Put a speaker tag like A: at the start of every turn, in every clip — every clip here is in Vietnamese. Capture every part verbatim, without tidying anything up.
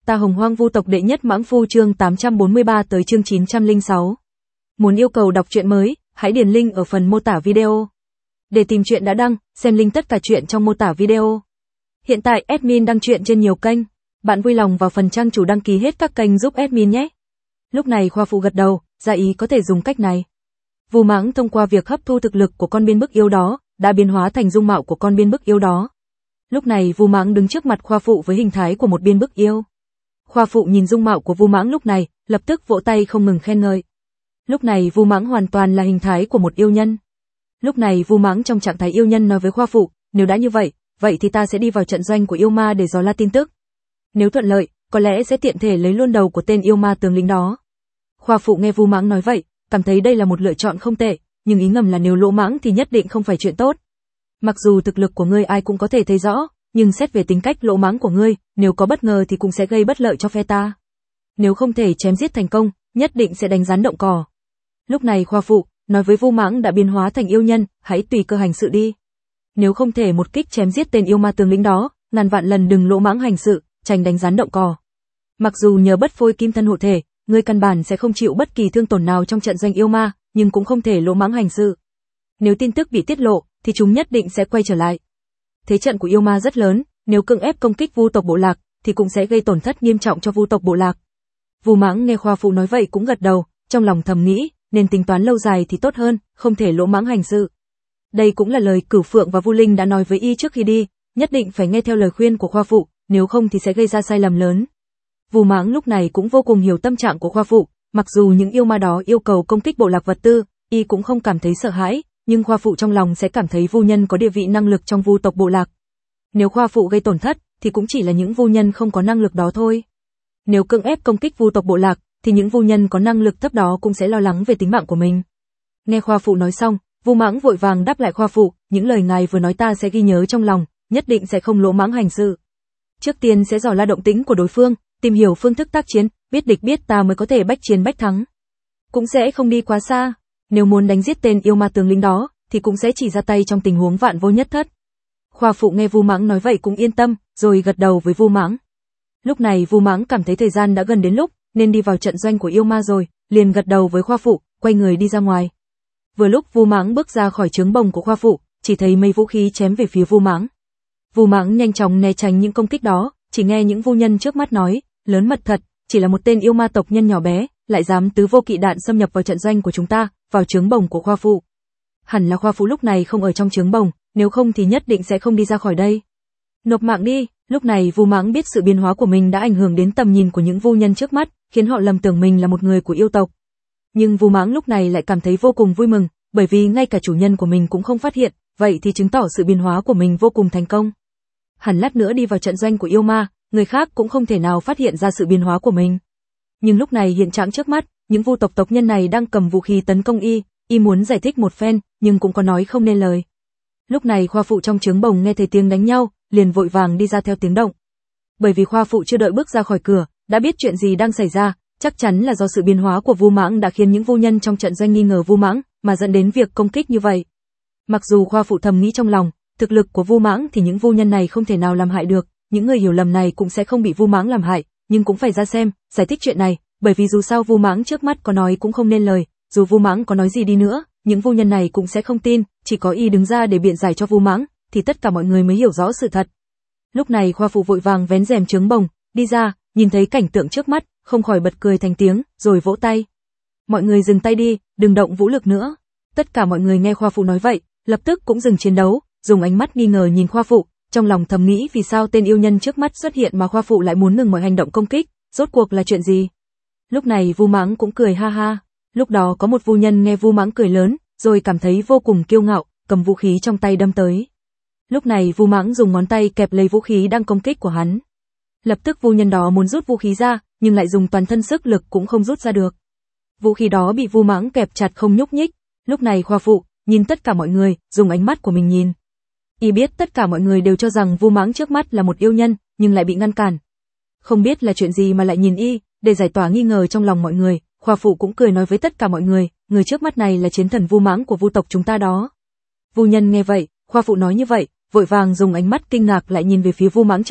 A: Ta Hồng Hoang Vu tộc đệ nhất mãng phu chương tám trăm bốn mươi ba tới chương chín trăm lẻ sáu. Muốn yêu cầu đọc truyện mới, hãy điền link ở phần mô tả video. Để tìm truyện đã đăng, xem link tất cả truyện trong mô tả video. Hiện tại admin đăng truyện trên nhiều kênh, bạn vui lòng vào phần trang chủ đăng ký hết các kênh giúp admin nhé. Lúc này Khoa Phụ gật đầu, ra ý có thể dùng cách này. Vu Mãng thông qua việc hấp thu thực lực của con biên bức yêu đó, đã biến hóa thành dung mạo của con biên bức yêu đó. Lúc này Vu Mãng đứng trước mặt Khoa Phụ với hình thái của một biên bức yêu. Khoa Phụ nhìn dung mạo của Vu Mãng lúc này, lập tức vỗ tay không ngừng khen ngợi. Lúc này Vu Mãng hoàn toàn là hình thái của một yêu nhân. Lúc này Vu Mãng trong trạng thái yêu nhân nói với Khoa Phụ, nếu đã như vậy, vậy thì ta sẽ đi vào trận doanh của yêu ma để dò la tin tức. Nếu thuận lợi, có lẽ sẽ tiện thể lấy luôn đầu của tên yêu ma tướng lĩnh đó. Khoa Phụ nghe Vu Mãng nói vậy, cảm thấy đây là một lựa chọn không tệ, nhưng ý ngầm là nếu lỗ mãng thì nhất định không phải chuyện tốt. Mặc dù thực lực của ngươi ai cũng có thể thấy rõ, nhưng xét về tính cách lỗ mãng của ngươi, nếu có bất ngờ thì cũng sẽ gây bất lợi cho phe ta. Nếu không thể chém giết thành công, nhất định sẽ đánh rắn động cỏ. Lúc này Khoa Phụ nói với Vu Mãng đã biến hóa thành yêu nhân, hãy tùy cơ hành sự đi. Nếu không thể một kích chém giết tên yêu ma tướng lĩnh đó, ngàn vạn lần đừng lỗ mãng hành sự, tránh đánh rắn động cỏ. Mặc dù nhờ bất phôi kim thân hộ thể, ngươi căn bản sẽ không chịu bất kỳ thương tổn nào trong trận doanh yêu ma, nhưng cũng không thể lỗ mãng hành sự. Nếu tin tức bị tiết lộ, thì chúng nhất định sẽ quay trở lại. Thế trận của yêu ma rất lớn, nếu cưỡng ép công kích Vu tộc bộ lạc, thì cũng sẽ gây tổn thất nghiêm trọng cho Vu tộc bộ lạc. Vu Mãng nghe Khoa Phụ nói vậy cũng gật đầu, trong lòng thầm nghĩ, nên tính toán lâu dài thì tốt hơn, không thể lỗ mãng hành sự. Đây cũng là lời Cửu Phượng và Vu Linh đã nói với y trước khi đi, nhất định phải nghe theo lời khuyên của Khoa Phụ, nếu không thì sẽ gây ra sai lầm lớn. Vu Mãng lúc này cũng vô cùng hiểu tâm trạng của Khoa Phụ, mặc dù những yêu ma đó yêu cầu công kích bộ lạc vật tư, y cũng không cảm thấy sợ hãi, nhưng Khoa Phụ trong lòng sẽ cảm thấy Vu nhân có địa vị năng lực trong Vu tộc bộ lạc. Nếu Khoa Phụ gây tổn thất, thì cũng chỉ là những Vu nhân không có năng lực đó thôi. Nếu cưỡng ép công kích Vu tộc bộ lạc, thì những Vu nhân có năng lực thấp đó cũng sẽ lo lắng về tính mạng của mình. Nghe Khoa Phụ nói xong, Vu Mãng vội vàng đáp lại Khoa Phụ, những lời ngài vừa nói ta sẽ ghi nhớ trong lòng, nhất định sẽ không lỗ mãng hành sự. Trước tiên sẽ dò la động tĩnh của đối phương, tìm hiểu phương thức tác chiến, biết địch biết ta mới có thể bách chiến bách thắng. Cũng sẽ không đi quá xa, nếu muốn đánh giết tên yêu ma tướng lĩnh đó, thì cũng sẽ chỉ ra tay trong tình huống vạn vô nhất thất. Khoa Phụ nghe Vu Mãng nói vậy cũng yên tâm, rồi gật đầu với Vu Mãng. Lúc này Vu Mãng cảm thấy thời gian đã gần đến lúc nên đi vào trận doanh của yêu ma rồi, liền gật đầu với Khoa Phụ, quay người đi ra ngoài. Vừa lúc Vu Mãng bước ra khỏi trướng bồng của Khoa Phụ, chỉ thấy mấy vũ khí chém về phía Vu Mãng. Vu Mãng nhanh chóng né tránh những công kích đó, chỉ nghe những vu nhân trước mắt nói, lớn mật thật, chỉ là một tên yêu ma tộc nhân nhỏ bé, lại dám tứ vô kỵ đạn xâm nhập vào trận doanh của chúng ta, vào trướng bồng của Khoa Phụ. Hẳn là Khoa Phụ lúc này không ở trong trướng bồng, nếu không thì nhất định sẽ không đi ra khỏi đây. Nộp mạng đi. Lúc này Vu Mãng biết sự biến hóa của mình đã ảnh hưởng đến tầm nhìn của những vu nhân trước mắt, khiến họ lầm tưởng mình là một người của yêu tộc. Nhưng Vu Mãng lúc này lại cảm thấy vô cùng vui mừng, bởi vì ngay cả chủ nhân của mình cũng không phát hiện, vậy thì chứng tỏ sự biến hóa của mình vô cùng thành công. Hẳn lát nữa đi vào trận doanh của yêu ma, người khác cũng không thể nào phát hiện ra sự biến hóa của mình. Nhưng lúc này hiện trạng trước mắt, những vu tộc tộc nhân này đang cầm vũ khí tấn công y, y muốn giải thích một phen, nhưng cũng có nói không nên lời. Lúc này Khoa Phụ trong trướng bồng nghe thấy tiếng đánh nhau, liền vội vàng đi ra theo tiếng động. Bởi vì Khoa Phụ chưa đợi bước ra khỏi cửa, đã biết chuyện gì đang xảy ra, chắc chắn là do sự biến hóa của Vu Mãng đã khiến những vu nhân trong trận doanh nghi ngờ Vu Mãng, mà dẫn đến việc công kích như vậy. Mặc dù Khoa Phụ thầm nghĩ trong lòng, thực lực của Vu Mãng thì những vu nhân này không thể nào làm hại được, những người hiểu lầm này cũng sẽ không bị Vu Mãng làm hại, nhưng cũng phải ra xem, giải thích chuyện này, bởi vì dù sao Vu Mãng trước mắt có nói cũng không nên lời, dù Vu Mãng có nói gì đi nữa, những vu nhân này cũng sẽ không tin, chỉ có y đứng ra để biện giải cho Vu Mãng, thì tất cả mọi người mới hiểu rõ sự thật. Lúc này Khoa Phụ vội vàng vén rèm trướng bồng, đi ra, nhìn thấy cảnh tượng trước mắt, không khỏi bật cười thành tiếng, rồi vỗ tay. Mọi người dừng tay đi, đừng động vũ lực nữa. Tất cả mọi người nghe Khoa Phụ nói vậy, lập tức cũng dừng chiến đấu, dùng ánh mắt nghi ngờ nhìn Khoa Phụ, trong lòng thầm nghĩ vì sao tên yêu nhân trước mắt xuất hiện mà Khoa Phụ lại muốn ngừng mọi hành động công kích, rốt cuộc là chuyện gì? Lúc này Vu Mãng cũng cười ha ha. Lúc đó có một vu nhân nghe Vu Mãng cười lớn, rồi cảm thấy vô cùng kiêu ngạo, cầm vũ khí trong tay đâm tới. Lúc này Vu Mãng dùng ngón tay kẹp lấy vũ khí đang công kích của hắn. Lập tức vu nhân đó muốn rút vũ khí ra, nhưng lại dùng toàn thân sức lực cũng không rút ra được. Vũ khí đó bị Vu Mãng kẹp chặt không nhúc nhích. Lúc này Khoa Phụ nhìn tất cả mọi người, dùng ánh mắt của mình nhìn. Y biết tất cả mọi người đều cho rằng Vu Mãng trước mắt là một yêu nhân, nhưng lại bị ngăn cản. Không biết là chuyện gì mà lại nhìn y, để giải tỏa nghi ngờ trong lòng mọi người, Khoa Phụ cũng cười nói với tất cả mọi người, người trước mắt này là chiến thần Vu Mãng của Vu tộc chúng ta đó. Vu nhân nghe vậy, Khoa Phụ nói như vậy, vội vàng dùng ánh mắt kinh ngạc lại nhìn về phía Vu Mãng trước mắt,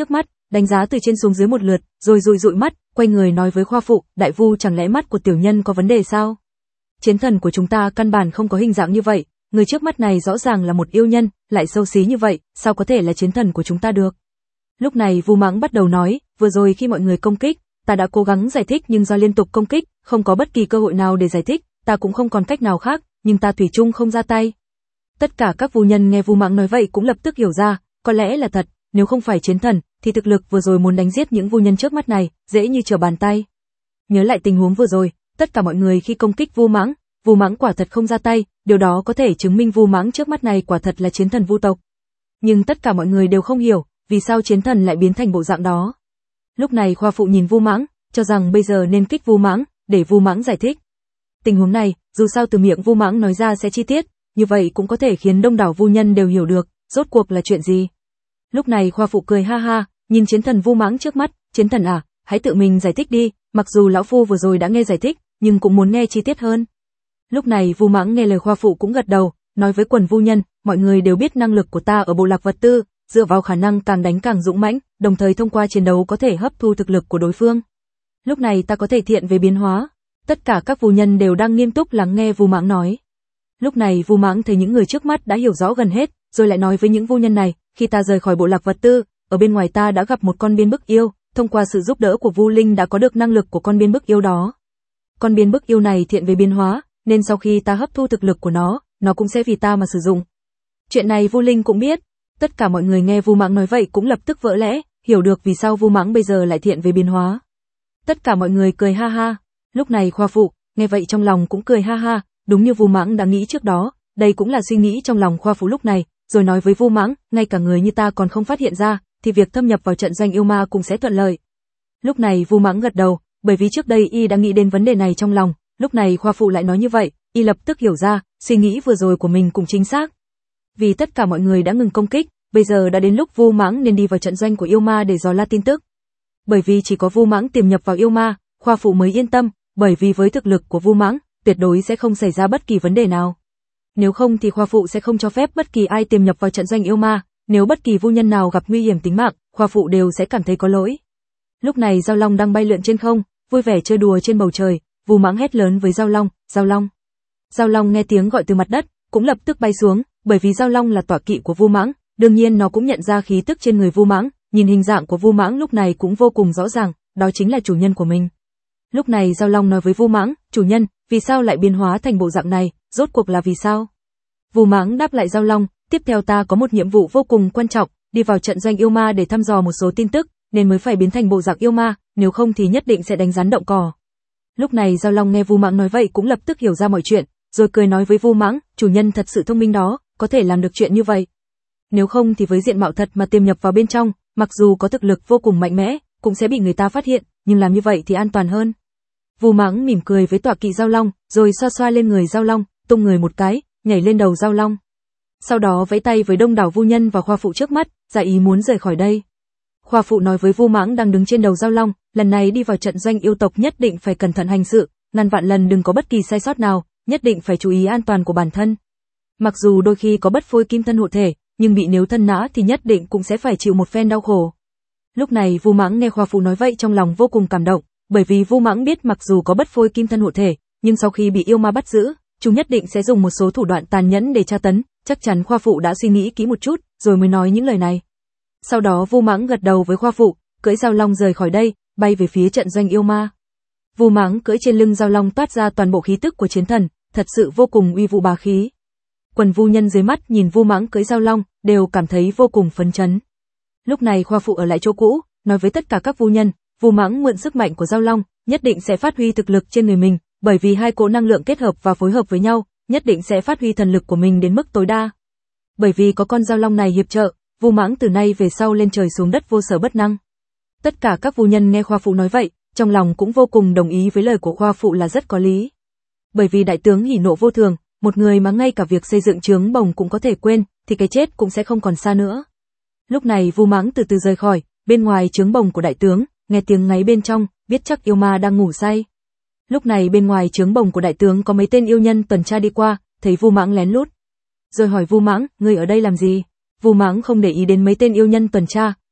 A: đánh giá từ trên xuống dưới một lượt, rồi dụi dụi mắt, quay người nói với Khoa Phụ, đại vu chẳng lẽ mắt của tiểu nhân có vấn đề sao? Chiến thần của chúng ta căn bản không có hình dạng như vậy, người trước mắt này rõ ràng là một yêu nhân, lại xấu xí như vậy, sao có thể là chiến thần của chúng ta được? Lúc này Vu Mãng bắt đầu nói, vừa rồi khi mọi người công kích, ta đã cố gắng giải thích nhưng do liên tục công kích, không có bất kỳ cơ hội nào để giải thích, ta cũng không còn cách nào khác, nhưng ta thủy chung không ra tay. Tất cả các vu nhân nghe Vu Mãng nói vậy cũng lập tức hiểu ra, có lẽ là thật, nếu không phải chiến thần, thì thực lực vừa rồi muốn đánh giết những vu nhân trước mắt này, dễ như trở bàn tay. Nhớ lại tình huống vừa rồi, tất cả mọi người khi công kích Vu Mãng, Vu Mãng quả thật không ra tay, điều đó có thể chứng minh Vu Mãng trước mắt này quả thật là chiến thần vu tộc. Nhưng tất cả mọi người đều không hiểu, vì sao chiến thần lại biến thành bộ dạng đó. Lúc này Khoa Phụ nhìn Vu Mãng, cho rằng bây giờ nên kích Vu Mãng, để Vu Mãng giải thích. Tình huống này, dù sao từ miệng Vu Mãng nói ra sẽ chi tiết, như vậy cũng có thể khiến đông đảo vu nhân đều hiểu được, rốt cuộc là chuyện gì. Lúc này Khoa Phụ cười ha ha, nhìn chiến thần Vu Mãng trước mắt, chiến thần à, hãy tự mình giải thích đi, mặc dù lão phu vừa rồi đã nghe giải thích, nhưng cũng muốn nghe chi tiết hơn. Lúc này Vu Mãng nghe lời Khoa Phụ cũng gật đầu, nói với quần vu nhân, mọi người đều biết năng lực của ta ở bộ lạc vật tư, dựa vào khả năng càng đánh càng dũng mãnh, đồng thời thông qua chiến đấu có thể hấp thu thực lực của đối phương. Lúc này ta có thể thiện về biến hóa. Tất cả các vu nhân đều đang nghiêm túc lắng nghe Vu Mãng nói. Lúc này Vu Mãng thấy những người trước mắt đã hiểu rõ gần hết, rồi lại nói với những vu nhân này, khi ta rời khỏi bộ lạc vật tư, ở bên ngoài ta đã gặp một con biên bức yêu, thông qua sự giúp đỡ của Vu Linh đã có được năng lực của con biên bức yêu đó. Con biên bức yêu này thiện về biến hóa, nên sau khi ta hấp thu thực lực của nó, nó cũng sẽ vì ta mà sử dụng. Chuyện này Vu Linh cũng biết. Tất cả mọi người nghe Vu Mãng nói vậy cũng lập tức vỡ lẽ, hiểu được vì sao Vu Mãng bây giờ lại thiện về biến hóa. Tất cả mọi người cười ha ha. Lúc này Khoa Phụ nghe vậy trong lòng cũng cười ha ha, đúng như Vu Mãng đã nghĩ trước đó, đây cũng là suy nghĩ trong lòng Khoa Phụ lúc này, rồi nói với Vu Mãng, ngay cả người như ta còn không phát hiện ra, thì việc thâm nhập vào trận doanh yêu ma cũng sẽ thuận lợi. Lúc này Vu Mãng gật đầu, bởi vì trước đây y đã nghĩ đến vấn đề này trong lòng, lúc này Khoa Phụ lại nói như vậy, y lập tức hiểu ra, suy nghĩ vừa rồi của mình cũng chính xác. Vì tất cả mọi người đã ngừng công kích, bây giờ đã đến lúc Vu Mãng nên đi vào trận doanh của yêu ma để dò la tin tức. Bởi vì chỉ có Vu Mãng tiềm nhập vào yêu ma, Khoa Phụ mới yên tâm, bởi vì với thực lực của Vu Mãng, tuyệt đối sẽ không xảy ra bất kỳ vấn đề nào. Nếu không thì Khoa Phụ sẽ không cho phép bất kỳ ai tiềm nhập vào trận doanh yêu ma, nếu bất kỳ vu nhân nào gặp nguy hiểm tính mạng, Khoa Phụ đều sẽ cảm thấy có lỗi. Lúc này Giao Long đang bay lượn trên không, vui vẻ chơi đùa trên bầu trời, Vu Mãng hét lớn với Giao Long, Giao Long. Giao Long nghe tiếng gọi từ mặt đất, cũng lập tức bay xuống, bởi vì Giao Long là tọa kỵ của Vu Mãng, đương nhiên nó cũng nhận ra khí tức trên người Vu Mãng, nhìn hình dạng của Vu Mãng lúc này cũng vô cùng rõ ràng, đó chính là chủ nhân của mình. Lúc này Giao Long nói với Vu Mãng, chủ nhân, vì sao lại biến hóa thành bộ dạng này, rốt cuộc là vì sao? Vu Mãng đáp lại Giao Long, tiếp theo ta có một nhiệm vụ vô cùng quan trọng, đi vào trận doanh yêu ma để thăm dò một số tin tức, nên mới phải biến thành bộ dạng yêu ma, nếu không thì nhất định sẽ đánh rắn động cỏ. Lúc này Giao Long nghe Vu Mãng nói vậy cũng lập tức hiểu ra mọi chuyện, rồi cười nói với Vu Mãng, chủ nhân thật sự thông minh đó, có thể làm được chuyện như vậy. Nếu không thì với diện mạo thật mà tiềm nhập vào bên trong, mặc dù có thực lực vô cùng mạnh mẽ, cũng sẽ bị người ta phát hiện, nhưng làm như vậy thì an toàn hơn. Vu Mãng mỉm cười với tọa kỵ Giao Long, rồi xoa xoa lên người Giao Long, tung người một cái, nhảy lên đầu Giao Long. Sau đó vẫy tay với đông đảo vu nhân và Khoa Phụ trước mắt, ra ý muốn rời khỏi đây. Khoa Phụ nói với Vu Mãng đang đứng trên đầu Giao Long, lần này đi vào trận doanh yêu tộc nhất định phải cẩn thận hành sự, ngàn vạn lần đừng có bất kỳ sai sót nào, nhất định phải chú ý an toàn của bản thân. Mặc dù đôi khi có bất phôi kim thân hộ thể, nhưng bị nếu thân nã thì nhất định cũng sẽ phải chịu một phen đau khổ. Lúc này Vu Mãng nghe Khoa Phụ nói vậy trong lòng vô cùng cảm động, bởi vì Vu Mãng biết mặc dù có bất phôi kim thân hộ thể, nhưng sau khi bị yêu ma bắt giữ, chúng nhất định sẽ dùng một số thủ đoạn tàn nhẫn để tra tấn, chắc chắn Khoa Phụ đã suy nghĩ kỹ một chút, rồi mới nói những lời này. Sau đó Vu Mãng gật đầu với Khoa Phụ, cưỡi Giao Long rời khỏi đây, bay về phía trận doanh yêu ma. Vu Mãng cưỡi trên lưng Giao Long toát ra toàn bộ khí tức của chiến thần, thật sự vô cùng uy vũ bá khí. Quần vu nhân dưới mắt nhìn Vu Mãng cưỡi Giao Long, đều cảm thấy vô cùng phấn chấn. Lúc này Khoa Phụ ở lại chỗ cũ, nói với tất cả các vu nhân, Vu Mãng mượn sức mạnh của Giao Long, nhất định sẽ phát huy thực lực trên người mình, bởi vì hai cỗ năng lượng kết hợp và phối hợp với nhau, nhất định sẽ phát huy thần lực của mình đến mức tối đa. Bởi vì có con Giao Long này hiệp trợ, Vu Mãng từ nay về sau lên trời xuống đất vô sở bất năng. Tất cả các vu nhân nghe Khoa Phụ nói vậy, trong lòng cũng vô cùng đồng ý với lời của Khoa Phụ là rất có lý. Bởi vì đại tướng hỉ nộ vô thường, một người mà ngay cả việc xây dựng trướng bồng cũng có thể quên, thì cái chết cũng sẽ không còn xa nữa. Lúc này Vu Mãng từ từ rời khỏi, bên ngoài trướng bồng của đại tướng, nghe tiếng ngáy bên trong, biết chắc yêu ma đang ngủ say. Lúc này bên ngoài trướng bồng của đại tướng có mấy tên yêu nhân tuần tra đi qua, thấy Vu Mãng lén lút, rồi hỏi Vu Mãng, ngươi ở đây làm gì? Vu Mãng không để ý đến mấy tên yêu nhân tuần tra,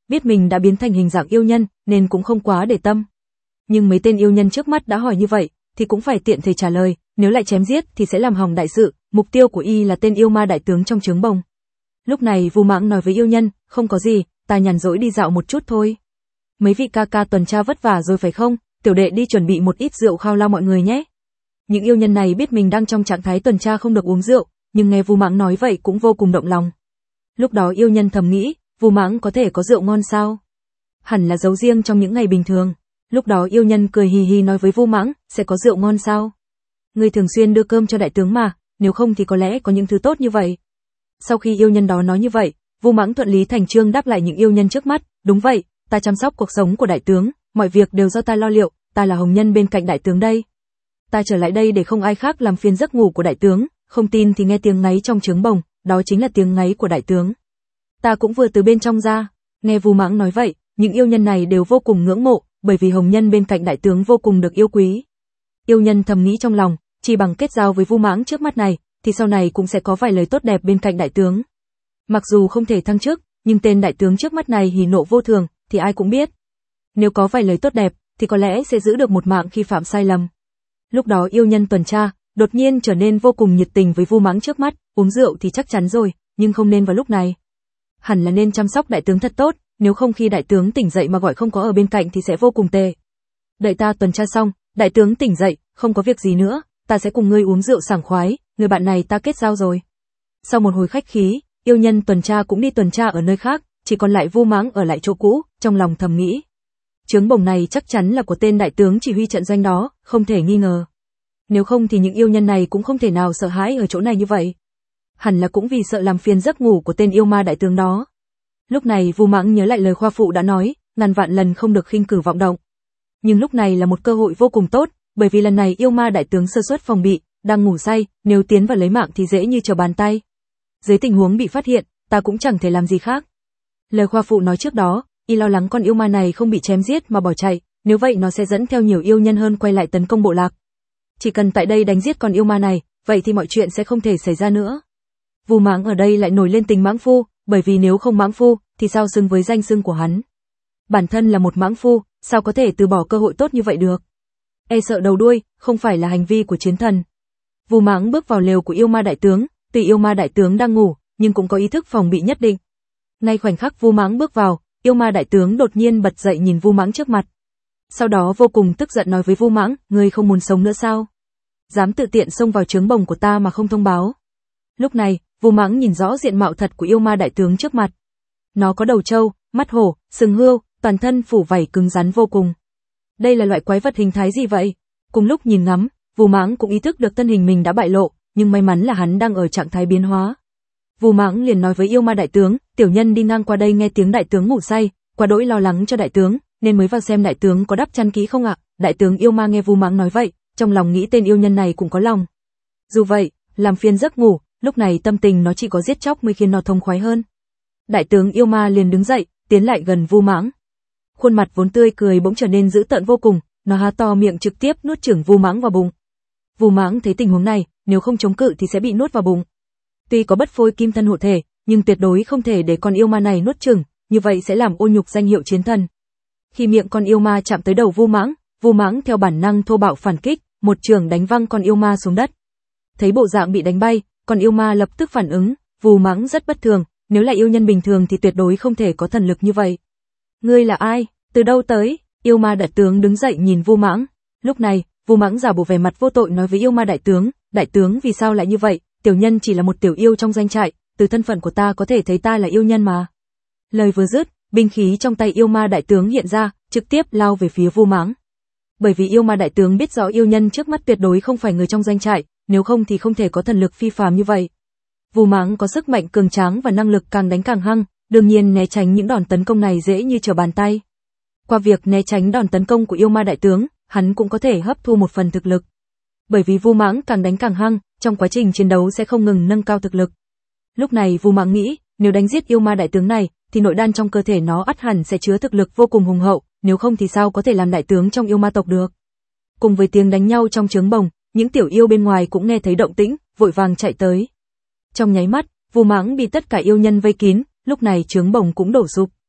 A: biết mình đã biến thành hình dạng yêu nhân, nên cũng không quá để tâm. Nhưng mấy tên yêu nhân trước mắt đã hỏi như vậy, thì cũng phải tiện thể trả lời, nếu lại chém giết thì sẽ làm hỏng đại sự, mục tiêu của y là tên yêu ma đại tướng trong trướng bồng. Lúc này Vu Mãng nói với yêu nhân, không có gì, ta nhàn rỗi đi dạo một chút thôi. Mấy vị ca ca tuần tra vất vả rồi phải không, tiểu đệ đi chuẩn bị một ít rượu khao lao mọi người nhé. Những yêu nhân này biết mình đang trong trạng thái tuần tra không được uống rượu, nhưng nghe Vu Mãng nói vậy cũng vô cùng động lòng. Lúc đó yêu nhân thầm nghĩ, Vu Mãng có thể có rượu ngon sao? Hẳn là giấu riêng trong những ngày bình thường. Lúc đó yêu nhân cười hì hì nói với Vu Mãng, sẽ có rượu ngon sao? Ngươi thường xuyên đưa cơm cho đại tướng mà, nếu không thì có lẽ có những thứ tốt như vậy. Sau khi yêu nhân đó nói như vậy, Vu Mãng thuận lý thành chương đáp lại những yêu nhân trước mắt, đúng vậy, ta chăm sóc cuộc sống của đại tướng, mọi việc đều do ta lo liệu, ta là hồng nhân bên cạnh đại tướng đây. Ta trở lại đây để không ai khác làm phiền giấc ngủ của đại tướng, không tin thì nghe tiếng ngáy trong trướng bồng, đó chính là tiếng ngáy của đại tướng. Ta cũng vừa từ bên trong ra. Nghe Vu Mãng nói vậy, những yêu nhân này đều vô cùng ngưỡng mộ, bởi vì hồng nhân bên cạnh đại tướng vô cùng được yêu quý. Yêu nhân thầm nghĩ trong lòng, chỉ bằng kết giao với Vu Mãng trước mắt này, thì sau này cũng sẽ có vài lời tốt đẹp bên cạnh đại tướng. Mặc dù không thể thăng chức, nhưng tên đại tướng trước mắt này hỉ nộ vô thường, thì ai cũng biết. Nếu có vài lời tốt đẹp, thì có lẽ sẽ giữ được một mạng khi phạm sai lầm. Lúc đó yêu nhân tuần tra, đột nhiên trở nên vô cùng nhiệt tình với Vu Mãng trước mắt, uống rượu thì chắc chắn rồi, nhưng không nên vào lúc này. Hẳn là nên chăm sóc đại tướng thật tốt, nếu không khi đại tướng tỉnh dậy mà gọi không có ở bên cạnh thì sẽ vô cùng tệ. Đợi ta tuần tra xong, đại tướng tỉnh dậy, không có việc gì nữa, ta sẽ cùng ngươi uống rượu sảng khoái, người bạn này ta kết giao rồi. Sau một hồi khách khí, yêu nhân tuần tra cũng đi tuần tra ở nơi khác, chỉ còn lại Vu Mãng ở lại chỗ cũ, trong lòng thầm nghĩ. Trướng bồng này chắc chắn là của tên đại tướng chỉ huy trận doanh đó, không thể nghi ngờ. Nếu không thì những yêu nhân này cũng không thể nào sợ hãi ở chỗ này như vậy. Hẳn là cũng vì sợ làm phiền giấc ngủ của tên yêu ma đại tướng đó. Lúc này Vu Mãng nhớ lại lời khoa phụ đã nói, ngàn vạn lần không được khinh cử vọng động. Nhưng lúc này là một cơ hội vô cùng tốt, bởi vì lần này yêu ma đại tướng sơ suất phòng bị, đang ngủ say, nếu tiến vào lấy mạng thì dễ như trở bàn tay. Dưới tình huống bị phát hiện, ta cũng chẳng thể làm gì khác. Lời khoa phụ nói trước đó, y lo lắng con yêu ma này không bị chém giết mà bỏ chạy, nếu vậy nó sẽ dẫn theo nhiều yêu nhân hơn quay lại tấn công bộ lạc. Chỉ cần tại đây đánh giết con yêu ma này, vậy thì mọi chuyện sẽ không thể xảy ra nữa. Vu Mãng ở đây lại nổi lên tình mãng phu, bởi vì nếu không mãng phu, thì sao xứng với danh xưng của hắn. Bản thân là một mãng phu, sao có thể từ bỏ cơ hội tốt như vậy được. E sợ đầu đuôi, không phải là hành vi của chiến thần. Vu Mãng bước vào lều của yêu ma đại tướng, tuy yêu ma đại tướng đang ngủ, nhưng cũng có ý thức phòng bị nhất định. Ngay khoảnh khắc Vu Mãng bước vào, yêu ma đại tướng đột nhiên bật dậy nhìn Vu Mãng trước mặt. Sau đó vô cùng tức giận nói với Vu Mãng, ngươi không muốn sống nữa sao? Dám tự tiện xông vào trướng bồng của ta mà không thông báo. Lúc này, Vu Mãng nhìn rõ diện mạo thật của yêu ma đại tướng trước mặt. Nó có đầu trâu, mắt hổ, sừng hươu, toàn thân phủ vảy cứng rắn vô cùng. Đây là loại quái vật hình thái gì vậy? Cùng lúc nhìn ngắm, Vu Mãng cũng ý thức được thân hình mình đã bại lộ, nhưng may mắn là hắn đang ở trạng thái biến hóa. Vu Mãng liền nói với yêu ma đại tướng, tiểu nhân đi ngang qua đây nghe tiếng đại tướng ngủ say, quá đỗi lo lắng cho đại tướng, nên mới vào xem đại tướng có đắp chăn kỹ không ạ. Đại tướng yêu ma nghe Vu Mãng nói vậy, trong lòng nghĩ tên yêu nhân này cũng có lòng. Dù vậy, làm phiền giấc ngủ, lúc này tâm tình nó chỉ có giết chóc mới khiến nó thông khoái hơn. Đại tướng yêu ma liền đứng dậy, tiến lại gần Vu Mãng. Khuôn mặt vốn tươi cười bỗng trở nên dữ tợn vô cùng, nó há to miệng trực tiếp nuốt chửng Vu Mãng vào bụng. Vu Mãng thấy tình huống này, nếu không chống cự thì sẽ bị nuốt vào bụng. Tuy có bất phôi kim thân hộ thể, nhưng tuyệt đối không thể để con yêu ma này nuốt chửng, như vậy sẽ làm ô nhục danh hiệu chiến thần. Khi miệng con yêu ma chạm tới đầu Vu Mãng, Vu Mãng theo bản năng thô bạo phản kích, một chưởng đánh văng con yêu ma xuống đất. Thấy bộ dạng bị đánh bay, con yêu ma lập tức phản ứng, Vu Mãng rất bất thường, nếu là yêu nhân bình thường thì tuyệt đối không thể có thần lực như vậy. Ngươi là ai? Từ đâu tới? Yêu ma đại tướng đứng dậy nhìn Vu Mãng. Lúc này, Vu Mãng giả bộ vẻ mặt vô tội nói với yêu ma đại tướng, đại tướng vì sao lại như vậy? Tiểu nhân chỉ là một tiểu yêu trong doanh trại, từ thân phận của ta có thể thấy ta là yêu nhân mà. Lời vừa dứt, binh khí trong tay yêu ma đại tướng hiện ra, trực tiếp lao về phía Vu Mãng. Bởi vì yêu ma đại tướng biết rõ yêu nhân trước mắt tuyệt đối không phải người trong doanh trại, nếu không thì không thể có thần lực phi phàm như vậy. Vu Mãng có sức mạnh cường tráng và năng lực càng đánh càng hăng, đương nhiên né tránh những đòn tấn công này dễ như trở bàn tay. Qua việc né tránh đòn tấn công của yêu ma đại tướng, hắn cũng có thể hấp thu một phần thực lực. Bởi vì Vu Mãng càng đánh càng hăng, trong quá trình chiến đấu sẽ không ngừng nâng cao thực lực. Lúc này Vu Mãng nghĩ, nếu đánh giết yêu ma đại tướng này, thì nội đan trong cơ thể nó ắt hẳn sẽ chứa thực lực vô cùng hùng hậu, nếu không thì sao có thể làm đại tướng trong yêu ma tộc được. Cùng với tiếng đánh nhau trong trướng bồng, những tiểu yêu bên ngoài cũng nghe thấy động tĩnh, vội vàng chạy tới. Trong nháy mắt, Vu Mãng bị tất cả yêu nhân vây kín, lúc này trướng bồng cũng đổ sụp.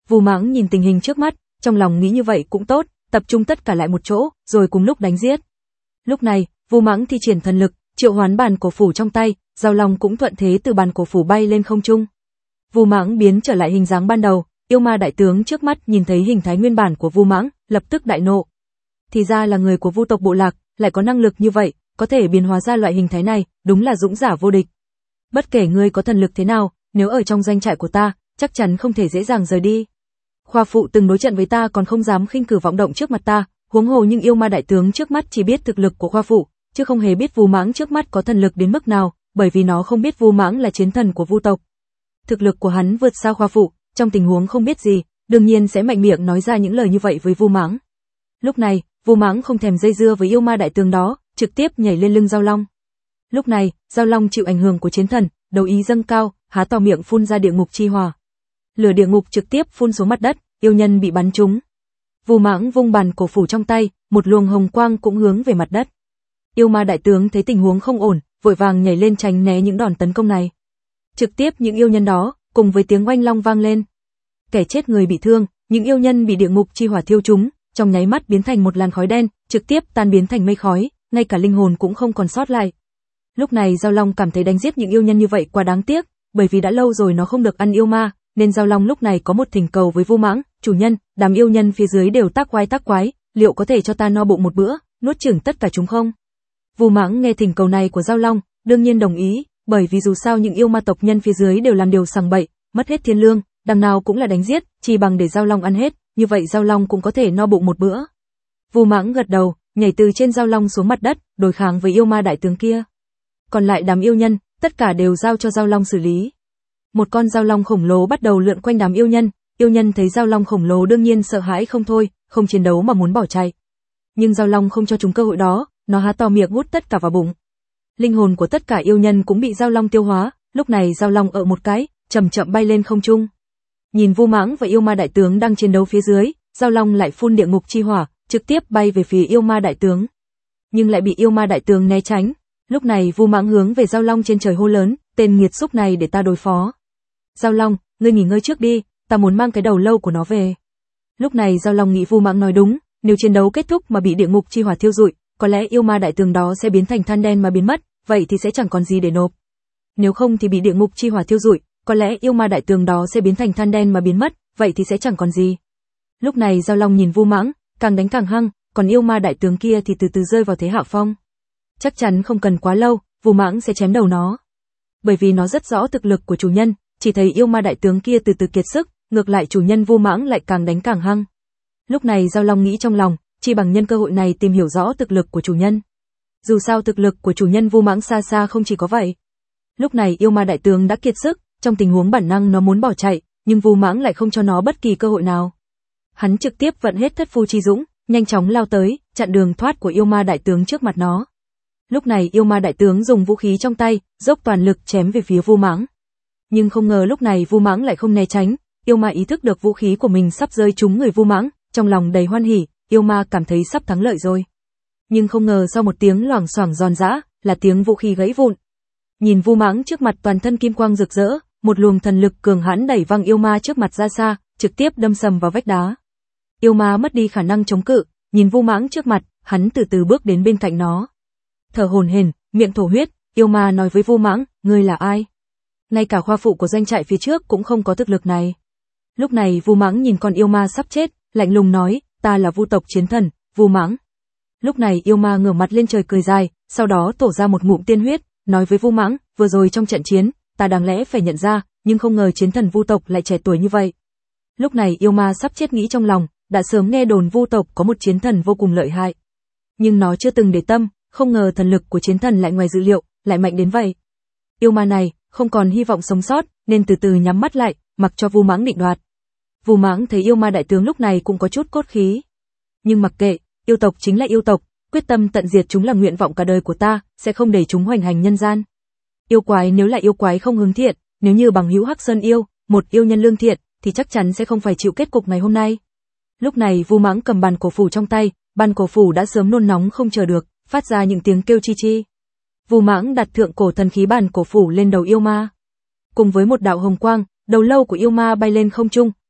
A: Vu Mãng nhìn tình hình trước mắt, trong lòng nghĩ như vậy cũng tốt, tập trung tất cả lại một chỗ, rồi cùng lúc đánh giết. Lúc này, Vu Mãng thi triển thần lực, triệu hoán bàn cổ phủ trong tay, Dao Long cũng thuận thế từ bàn cổ phủ bay lên không trung. Vu Mãng biến trở lại hình dáng ban đầu, yêu ma đại tướng trước mắt nhìn thấy hình thái nguyên bản của Vu Mãng, lập tức đại nộ. Thì ra là người của Vu tộc bộ lạc, lại có năng lực như vậy, có thể biến hóa ra loại hình thái này, đúng là dũng giả vô địch. Bất kể ngươi có thần lực thế nào, nếu ở trong doanh trại của ta, chắc chắn không thể dễ dàng rời đi. Khoa phụ từng đối trận với ta còn không dám khinh cử vọng động trước mặt ta, huống hồ nhưng yêu ma đại tướng trước mắt chỉ biết thực lực của Khoa phụ, chứ không hề biết Vu Mãng trước mắt có thần lực đến mức nào, bởi vì nó không biết Vu Mãng là chiến thần của Vu tộc. Thực lực của hắn vượt xa Khoa phụ, trong tình huống không biết gì, đương nhiên sẽ mạnh miệng nói ra những lời như vậy với Vu Mãng. Lúc này, Vu Mãng không thèm dây dưa với yêu ma đại tướng đó, trực tiếp nhảy lên lưng Dao Long. Lúc này, Dao Long chịu ảnh hưởng của chiến thần, đầu ý dâng cao, há to miệng phun ra địa ngục chi hỏa. Lửa địa ngục trực tiếp phun xuống mặt đất, yêu nhân bị bắn trúng. Vu Mãng vung bàn cổ phủ trong tay, một luồng hồng quang cũng hướng về mặt đất. Yêu ma đại tướng thấy tình huống không ổn, vội vàng nhảy lên tránh né những đòn tấn công này. Trực tiếp những yêu nhân đó, cùng với tiếng oanh long vang lên. Kẻ chết người bị thương, những yêu nhân bị địa ngục chi hỏa thiêu trúng, trong nháy mắt biến thành một làn khói đen, trực tiếp tan biến thành mây khói, ngay cả linh hồn cũng không còn sót lại. Lúc này Dao Long cảm thấy đánh giết những yêu nhân như vậy quá đáng tiếc, bởi vì đã lâu rồi nó không được ăn yêu ma, nên Dao Long lúc này có một thỉnh cầu với Vu Mãng, chủ nhân, đám yêu nhân phía dưới đều tác quái tác quái, liệu có thể cho ta no bụng một bữa, nuốt chửng tất cả chúng không? Vu Mãng nghe thỉnh cầu này của Dao Long, đương nhiên đồng ý, bởi vì dù sao những yêu ma tộc nhân phía dưới đều làm điều sằng bậy, mất hết thiên lương, đằng nào cũng là đánh giết, chỉ bằng để Dao Long ăn hết, như vậy Dao Long cũng có thể no bụng một bữa. Vu Mãng gật đầu, nhảy từ trên Dao Long xuống mặt đất, đối kháng với yêu ma đại tướng kia. Còn lại đám yêu nhân, tất cả đều giao cho Dao Long xử lý. Một con Dao Long khổng lồ bắt đầu lượn quanh đám yêu nhân, yêu nhân thấy Dao Long khổng lồ đương nhiên sợ hãi không thôi, không chiến đấu mà muốn bỏ chạy. Nhưng Dao Long không cho chúng cơ hội đó, nó há to miệng hút tất cả vào bụng. Linh hồn của tất cả yêu nhân cũng bị Dao Long tiêu hóa, lúc này Dao Long ợ một cái, chậm chậm bay lên không trung. Nhìn Vu Mãng và yêu ma đại tướng đang chiến đấu phía dưới, Dao Long lại phun địa ngục chi hỏa, trực tiếp bay về phía yêu ma đại tướng. Nhưng lại bị yêu ma đại tướng né tránh. Lúc này Vu Mãng hướng về Dao Long trên trời hô lớn, tên nghiệt xúc này để ta đối phó. Dao Long, ngươi nghỉ ngơi trước đi, ta muốn mang cái đầu lâu của nó về. Lúc này Dao Long nghĩ Vu Mãng nói đúng, nếu chiến đấu kết thúc mà bị địa ngục chi hỏa thiêu rụi, có lẽ yêu ma đại tướng đó sẽ biến thành than đen mà biến mất, vậy thì sẽ chẳng còn gì để nộp. Nếu không thì bị địa ngục chi hỏa thiêu rụi, có lẽ yêu ma đại tướng đó sẽ biến thành than đen mà biến mất, vậy thì sẽ chẳng còn gì. Lúc này Dao Long nhìn Vu Mãng, càng đánh càng hăng, còn yêu ma đại tướng kia thì từ từ rơi vào thế hạ phong. Chắc chắn không cần quá lâu, Vu Mãng sẽ chém đầu nó. Bởi vì nó rất rõ thực lực của chủ nhân, chỉ thấy yêu ma đại tướng kia từ từ kiệt sức, ngược lại chủ nhân Vu Mãng lại càng đánh càng hăng. Lúc này Dao Long nghĩ trong lòng, chỉ bằng nhân cơ hội này tìm hiểu rõ thực lực của chủ nhân. Dù sao thực lực của chủ nhân Vu Mãng xa xa không chỉ có vậy. Lúc này yêu ma đại tướng đã kiệt sức, trong tình huống bản năng nó muốn bỏ chạy, nhưng Vu Mãng lại không cho nó bất kỳ cơ hội nào. Hắn trực tiếp vận hết thất phu chi dũng, nhanh chóng lao tới, chặn đường thoát của yêu ma đại tướng trước mặt nó. Lúc này yêu ma đại tướng dùng vũ khí trong tay, dốc toàn lực chém về phía Vu Mãng. Nhưng không ngờ lúc này Vu Mãng lại không né tránh, yêu ma ý thức được vũ khí của mình sắp rơi trúng người Vu Mãng, trong lòng đầy hoan hỉ, yêu ma cảm thấy sắp thắng lợi rồi. Nhưng không ngờ sau một tiếng loảng xoảng giòn giã, là tiếng vũ khí gãy vụn. Nhìn Vu Mãng trước mặt toàn thân kim quang rực rỡ, một luồng thần lực cường hãn đẩy văng yêu ma trước mặt ra xa, trực tiếp đâm sầm vào vách đá. Yêu ma mất đi khả năng chống cự, nhìn Vu Mãng trước mặt, hắn từ từ bước đến bên cạnh nó. Thở hổn hển, miệng thổ huyết, yêu ma nói với Vu Mãng, ngươi là ai? Ngay cả khoa phụ của doanh trại phía trước cũng không có thực lực này. Lúc này Vu Mãng nhìn con yêu ma sắp chết, lạnh lùng nói, ta là Vu tộc chiến thần, Vu Mãng. Lúc này yêu ma ngửa mặt lên trời cười dài, sau đó tổ ra một ngụm tiên huyết, nói với Vu Mãng, vừa rồi trong trận chiến, ta đáng lẽ phải nhận ra, nhưng không ngờ chiến thần Vu tộc lại trẻ tuổi như vậy. Lúc này yêu ma sắp chết nghĩ trong lòng, đã sớm nghe đồn Vu tộc có một chiến thần vô cùng lợi hại. Nhưng nó chưa từng để tâm, không ngờ thần lực của chiến thần lại ngoài dự liệu, lại mạnh đến vậy. Yêu ma này, không còn hy vọng sống sót, nên từ từ nhắm mắt lại, mặc cho Vu Mãng định đoạt. Vu Mãng thấy yêu ma đại tướng lúc này cũng có chút cốt khí. Nhưng mặc kệ, yêu tộc chính là yêu tộc, quyết tâm tận diệt chúng là nguyện vọng cả đời của ta, sẽ không để chúng hoành hành nhân gian. Yêu quái nếu là yêu quái không hướng thiện, nếu như bằng hữu Hắc Sơn yêu, một yêu nhân lương thiện, thì chắc chắn sẽ không phải chịu kết cục ngày hôm nay. Lúc này Vu Mãng cầm bàn cổ phủ trong tay, bàn cổ phủ đã sớm nôn nóng không chờ được, phát ra những tiếng kêu chi chi. Vu Mãng đặt thượng cổ thần khí bàn cổ phủ lên đầu yêu ma. Cùng với một đạo hồng quang, đầu lâu của yêu ma bay lên không trung,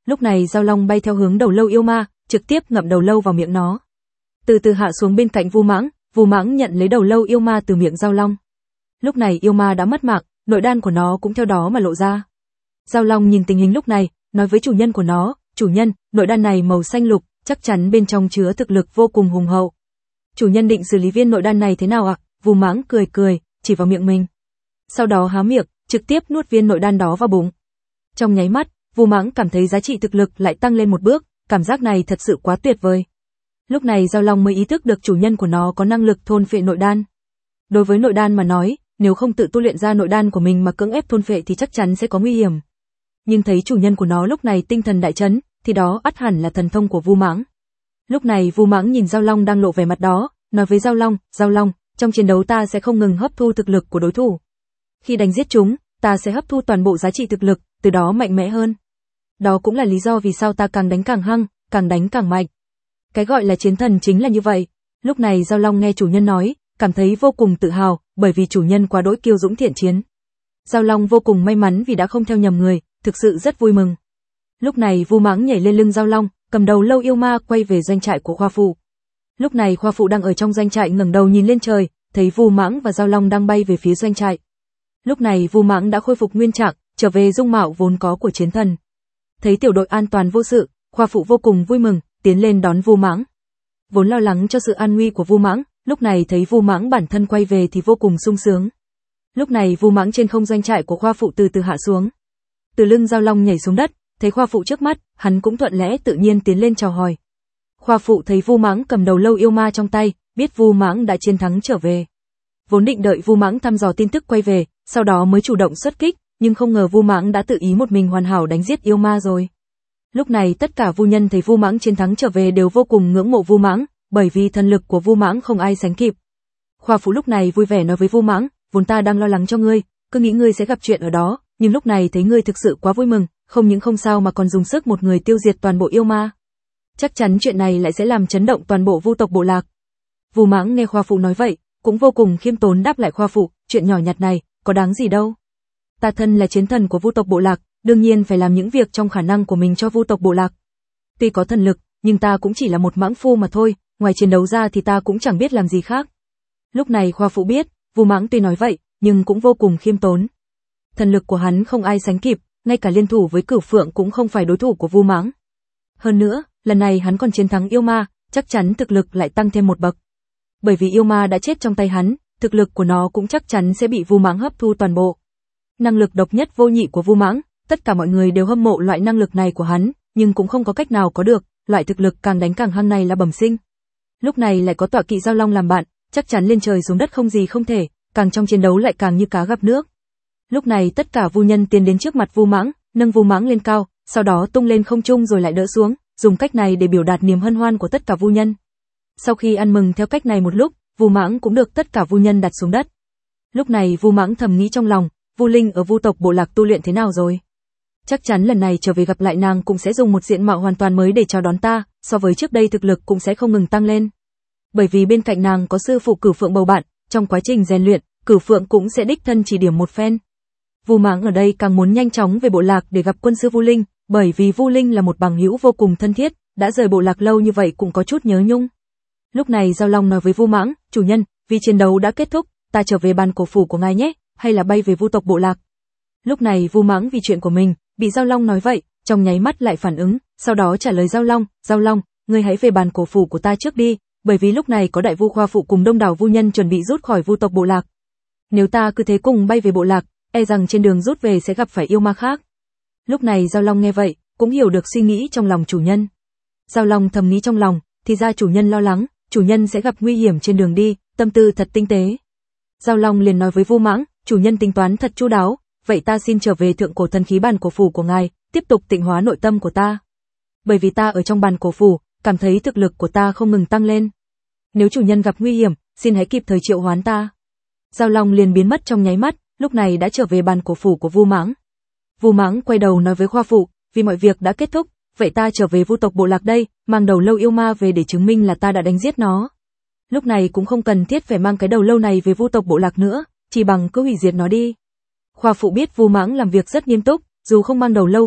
A: Lúc này dao long bay theo hướng đầu lâu yêu ma, trực tiếp ngậm đầu lâu vào miệng nó. Từ từ hạ xuống bên cạnh Vu Mãng, Vu Mãng nhận lấy đầu lâu yêu ma từ miệng dao long. Lúc này yêu ma đã mất mạng, nội đan của nó cũng theo đó mà lộ ra. Dao long nhìn tình hình lúc này, nói với chủ nhân của nó, chủ nhân, nội đan này màu xanh lục, chắc chắn bên trong chứa thực lực vô cùng hùng hậu. Chủ nhân định xử lý viên nội đan này thế nào ạ? Vu Mãng cười cười, chỉ vào miệng mình. Sau đó há miệng, trực tiếp nuốt viên nội đan đó vào bụng. Trong nháy mắt, Vu Mãng cảm thấy giá trị thực lực lại tăng lên một bước, cảm giác này thật sự quá tuyệt vời. Lúc này dao long mới ý thức được chủ nhân của nó có năng lực thôn phệ nội đan. Đối với nội đan mà nói, nếu không tự tu luyện ra nội đan của mình mà cưỡng ép thôn phệ thì chắc chắn sẽ có nguy hiểm. Nhưng thấy chủ nhân của nó lúc này tinh thần đại chấn, thì đó ắt hẳn là thần thông của Vu Mãng. Lúc này Vu Mãng nhìn dao long đang lộ vẻ mặt đó, nói với dao long, dao long, trong chiến đấu ta sẽ không ngừng hấp thu thực lực của đối thủ. Khi đánh giết chúng, ta sẽ hấp thu toàn bộ giá trị thực lực, từ đó mạnh mẽ hơn. Đó cũng là lý do vì sao ta càng đánh càng hăng, càng đánh càng mạnh. Cái gọi là chiến thần chính là như vậy. Lúc này dao long nghe chủ nhân nói, cảm thấy vô cùng tự hào, bởi vì chủ nhân quá đỗi kiêu dũng thiện chiến. Dao long vô cùng may mắn vì đã không theo nhầm người, thực sự rất vui mừng. Lúc này Vu Mãng nhảy lên lưng dao long, cầm đầu lâu yêu ma quay về doanh trại của Khoa Phụ. Lúc này Khoa Phụ đang ở trong doanh trại ngẩng đầu nhìn lên trời, thấy Vu Mãng và dao long đang bay về phía doanh trại. Lúc này Vu Mãng đã khôi phục nguyên trạng, trở về dung mạo vốn có của chiến thần. Thấy tiểu đội an toàn vô sự, Khoa Phụ vô cùng vui mừng, tiến lên đón Vu Mãng. Vốn lo lắng cho sự an nguy của Vu Mãng, lúc này thấy Vu Mãng bản thân quay về thì vô cùng sung sướng. Lúc này Vu Mãng trên không doanh trại của Khoa Phụ từ từ hạ xuống. Từ lưng dao long nhảy xuống đất, thấy Khoa Phụ trước mắt, hắn cũng thuận lẽ tự nhiên tiến lên chào hỏi. Khoa Phụ thấy Vu Mãng cầm đầu lâu yêu ma trong tay, biết Vu Mãng đã chiến thắng trở về. Vốn định đợi Vu Mãng thăm dò tin tức quay về, sau đó mới chủ động xuất kích, nhưng không ngờ Vu Mãng đã tự ý một mình hoàn hảo đánh giết yêu ma rồi. Lúc này tất cả Vu nhân thấy Vu Mãng chiến thắng trở về đều vô cùng ngưỡng mộ Vu Mãng, bởi vì thần lực của Vu Mãng không ai sánh kịp. Khoa Phụ lúc này vui vẻ nói với Vu Mãng, vốn ta đang lo lắng cho ngươi, cứ nghĩ ngươi sẽ gặp chuyện ở đó, nhưng lúc này thấy ngươi thực sự quá vui mừng, không những không sao mà còn dùng sức một người tiêu diệt toàn bộ yêu ma. Chắc chắn chuyện này lại sẽ làm chấn động toàn bộ Vu tộc bộ lạc. Vu Mãng nghe Khoa Phụ nói vậy, cũng vô cùng khiêm tốn đáp lại Khoa Phụ, chuyện nhỏ nhặt này, có đáng gì đâu. Ta thân là chiến thần của Vu tộc bộ lạc, đương nhiên phải làm những việc trong khả năng của mình cho Vu tộc bộ lạc. Tuy có thần lực, nhưng ta cũng chỉ là một mãng phu mà thôi, ngoài chiến đấu ra thì ta cũng chẳng biết làm gì khác. Lúc này Khoa Phụ biết, Vu Mãng tuy nói vậy, nhưng cũng vô cùng khiêm tốn. Thần lực của hắn không ai sánh kịp, ngay cả liên thủ với Cửu Phượng cũng không phải đối thủ của Vu Mãng. Hơn nữa, lần này hắn còn chiến thắng yêu ma, chắc chắn thực lực lại tăng thêm một bậc. Bởi vì yêu ma đã chết trong tay hắn, thực lực của nó cũng chắc chắn sẽ bị Vu Mãng hấp thu toàn bộ. Năng lực độc nhất vô nhị của Vu Mãng, tất cả mọi người đều hâm mộ loại năng lực này của hắn, nhưng cũng không có cách nào có được, loại thực lực càng đánh càng hăng này là bẩm sinh. Lúc này lại có tọa kỵ dao long làm bạn, chắc chắn lên trời xuống đất không gì không thể, càng trong chiến đấu lại càng như cá gặp nước. Lúc này tất cả Vu nhân tiến đến trước mặt Vu Mãng, nâng Vu Mãng lên cao, sau đó tung lên không trung rồi lại đỡ xuống, dùng cách này để biểu đạt niềm hân hoan của tất cả Vu nhân. Sau khi ăn mừng theo cách này một lúc, Vu Mãng cũng được tất cả Vu nhân đặt xuống đất. Lúc này Vu Mãng thầm nghĩ trong lòng, Vu Linh ở Vu tộc bộ lạc tu luyện thế nào rồi? Chắc chắn lần này trở về gặp lại nàng cũng sẽ dùng một diện mạo hoàn toàn mới để chào đón ta, so với trước đây thực lực cũng sẽ không ngừng tăng lên. Bởi vì bên cạnh nàng có sư phụ Cửu Phượng bầu bạn, trong quá trình rèn luyện, Cửu Phượng cũng sẽ đích thân chỉ điểm một phen. Vu Mãng ở đây càng muốn nhanh chóng về bộ lạc để gặp quân sư Vu Linh, bởi vì Vu Linh là một bằng hữu vô cùng thân thiết, đã rời bộ lạc lâu như vậy cũng có chút nhớ nhung. Lúc này Dao Long nói với Vu Mãng, chủ nhân, vì chiến đấu đã kết thúc, ta trở về bàn cổ phủ của ngài nhé, hay là bay về Vu tộc bộ lạc. Lúc này Vu Mãng vì chuyện của mình, bị Dao Long nói vậy, trong nháy mắt lại phản ứng, sau đó trả lời Dao Long, Dao Long, ngươi hãy về bàn cổ phủ của ta trước đi, bởi vì lúc này có đại vu Khoa Phụ cùng đông đảo vu nhân chuẩn bị rút khỏi Vu tộc bộ lạc. Nếu ta cứ thế cùng bay về bộ lạc, e rằng trên đường rút về sẽ gặp phải yêu ma khác. Lúc này Dao Long nghe vậy, cũng hiểu được suy nghĩ trong lòng chủ nhân. Dao Long thầm nghĩ trong lòng, thì ra chủ nhân lo lắng, chủ nhân sẽ gặp nguy hiểm trên đường đi, tâm tư thật tinh tế. Dao Long liền nói với Vu Mãng, chủ nhân tính toán thật chu đáo, vậy ta xin trở về thượng cổ thần khí bàn cổ phủ của ngài, tiếp tục tịnh hóa nội tâm của ta. Bởi vì ta ở trong bàn cổ phủ, cảm thấy thực lực của ta không ngừng tăng lên. Nếu chủ nhân gặp nguy hiểm, xin hãy kịp thời triệu hoán ta. Dao Long liền biến mất trong nháy mắt, lúc này đã trở về bàn cổ phủ của Vu Mãng. Vu Mãng quay đầu nói với Khoa Phụ, vì mọi việc đã kết thúc, vậy ta trở về Vu tộc bộ lạc đây, mang đầu lâu yêu ma về để chứng minh là ta đã đánh giết nó. Lúc này cũng không cần thiết phải mang cái đầu lâu này về Vu tộc bộ lạc nữa, chỉ bằng cứ hủy diệt nó đi. Khoa Phụ biết Vu Mãng làm việc rất nghiêm túc, dù không mang đầu lâu về,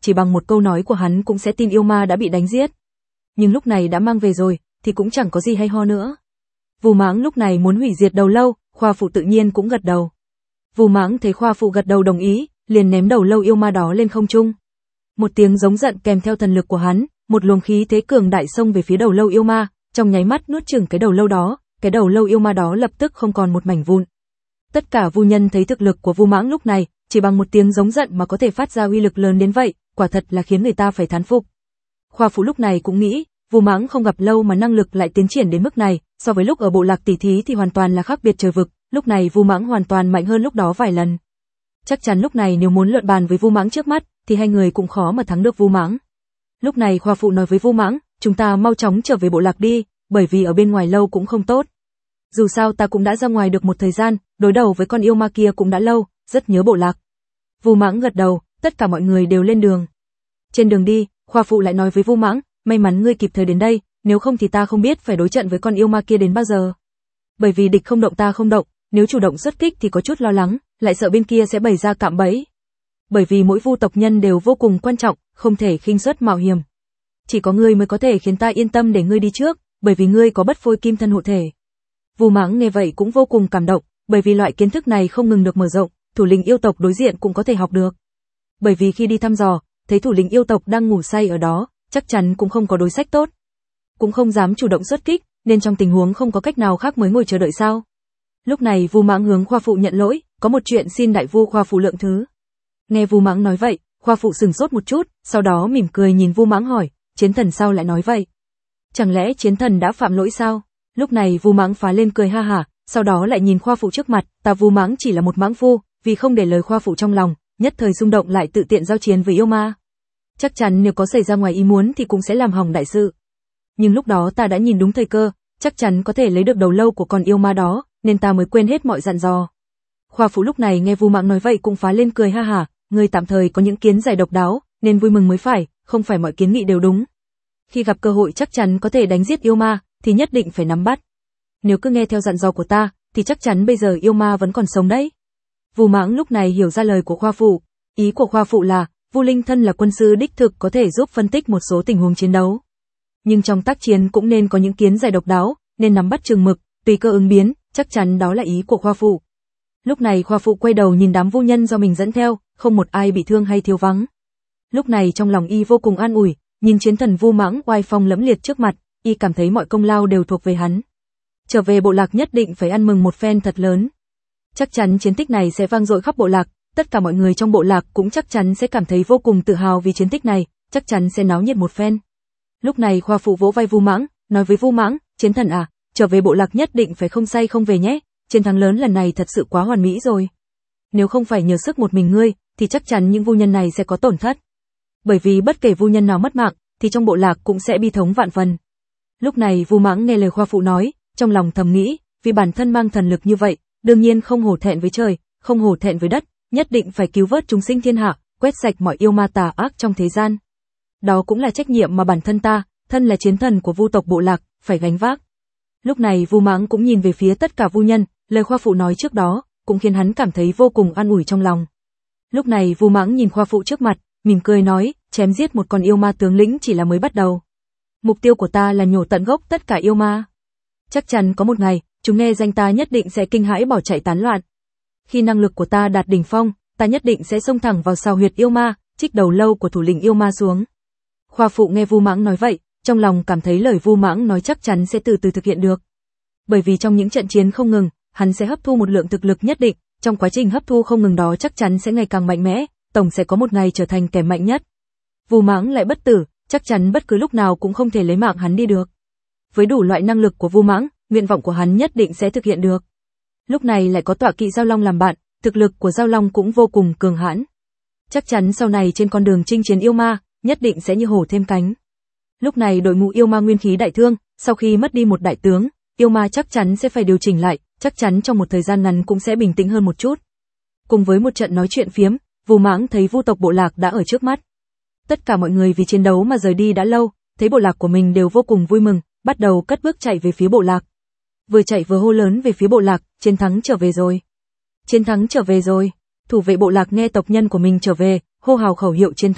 A: chỉ bằng một câu nói của hắn cũng sẽ tin yêu ma đã bị đánh giết. Nhưng lúc này đã mang về rồi, thì cũng chẳng có gì hay ho nữa. Vu Mãng lúc này muốn hủy diệt đầu lâu, Khoa Phụ tự nhiên cũng gật đầu. Vu Mãng thấy Khoa Phụ gật đầu đồng ý, liền ném đầu lâu yêu ma đó lên không trung. Một tiếng giống giận kèm theo thần lực của hắn, một luồng khí thế cường đại xông về phía đầu lâu yêu ma, trong nháy mắt nuốt chửng cái đầu lâu đó, cái đầu lâu yêu ma đó lập tức không còn một mảnh vụn. Tất cả vu nhân thấy thực lực của Vu Mãng lúc này, chỉ bằng một tiếng giống giận mà có thể phát ra uy lực lớn đến vậy, quả thật là khiến người ta phải thán phục. Khoa Phụ lúc này cũng nghĩ, Vu Mãng không gặp lâu mà năng lực lại tiến triển đến mức này, so với lúc ở bộ lạc tỷ thí thì hoàn toàn là khác biệt trời vực, lúc này Vu Mãng hoàn toàn mạnh hơn lúc đó vài lần. Chắc chắn lúc này nếu muốn luận bàn với Vu Mãng trước mắt, thì hai người cũng khó mà thắng được Vu Mãng. Lúc này Khoa Phụ nói với Vu Mãng, chúng ta mau chóng trở về bộ lạc đi, bởi vì ở bên ngoài lâu cũng không tốt. Dù sao ta cũng đã ra ngoài được một thời gian, đối đầu với con yêu ma kia cũng đã lâu, rất nhớ bộ lạc. Vu Mãng gật đầu, tất cả mọi người đều lên đường. Trên đường đi, Khoa Phụ lại nói với Vu Mãng, may mắn ngươi kịp thời đến đây, nếu không thì ta không biết phải đối trận với con yêu ma kia đến bao giờ. Bởi vì địch không động ta không động, nếu chủ động xuất kích thì có chút lo lắng, lại sợ bên kia sẽ bày ra cạm bẫy. Bởi vì mỗi vu tộc nhân đều vô cùng quan trọng, không thể khinh suất mạo hiểm. Chỉ có ngươi mới có thể khiến ta yên tâm để ngươi đi trước, bởi vì ngươi có bất phôi kim thân hộ thể. Vu Mãng nghe vậy cũng vô cùng cảm động, bởi vì loại kiến thức này không ngừng được mở rộng, thủ lĩnh yêu tộc đối diện cũng có thể học được. Bởi vì khi đi thăm dò, thấy thủ lĩnh yêu tộc đang ngủ say ở đó, chắc chắn cũng không có đối sách tốt. Cũng không dám chủ động xuất kích, nên trong tình huống không có cách nào khác mới ngồi chờ đợi sao. Lúc này Vu Mãng hướng Khoa Phụ nhận lỗi, có một chuyện xin đại vu Khoa Phụ lượng thứ. Nghe Vu Mãng nói vậy, Khoa Phụ sừng sốt một chút, sau đó mỉm cười nhìn Vu Mãng hỏi, Chiến Thần sao lại nói vậy? Chẳng lẽ Chiến Thần đã phạm lỗi sao? Lúc này Vu Mãng phá lên cười ha hả, sau đó lại nhìn Khoa Phụ trước mặt, ta Vu Mãng chỉ là một mãng phu, vì không để lời Khoa Phụ trong lòng, nhất thời xung động lại tự tiện giao chiến với yêu ma. Chắc chắn nếu có xảy ra ngoài ý muốn thì cũng sẽ làm hỏng đại sự. Nhưng lúc đó ta đã nhìn đúng thời cơ, chắc chắn có thể lấy được đầu lâu của con yêu ma đó, nên ta mới quên hết mọi dặn dò. Khoa Phụ lúc này nghe Vu Mãng nói vậy cũng phá lên cười ha hả, người tạm thời có những kiến giải độc đáo, nên vui mừng mới phải, không phải mọi kiến nghị đều đúng. Khi gặp cơ hội chắc chắn có thể đánh giết yêu ma, thì nhất định phải nắm bắt. Nếu cứ nghe theo dặn dò của ta, thì chắc chắn bây giờ yêu ma vẫn còn sống đấy. Vu Mãng lúc này hiểu ra lời của Khoa Phụ, ý của Khoa Phụ là, Vu Linh Thân là quân sư đích thực có thể giúp phân tích một số tình huống chiến đấu. Nhưng trong tác chiến cũng nên có những kiến giải độc đáo, nên nắm bắt chừng mực, tùy cơ ứng biến, chắc chắn đó là ý của Khoa Phụ. Lúc này Khoa Phụ quay đầu nhìn đám vu nhân do mình dẫn theo, không một ai bị thương hay thiếu vắng. Lúc này trong lòng y vô cùng an ủi, nhìn Chiến Thần Vu Mãng oai phong lẫm liệt trước mặt, y cảm thấy mọi công lao đều thuộc về hắn. Trở về bộ lạc nhất định phải ăn mừng một phen thật lớn. Chắc chắn chiến tích này sẽ vang dội khắp bộ lạc, tất cả mọi người trong bộ lạc cũng chắc chắn sẽ cảm thấy vô cùng tự hào vì chiến tích này, chắc chắn sẽ náo nhiệt một phen. Lúc này Khoa Phụ vỗ vai Vu Mãng, nói với Vu Mãng, Chiến Thần à, trở về bộ lạc nhất định phải không say không về nhé, chiến thắng lớn lần này thật sự quá hoàn mỹ rồi. Nếu không phải nhờ sức một mình ngươi, thì chắc chắn những vu nhân này sẽ có tổn thất. Bởi vì bất kể vu nhân nào mất mạng, thì trong bộ lạc cũng sẽ bi thống vạn phần. Lúc này Vu Mãng nghe lời Khoa Phụ nói, trong lòng thầm nghĩ, vì bản thân mang thần lực như vậy, đương nhiên không hổ thẹn với trời, không hổ thẹn với đất, nhất định phải cứu vớt chúng sinh thiên hạ, quét sạch mọi yêu ma tà ác trong thế gian. Đó cũng là trách nhiệm mà bản thân ta, thân là chiến thần của vu tộc bộ lạc, phải gánh vác. Lúc này Vu Mãng cũng nhìn về phía tất cả vu nhân, lời Khoa Phụ nói trước đó, cũng khiến hắn cảm thấy vô cùng an ủi trong lòng. Lúc này Vu Mãng nhìn Khoa Phụ trước mặt, mỉm cười nói, chém giết một con yêu ma tướng lĩnh chỉ là mới bắt đầu. Mục tiêu của ta là nhổ tận gốc tất cả yêu ma. Chắc chắn có một ngày, chúng nghe danh ta nhất định sẽ kinh hãi bỏ chạy tán loạn. Khi năng lực của ta đạt đỉnh phong, ta nhất định sẽ xông thẳng vào sào huyệt yêu ma, trích đầu lâu của thủ lĩnh yêu ma xuống. Khoa Phụ nghe Vu Mãng nói vậy, trong lòng cảm thấy lời Vu Mãng nói chắc chắn sẽ từ từ thực hiện được. Bởi vì trong những trận chiến không ngừng, hắn sẽ hấp thu một lượng thực lực nhất định, trong quá trình hấp thu không ngừng đó chắc chắn sẽ ngày càng mạnh mẽ, tổng sẽ có một ngày trở thành kẻ mạnh nhất. Vu Mãng lại bất tử, chắc chắn bất cứ lúc nào cũng không thể lấy mạng hắn đi được. Với đủ loại năng lực của Vu Mãng, nguyện vọng của hắn nhất định sẽ thực hiện được. Lúc này lại có tọa kỵ Giao Long làm bạn, thực lực của Giao Long cũng vô cùng cường hãn. Chắc chắn sau này trên con đường chinh chiến yêu ma, nhất định sẽ như hổ thêm cánh. Lúc này đội ngũ yêu ma nguyên khí đại thương, sau khi mất đi một đại tướng, yêu ma chắc chắn sẽ phải điều chỉnh lại, chắc chắn trong một thời gian ngắn cũng sẽ bình tĩnh hơn một chút. Cùng với một trận nói chuyện phiếm, Vu Mãng thấy vu tộc bộ lạc đã ở trước mắt. Tất cả mọi người vì chiến đấu mà rời đi đã lâu, thấy bộ lạc của mình đều vô cùng vui mừng, bắt đầu cất bước chạy về phía bộ lạc. Vừa chạy vừa hô lớn về phía bộ lạc, chiến thắng trở về rồi. Chiến thắng trở về rồi. Thủ vệ bộ lạc nghe tộc nhân của mình trở về, hô hào khẩu hiệu chiến thắng,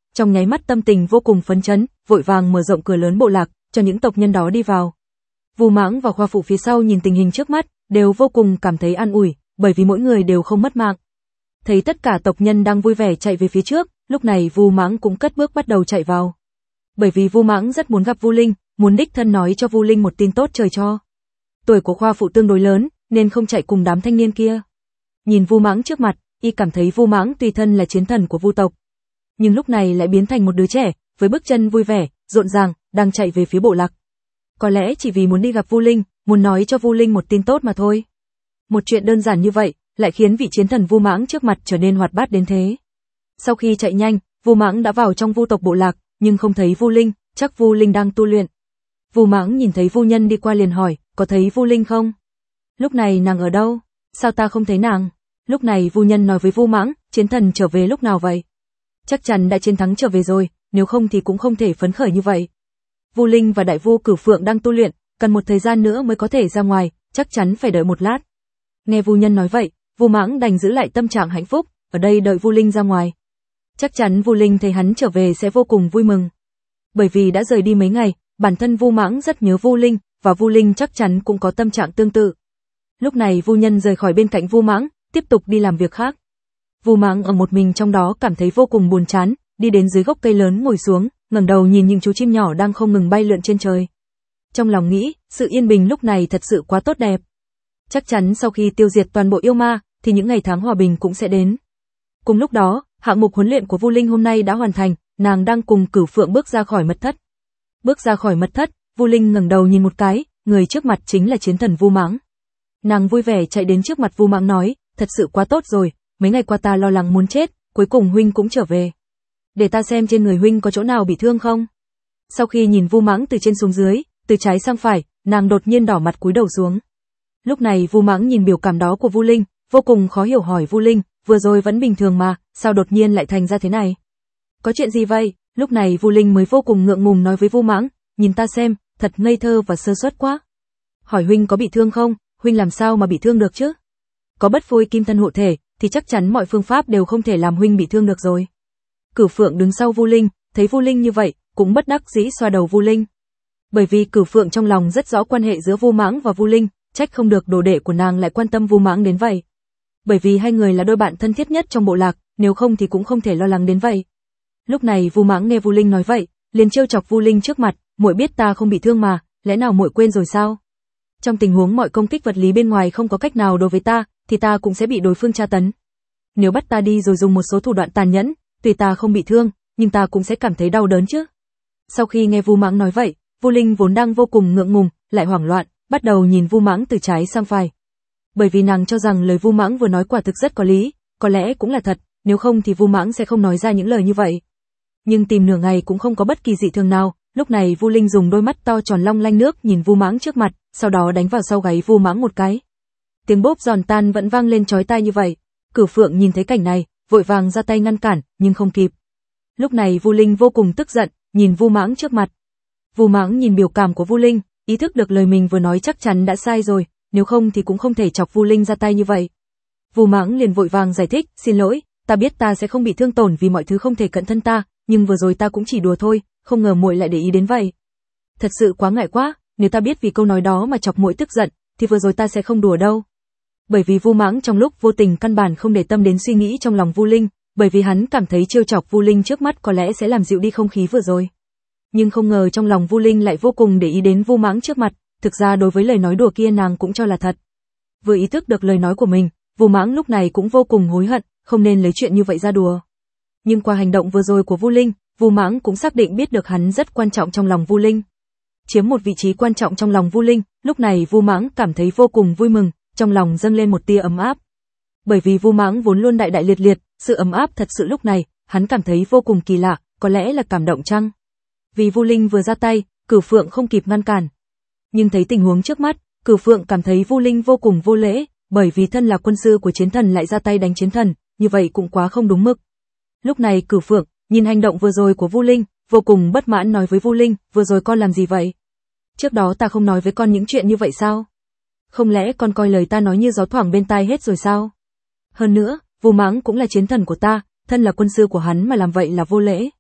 A: trong nháy mắt tâm tình vô cùng phấn chấn, vội vàng mở rộng cửa lớn bộ lạc, cho những tộc nhân đó đi vào. Vu Mãng và Khoa Phụ phía sau nhìn tình hình trước mắt, đều vô cùng cảm thấy an ủi, bởi vì mỗi người đều không mất mạng. Thấy tất cả tộc nhân đang vui vẻ chạy về phía trước, lúc này Vu Mãng cũng cất bước bắt đầu chạy vào. Bởi vì Vu Mãng rất muốn gặp Vu Linh, muốn đích thân nói cho Vu Linh một tin tốt trời cho. Tuổi của Khoa Phụ tương đối lớn, nên không chạy cùng đám thanh niên kia. Nhìn Vu Mãng trước mặt, y cảm thấy Vu Mãng tuy thân là chiến thần của Vu tộc, nhưng lúc này lại biến thành một đứa trẻ, với bước chân vui vẻ, rộn ràng, đang chạy về phía bộ lạc. Có lẽ chỉ vì muốn đi gặp Vu Linh, muốn nói cho Vu Linh một tin tốt mà thôi. Một chuyện đơn giản như vậy, lại khiến vị chiến thần Vu Mãng trước mặt trở nên hoạt bát đến thế. Sau khi chạy nhanh, Vu Mãng đã vào trong Vu tộc bộ lạc, nhưng không thấy Vu Linh, chắc Vu Linh đang tu luyện. Vu Mãng nhìn thấy Vu Nhân đi qua liền hỏi, có thấy Vu Linh không? Lúc này nàng ở đâu? Sao ta không thấy nàng? Lúc này Vu Nhân nói với Vu Mãng, chiến thần trở về lúc nào vậy? Chắc chắn đã chiến thắng trở về rồi, nếu không thì cũng không thể phấn khởi như vậy. Vu Linh và Đại Vu Cửu Phượng đang tu luyện, cần một thời gian nữa mới có thể ra ngoài, chắc chắn phải đợi một lát. Nghe Vu Nhân nói vậy, Vu Mãng đành giữ lại tâm trạng hạnh phúc, ở đây đợi Vu Linh ra ngoài. Chắc chắn Vu Linh thấy hắn trở về sẽ vô cùng vui mừng. Bởi vì đã rời đi mấy ngày, bản thân Vu Mãng rất nhớ Vu Linh, và Vu Linh chắc chắn cũng có tâm trạng tương tự. Lúc này Vu Nhân rời khỏi bên cạnh Vu Mãng, tiếp tục đi làm việc khác. Vu Mãng ở một mình trong đó cảm thấy vô cùng buồn chán, đi đến dưới gốc cây lớn ngồi xuống, ngẩng đầu nhìn những chú chim nhỏ đang không ngừng bay lượn trên trời. Trong lòng nghĩ, sự yên bình lúc này thật sự quá tốt đẹp. Chắc chắn sau khi tiêu diệt toàn bộ yêu ma, thì những ngày tháng hòa bình cũng sẽ đến. Cùng lúc đó, hạng mục huấn luyện của Vu Linh hôm nay đã hoàn thành, nàng đang cùng Cửu Phượng bước ra khỏi mật thất. Bước ra khỏi mật thất, Vu Linh ngẩng đầu nhìn một cái, người trước mặt chính là chiến thần Vu Mãng. Nàng vui vẻ chạy đến trước mặt Vu Mãng nói, thật sự quá tốt rồi, mấy ngày qua ta lo lắng muốn chết, cuối cùng huynh cũng trở về. Để ta xem trên người huynh có chỗ nào bị thương không? Sau khi nhìn Vu Mãng từ trên xuống dưới, từ trái sang phải, nàng đột nhiên đỏ mặt cúi đầu xuống. Lúc này Vu Mãng nhìn biểu cảm đó của Vu Linh, vô cùng khó hiểu hỏi Vu Linh, vừa rồi vẫn bình thường mà, sao đột nhiên lại thành ra thế này? Có chuyện gì vậy? Lúc này Vu Linh mới vô cùng ngượng ngùng nói với Vu Mãng, nhìn ta xem, thật ngây thơ và sơ suất quá. Hỏi huynh có bị thương không? Huynh làm sao mà bị thương được chứ? Có bất phôi kim thân hộ thể, thì chắc chắn mọi phương pháp đều không thể làm huynh bị thương được rồi. Cửu Phượng đứng sau Vu Linh, thấy Vu Linh như vậy, cũng bất đắc dĩ xoa đầu Vu Linh. Bởi vì Cửu Phượng trong lòng rất rõ quan hệ giữa Vu Mãng và Vu Linh, trách không được đồ đệ của nàng lại quan tâm Vu Mãng đến vậy. Bởi vì hai người là đôi bạn thân thiết nhất trong bộ lạc, nếu không thì cũng không thể lo lắng đến vậy. Lúc này Vu Mãng nghe Vu Linh nói vậy, liền trêu chọc Vu Linh trước mặt, muội biết ta không bị thương mà, lẽ nào muội quên rồi sao? Trong tình huống mọi công kích vật lý bên ngoài không có cách nào đối với ta, thì ta cũng sẽ bị đối phương tra tấn. Nếu bắt ta đi rồi dùng một số thủ đoạn tàn nhẫn, tuy ta không bị thương, nhưng ta cũng sẽ cảm thấy đau đớn chứ. Sau khi nghe Vu Mãng nói vậy, Vu Linh vốn đang vô cùng ngượng ngùng, lại hoảng loạn, bắt đầu nhìn Vu Mãng từ trái sang phải. Bởi vì nàng cho rằng lời Vu Mãng vừa nói quả thực rất có lý, có lẽ cũng là thật, nếu không thì Vu Mãng sẽ không nói ra những lời như vậy. Nhưng tìm nửa ngày cũng không có bất kỳ dị thường nào, lúc này Vu Linh dùng đôi mắt to tròn long lanh nước nhìn Vu Mãng trước mặt, sau đó đánh vào sau gáy Vu Mãng một cái. Tiếng bốp giòn tan vẫn vang lên chói tai như vậy. Cửu Phượng nhìn thấy cảnh này, vội vàng ra tay ngăn cản, nhưng không kịp. Lúc này Vu Linh vô cùng tức giận, nhìn Vu Mãng trước mặt. Vu Mãng nhìn biểu cảm của Vu Linh, ý thức được lời mình vừa nói chắc chắn đã sai rồi, nếu không thì cũng không thể chọc Vu Linh ra tay như vậy. Vu Mãng liền vội vàng giải thích, xin lỗi, ta biết ta sẽ không bị thương tổn vì mọi thứ không thể cận thân ta, nhưng vừa rồi ta cũng chỉ đùa thôi, không ngờ muội lại để ý đến vậy. Thật sự quá ngại quá, nếu ta biết vì câu nói đó mà chọc muội tức giận, thì vừa rồi ta sẽ không đùa đâu. Bởi vì Vu Mãng trong lúc vô tình căn bản không để tâm đến suy nghĩ trong lòng Vu Linh, bởi vì hắn cảm thấy trêu chọc Vu Linh trước mắt có lẽ sẽ làm dịu đi không khí vừa rồi. Nhưng không ngờ trong lòng Vu Linh lại vô cùng để ý đến Vu Mãng trước mặt, thực ra đối với lời nói đùa kia nàng cũng cho là thật. Vừa ý thức được lời nói của mình, Vu Mãng lúc này cũng vô cùng hối hận, không nên lấy chuyện như vậy ra đùa. Nhưng qua hành động vừa rồi của Vu Linh, Vu Mãng cũng xác định biết được hắn rất quan trọng trong lòng Vu Linh. Chiếm một vị trí quan trọng trong lòng Vu Linh, lúc này Vu Mãng cảm thấy vô cùng vui mừng, trong lòng dâng lên một tia ấm áp. Bởi vì Vu Mãng vốn luôn đại đại liệt liệt, sự ấm áp thật sự lúc này, hắn cảm thấy vô cùng kỳ lạ, có lẽ là cảm động chăng? Vì Vu Linh vừa ra tay, Cửu Phượng không kịp ngăn cản. Nhưng thấy tình huống trước mắt, Cửu Phượng cảm thấy Vu Linh vô cùng vô lễ, bởi vì thân là quân sư của chiến thần lại ra tay đánh chiến thần, như vậy cũng quá không đúng mực. Lúc này Cửu Phượng nhìn hành động vừa rồi của Vu Linh, vô cùng bất mãn nói với Vu Linh, vừa rồi con làm gì vậy? Trước đó ta không nói với con những chuyện như vậy sao? Không lẽ con coi lời ta nói như gió thoảng bên tai hết rồi sao? Hơn nữa, Vu Mãng cũng là chiến thần của ta, thân là quân sư của hắn mà làm vậy là vô lễ.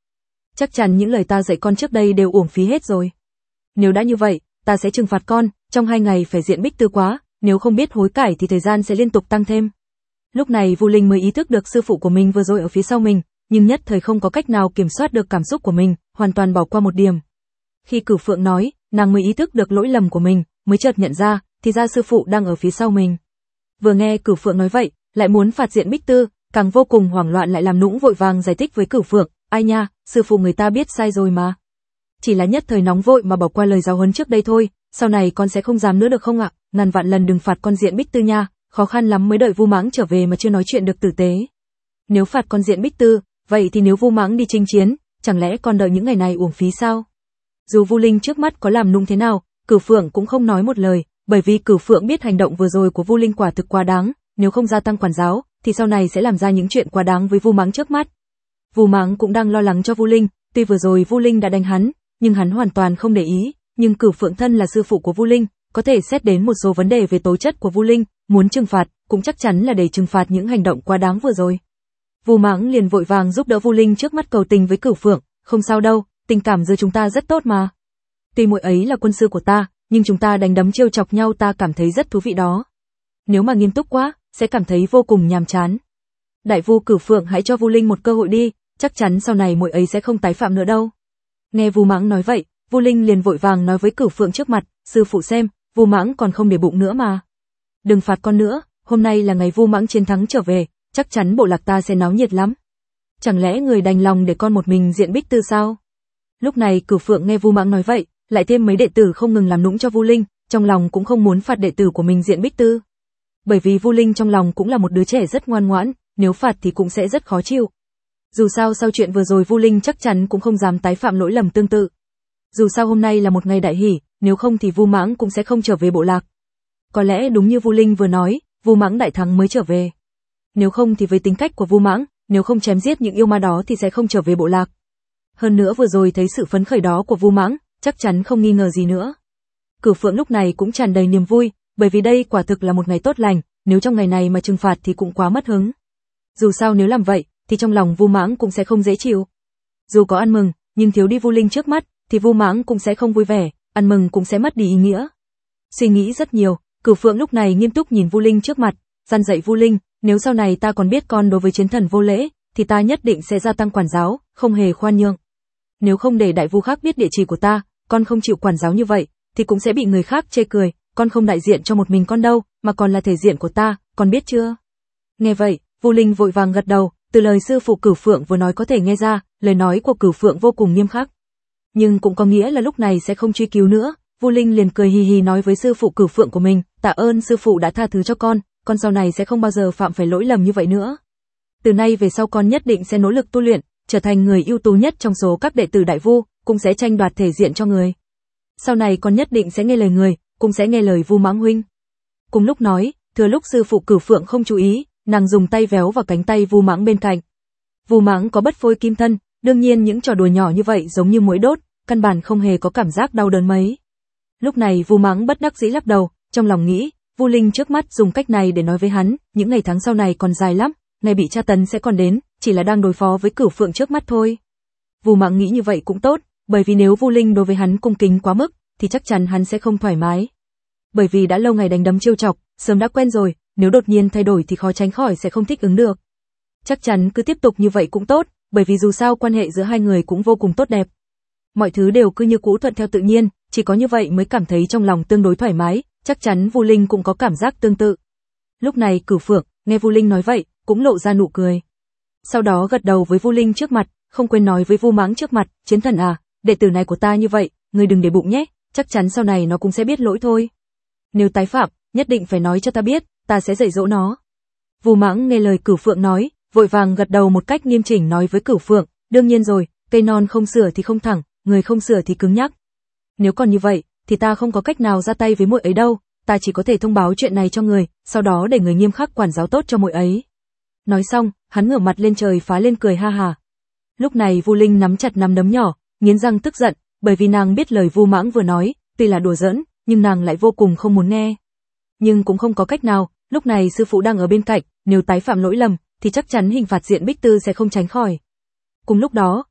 A: Chắc chắn những lời ta dạy con trước đây đều uổng phí hết rồi. Nếu đã như vậy, ta sẽ trừng phạt con, trong hai ngày phải diện bích tư quá, nếu không biết hối cải thì thời gian sẽ liên tục tăng thêm. Lúc này Vu Linh mới ý thức được sư phụ của mình vừa rồi ở phía sau mình, nhưng nhất thời không có cách nào kiểm soát được cảm xúc của mình, hoàn toàn bỏ qua một điểm. Khi Cửu Phượng nói, nàng mới ý thức được lỗi lầm của mình, mới chợt nhận ra, thì ra sư phụ đang ở phía sau mình. Vừa nghe Cửu Phượng nói vậy, lại muốn phạt diện bích tư, càng vô cùng hoảng loạn lại làm nũng vội vàng giải thích với Cửu Phượng, ai nha, sư phụ người ta biết sai rồi mà. Chỉ là nhất thời nóng vội mà bỏ qua lời giáo huấn trước đây thôi, sau này con sẽ không dám nữa được không ạ, ngàn vạn lần đừng phạt con diện bích tư nha, khó khăn lắm mới đợi Vu Mãng trở về mà chưa nói chuyện được tử tế. Nếu phạt con diện bích tư, vậy thì nếu Vu Mãng đi chinh chiến, chẳng lẽ con đợi những ngày này uổng phí sao? Dù Vu Linh trước mắt có làm nũng thế nào, Cửu Phượng cũng không nói một lời, bởi vì Cửu Phượng biết hành động vừa rồi của Vu Linh quả thực quá đáng, nếu không gia tăng quản giáo, thì sau này sẽ làm ra những chuyện quá đáng với Vu Mãng trước mắt. Vu Mãng cũng đang lo lắng cho Vu Linh, tuy vừa rồi Vu Linh đã đánh hắn, nhưng hắn hoàn toàn không để ý, nhưng Cửu Phượng thân là sư phụ của Vu Linh, có thể xét đến một số vấn đề về tố chất của Vu Linh, muốn trừng phạt, cũng chắc chắn là để trừng phạt những hành động quá đáng vừa rồi. Vu Mãng liền vội vàng giúp đỡ Vu Linh trước mắt cầu tình với Cửu Phượng, không sao đâu, tình cảm giữa chúng ta rất tốt mà. Tuy muội ấy là quân sư của ta, nhưng chúng ta đánh đấm trêu chọc nhau ta cảm thấy rất thú vị đó. Nếu mà nghiêm túc quá, sẽ cảm thấy vô cùng nhàm chán. Đại Vu Cửu Phượng hãy cho Vu Linh một cơ hội đi, chắc chắn sau này muội ấy sẽ không tái phạm nữa đâu. Nghe Vu Mãng nói vậy, Vu Linh liền vội vàng nói với Cửu Phượng trước mặt, sư phụ xem, Vu Mãng còn không để bụng nữa mà. Đừng phạt con nữa, hôm nay là ngày Vu Mãng chiến thắng trở về, chắc chắn bộ lạc ta sẽ náo nhiệt lắm. Chẳng lẽ người đành lòng để con một mình diện bích tư sao? Lúc này Cửu Phượng nghe Vu Mãng nói vậy, lại thêm mấy đệ tử không ngừng làm nũng cho Vu Linh, trong lòng cũng không muốn phạt đệ tử của mình diện bích tư. Bởi vì Vu Linh trong lòng cũng là một đứa trẻ rất ngoan ngoãn, nếu phạt thì cũng sẽ rất khó chịu. Dù sao sau chuyện vừa rồi Vu Linh chắc chắn cũng không dám tái phạm lỗi lầm tương tự. Dù sao hôm nay là một ngày đại hỷ, nếu không thì Vu Mãng cũng sẽ không trở về bộ lạc. Có lẽ đúng như Vu Linh vừa nói, Vu Mãng đại thắng mới trở về. Nếu không thì với tính cách của Vu Mãng, nếu không chém giết những yêu ma đó thì sẽ không trở về bộ lạc. Hơn nữa vừa rồi thấy sự phấn khởi đó của Vu Mãng, chắc chắn không nghi ngờ gì nữa. Cửu Phượng lúc này cũng tràn đầy niềm vui, bởi vì đây quả thực là một ngày tốt lành, nếu trong ngày này mà trừng phạt thì cũng quá mất hứng. Dù sao nếu làm vậy, thì trong lòng Vu Mãng cũng sẽ không dễ chịu. Dù có ăn mừng, nhưng thiếu đi Vu Linh trước mắt, thì Vu Mãng cũng sẽ không vui vẻ, ăn mừng cũng sẽ mất đi ý nghĩa. Suy nghĩ rất nhiều, Cửu Phượng lúc này nghiêm túc nhìn Vu Linh trước mặt, dặn dạy Vu Linh, nếu sau này ta còn biết con đối với chiến thần vô lễ, thì ta nhất định sẽ gia tăng quản giáo, không hề khoan nhượng. Nếu không để đại vu khác biết địa chỉ của ta, con không chịu quản giáo như vậy, thì cũng sẽ bị người khác chê cười, con không đại diện cho một mình con đâu, mà còn là thể diện của ta, con biết chưa? Nghe vậy, Vu Linh vội vàng gật đầu, từ lời sư phụ Cửu Phượng vừa nói có thể nghe ra, lời nói của Cửu Phượng vô cùng nghiêm khắc. Nhưng cũng có nghĩa là lúc này sẽ không truy cứu nữa, Vu Linh liền cười hì hì nói với sư phụ Cửu Phượng của mình, tạ ơn sư phụ đã tha thứ cho con, con sau này sẽ không bao giờ phạm phải lỗi lầm như vậy nữa. Từ nay về sau con nhất định sẽ nỗ lực tu luyện, trở thành người ưu tú nhất trong số các đệ tử Đại Vu, cũng sẽ tranh đoạt thể diện cho người. Sau này con nhất định sẽ nghe lời người, cũng sẽ nghe lời Vu Mãng huynh. Cùng lúc nói, thừa lúc sư phụ Cửu Phượng không chú ý, nàng dùng tay véo vào cánh tay Vu Mãng bên cạnh. Vu Mãng có bất phôi kim thân, đương nhiên những trò đùa nhỏ như vậy giống như muỗi đốt, căn bản không hề có cảm giác đau đớn mấy. Lúc này Vu Mãng bất đắc dĩ lắc đầu, trong lòng nghĩ, Vu Linh trước mắt dùng cách này để nói với hắn, những ngày tháng sau này còn dài lắm, ngày bị tra tấn sẽ còn đến, chỉ là đang đối phó với Cửu Phượng trước mắt thôi. Vu Mãng nghĩ như vậy cũng tốt, bởi vì nếu Vu Linh đối với hắn cung kính quá mức, thì chắc chắn hắn sẽ không thoải mái. Bởi vì đã lâu ngày đánh đấm trêu chọc, sớm đã quen rồi, nếu đột nhiên thay đổi thì khó tránh khỏi sẽ không thích ứng được. Chắc chắn cứ tiếp tục như vậy cũng tốt, bởi vì dù sao quan hệ giữa hai người cũng vô cùng tốt đẹp. Mọi thứ đều cứ như cũ thuận theo tự nhiên, chỉ có như vậy mới cảm thấy trong lòng tương đối thoải mái, chắc chắn Vu Linh cũng có cảm giác tương tự. Lúc này Cửu Phượng, nghe Vu Linh nói vậy, cũng lộ ra nụ cười. Sau đó gật đầu với Vu Linh trước mặt, không quên nói với Vu Mãng trước mặt, chiến thần à, đệ tử này của ta như vậy, ngươi đừng để bụng nhé, chắc chắn sau này nó cũng sẽ biết lỗi thôi. Nếu tái phạm, nhất định phải nói cho ta biết, ta sẽ dạy dỗ nó. Vu Mãng nghe lời Cửu Phượng nói, vội vàng gật đầu một cách nghiêm chỉnh nói với Cửu Phượng, đương nhiên rồi, cây non không sửa thì không thẳng, người không sửa thì cứng nhắc. Nếu còn như vậy, thì ta không có cách nào ra tay với muội ấy đâu, ta chỉ có thể thông báo chuyện này cho người, sau đó để người nghiêm khắc quản giáo tốt cho muội ấy. Nói xong, hắn ngửa mặt lên trời phá lên cười ha ha. Lúc này Vu Linh nắm chặt nắm đấm nhỏ, nghiến răng tức giận, bởi vì nàng biết lời Vu Mãng vừa nói, tuy là đùa giỡn, nhưng nàng lại vô cùng không muốn nghe. Nhưng cũng không có cách nào, lúc này sư phụ đang ở bên cạnh, nếu tái phạm lỗi lầm, thì chắc chắn hình phạt diện bích tư sẽ không tránh khỏi. Cùng lúc đó,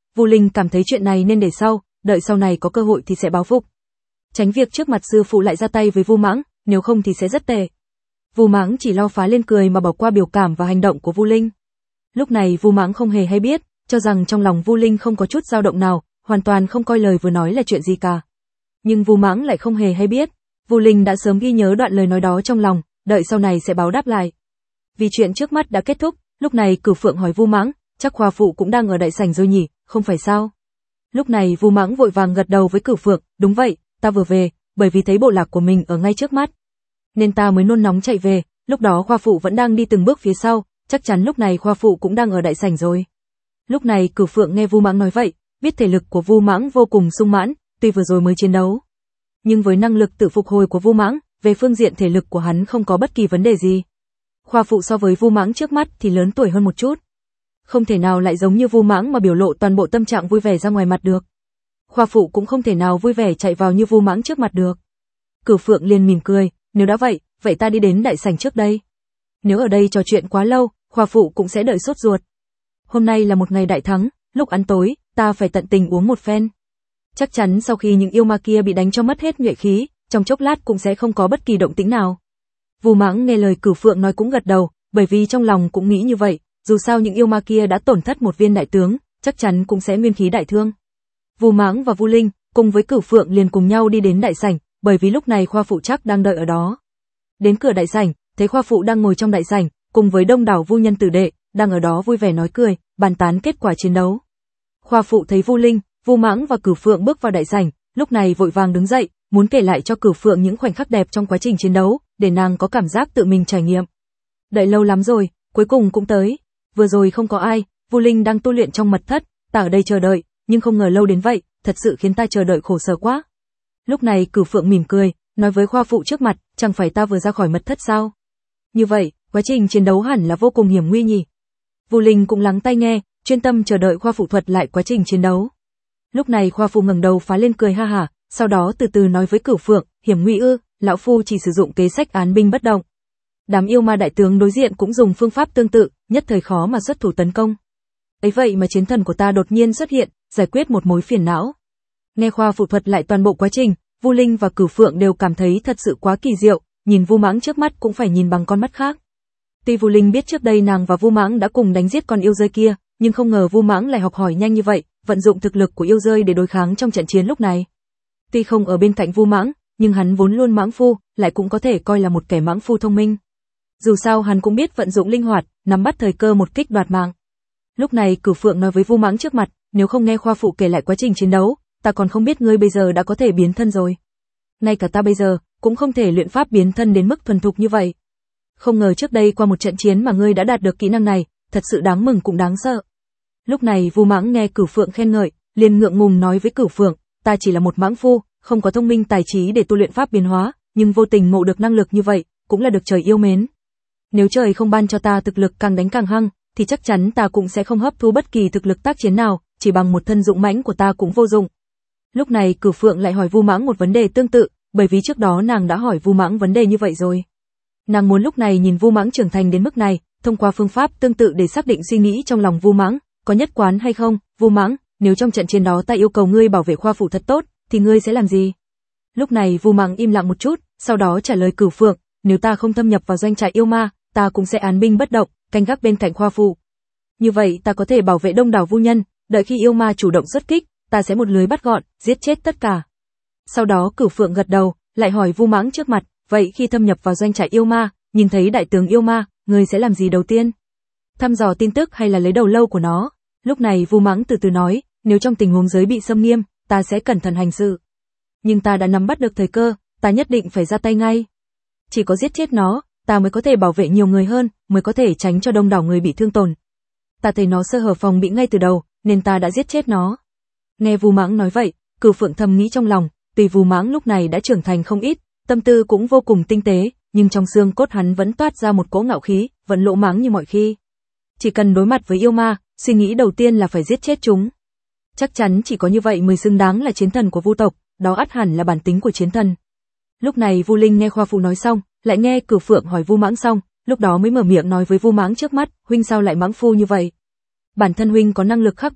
A: Vu Linh cảm thấy chuyện này nên để sau, đợi sau này có cơ hội thì sẽ báo phục. Tránh việc trước mặt sư phụ lại ra tay với Vu Mãng, nếu không thì sẽ rất tệ. Vu Mãng chỉ lo phá lên cười mà bỏ qua biểu cảm và hành động của Vu Linh. Lúc này Vu Mãng không hề hay biết, cho rằng trong lòng Vu Linh không có chút dao động nào, hoàn toàn không coi lời vừa nói là chuyện gì cả. Nhưng Vu Mãng lại không hề hay biết, Vu Linh đã sớm ghi nhớ đoạn lời nói đó trong lòng, đợi sau này sẽ báo đáp lại. Vì chuyện trước mắt đã kết thúc, lúc này Cửu Phượng hỏi Vu Mãng, chắc Khoa phụ cũng đang ở đại sảnh rồi nhỉ, không phải sao? Lúc này Vu Mãng vội vàng gật đầu với Cửu Phượng, đúng vậy, ta vừa về, bởi vì thấy bộ lạc của mình ở ngay trước mắt, nên ta mới nôn nóng chạy về, lúc đó Khoa phụ vẫn đang đi từng bước phía sau, chắc chắn lúc này Khoa phụ cũng đang ở đại sảnh rồi. Lúc này Cửu Phượng nghe Vu Mãng nói vậy, biết thể lực của Vu Mãng vô cùng sung mãn, tuy vừa rồi mới chiến đấu, nhưng với năng lực tự phục hồi của Vu Mãng, về phương diện thể lực của hắn không có bất kỳ vấn đề gì. Khoa phụ so với Vu Mãng trước mắt thì lớn tuổi hơn một chút, không thể nào lại giống như Vu Mãng mà biểu lộ toàn bộ tâm trạng vui vẻ ra ngoài mặt được. Khoa phụ cũng không thể nào vui vẻ chạy vào như Vu Mãng trước mặt được. Cửu Phượng liền mỉm cười, nếu đã vậy, vậy ta đi đến đại sảnh trước đây. Nếu ở đây trò chuyện quá lâu, Khoa phụ cũng sẽ đợi sốt ruột. Hôm nay là một ngày đại thắng, lúc ăn tối, ta phải tận tình uống một phen. Chắc chắn sau khi những yêu ma kia bị đánh cho mất hết nhuệ khí, trong chốc lát cũng sẽ không có bất kỳ động tĩnh nào. Vu Mãng nghe lời Cửu Phượng nói cũng gật đầu, bởi vì trong lòng cũng nghĩ như vậy, dù sao những yêu ma kia đã tổn thất một viên đại tướng, chắc chắn cũng sẽ nguyên khí đại thương. Vu Mãng và Vu Linh cùng với Cửu Phượng liền cùng nhau đi đến đại sảnh, bởi vì lúc này Khoa phụ chắc đang đợi ở đó. Đến cửa đại sảnh, thấy Khoa phụ đang ngồi trong đại sảnh, cùng với đông đảo Vu nhân tử đệ, đang ở đó vui vẻ nói cười, bàn tán kết quả chiến đấu. Khoa phụ thấy Vu Linh, Vu Mãng và Cửu Phượng bước vào đại sảnh, lúc này vội vàng đứng dậy, muốn kể lại cho Cửu Phượng những khoảnh khắc đẹp trong quá trình chiến đấu, để nàng có cảm giác tự mình trải nghiệm. Đợi lâu lắm rồi, cuối cùng cũng tới. Vừa rồi không có ai, Vu Linh đang tu luyện trong mật thất, ta ở đây chờ đợi, nhưng không ngờ lâu đến vậy, thật sự khiến ta chờ đợi khổ sở quá. Lúc này Cửu Phượng mỉm cười, nói với Khoa phụ trước mặt, chẳng phải ta vừa ra khỏi mật thất sao? Như vậy, quá trình chiến đấu hẳn là vô cùng hiểm nguy nhỉ? Vu Linh cũng lắng tai nghe, chuyên tâm chờ đợi Khoa phụ thuật lại quá trình chiến đấu. Lúc này Khoa phụ ngẩng đầu phá lên cười ha hả, sau đó từ từ nói với Cửu Phượng, hiểm nguy ư, lão phu chỉ sử dụng kế sách án binh bất động. Đám yêu ma đại tướng đối diện cũng dùng phương pháp tương tự, nhất thời khó mà xuất thủ tấn công. Ấy vậy mà chiến thần của ta đột nhiên xuất hiện, giải quyết một mối phiền não. Nghe Khoa phụ thuật lại toàn bộ quá trình, Vu Linh và Cửu Phượng đều cảm thấy thật sự quá kỳ diệu, nhìn Vu Mãng trước mắt cũng phải nhìn bằng con mắt khác. Tuy Vu Linh biết trước đây nàng và Vu Mãng đã cùng đánh giết con yêu rơi kia, nhưng không ngờ Vu Mãng lại học hỏi nhanh như vậy, vận dụng thực lực của yêu rơi để đối kháng trong trận chiến lúc này. Tuy không ở bên cạnh Vu Mãng, nhưng hắn vốn luôn mãng phu, lại cũng có thể coi là một kẻ mãng phu thông minh. Dù sao hắn cũng biết vận dụng linh hoạt, nắm bắt thời cơ một kích đoạt mạng. Lúc này Cửu Phượng nói với Vu Mãng trước mặt, nếu không nghe Khoa phụ kể lại quá trình chiến đấu, ta còn không biết ngươi bây giờ đã có thể biến thân rồi. Ngay cả ta bây giờ, cũng không thể luyện pháp biến thân đến mức thuần thục như vậy. Không ngờ trước đây qua một trận chiến mà ngươi đã đạt được kỹ năng này, thật sự đáng mừng cũng đáng sợ. Lúc này Vu Mãng nghe Cửu Phượng khen ngợi, liền ngượng ngùng nói với Cửu Phượng, ta chỉ là một mãng phu, không có thông minh tài trí để tu luyện pháp biến hóa, nhưng vô tình ngộ được năng lực như vậy, cũng là được trời yêu mến. Nếu trời không ban cho ta thực lực càng đánh càng hăng, thì chắc chắn ta cũng sẽ không hấp thu bất kỳ thực lực tác chiến nào, chỉ bằng một thân dũng mãnh của ta cũng vô dụng. Lúc này Cửu Phượng lại hỏi Vu Mãng một vấn đề tương tự, bởi vì trước đó nàng đã hỏi Vu Mãng vấn đề như vậy rồi. Nàng muốn lúc này nhìn Vu Mãng trưởng thành đến mức này, thông qua phương pháp tương tự để xác định suy nghĩ trong lòng Vu Mãng, có nhất quán hay không. Vu Mãng, nếu trong trận chiến đó ta yêu cầu ngươi bảo vệ Khoa phụ thật tốt, thì ngươi sẽ làm gì? Lúc này Vu Mãng im lặng một chút, sau đó trả lời Cửu Phượng, nếu ta không thâm nhập vào doanh trại yêu ma, ta cũng sẽ án binh bất động, canh gác bên cạnh Khoa phụ. Như vậy ta có thể bảo vệ đông đảo Vu nhân, đợi khi yêu ma chủ động xuất kích, ta sẽ một lưới bắt gọn, giết chết tất cả. Sau đó Cửu Phượng gật đầu, lại hỏi Vu Mãng trước mặt, vậy khi thâm nhập vào doanh trại yêu ma, nhìn thấy đại tướng yêu ma, ngươi sẽ làm gì đầu tiên? Thăm dò tin tức hay là lấy đầu lâu của nó? Lúc này Vu Mãng từ từ nói, nếu trong tình huống giới bị xâm nghiêm, ta sẽ cẩn thận hành sự. Nhưng ta đã nắm bắt được thời cơ, ta nhất định phải ra tay ngay. Chỉ có giết chết nó, ta mới có thể bảo vệ nhiều người hơn, mới có thể tránh cho đông đảo người bị thương tổn. Ta thấy nó sơ hở phòng bị ngay từ đầu, nên ta đã giết chết nó. Nghe Vu Mãng nói vậy, Cửu Phượng thầm nghĩ trong lòng, tuy Vu Mãng lúc này đã trưởng thành không ít, tâm tư cũng vô cùng tinh tế, nhưng trong xương cốt hắn vẫn toát ra một cỗ ngạo khí, vẫn lỗ mãng như mọi khi. Chỉ cần đối mặt với yêu ma, suy nghĩ đầu tiên là phải giết chết chúng. Chắc chắn chỉ có như vậy mới xứng đáng là chiến thần của Vu tộc, đó ắt hẳn là bản tính của chiến thần. Lúc này Vu Linh nghe Khoa phụ nói xong, lại nghe Cửu Phượng hỏi Vu Mãng xong, lúc đó mới mở miệng nói với Vu Mãng trước mắt, huynh sao lại mãng phu như vậy? Bản thân huynh có năng lực khác biệt,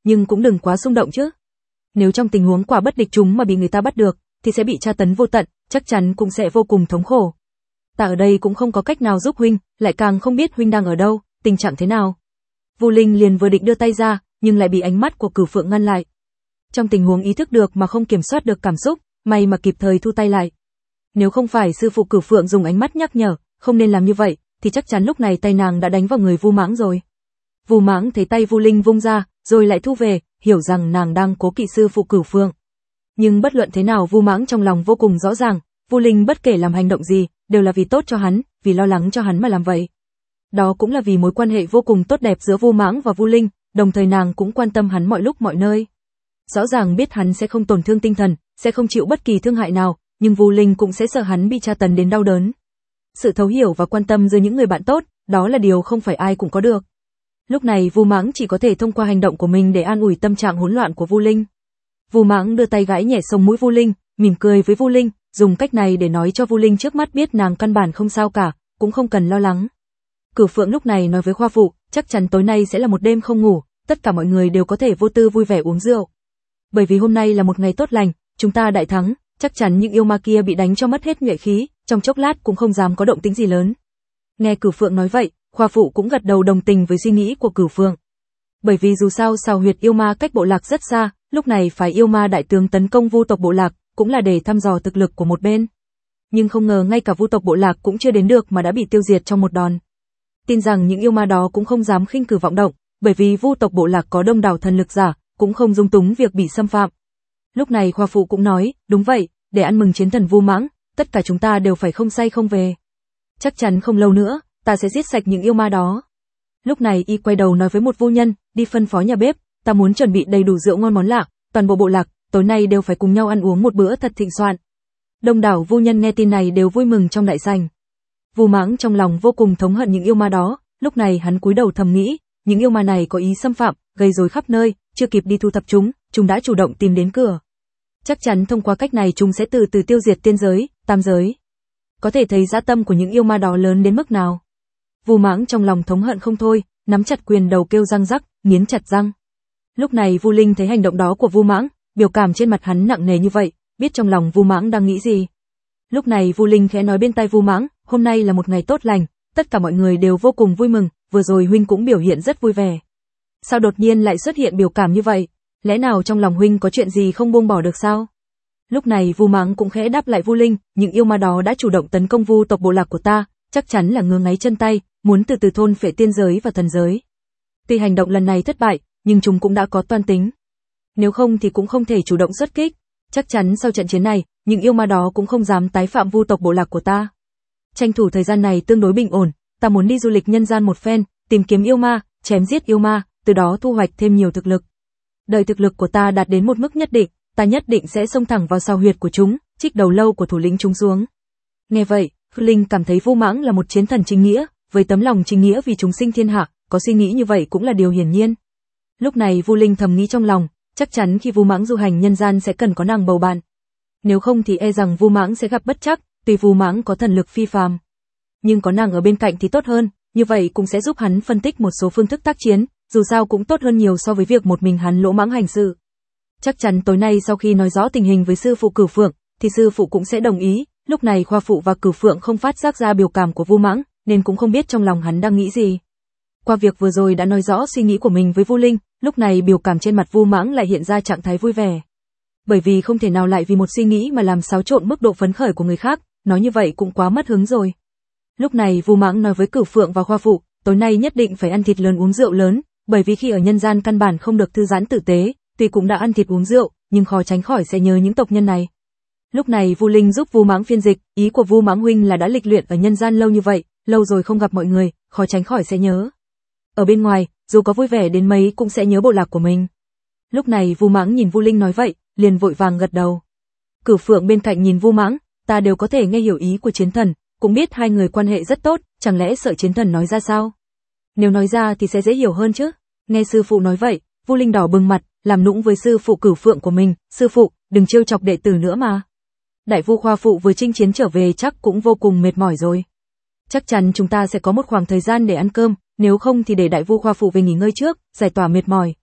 A: nhưng cũng đừng quá xung động chứ. Nếu trong tình huống quả bất địch chúng mà bị người ta bắt được, thì sẽ bị tra tấn vô tận, chắc chắn cũng sẽ vô cùng thống khổ. Ta ở đây cũng không có cách nào giúp huynh, lại càng không biết huynh đang ở đâu, tình trạng thế nào. Vu Linh liền vừa định đưa tay ra, nhưng lại bị ánh mắt của Cửu Phượng ngăn lại. Trong tình huống ý thức được mà không kiểm soát được cảm xúc, may mà kịp thời thu tay lại. Nếu không phải sư phụ Cửu Phượng dùng ánh mắt nhắc nhở, không nên làm như vậy, thì chắc chắn lúc này tay nàng đã đánh vào người Vu Mãng rồi. Vu Mãng thấy tay Vu Linh vung ra, rồi lại thu về, hiểu rằng nàng đang cố kỵ sư phụ Cửu Phượng. Nhưng bất luận thế nào Vu Mãng trong lòng vô cùng rõ ràng, Vu Linh bất kể làm hành động gì, đều là vì tốt cho hắn, vì lo lắng cho hắn mà làm vậy. Đó cũng là vì mối quan hệ vô cùng tốt đẹp giữa Vu Mãng và Vu Linh, đồng thời nàng cũng quan tâm hắn mọi lúc mọi nơi. Rõ ràng biết hắn sẽ không tổn thương tinh thần, sẽ không chịu bất kỳ thương hại nào, nhưng Vu Linh cũng sẽ sợ hắn bị tra tấn đến đau đớn. Sự thấu hiểu và quan tâm giữa những người bạn tốt, đó là điều không phải ai cũng có được. Lúc này Vu Mãng chỉ có thể thông qua hành động của mình để an ủi tâm trạng hỗn loạn của Vu Linh. Vu Mãng đưa tay gãi nhẹ sống mũi Vu Linh, mỉm cười với Vu Linh, dùng cách này để nói cho Vu Linh trước mắt biết nàng căn bản không sao cả, cũng không cần lo lắng. Cửu Phượng lúc này nói với Khoa Phụ, chắc chắn tối nay sẽ là một đêm không ngủ, tất cả mọi người đều có thể vô tư vui vẻ uống rượu. Bởi vì hôm nay là một ngày tốt lành, chúng ta đại thắng, chắc chắn những yêu ma kia bị đánh cho mất hết nhuệ khí, trong chốc lát cũng không dám có động tĩnh gì lớn. Nghe Cửu Phượng nói vậy, Khoa Phụ cũng gật đầu đồng tình với suy nghĩ của Cửu Phượng. Bởi vì dù sao Sào Huyệt yêu ma cách bộ lạc rất xa, lúc này phải yêu ma đại tướng tấn công Vu tộc bộ lạc, cũng là để thăm dò thực lực của một bên. Nhưng không ngờ ngay cả Vu tộc bộ lạc cũng chưa đến được mà đã bị tiêu diệt trong một đòn. Tin rằng những yêu ma đó cũng không dám khinh cử vọng động, bởi vì Vu tộc bộ lạc có đông đảo thần lực giả, cũng không dung túng việc bị xâm phạm. Lúc này Khoa Phụ cũng nói, đúng vậy, để ăn mừng chiến thần Vu Mãng, tất cả chúng ta đều phải không say không về. Chắc chắn không lâu nữa, ta sẽ giết sạch những yêu ma đó. Lúc này y quay đầu nói với một vu nhân, đi phân phó nhà bếp, ta muốn chuẩn bị đầy đủ rượu ngon món lạ, toàn bộ bộ lạc, tối nay đều phải cùng nhau ăn uống một bữa thật thịnh soạn. Đông đảo vu nhân nghe tin này đều vui mừng trong đại sảnh. Vu Mãng trong lòng vô cùng thống hận những yêu ma đó, lúc này hắn cúi đầu thầm nghĩ, những yêu ma này có ý xâm phạm, gây rối khắp nơi, chưa kịp đi thu thập chúng, chúng đã chủ động tìm đến cửa. Chắc chắn thông qua cách này chúng sẽ từ từ tiêu diệt tiên giới, tam giới. Có thể thấy dã tâm của những yêu ma đó lớn đến mức nào. Vu Mãng trong lòng thống hận không thôi, nắm chặt quyền đầu kêu răng rắc, nghiến chặt răng. Lúc này Vu Linh thấy hành động đó của Vu Mãng, biểu cảm trên mặt hắn nặng nề như vậy, biết trong lòng Vu Mãng đang nghĩ gì. Lúc này Vu Linh khẽ nói bên tai Vu Mãng, hôm nay là một ngày tốt lành, tất cả mọi người đều vô cùng vui mừng, vừa rồi huynh cũng biểu hiện rất vui vẻ. Sao đột nhiên lại xuất hiện biểu cảm như vậy? Lẽ nào trong lòng huynh có chuyện gì không buông bỏ được sao? Lúc này Vu Mãng cũng khẽ đáp lại Vu Linh, những yêu ma đó đã chủ động tấn công Vu tộc bộ lạc của ta, chắc chắn là ngứa ngáy chân tay, muốn từ từ thôn phệ tiên giới và thần giới. Tuy hành động lần này thất bại, nhưng chúng cũng đã có toan tính. Nếu không thì cũng không thể chủ động xuất kích. Chắc chắn sau trận chiến này, những yêu ma đó cũng không dám tái phạm Vu tộc bộ lạc của ta. Tranh thủ thời gian này tương đối bình ổn, ta muốn đi du lịch nhân gian một phen, tìm kiếm yêu ma, chém giết yêu ma, từ đó thu hoạch thêm nhiều thực lực. Đợi thực lực của ta đạt đến một mức nhất định, ta nhất định sẽ xông thẳng vào sào huyệt của chúng, trích đầu lâu của thủ lĩnh chúng xuống. Nghe vậy, Linh cảm thấy Vu Mãng là một chiến thần chính nghĩa, với tấm lòng chính nghĩa vì chúng sinh thiên hạ, có suy nghĩ như vậy cũng là điều hiển nhiên. Lúc này Vu Linh thầm nghĩ trong lòng, chắc chắn khi Vu Mãng du hành nhân gian sẽ cần có nàng bầu bạn. Nếu không thì e rằng Vu Mãng sẽ gặp bất trắc, tuy Vu Mãng có thần lực phi phàm, nhưng có nàng ở bên cạnh thì tốt hơn, như vậy cũng sẽ giúp hắn phân tích một số phương thức tác chiến, dù sao cũng tốt hơn nhiều so với việc một mình hắn lỗ mãng hành sự. Chắc chắn tối nay sau khi nói rõ tình hình với sư phụ Cửu Phượng, thì sư phụ cũng sẽ đồng ý. Lúc này Khoa Phụ và Cửu Phượng không phát giác ra biểu cảm của Vu Mãng, nên cũng không biết trong lòng hắn đang nghĩ gì. Qua việc vừa rồi đã nói rõ suy nghĩ của mình với Vu Linh, lúc này biểu cảm trên mặt Vu Mãng lại hiện ra trạng thái vui vẻ. Bởi vì không thể nào lại vì một suy nghĩ mà làm xáo trộn mức độ phấn khởi của người khác, nói như vậy cũng quá mất hứng rồi. Lúc này Vu Mãng nói với Cửu Phượng và Khoa Phụ, tối nay nhất định phải ăn thịt lớn uống rượu lớn, bởi vì khi ở nhân gian căn bản không được thư giãn tử tế, tuy cũng đã ăn thịt uống rượu, nhưng khó tránh khỏi sẽ nhớ những tộc nhân này. Lúc này Vu Linh giúp Vu Mãng phiên dịch, ý của Vu Mãng huynh là đã lịch luyện ở nhân gian lâu như vậy, lâu rồi không gặp mọi người, khó tránh khỏi sẽ nhớ. Ở bên ngoài, dù có vui vẻ đến mấy cũng sẽ nhớ bộ lạc của mình. Lúc này Vu Mãng nhìn Vu Linh nói vậy, liền vội vàng gật đầu. Cửu Phượng bên cạnh nhìn Vu Mãng, ta đều có thể nghe hiểu ý của chiến thần, cũng biết hai người quan hệ rất tốt, chẳng lẽ sợ chiến thần nói ra sao? Nếu nói ra thì sẽ dễ hiểu hơn chứ. Nghe sư phụ nói vậy, Vu Linh đỏ bừng mặt, làm nũng với sư phụ Cửu Phượng của mình, sư phụ, đừng trêu chọc đệ tử nữa mà. Đại Vu Khoa Phụ vừa chinh chiến trở về chắc cũng vô cùng mệt mỏi rồi. Chắc chắn chúng ta sẽ có một khoảng thời gian để ăn cơm, nếu không thì để Đại Vu Khoa Phụ về nghỉ ngơi trước, giải tỏa mệt mỏi.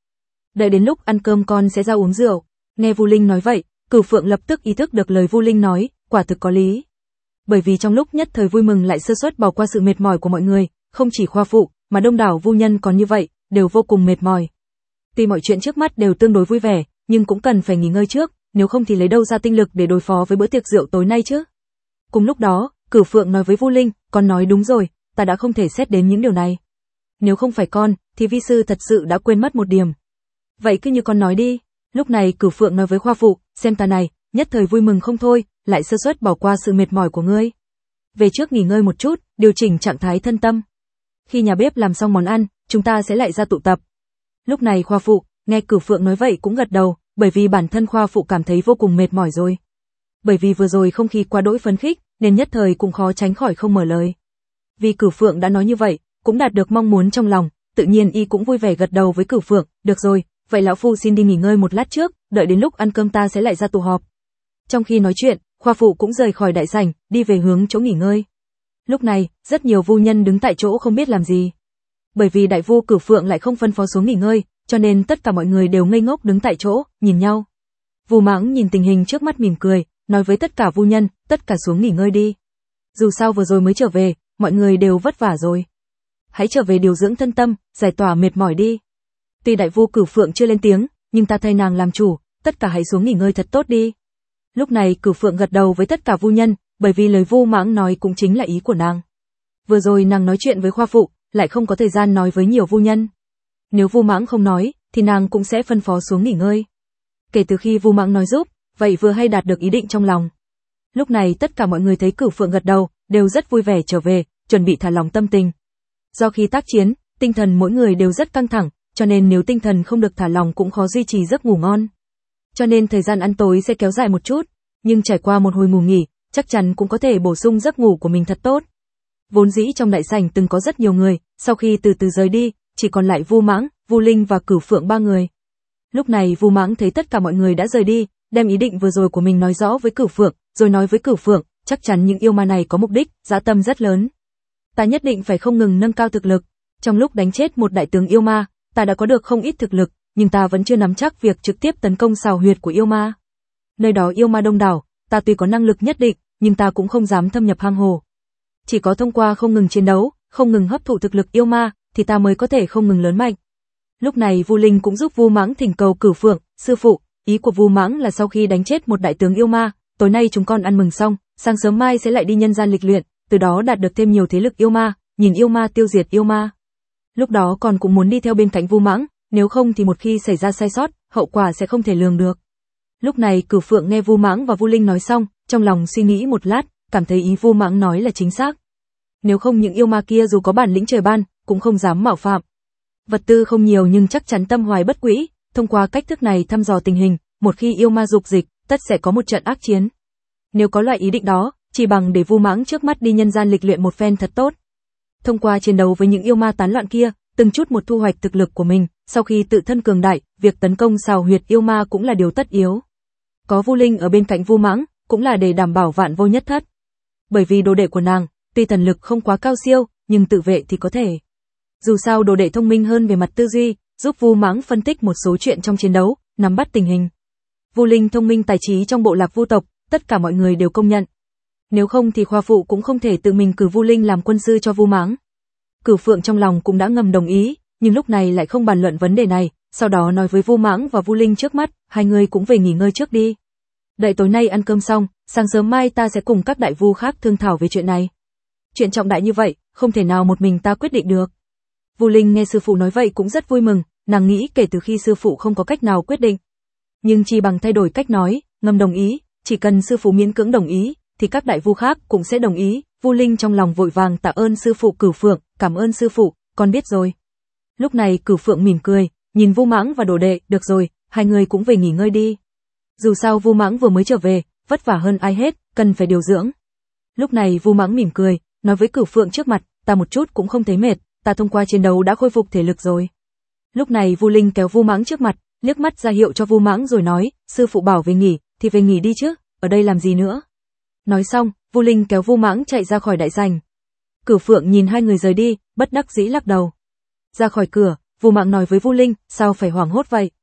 A: Đợi đến lúc ăn cơm con sẽ ra uống rượu. Nghe Vu Linh nói vậy, Cửu Phượng lập tức ý thức được lời Vu Linh nói, quả thực có lý. Bởi vì trong lúc nhất thời vui mừng lại sơ suất bỏ qua sự mệt mỏi của mọi người, không chỉ Khoa phụ, mà đông đảo vu nhân còn như vậy, đều vô cùng mệt mỏi. Tuy mọi chuyện trước mắt đều tương đối vui vẻ, nhưng cũng cần phải nghỉ ngơi trước, nếu không thì lấy đâu ra tinh lực để đối phó với bữa tiệc rượu tối nay chứ. Cùng lúc đó, Cửu Phượng nói với Vu Linh, con nói đúng rồi, ta đã không thể xét đến những điều này. Nếu không phải con, thì vi sư thật sự đã quên mất một điểm. Vậy cứ như con nói đi. Lúc này Cửu Phượng nói với Khoa phụ, xem ta này, nhất thời vui mừng không thôi, lại sơ suất bỏ qua sự mệt mỏi của ngươi. Về trước nghỉ ngơi một chút, điều chỉnh trạng thái thân tâm. Khi nhà bếp làm xong món ăn, chúng ta sẽ lại ra tụ tập. Lúc này Khoa phụ, nghe Cửu Phượng nói vậy cũng gật đầu, bởi vì bản thân Khoa phụ cảm thấy vô cùng mệt mỏi rồi. Bởi vì vừa rồi không khí quá đỗi phấn khích, nên nhất thời cũng khó tránh khỏi không mở lời. Vì Cửu Phượng đã nói như vậy, cũng đạt được mong muốn trong lòng, tự nhiên y cũng vui vẻ gật đầu với Cửu Phượng, được rồi, vậy lão phu xin đi nghỉ ngơi một lát trước, đợi đến lúc ăn cơm ta sẽ lại ra tụ họp. Trong khi nói chuyện, Khoa phụ cũng rời khỏi đại sảnh, đi về hướng chỗ nghỉ ngơi. Lúc này, rất nhiều vu nhân đứng tại chỗ không biết làm gì. Bởi vì đại vu Cửu Phượng lại không phân phó xuống nghỉ ngơi, cho nên tất cả mọi người đều ngây ngốc đứng tại chỗ, nhìn nhau. Vu Mãng nhìn tình hình trước mắt mỉm cười, nói với tất cả vu nhân, tất cả xuống nghỉ ngơi đi. Dù sao vừa rồi mới trở về, mọi người đều vất vả rồi. Hãy trở về điều dưỡng thân tâm, giải tỏa mệt mỏi đi. Tuy đại vu Cửu Phượng chưa lên tiếng, nhưng ta thay nàng làm chủ, tất cả hãy xuống nghỉ ngơi thật tốt đi. Lúc này Cửu Phượng gật đầu với tất cả vu nhân, bởi vì lời Vu Mãng nói cũng chính là ý của nàng. Vừa rồi nàng nói chuyện với Khoa phụ, lại không có thời gian nói với nhiều vu nhân. Nếu Vu Mãng không nói, thì nàng cũng sẽ phân phó xuống nghỉ ngơi. Kể từ khi Vu Mãng nói giúp, vậy vừa hay đạt được ý định trong lòng. Lúc này tất cả mọi người thấy Cửu Phượng gật đầu, đều rất vui vẻ trở về, chuẩn bị thả lỏng tâm tình. Do khi tác chiến, tinh thần mỗi người đều rất căng thẳng, cho nên nếu tinh thần không được thả lỏng cũng khó duy trì giấc ngủ ngon. Cho nên thời gian ăn tối sẽ kéo dài một chút, nhưng trải qua một hồi ngủ nghỉ, chắc chắn cũng có thể bổ sung giấc ngủ của mình thật tốt. Vốn dĩ trong đại sảnh từng có rất nhiều người, sau khi từ từ rời đi, chỉ còn lại Vu Mãng, Vu Linh và Cửu Phượng ba người. Lúc này Vu Mãng thấy tất cả mọi người đã rời đi, đem ý định vừa rồi của mình nói rõ với Cửu Phượng, rồi nói với Cửu Phượng, chắc chắn những yêu ma này có mục đích, dã tâm rất lớn. Ta nhất định phải không ngừng nâng cao thực lực. Trong lúc đánh chết một đại tướng yêu ma, ta đã có được không ít thực lực, nhưng ta vẫn chưa nắm chắc việc trực tiếp tấn công sào huyệt của yêu ma. Nơi đó yêu ma đông đảo, ta tuy có năng lực nhất định, nhưng ta cũng không dám thâm nhập hang hồ. Chỉ có thông qua không ngừng chiến đấu, không ngừng hấp thụ thực lực yêu ma, thì ta mới có thể không ngừng lớn mạnh. Lúc này Vu Linh cũng giúp Vu Mãng thỉnh cầu Cửu Phượng, sư phụ, ý của Vu Mãng là sau khi đánh chết một đại tướng yêu ma, tối nay chúng con ăn mừng xong, sáng sớm mai sẽ lại đi nhân gian lịch luyện, từ đó đạt được thêm nhiều thế lực yêu ma, nhìn yêu ma tiêu diệt yêu ma. Lúc đó còn cũng muốn đi theo bên cạnh Vu Mãng, nếu không thì một khi xảy ra sai sót, hậu quả sẽ không thể lường được. Lúc này Cửu Phượng nghe Vu Mãng và Vu Linh nói xong, trong lòng suy nghĩ một lát, cảm thấy ý Vu Mãng nói là chính xác. Nếu không những yêu ma kia dù có bản lĩnh trời ban, cũng không dám mạo phạm. Vật tư không nhiều nhưng chắc chắn tâm hoài bất quỹ, thông qua cách thức này thăm dò tình hình, một khi yêu ma dục dịch, tất sẽ có một trận ác chiến. Nếu có loại ý định đó, chỉ bằng để Vu Mãng trước mắt đi nhân gian lịch luyện một phen thật tốt. Thông qua chiến đấu với những yêu ma tán loạn kia, từng chút một thu hoạch thực lực của mình, sau khi tự thân cường đại, việc tấn công sào huyệt yêu ma cũng là điều tất yếu. Có Vu Linh ở bên cạnh Vu Mãng, cũng là để đảm bảo vạn vô nhất thất. Bởi vì đồ đệ của nàng, tuy thần lực không quá cao siêu, nhưng tự vệ thì có thể. Dù sao đồ đệ thông minh hơn về mặt tư duy, giúp Vu Mãng phân tích một số chuyện trong chiến đấu, nắm bắt tình hình. Vu Linh thông minh tài trí trong bộ lạc Vu tộc, tất cả mọi người đều công nhận. Nếu không thì Khoa phụ cũng không thể tự mình cử Vu Linh làm quân sư cho Vu Mãng. Cửu Phượng trong lòng cũng đã ngầm đồng ý, nhưng lúc này lại không bàn luận vấn đề này, sau đó nói với Vu Mãng và Vu Linh trước mắt, hai người cũng về nghỉ ngơi trước đi. Đợi tối nay ăn cơm xong, sáng sớm mai ta sẽ cùng các đại vu khác thương thảo về chuyện này. Chuyện trọng đại như vậy, không thể nào một mình ta quyết định được. Vu Linh nghe sư phụ nói vậy cũng rất vui mừng, nàng nghĩ kể từ khi sư phụ không có cách nào quyết định. Nhưng chỉ bằng thay đổi cách nói, ngầm đồng ý, chỉ cần sư phụ miễn cưỡng đồng ý, thì các đại vu khác cũng sẽ đồng ý. Vu Linh trong lòng vội vàng tạ ơn sư phụ Cửu Phượng, cảm ơn sư phụ, con biết rồi. Lúc này Cửu Phượng mỉm cười, nhìn Vu Mãng và đồ đệ, được rồi, hai người cũng về nghỉ ngơi đi. Dù sao Vu Mãng vừa mới trở về, vất vả hơn ai hết, cần phải điều dưỡng. Lúc này Vu Mãng mỉm cười, nói với Cửu Phượng trước mặt, ta một chút cũng không thấy mệt, ta thông qua chiến đấu đã khôi phục thể lực rồi. Lúc này Vu Linh kéo Vu Mãng trước mặt, liếc mắt ra hiệu cho Vu Mãng rồi nói, sư phụ bảo về nghỉ, thì về nghỉ đi chứ, ở đây làm gì nữa. Nói xong, Vu Linh kéo Vu Mãng chạy ra khỏi đại sảnh. Cửu Phượng nhìn hai người rời đi, bất đắc dĩ lắc đầu. Ra khỏi cửa, Vu Mãng nói với Vu Linh, sao phải hoảng hốt vậy,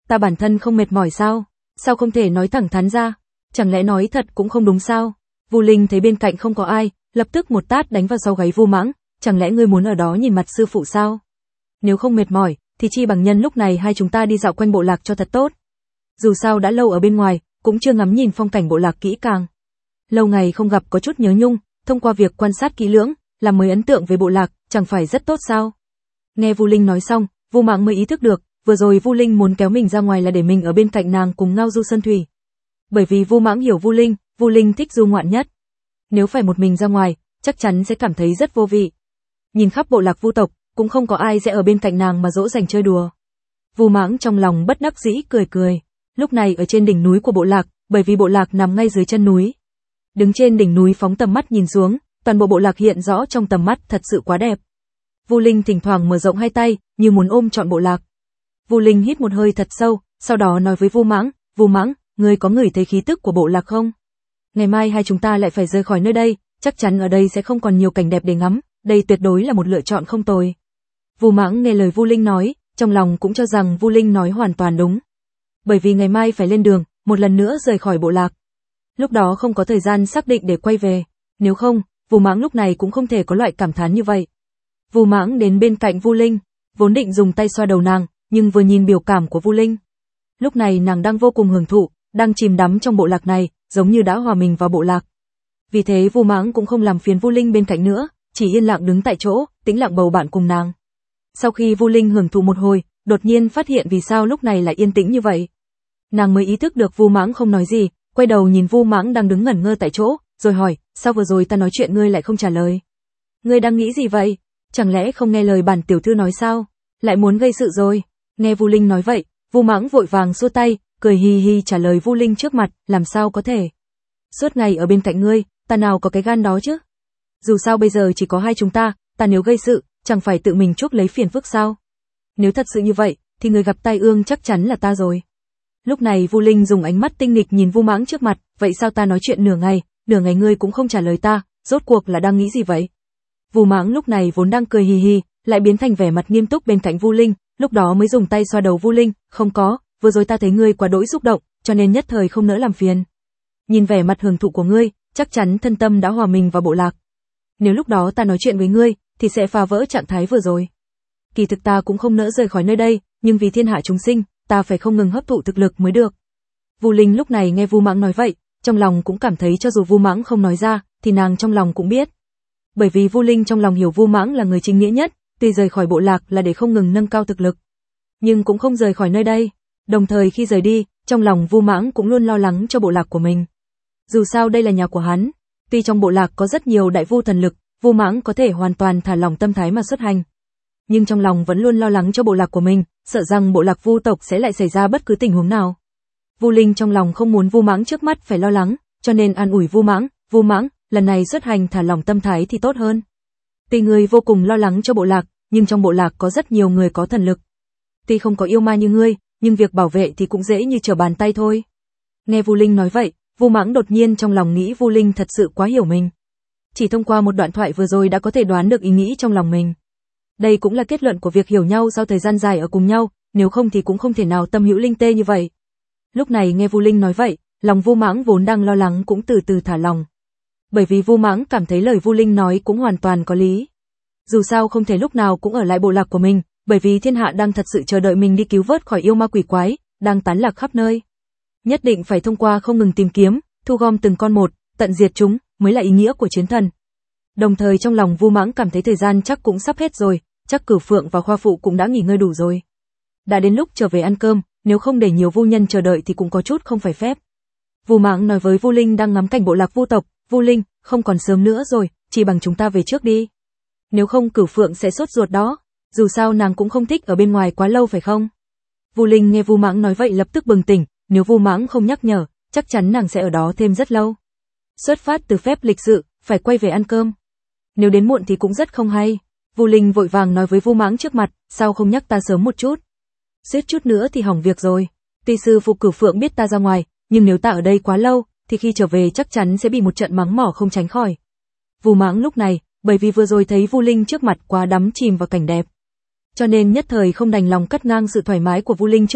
A: ta bản thân không mệt mỏi sao? Sao không thể nói thẳng thắn ra? Chẳng lẽ nói thật cũng không đúng sao? Vu Linh thấy bên cạnh không có ai, lập tức một tát đánh vào sau gáy Vu Mãng, chẳng lẽ ngươi muốn ở đó nhìn mặt sư phụ sao? Nếu không mệt mỏi, thì chi bằng nhân lúc này hai chúng ta đi dạo quanh bộ lạc cho thật tốt. Dù sao đã lâu ở bên ngoài, cũng chưa ngắm nhìn phong cảnh bộ lạc kỹ càng. Lâu ngày không gặp có chút nhớ nhung, thông qua việc quan sát kỹ lưỡng, làm mới ấn tượng về bộ lạc, chẳng phải rất tốt sao? Nghe Vu Linh nói xong, Vu Mãng mới ý thức được, vừa rồi Vu Linh muốn kéo mình ra ngoài là để mình ở bên cạnh nàng cùng ngao du sơn thủy. Bởi vì Vu Mãng hiểu Vu Linh, Vu Linh thích du ngoạn nhất. Nếu phải một mình ra ngoài, chắc chắn sẽ cảm thấy rất vô vị. Nhìn khắp bộ lạc Vu tộc, cũng không có ai sẽ ở bên cạnh nàng mà dỗ dành chơi đùa. Vu Mãng trong lòng bất đắc dĩ cười cười. Lúc này ở trên đỉnh núi của bộ lạc, bởi vì bộ lạc nằm ngay dưới chân núi. Đứng trên đỉnh núi phóng tầm mắt nhìn xuống, toàn bộ bộ lạc hiện rõ trong tầm mắt, thật sự quá đẹp. Vu Linh thỉnh thoảng mở rộng hai tay, như muốn ôm trọn bộ lạc. Vu Linh hít một hơi thật sâu, sau đó nói với Vu Mãng, Vu Mãng, ngươi có ngửi thấy khí tức của bộ lạc không? Ngày mai hai chúng ta lại phải rời khỏi nơi đây, chắc chắn ở đây sẽ không còn nhiều cảnh đẹp để ngắm, đây tuyệt đối là một lựa chọn không tồi. Vu Mãng nghe lời Vu Linh nói, trong lòng cũng cho rằng Vu Linh nói hoàn toàn đúng. Bởi vì ngày mai phải lên đường, một lần nữa rời khỏi bộ lạc. Lúc đó không có thời gian xác định để quay về, nếu không, Vu Mãng lúc này cũng không thể có loại cảm thán như vậy. Vu Mãng đến bên cạnh Vu Linh, vốn định dùng tay xoa đầu nàng, nhưng vừa nhìn biểu cảm của Vu Linh, lúc này nàng đang vô cùng hưởng thụ, đang chìm đắm trong bộ lạc này, giống như đã hòa mình vào bộ lạc. Vì thế Vu Mãng cũng không làm phiền Vu Linh bên cạnh nữa, chỉ yên lặng đứng tại chỗ, tĩnh lặng bầu bạn cùng nàng. Sau khi Vu Linh hưởng thụ một hồi, đột nhiên phát hiện vì sao lúc này lại yên tĩnh như vậy. Nàng mới ý thức được Vu Mãng không nói gì, quay đầu nhìn Vu Mãng đang đứng ngẩn ngơ tại chỗ, rồi hỏi, sao vừa rồi ta nói chuyện ngươi lại không trả lời? Ngươi đang nghĩ gì vậy? Chẳng lẽ không nghe lời bản tiểu thư nói sao? Lại muốn gây sự rồi? Nghe Vu Linh nói vậy, Vu Mãng vội vàng xua tay, cười hi hi trả lời Vu Linh trước mặt, làm sao có thể? Suốt ngày ở bên cạnh ngươi, ta nào có cái gan đó chứ? Dù sao bây giờ chỉ có hai chúng ta, ta nếu gây sự, chẳng phải tự mình chuốc lấy phiền phức sao? Nếu thật sự như vậy, thì người gặp tai ương chắc chắn là ta rồi. Lúc này Vu Linh dùng ánh mắt tinh nghịch nhìn Vu Mãng trước mặt, vậy sao ta nói chuyện nửa ngày, nửa ngày ngươi cũng không trả lời ta, rốt cuộc là đang nghĩ gì vậy? Vu Mãng lúc này vốn đang cười hì hì, lại biến thành vẻ mặt nghiêm túc bên cạnh Vu Linh, lúc đó mới dùng tay xoa đầu Vu Linh, không có, vừa rồi ta thấy ngươi quá đỗi xúc động, cho nên nhất thời không nỡ làm phiền. Nhìn vẻ mặt hưởng thụ của ngươi, chắc chắn thân tâm đã hòa mình vào bộ lạc. Nếu lúc đó ta nói chuyện với ngươi, thì sẽ phá vỡ trạng thái vừa rồi. Kỳ thực ta cũng không nỡ rời khỏi nơi đây, nhưng vì thiên hạ chúng sinh, ta phải không ngừng hấp thụ thực lực mới được. Vu Linh lúc này nghe Vu Mãng nói vậy, trong lòng cũng cảm thấy cho dù Vu Mãng không nói ra, thì nàng trong lòng cũng biết. Bởi vì Vu Linh trong lòng hiểu Vu Mãng là người chính nghĩa nhất, tuy rời khỏi bộ lạc là để không ngừng nâng cao thực lực, nhưng cũng không rời khỏi nơi đây. Đồng thời khi rời đi, trong lòng Vu Mãng cũng luôn lo lắng cho bộ lạc của mình. Dù sao đây là nhà của hắn, tuy trong bộ lạc có rất nhiều đại vu thần lực, Vu Mãng có thể hoàn toàn thả lỏng tâm thái mà xuất hành, nhưng trong lòng vẫn luôn lo lắng cho bộ lạc của mình, sợ rằng bộ lạc Vu tộc sẽ lại xảy ra bất cứ tình huống nào. Vu Linh trong lòng không muốn Vu Mãng trước mắt phải lo lắng, cho nên an ủi Vu Mãng, Vu Mãng, lần này xuất hành thả lỏng tâm thái thì tốt hơn. Tuy ngươi vô cùng lo lắng cho bộ lạc, nhưng trong bộ lạc có rất nhiều người có thần lực. Tuy không có yêu ma như ngươi, nhưng việc bảo vệ thì cũng dễ như trở bàn tay thôi. Nghe Vu Linh nói vậy, Vu Mãng đột nhiên trong lòng nghĩ Vu Linh thật sự quá hiểu mình. Chỉ thông qua một đoạn thoại vừa rồi đã có thể đoán được ý nghĩ trong lòng mình. Đây cũng là kết luận của việc hiểu nhau sau thời gian dài ở cùng nhau, nếu không thì cũng không thể nào tâm hữu linh tê như vậy. Lúc này nghe Vu Linh nói vậy, lòng Vu Mãng vốn đang lo lắng cũng từ từ thả lòng. Bởi vì Vu Mãng cảm thấy lời Vu Linh nói cũng hoàn toàn có lý. Dù sao không thể lúc nào cũng ở lại bộ lạc của mình, bởi vì thiên hạ đang thật sự chờ đợi mình đi cứu vớt khỏi yêu ma quỷ quái, đang tán lạc khắp nơi. Nhất định phải thông qua không ngừng tìm kiếm, thu gom từng con một, tận diệt chúng, mới là ý nghĩa của chiến thần. Đồng thời trong lòng Vu Mãng cảm thấy thời gian chắc cũng sắp hết rồi, chắc Cửu Phượng và Khoa Phụ cũng đã nghỉ ngơi đủ rồi. Đã đến lúc trở về ăn cơm, nếu không để nhiều vu nhân chờ đợi thì cũng có chút không phải phép. Vu Mãng nói với Vu Linh đang ngắm cảnh bộ lạc Vu tộc, Vu Linh, không còn sớm nữa rồi, chỉ bằng chúng ta về trước đi. Nếu không Cửu Phượng sẽ sốt ruột đó, dù sao nàng cũng không thích ở bên ngoài quá lâu phải không? Vu Linh nghe Vu Mãng nói vậy lập tức bừng tỉnh, nếu Vu Mãng không nhắc nhở, chắc chắn nàng sẽ ở đó thêm rất lâu. Xuất phát từ phép lịch sự, phải quay về ăn cơm. Nếu đến muộn thì cũng rất không hay. Vu Linh vội vàng nói với Vu Mãng trước mặt, sao không nhắc ta sớm một chút? Suýt chút nữa thì hỏng việc rồi. Tuy sư phụ Cửu Phượng biết ta ra ngoài, nhưng nếu ta ở đây quá lâu, thì khi trở về chắc chắn sẽ bị một trận mắng mỏ không tránh khỏi. Vu Mãng lúc này, bởi vì vừa rồi thấy Vu Linh trước mặt quá đắm chìm vào cảnh đẹp, cho nên nhất thời không đành lòng cắt ngang sự thoải mái của Vu Linh trước mắt,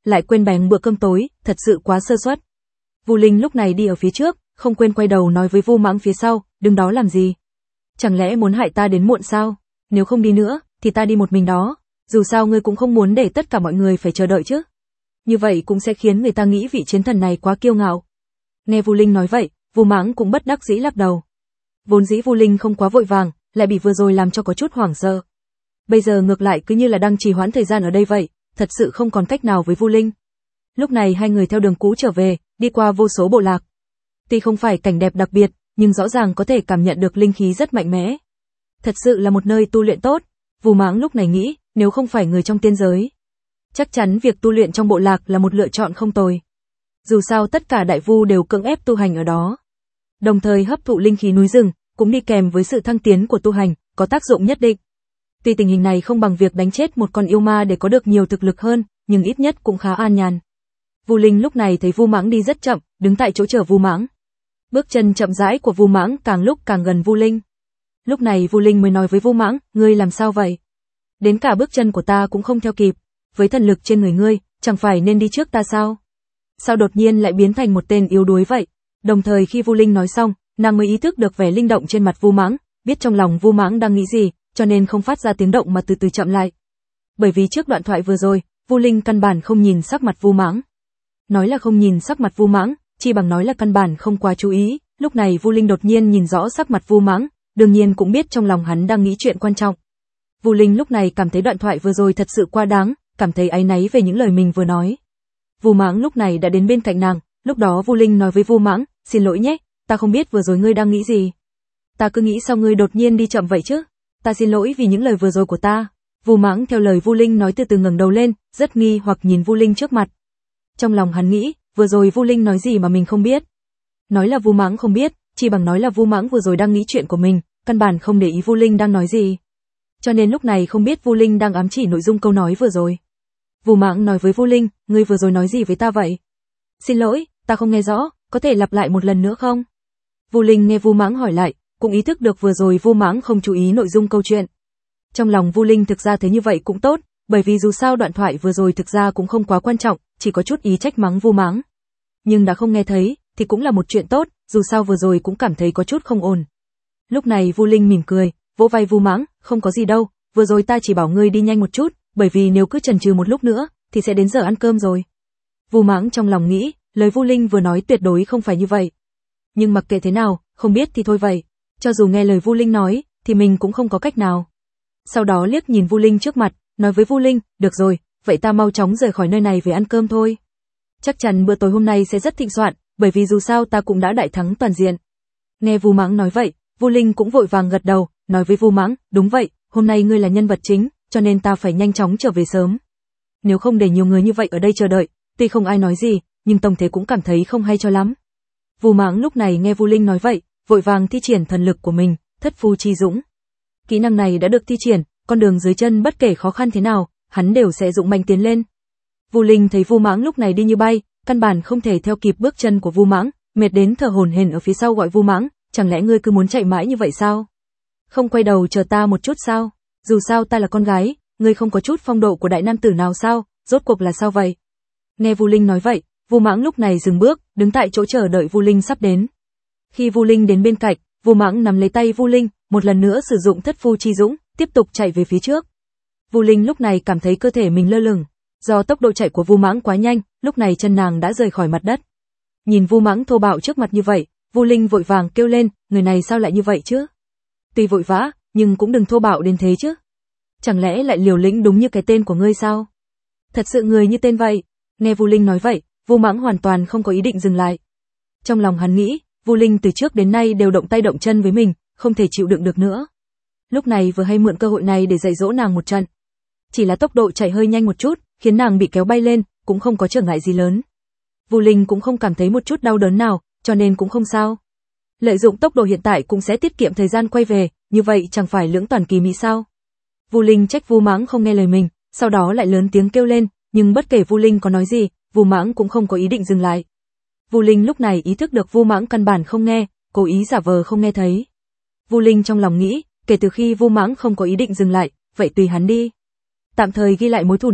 A: lại quên bén bữa cơm tối, thật sự quá sơ suất. Vu Linh lúc này đi ở phía trước, không quên quay đầu nói với Vu Mãng phía sau, đứng đó làm gì? Chẳng lẽ muốn hại ta đến muộn sao? Nếu không đi nữa, thì ta đi một mình đó. Dù sao ngươi cũng không muốn để tất cả mọi người phải chờ đợi chứ. Như vậy cũng sẽ khiến người ta nghĩ vị chiến thần này quá kiêu ngạo. Nghe Vu Linh nói vậy, Vu Mãng cũng bất đắc dĩ lắc đầu. Vốn dĩ Vu Linh không quá vội vàng, lại bị vừa rồi làm cho có chút hoảng sợ. Bây giờ ngược lại cứ như là đang trì hoãn thời gian ở đây vậy, thật sự không còn cách nào với Vu Linh. Lúc này hai người theo đường cũ trở về, đi qua vô số bộ lạc. Tuy không phải cảnh đẹp đặc biệt, nhưng rõ ràng có thể cảm nhận được linh khí rất mạnh mẽ. Thật sự là một nơi tu luyện tốt. Vu Mãng lúc này nghĩ, nếu không phải người trong tiên giới, chắc chắn việc tu luyện trong bộ lạc là một lựa chọn không tồi. Dù sao tất cả đại vu đều cưỡng ép tu hành ở đó. Đồng thời hấp thụ linh khí núi rừng, cũng đi kèm với sự thăng tiến của tu hành, có tác dụng nhất định. Tuy tình hình này không bằng việc đánh chết một con yêu ma để có được nhiều thực lực hơn, nhưng ít nhất cũng khá an nhàn. Vu Linh lúc này thấy Vu Mãng đi rất chậm, đứng tại chỗ chờ Vu Mãng. Bước chân chậm rãi của Vu Mãng càng lúc càng gần Vu Linh. Lúc này Vu Linh mới nói với Vu Mãng, ngươi làm sao vậy? Đến cả bước chân của ta cũng không theo kịp, với thần lực trên người ngươi, chẳng phải nên đi trước ta sao? Sao đột nhiên lại biến thành một tên yếu đuối vậy? Đồng thời khi Vu Linh nói xong, nàng mới ý thức được vẻ linh động trên mặt Vu Mãng, biết trong lòng Vu Mãng đang nghĩ gì, cho nên không phát ra tiếng động mà từ từ chậm lại. Bởi vì trước đoạn thoại vừa rồi, Vu Linh căn bản không nhìn sắc mặt Vu Mãng. Nói là không nhìn sắc mặt Vu Mãng, chi bằng nói là căn bản không quá chú ý, lúc này Vu Linh đột nhiên nhìn rõ sắc mặt Vu Mãng, đương nhiên cũng biết trong lòng hắn đang nghĩ chuyện quan trọng. Vu Linh lúc này cảm thấy đoạn thoại vừa rồi thật sự quá đáng, cảm thấy áy náy về những lời mình vừa nói. Vu Mãng lúc này đã đến bên cạnh nàng, lúc đó Vu Linh nói với Vu Mãng, xin lỗi nhé, ta không biết vừa rồi ngươi đang nghĩ gì. Ta cứ nghĩ sao ngươi đột nhiên đi chậm vậy chứ? Ta xin lỗi vì những lời vừa rồi của ta. Vu Mãng theo lời Vu Linh nói từ từ ngẩng đầu lên, rất nghi hoặc nhìn Vu Linh trước mặt. Trong lòng hắn nghĩ, vừa rồi Vu Linh nói gì mà mình không biết. Nói là Vu Mãng không biết, chỉ bằng nói là Vu Mãng vừa rồi đang nghĩ chuyện của mình, căn bản không để ý Vu Linh đang nói gì. Cho nên lúc này không biết Vu Linh đang ám chỉ nội dung câu nói vừa rồi. Vu Mãng nói với Vu Linh, ngươi vừa rồi nói gì với ta vậy? Xin lỗi, ta không nghe rõ, có thể lặp lại một lần nữa không? Vu Linh nghe Vu Mãng hỏi lại, cũng ý thức được vừa rồi Vu Mãng không chú ý nội dung câu chuyện. Trong lòng Vu Linh thực ra thấy như vậy cũng tốt, bởi vì dù sao đoạn thoại vừa rồi thực ra cũng không quá quan trọng, chỉ có chút ý trách mắng Vu Mãng. Nhưng đã không nghe thấy, thì cũng là một chuyện tốt, dù sao vừa rồi cũng cảm thấy có chút không ổn. Lúc này Vu Linh mỉm cười, vỗ vai Vu Mãng, không có gì đâu, vừa rồi ta chỉ bảo ngươi đi nhanh một chút, bởi vì nếu cứ chần chừ một lúc nữa, thì sẽ đến giờ ăn cơm rồi. Vu Mãng trong lòng nghĩ, lời Vu Linh vừa nói tuyệt đối không phải như vậy. Nhưng mặc kệ thế nào, không biết thì thôi vậy. Cho dù nghe lời Vu Linh nói, thì mình cũng không có cách nào. Sau đó liếc nhìn Vu Linh trước mặt, nói với Vu Linh, được rồi, vậy ta mau chóng rời khỏi nơi này về ăn cơm thôi. Chắc chắn bữa tối hôm nay sẽ rất thịnh soạn, bởi vì dù sao ta cũng đã đại thắng toàn diện. Nghe Vu Mãng nói vậy, Vu Linh cũng vội vàng gật đầu, nói với Vu Mãng, đúng vậy, hôm nay ngươi là nhân vật chính, cho nên ta phải nhanh chóng trở về sớm. Nếu không để nhiều người như vậy ở đây chờ đợi, tuy không ai nói gì, nhưng tổng thể cũng cảm thấy không hay cho lắm. Vu Mãng lúc này nghe Vu Linh nói vậy, vội vàng thi triển thần lực của mình, Thất Phu Chi Dũng. Kỹ năng này đã được thi triển, con đường dưới chân bất kể khó khăn thế nào, hắn đều sẽ dũng mạnh tiến lên. Vu Linh thấy Vu Mãng lúc này đi như bay, căn bản không thể theo kịp bước chân của Vu Mãng, mệt đến thở hổn hển ở phía sau gọi Vu Mãng, chẳng lẽ ngươi cứ muốn chạy mãi như vậy sao? Không quay đầu chờ ta một chút sao? Dù sao ta là con gái, ngươi không có chút phong độ của đại nam tử nào sao? Rốt cuộc là sao vậy? Nghe Vu Linh nói vậy, Vu Mãng lúc này dừng bước, đứng tại chỗ chờ đợi Vu Linh sắp đến. Khi Vu Linh đến bên cạnh, Vu Mãng nắm lấy tay Vu Linh, một lần nữa sử dụng Thất Phu Chi Dũng, tiếp tục chạy về phía trước. Vu Linh lúc này cảm thấy cơ thể mình lơ lửng, do tốc độ chạy của Vu Mãng quá nhanh, lúc này chân nàng đã rời khỏi mặt đất. Nhìn Vu Mãng thô bạo trước mặt như vậy, Vu Linh vội vàng kêu lên, người này sao lại như vậy chứ? Tuy vội vã, nhưng cũng đừng thô bạo đến thế chứ. Chẳng lẽ lại liều lĩnh đúng như cái tên của ngươi sao? Thật sự người như tên vậy. Nghe Vu Linh nói vậy, Vu Mãng hoàn toàn không có ý định dừng lại. Trong lòng hắn nghĩ, Vu Linh từ trước đến nay đều động tay động chân với mình, không thể chịu đựng được nữa. Lúc này vừa hay mượn cơ hội này để dạy dỗ nàng một trận. Chỉ là tốc độ chạy hơi nhanh một chút, khiến nàng bị kéo bay lên, cũng không có trở ngại gì lớn. Vu Linh cũng không cảm thấy một chút đau đớn nào, cho nên cũng không sao. Lợi dụng tốc độ hiện tại cũng sẽ tiết kiệm thời gian quay về, như vậy chẳng phải lưỡng toàn kỳ mỹ sao? Vu Linh trách Vu Mãng không nghe lời mình, sau đó lại lớn tiếng kêu lên, nhưng bất kể Vu Linh có nói gì, Vu Mãng cũng không có ý định dừng lại. Vu Linh lúc này ý thức được Vu Mãng căn bản không nghe, cố ý giả vờ không nghe thấy. Vu Linh trong lòng nghĩ, kể từ khi Vu Mãng không có ý định dừng lại, vậy tùy hắn đi. Tạm thời ghi lại mối thù này,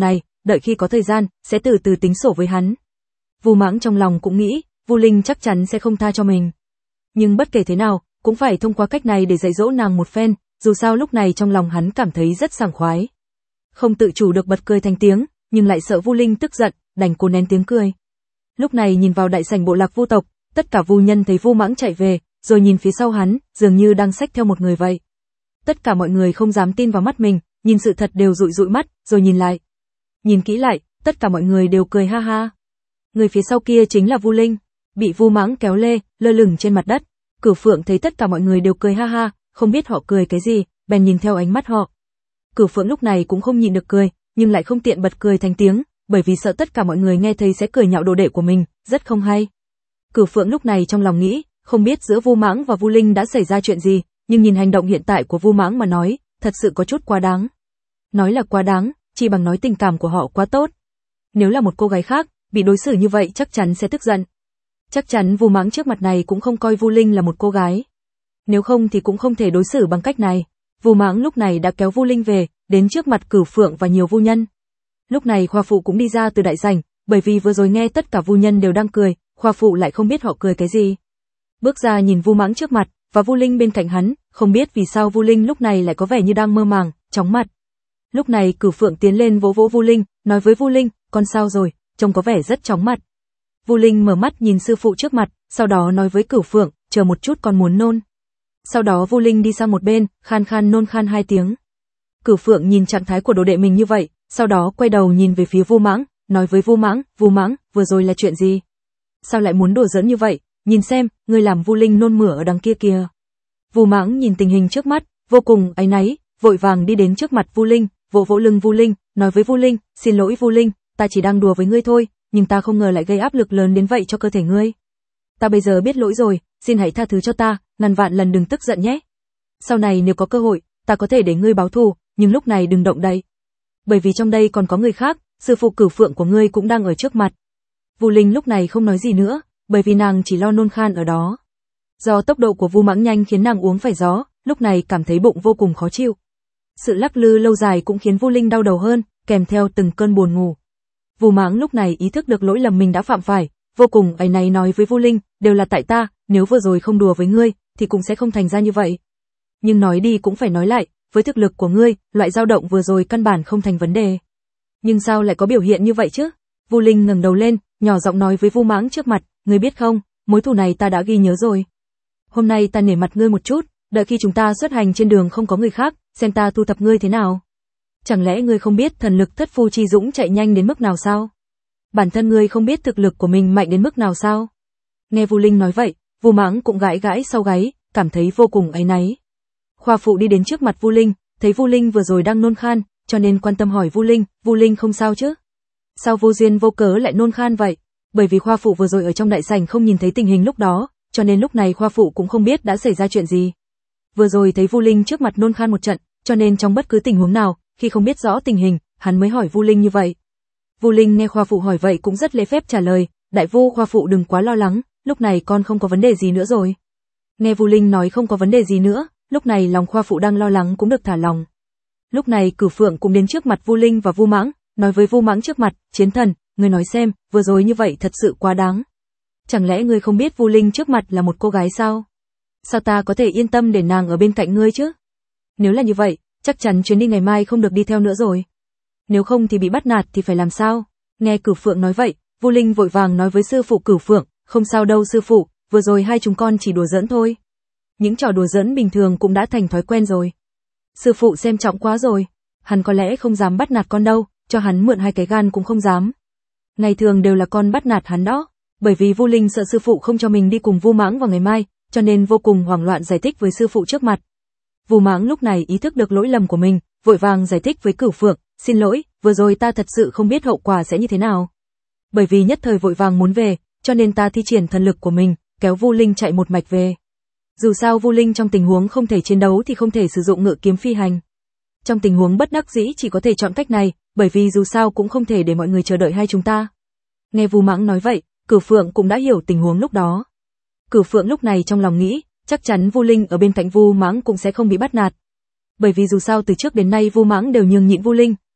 A: đợi khi có thời gian, sẽ từ từ tính sổ với hắn. Vu Mãng trong lòng cũng nghĩ, Vu Linh chắc chắn sẽ không tha cho mình. Nhưng bất kể thế nào, cũng phải thông qua cách này để dạy dỗ nàng một phen, dù sao lúc này trong lòng hắn cảm thấy rất sảng khoái. Không tự chủ được bật cười thành tiếng, nhưng lại sợ Vu Linh tức giận, đành cố nén tiếng cười. Lúc này nhìn vào đại sảnh bộ lạc Vu tộc, tất cả Vu nhân thấy Vu Mãng chạy về, rồi nhìn phía sau hắn, dường như đang xách theo một người vậy. Tất cả mọi người không dám tin vào mắt mình, nhìn sự thật đều dụi dụi mắt, rồi nhìn lại. Nhìn kỹ lại, tất cả mọi người đều cười ha ha. Người phía sau kia chính là Vu Linh, bị Vu Mãng kéo lê, lơ lửng trên mặt đất. Cửu Phượng thấy tất cả mọi người đều cười ha ha, không biết họ cười cái gì, bèn nhìn theo ánh mắt họ. Cửu Phượng lúc này cũng không nhịn được cười, nhưng lại không tiện bật cười thành tiếng, bởi vì sợ tất cả mọi người nghe thấy sẽ cười nhạo đồ đệ của mình, rất không hay. Cửu Phượng lúc này trong lòng nghĩ, không biết giữa Vu Mãng và Vu Linh đã xảy ra chuyện gì, nhưng nhìn hành động hiện tại của Vu Mãng mà nói, thật sự có chút quá đáng. Nói là quá đáng, chỉ bằng nói tình cảm của họ quá tốt. Nếu là một cô gái khác, bị đối xử như vậy chắc chắn sẽ tức giận. Chắc chắn Vu Mãng trước mặt này cũng không coi Vu Linh là một cô gái. Nếu không thì cũng không thể đối xử bằng cách này. Vu Mãng lúc này đã kéo Vu Linh về, đến trước mặt Cửu Phượng và nhiều Vu nhân. Lúc này Khoa Phụ cũng đi ra từ đại sảnh, bởi vì vừa rồi nghe tất cả Vu nhân đều đang cười, Khoa Phụ lại không biết họ cười cái gì. Bước ra nhìn Vu Mãng trước mặt, và Vu Linh bên cạnh hắn, không biết vì sao Vu Linh lúc này lại có vẻ như đang mơ màng, chóng mặt. Lúc này Cửu Phượng tiến lên vỗ vỗ Vu Linh, nói với Vu Linh, con sao rồi, trông có vẻ rất chóng mặt. Vu Linh mở mắt nhìn sư phụ trước mặt, sau đó nói với Cửu Phượng, chờ một chút con muốn nôn. Sau đó Vu Linh đi sang một bên, khan khan nôn khan hai tiếng. Cửu Phượng nhìn trạng thái của đồ đệ mình như vậy, sau đó quay đầu nhìn về phía Vu Mãng, nói với Vu Mãng, Vu Mãng, vừa rồi là chuyện gì? Sao lại muốn đùa giỡn như vậy? Nhìn xem, ngươi làm Vu Linh nôn mửa ở đằng kia kìa. Vu Mãng nhìn tình hình trước mắt, vô cùng áy náy, vội vàng đi đến trước mặt Vu Linh, vỗ vỗ lưng Vu Linh, nói với Vu Linh, xin lỗi Vu Linh, ta chỉ đang đùa với ngươi thôi, nhưng ta không ngờ lại gây áp lực lớn đến vậy cho cơ thể ngươi. Ta bây giờ biết lỗi rồi, xin hãy tha thứ cho ta, ngàn vạn lần đừng tức giận nhé. Sau này nếu có cơ hội, ta có thể để ngươi báo thù, nhưng lúc này đừng động đậy. Bởi vì trong đây còn có người khác, sư phụ Cửu Phượng của ngươi cũng đang ở trước mặt. Vu Linh lúc này không nói gì nữa, bởi vì nàng chỉ lo nôn khan ở đó. Do tốc độ của Vu Mãng nhanh khiến nàng uống phải gió, lúc này cảm thấy bụng vô cùng khó chịu. Sự lắc lư lâu dài cũng khiến Vu Linh đau đầu hơn, kèm theo từng cơn buồn ngủ. Vu Mãng lúc này ý thức được lỗi lầm mình đã phạm phải, vô cùng áy náy nói với Vu Linh, đều là tại ta, nếu vừa rồi không đùa với ngươi, thì cũng sẽ không thành ra như vậy. Nhưng nói đi cũng phải nói lại, với thực lực của ngươi, loại dao động vừa rồi căn bản không thành vấn đề. Nhưng sao lại có biểu hiện như vậy chứ? Vu Linh ngẩng đầu lên, nhỏ giọng nói với Vu Mãng trước mặt, ngươi biết không, mối thù này ta đã ghi nhớ rồi. Hôm nay ta nể mặt ngươi một chút, đợi khi chúng ta xuất hành trên đường không có người khác, xem ta thu thập ngươi thế nào. Chẳng lẽ ngươi không biết thần lực thất phu chi dũng chạy nhanh đến mức nào sao? Bản thân ngươi không biết thực lực của mình mạnh đến mức nào sao? Nghe Vu Linh nói vậy, Vu Mãng cũng gãi gãi sau gáy, cảm thấy vô cùng áy náy. Khoa Phụ đi đến trước mặt Vu Linh, thấy Vu Linh vừa rồi đang nôn khan, cho nên quan tâm hỏi Vu Linh, Vu Linh không sao chứ? Sao vô duyên vô cớ lại nôn khan vậy? Bởi vì Khoa Phụ vừa rồi ở trong đại sảnh không nhìn thấy tình hình lúc đó, cho nên lúc này Khoa Phụ cũng không biết đã xảy ra chuyện gì. Vừa rồi thấy Vu Linh trước mặt nôn khan một trận, cho nên trong bất cứ tình huống nào, khi không biết rõ tình hình, hắn mới hỏi Vu Linh như vậy. Vu Linh nghe Khoa Phụ hỏi vậy cũng rất lễ phép trả lời, đại Vu Khoa Phụ đừng quá lo lắng, lúc này con không có vấn đề gì nữa rồi. Nghe Vu Linh nói không có vấn đề gì nữa, lúc này lòng Khoa Phụ đang lo lắng cũng được thả lòng. Lúc này Cửu Phượng cũng đến trước mặt Vu Linh và Vu Mãng, nói với Vu Mãng trước mặt, chiến thần, ngươi nói xem, vừa rồi như vậy thật sự quá đáng. Chẳng lẽ ngươi không biết Vu Linh trước mặt là một cô gái sao? Sao ta có thể yên tâm để nàng ở bên cạnh ngươi chứ? Nếu là như vậy, chắc chắn chuyến đi ngày mai không được đi theo nữa rồi. Nếu không thì bị bắt nạt thì phải làm sao? Nghe Cửu Phượng nói vậy, Vu Linh vội vàng nói với sư phụ Cửu Phượng, không sao đâu sư phụ, vừa rồi hai chúng con chỉ đùa giỡn thôi. Những trò đùa giỡn bình thường cũng đã thành thói quen rồi. Sư phụ xem trọng quá rồi, hắn có lẽ không dám bắt nạt con đâu, cho hắn mượn hai cái gan cũng không dám. Ngày thường đều là con bắt nạt hắn đó, bởi vì Vu Linh sợ sư phụ không cho mình đi cùng Vu Mãng vào ngày mai, cho nên vô cùng hoảng loạn giải thích với sư phụ trước mặt. Vu Mãng lúc này ý thức được lỗi lầm của mình, vội vàng giải thích với Cửu Phượng, xin lỗi, vừa rồi ta thật sự không biết hậu quả sẽ như thế nào. Bởi vì nhất thời vội vàng muốn về, cho nên ta thi triển thần lực của mình, kéo Vu Linh chạy một mạch về. Dù sao Vu Linh trong tình huống không thể chiến đấu thì không thể sử dụng ngự kiếm phi hành. Trong tình huống bất đắc dĩ chỉ có thể chọn cách này, bởi vì dù sao cũng không thể để mọi người chờ đợi hai chúng ta. Nghe Vu Mãng nói vậy, Cửu Phượng cũng đã hiểu tình huống lúc đó. Cửu Phượng lúc này trong lòng nghĩ, chắc chắn Vu Linh ở bên cạnh Vu Mãng cũng sẽ không bị bắt nạt. Bởi vì dù sao từ trước đến nay Vu Mãng đều nhường nhịn Vu Linh,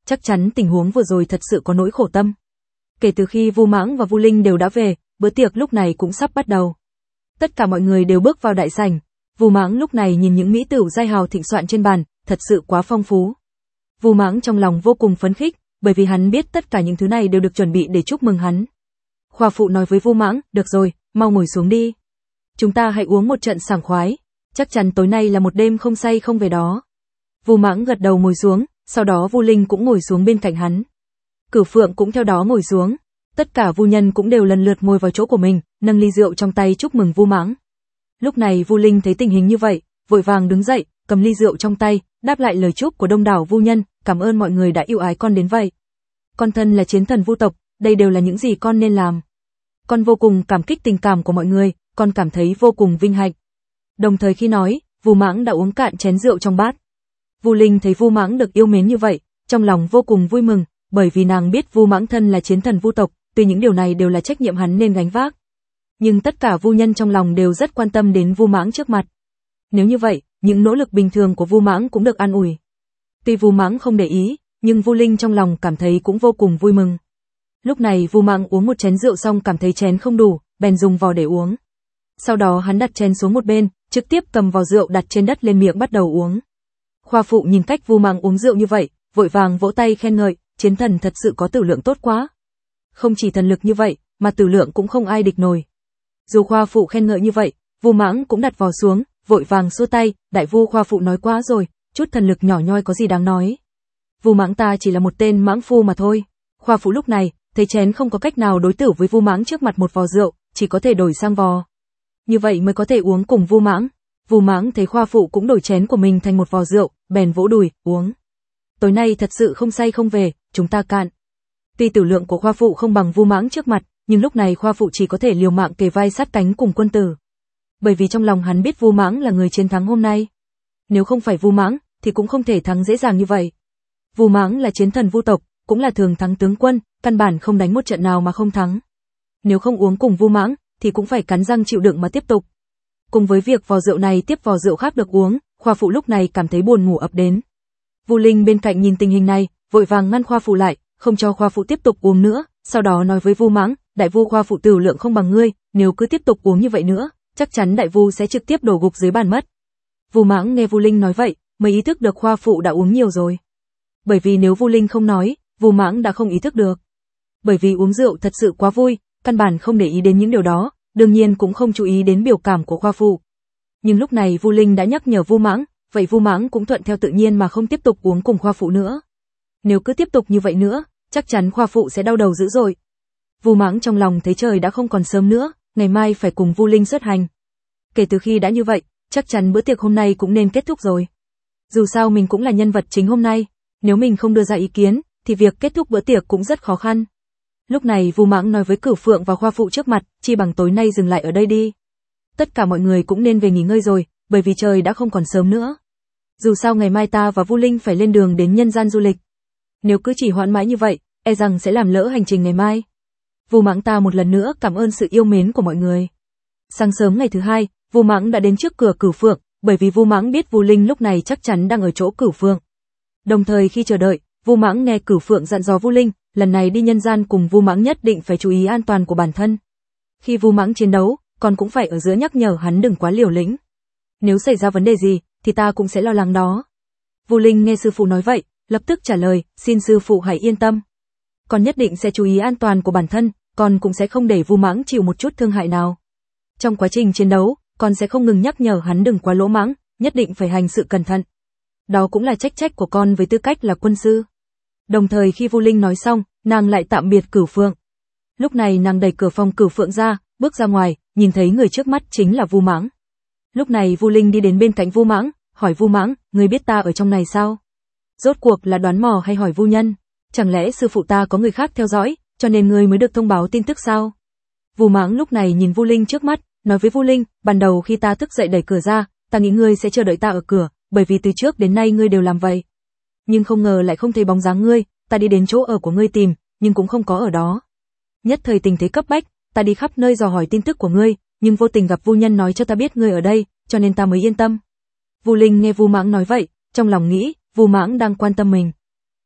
A: chắc chắn tình huống vừa rồi thật sự có nỗi khổ tâm. Kể từ khi Vu Mãng và Vu Linh đều đã về, bữa tiệc lúc này cũng sắp bắt đầu. Tất cả mọi người đều bước vào đại sảnh. Vu Mãng lúc này nhìn những mỹ tửu giai hào thịnh soạn trên bàn, thật sự quá phong phú. Vu Mãng trong lòng vô cùng phấn khích, bởi vì hắn biết tất cả những thứ này đều được chuẩn bị để chúc mừng hắn. Khoa phụ nói với Vu Mãng, được rồi, mau ngồi xuống đi. Chúng ta hãy uống một trận sảng khoái, chắc chắn tối nay là một đêm không say không về đó. Vu Mãng gật đầu ngồi xuống, sau đó Vu Linh cũng ngồi xuống bên cạnh hắn. Cửu Phượng cũng theo đó ngồi xuống. Tất cả Vu nhân cũng đều lần lượt ngồi vào chỗ của mình, nâng ly rượu trong tay chúc mừng Vu Mãng. Lúc này Vu Linh thấy tình hình như vậy, vội vàng đứng dậy, cầm ly rượu trong tay, đáp lại lời chúc của đông đảo Vu nhân, cảm ơn mọi người đã yêu ái con đến vậy. Con thân là chiến thần Vu tộc, đây đều là những gì con nên làm. Con vô cùng cảm kích tình cảm của mọi người, con cảm thấy vô cùng vinh hạnh. Đồng thời khi nói, Vu Mãng đã uống cạn chén rượu trong bát. Vu Linh thấy Vu Mãng được yêu mến như vậy, trong lòng vô cùng vui mừng, bởi vì nàng biết Vu Mãng thân là chiến thần Vu tộc, tuy những điều này đều là trách nhiệm hắn nên gánh vác. Nhưng tất cả Vu nhân trong lòng đều rất quan tâm đến Vu Mãng trước mặt. Nếu như vậy, những nỗ lực bình thường của Vu Mãng cũng được an ủi. Tuy Vu Mãng không để ý, nhưng Vu Linh trong lòng cảm thấy cũng vô cùng vui mừng. Lúc này Vu Mãng uống một chén rượu xong cảm thấy chén không đủ, bèn dùng vò để uống. Sau đó hắn đặt chén xuống một bên, trực tiếp cầm vò rượu đặt trên đất lên miệng bắt đầu uống. Khoa phụ nhìn cách Vu Mãng uống rượu như vậy, vội vàng vỗ tay khen ngợi, chiến thần thật sự có tử lượng tốt quá. Không chỉ thần lực như vậy, mà tử lượng cũng không ai địch nổi. Dù Khoa phụ khen ngợi như vậy, Vu Mãng cũng đặt vò xuống, vội vàng xua tay, đại vu Khoa phụ nói quá rồi, chút thần lực nhỏ nhoi có gì đáng nói. Vu Mãng ta chỉ là một tên mãng phu mà thôi. Khoa phụ lúc này, thấy chén không có cách nào đối tử với Vu Mãng trước mặt một vò rượu, chỉ có thể đổi sang vò. Như vậy mới có thể uống cùng Vu Mãng. Vu Mãng thấy Khoa phụ cũng đổi chén của mình thành một vò rượu, bèn vỗ đùi, uống. Tối nay thật sự không say không về, chúng ta cạn. Tuy tử lượng của Khoa phụ không bằng Vu Mãng trước mặt, nhưng lúc này Khoa phụ chỉ có thể liều mạng kề vai sát cánh cùng quân tử. Bởi vì trong lòng hắn biết Vu Mãng là người chiến thắng hôm nay. Nếu không phải Vu Mãng, thì cũng không thể thắng dễ dàng như vậy. Vu Mãng là chiến thần Vu tộc, cũng là thường thắng tướng quân, căn bản không đánh một trận nào mà không thắng. Nếu không uống cùng Vu Mãng, thì cũng phải cắn răng chịu đựng mà tiếp tục. Cùng với việc vò rượu này tiếp vò rượu khác được uống, Khoa phụ lúc này cảm thấy buồn ngủ ập đến. Vu Linh bên cạnh nhìn tình hình này, vội vàng ngăn Khoa phụ lại, không cho Khoa phụ tiếp tục uống nữa, sau đó nói với Vu Mãng, đại vu Khoa phụ tử lượng không bằng ngươi, nếu cứ tiếp tục uống như vậy nữa, chắc chắn đại vu sẽ trực tiếp đổ gục dưới bàn mất. Vu Mãng nghe Vu Linh nói vậy, mới ý thức được Khoa phụ đã uống nhiều rồi. Bởi vì nếu Vu Linh không nói, Vu Mãng đã không ý thức được. Bởi vì uống rượu thật sự quá vui, căn bản không để ý đến những điều đó, đương nhiên cũng không chú ý đến biểu cảm của Khoa phụ. Nhưng lúc này Vu Linh đã nhắc nhở Vu Mãng, vậy Vu Mãng cũng thuận theo tự nhiên mà không tiếp tục uống cùng Khoa phụ nữa. Nếu cứ tiếp tục như vậy nữa, chắc chắn Khoa phụ sẽ đau đầu dữ dội. Vu Mãng trong lòng thấy trời đã không còn sớm nữa, ngày mai phải cùng Vu Linh xuất hành. Kể từ khi đã như vậy, chắc chắn bữa tiệc hôm nay cũng nên kết thúc rồi. Dù sao mình cũng là nhân vật chính hôm nay, nếu mình không đưa ra ý kiến, thì việc kết thúc bữa tiệc cũng rất khó khăn. Lúc này Vu Mãng nói với Cửu Phượng và Khoa phụ trước mặt, chi bằng tối nay dừng lại ở đây đi. Tất cả mọi người cũng nên về nghỉ ngơi rồi, bởi vì trời đã không còn sớm nữa. Dù sao ngày mai ta và Vu Linh phải lên đường đến nhân gian du lịch. Nếu cứ chỉ hoãn mãi như vậy, e rằng sẽ làm lỡ hành trình ngày mai. Vu Mãng ta một lần nữa cảm ơn sự yêu mến của mọi người. Sáng sớm ngày thứ hai, Vu Mãng đã đến trước cửa Cửu Phượng, bởi vì Vu Mãng biết Vu Linh lúc này chắc chắn đang ở chỗ Cửu Phượng. Đồng thời khi chờ đợi, Vu Mãng nghe Cửu Phượng dặn dò Vu Linh, lần này đi nhân gian cùng Vu Mãng nhất định phải chú ý an toàn của bản thân. Khi Vu Mãng chiến đấu, còn cũng phải ở giữa nhắc nhở hắn đừng quá liều lĩnh. Nếu xảy ra vấn đề gì, thì ta cũng sẽ lo lắng đó. Vu Linh nghe sư phụ nói vậy, lập tức trả lời, xin sư phụ hãy yên tâm. Con nhất định sẽ chú ý an toàn của bản thân, con cũng sẽ không để Vu Mãng chịu một chút thương hại nào. Trong quá trình chiến đấu, con sẽ không ngừng nhắc nhở hắn đừng quá lỗ mãng, nhất định phải hành sự cẩn thận. Đó cũng là trách trách của con với tư cách là quân sư. Đồng thời khi Vu Linh nói xong, nàng lại tạm biệt Cửu Phượng. Lúc này nàng đẩy cửa phòng Cửu Phượng ra, bước ra ngoài, nhìn thấy người trước mắt chính là Vu Mãng. Lúc này Vu Linh đi đến bên cạnh Vu Mãng, hỏi Vu Mãng, ngươi biết ta ở trong này sao? Rốt cuộc là đoán mò hay hỏi Vu nhân? Chẳng lẽ sư phụ ta có người khác theo dõi, cho nên ngươi mới được thông báo tin tức sao? Vu Mãng lúc này nhìn Vu Linh trước mắt, nói với Vu Linh, ban đầu khi ta thức dậy đẩy cửa ra, ta nghĩ ngươi sẽ chờ đợi ta ở cửa, bởi vì từ trước đến nay ngươi đều làm vậy. Nhưng không ngờ lại không thấy bóng dáng ngươi, ta đi đến chỗ ở của ngươi tìm, nhưng cũng không có ở đó. Nhất thời tình thế cấp bách, ta đi khắp nơi dò hỏi tin tức của ngươi, nhưng vô tình gặp Vu nhân nói cho ta biết ngươi ở đây, cho nên ta mới yên tâm. Vu Linh nghe Vu Mãng nói vậy, trong lòng nghĩ, Vu Mãng đang quan tâm mình.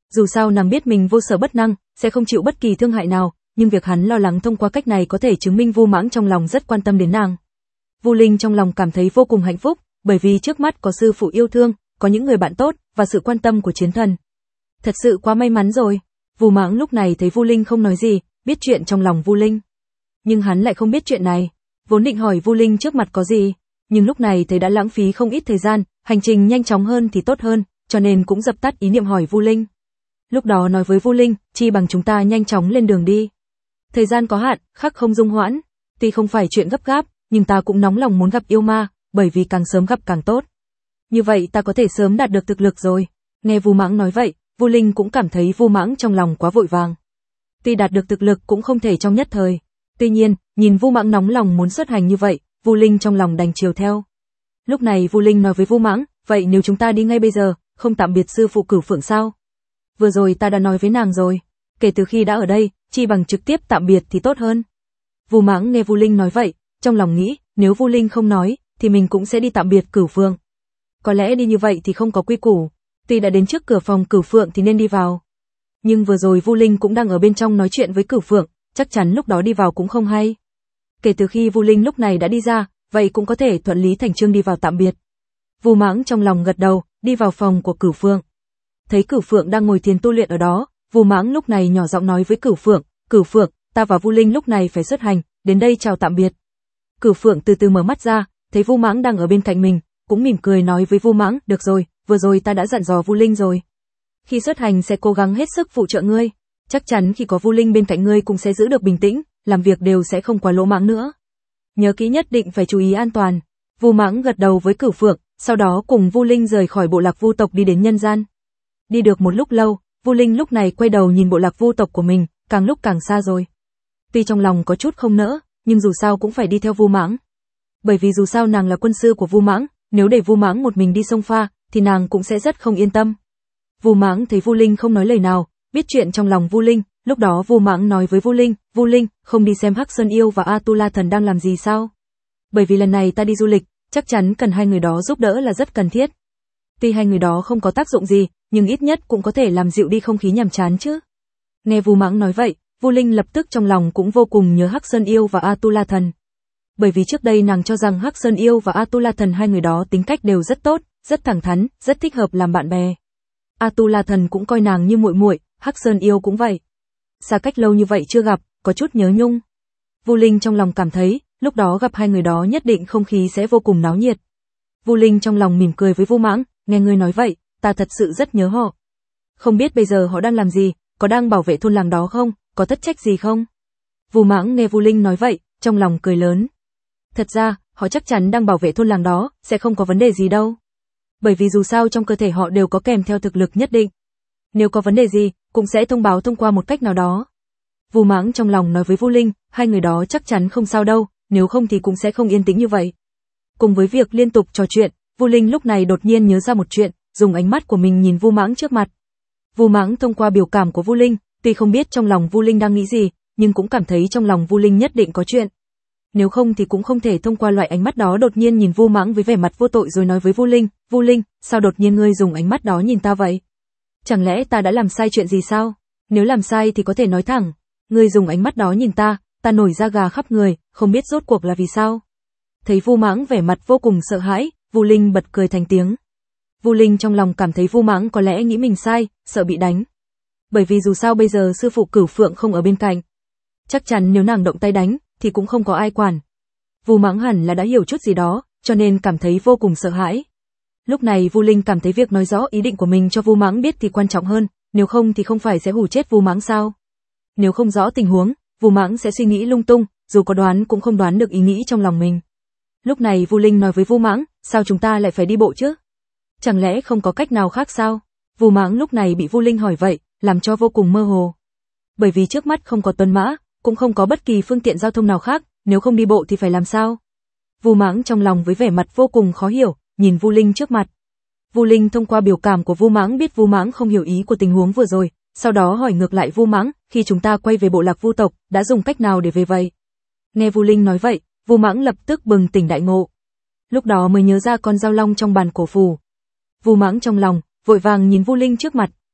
A: Dù sao nàng biết mình vô sở bất năng, sẽ không chịu bất kỳ thương hại nào, nhưng việc hắn lo lắng thông qua cách này có thể chứng minh Vu Mãng trong lòng rất quan tâm đến nàng. Vu Linh trong lòng cảm thấy vô cùng hạnh phúc, bởi vì trước mắt có sư phụ yêu thương, có những người bạn tốt và sự quan tâm của chiến thần. Thật sự quá may mắn rồi. Vu Mãng lúc này thấy Vu Linh không nói gì, biết chuyện trong lòng Vu Linh. Nhưng hắn lại không biết chuyện này, vốn định hỏi Vu Linh trước mặt có gì, nhưng lúc này thấy đã lãng phí không ít thời gian, hành trình nhanh chóng hơn thì tốt hơn, cho nên cũng dập tắt ý niệm hỏi Vu Linh. Lúc đó nói với Vu Linh, chi bằng chúng ta nhanh chóng lên đường đi. Thời gian có hạn, khắc không dung hoãn, tuy không phải chuyện gấp gáp, nhưng ta cũng nóng lòng muốn gặp yêu ma, bởi vì càng sớm gặp càng tốt. Như vậy ta có thể sớm đạt được thực lực rồi. Nghe Vu Mãng nói vậy, Vu Linh cũng cảm thấy Vu Mãng trong lòng quá vội vàng. Tuy đạt được thực lực cũng không thể trong nhất thời. Tuy nhiên, nhìn Vu Mãng nóng lòng muốn xuất hành như vậy, Vu Linh trong lòng đành chiều theo. Lúc này Vu Linh nói với Vu Mãng, vậy nếu chúng ta đi ngay bây giờ, không tạm biệt sư phụ Cửu Phượng sao? Vừa rồi ta đã nói với nàng rồi, kể từ khi đã ở đây, chi bằng trực tiếp tạm biệt thì tốt hơn. Vu Mãng nghe Vu Linh nói vậy, trong lòng nghĩ, nếu Vu Linh không nói, thì mình cũng sẽ đi tạm biệt Cửu Phượng. Có lẽ đi như vậy thì không có quy củ, tuy đã đến trước cửa phòng Cửu Phượng thì nên đi vào. Nhưng vừa rồi Vu Linh cũng đang ở bên trong nói chuyện với Cửu Phượng, chắc chắn lúc đó đi vào cũng không hay. Kể từ khi Vu Linh lúc này đã đi ra, vậy cũng có thể thuận lý thành trương đi vào tạm biệt. Vu Mãng trong lòng gật đầu, đi vào phòng của Cửu Phượng. Thấy Cửu Phượng đang ngồi thiền tu luyện ở đó, Vu Mãng lúc này nhỏ giọng nói với Cửu Phượng, "Cửu Phượng, ta và Vu Linh lúc này phải xuất hành, đến đây chào tạm biệt." Cửu Phượng từ từ mở mắt ra, thấy Vu Mãng đang ở bên cạnh mình, cũng mỉm cười nói với Vu Mãng, "Được rồi, vừa rồi ta đã dặn dò Vu Linh rồi. Khi xuất hành sẽ cố gắng hết sức phụ trợ ngươi, chắc chắn khi có Vu Linh bên cạnh ngươi cũng sẽ giữ được bình tĩnh, làm việc đều sẽ không quá lỗ mãng nữa. Nhớ kỹ nhất định phải chú ý an toàn." Vu Mãng gật đầu với Cửu Phượng, sau đó cùng Vu Linh rời khỏi bộ lạc Vu tộc đi đến nhân gian. Đi được một lúc lâu, Vu Linh lúc này quay đầu nhìn bộ lạc Vu tộc của mình, càng lúc càng xa rồi. Tuy trong lòng có chút không nỡ, nhưng dù sao cũng phải đi theo Vu Mãng. Bởi vì dù sao nàng là quân sư của Vu Mãng, nếu để Vu Mãng một mình đi sông pha, thì nàng cũng sẽ rất không yên tâm. Vu Mãng thấy Vu Linh không nói lời nào, biết chuyện trong lòng Vu Linh, lúc đó Vu Mãng nói với Vu Linh, "Vu Linh, không đi xem Hắc Sơn Yêu và Atula Thần đang làm gì sao? Bởi vì lần này ta đi du lịch, chắc chắn cần hai người đó giúp đỡ là rất cần thiết. Tuy hai người đó không có tác dụng gì, nhưng ít nhất cũng có thể làm dịu đi không khí nhàm chán chứ." Nghe Vu Mãng nói vậy, Vu Linh lập tức trong lòng cũng vô cùng nhớ Hắc Sơn Yêu và Atula Thần. Bởi vì trước đây nàng cho rằng Hắc Sơn Yêu và Atula Thần hai người đó tính cách đều rất tốt, rất thẳng thắn, rất thích hợp làm bạn bè. Atula Thần cũng coi nàng như muội muội, Hắc Sơn Yêu cũng vậy. Xa cách lâu như vậy chưa gặp, có chút nhớ nhung. Vu Linh trong lòng cảm thấy, lúc đó gặp hai người đó nhất định không khí sẽ vô cùng náo nhiệt. Vu Linh trong lòng mỉm cười với Vu Mãng, "Nghe ngươi nói vậy, ta thật sự rất nhớ họ. Không biết bây giờ họ đang làm gì, có đang bảo vệ thôn làng đó không, có thất trách gì không?" Vu Mãng nghe Vu Linh nói vậy, trong lòng cười lớn. Thật ra, họ chắc chắn đang bảo vệ thôn làng đó, sẽ không có vấn đề gì đâu. Bởi vì dù sao trong cơ thể họ đều có kèm theo thực lực nhất định. Nếu có vấn đề gì, cũng sẽ thông báo thông qua một cách nào đó. Vu Mãng trong lòng nói với Vu Linh, hai người đó chắc chắn không sao đâu, nếu không thì cũng sẽ không yên tĩnh như vậy. Cùng với việc liên tục trò chuyện, Vu Linh lúc này đột nhiên nhớ ra một chuyện, dùng ánh mắt của mình nhìn Vu Mãng trước mặt. Vu Mãng thông qua biểu cảm của Vu Linh, tuy không biết trong lòng Vu Linh đang nghĩ gì, nhưng cũng cảm thấy trong lòng Vu Linh nhất định có chuyện. Nếu không thì cũng không thể thông qua loại ánh mắt đó đột nhiên nhìn Vu Mãng với vẻ mặt vô tội rồi nói với Vu Linh, "Vu Linh, sao đột nhiên ngươi dùng ánh mắt đó nhìn ta vậy? Chẳng lẽ ta đã làm sai chuyện gì sao? Nếu làm sai thì có thể nói thẳng. Ngươi dùng ánh mắt đó nhìn ta, ta nổi da gà khắp người, không biết rốt cuộc là vì sao." Thấy Vu Mãng vẻ mặt vô cùng sợ hãi, Vu Linh bật cười thành tiếng. Vu Linh trong lòng cảm thấy Vu Mãng có lẽ nghĩ mình sai, sợ bị đánh. Bởi vì dù sao bây giờ sư phụ Cửu Phượng không ở bên cạnh. Chắc chắn nếu nàng động tay đánh, thì cũng không có ai quản. Vu Mãng hẳn là đã hiểu chút gì đó, cho nên cảm thấy vô cùng sợ hãi. Lúc này Vu Linh cảm thấy việc nói rõ ý định của mình cho Vu Mãng biết thì quan trọng hơn, nếu không thì không phải sẽ hù chết Vu Mãng sao? Nếu không rõ tình huống, Vu Mãng sẽ suy nghĩ lung tung, dù có đoán cũng không đoán được ý nghĩ trong lòng mình. Lúc này Vu Linh nói với Vu Mãng, "Sao chúng ta lại phải đi bộ chứ? Chẳng lẽ không có cách nào khác sao?" Vu Mãng lúc này bị Vu Linh hỏi vậy, làm cho vô cùng mơ hồ. Bởi vì trước mắt không có tuần mã, cũng không có bất kỳ phương tiện giao thông nào khác, nếu không đi bộ thì phải làm sao? Vu Mãng trong lòng với vẻ mặt vô cùng khó hiểu, nhìn Vu Linh trước mặt. Vu Linh thông qua biểu cảm của Vu Mãng biết Vu Mãng không hiểu ý của tình huống vừa rồi, sau đó hỏi ngược lại Vu Mãng, "Khi chúng ta quay về bộ lạc Vu tộc, đã dùng cách nào để về vậy?" Nghe Vu Linh nói vậy, Vu Mãng lập tức bừng tỉnh đại ngộ. Lúc đó mới nhớ ra con dao long trong bàn cổ phù. Vu Mãng trong lòng vội vàng nhìn Vu Linh trước mặt,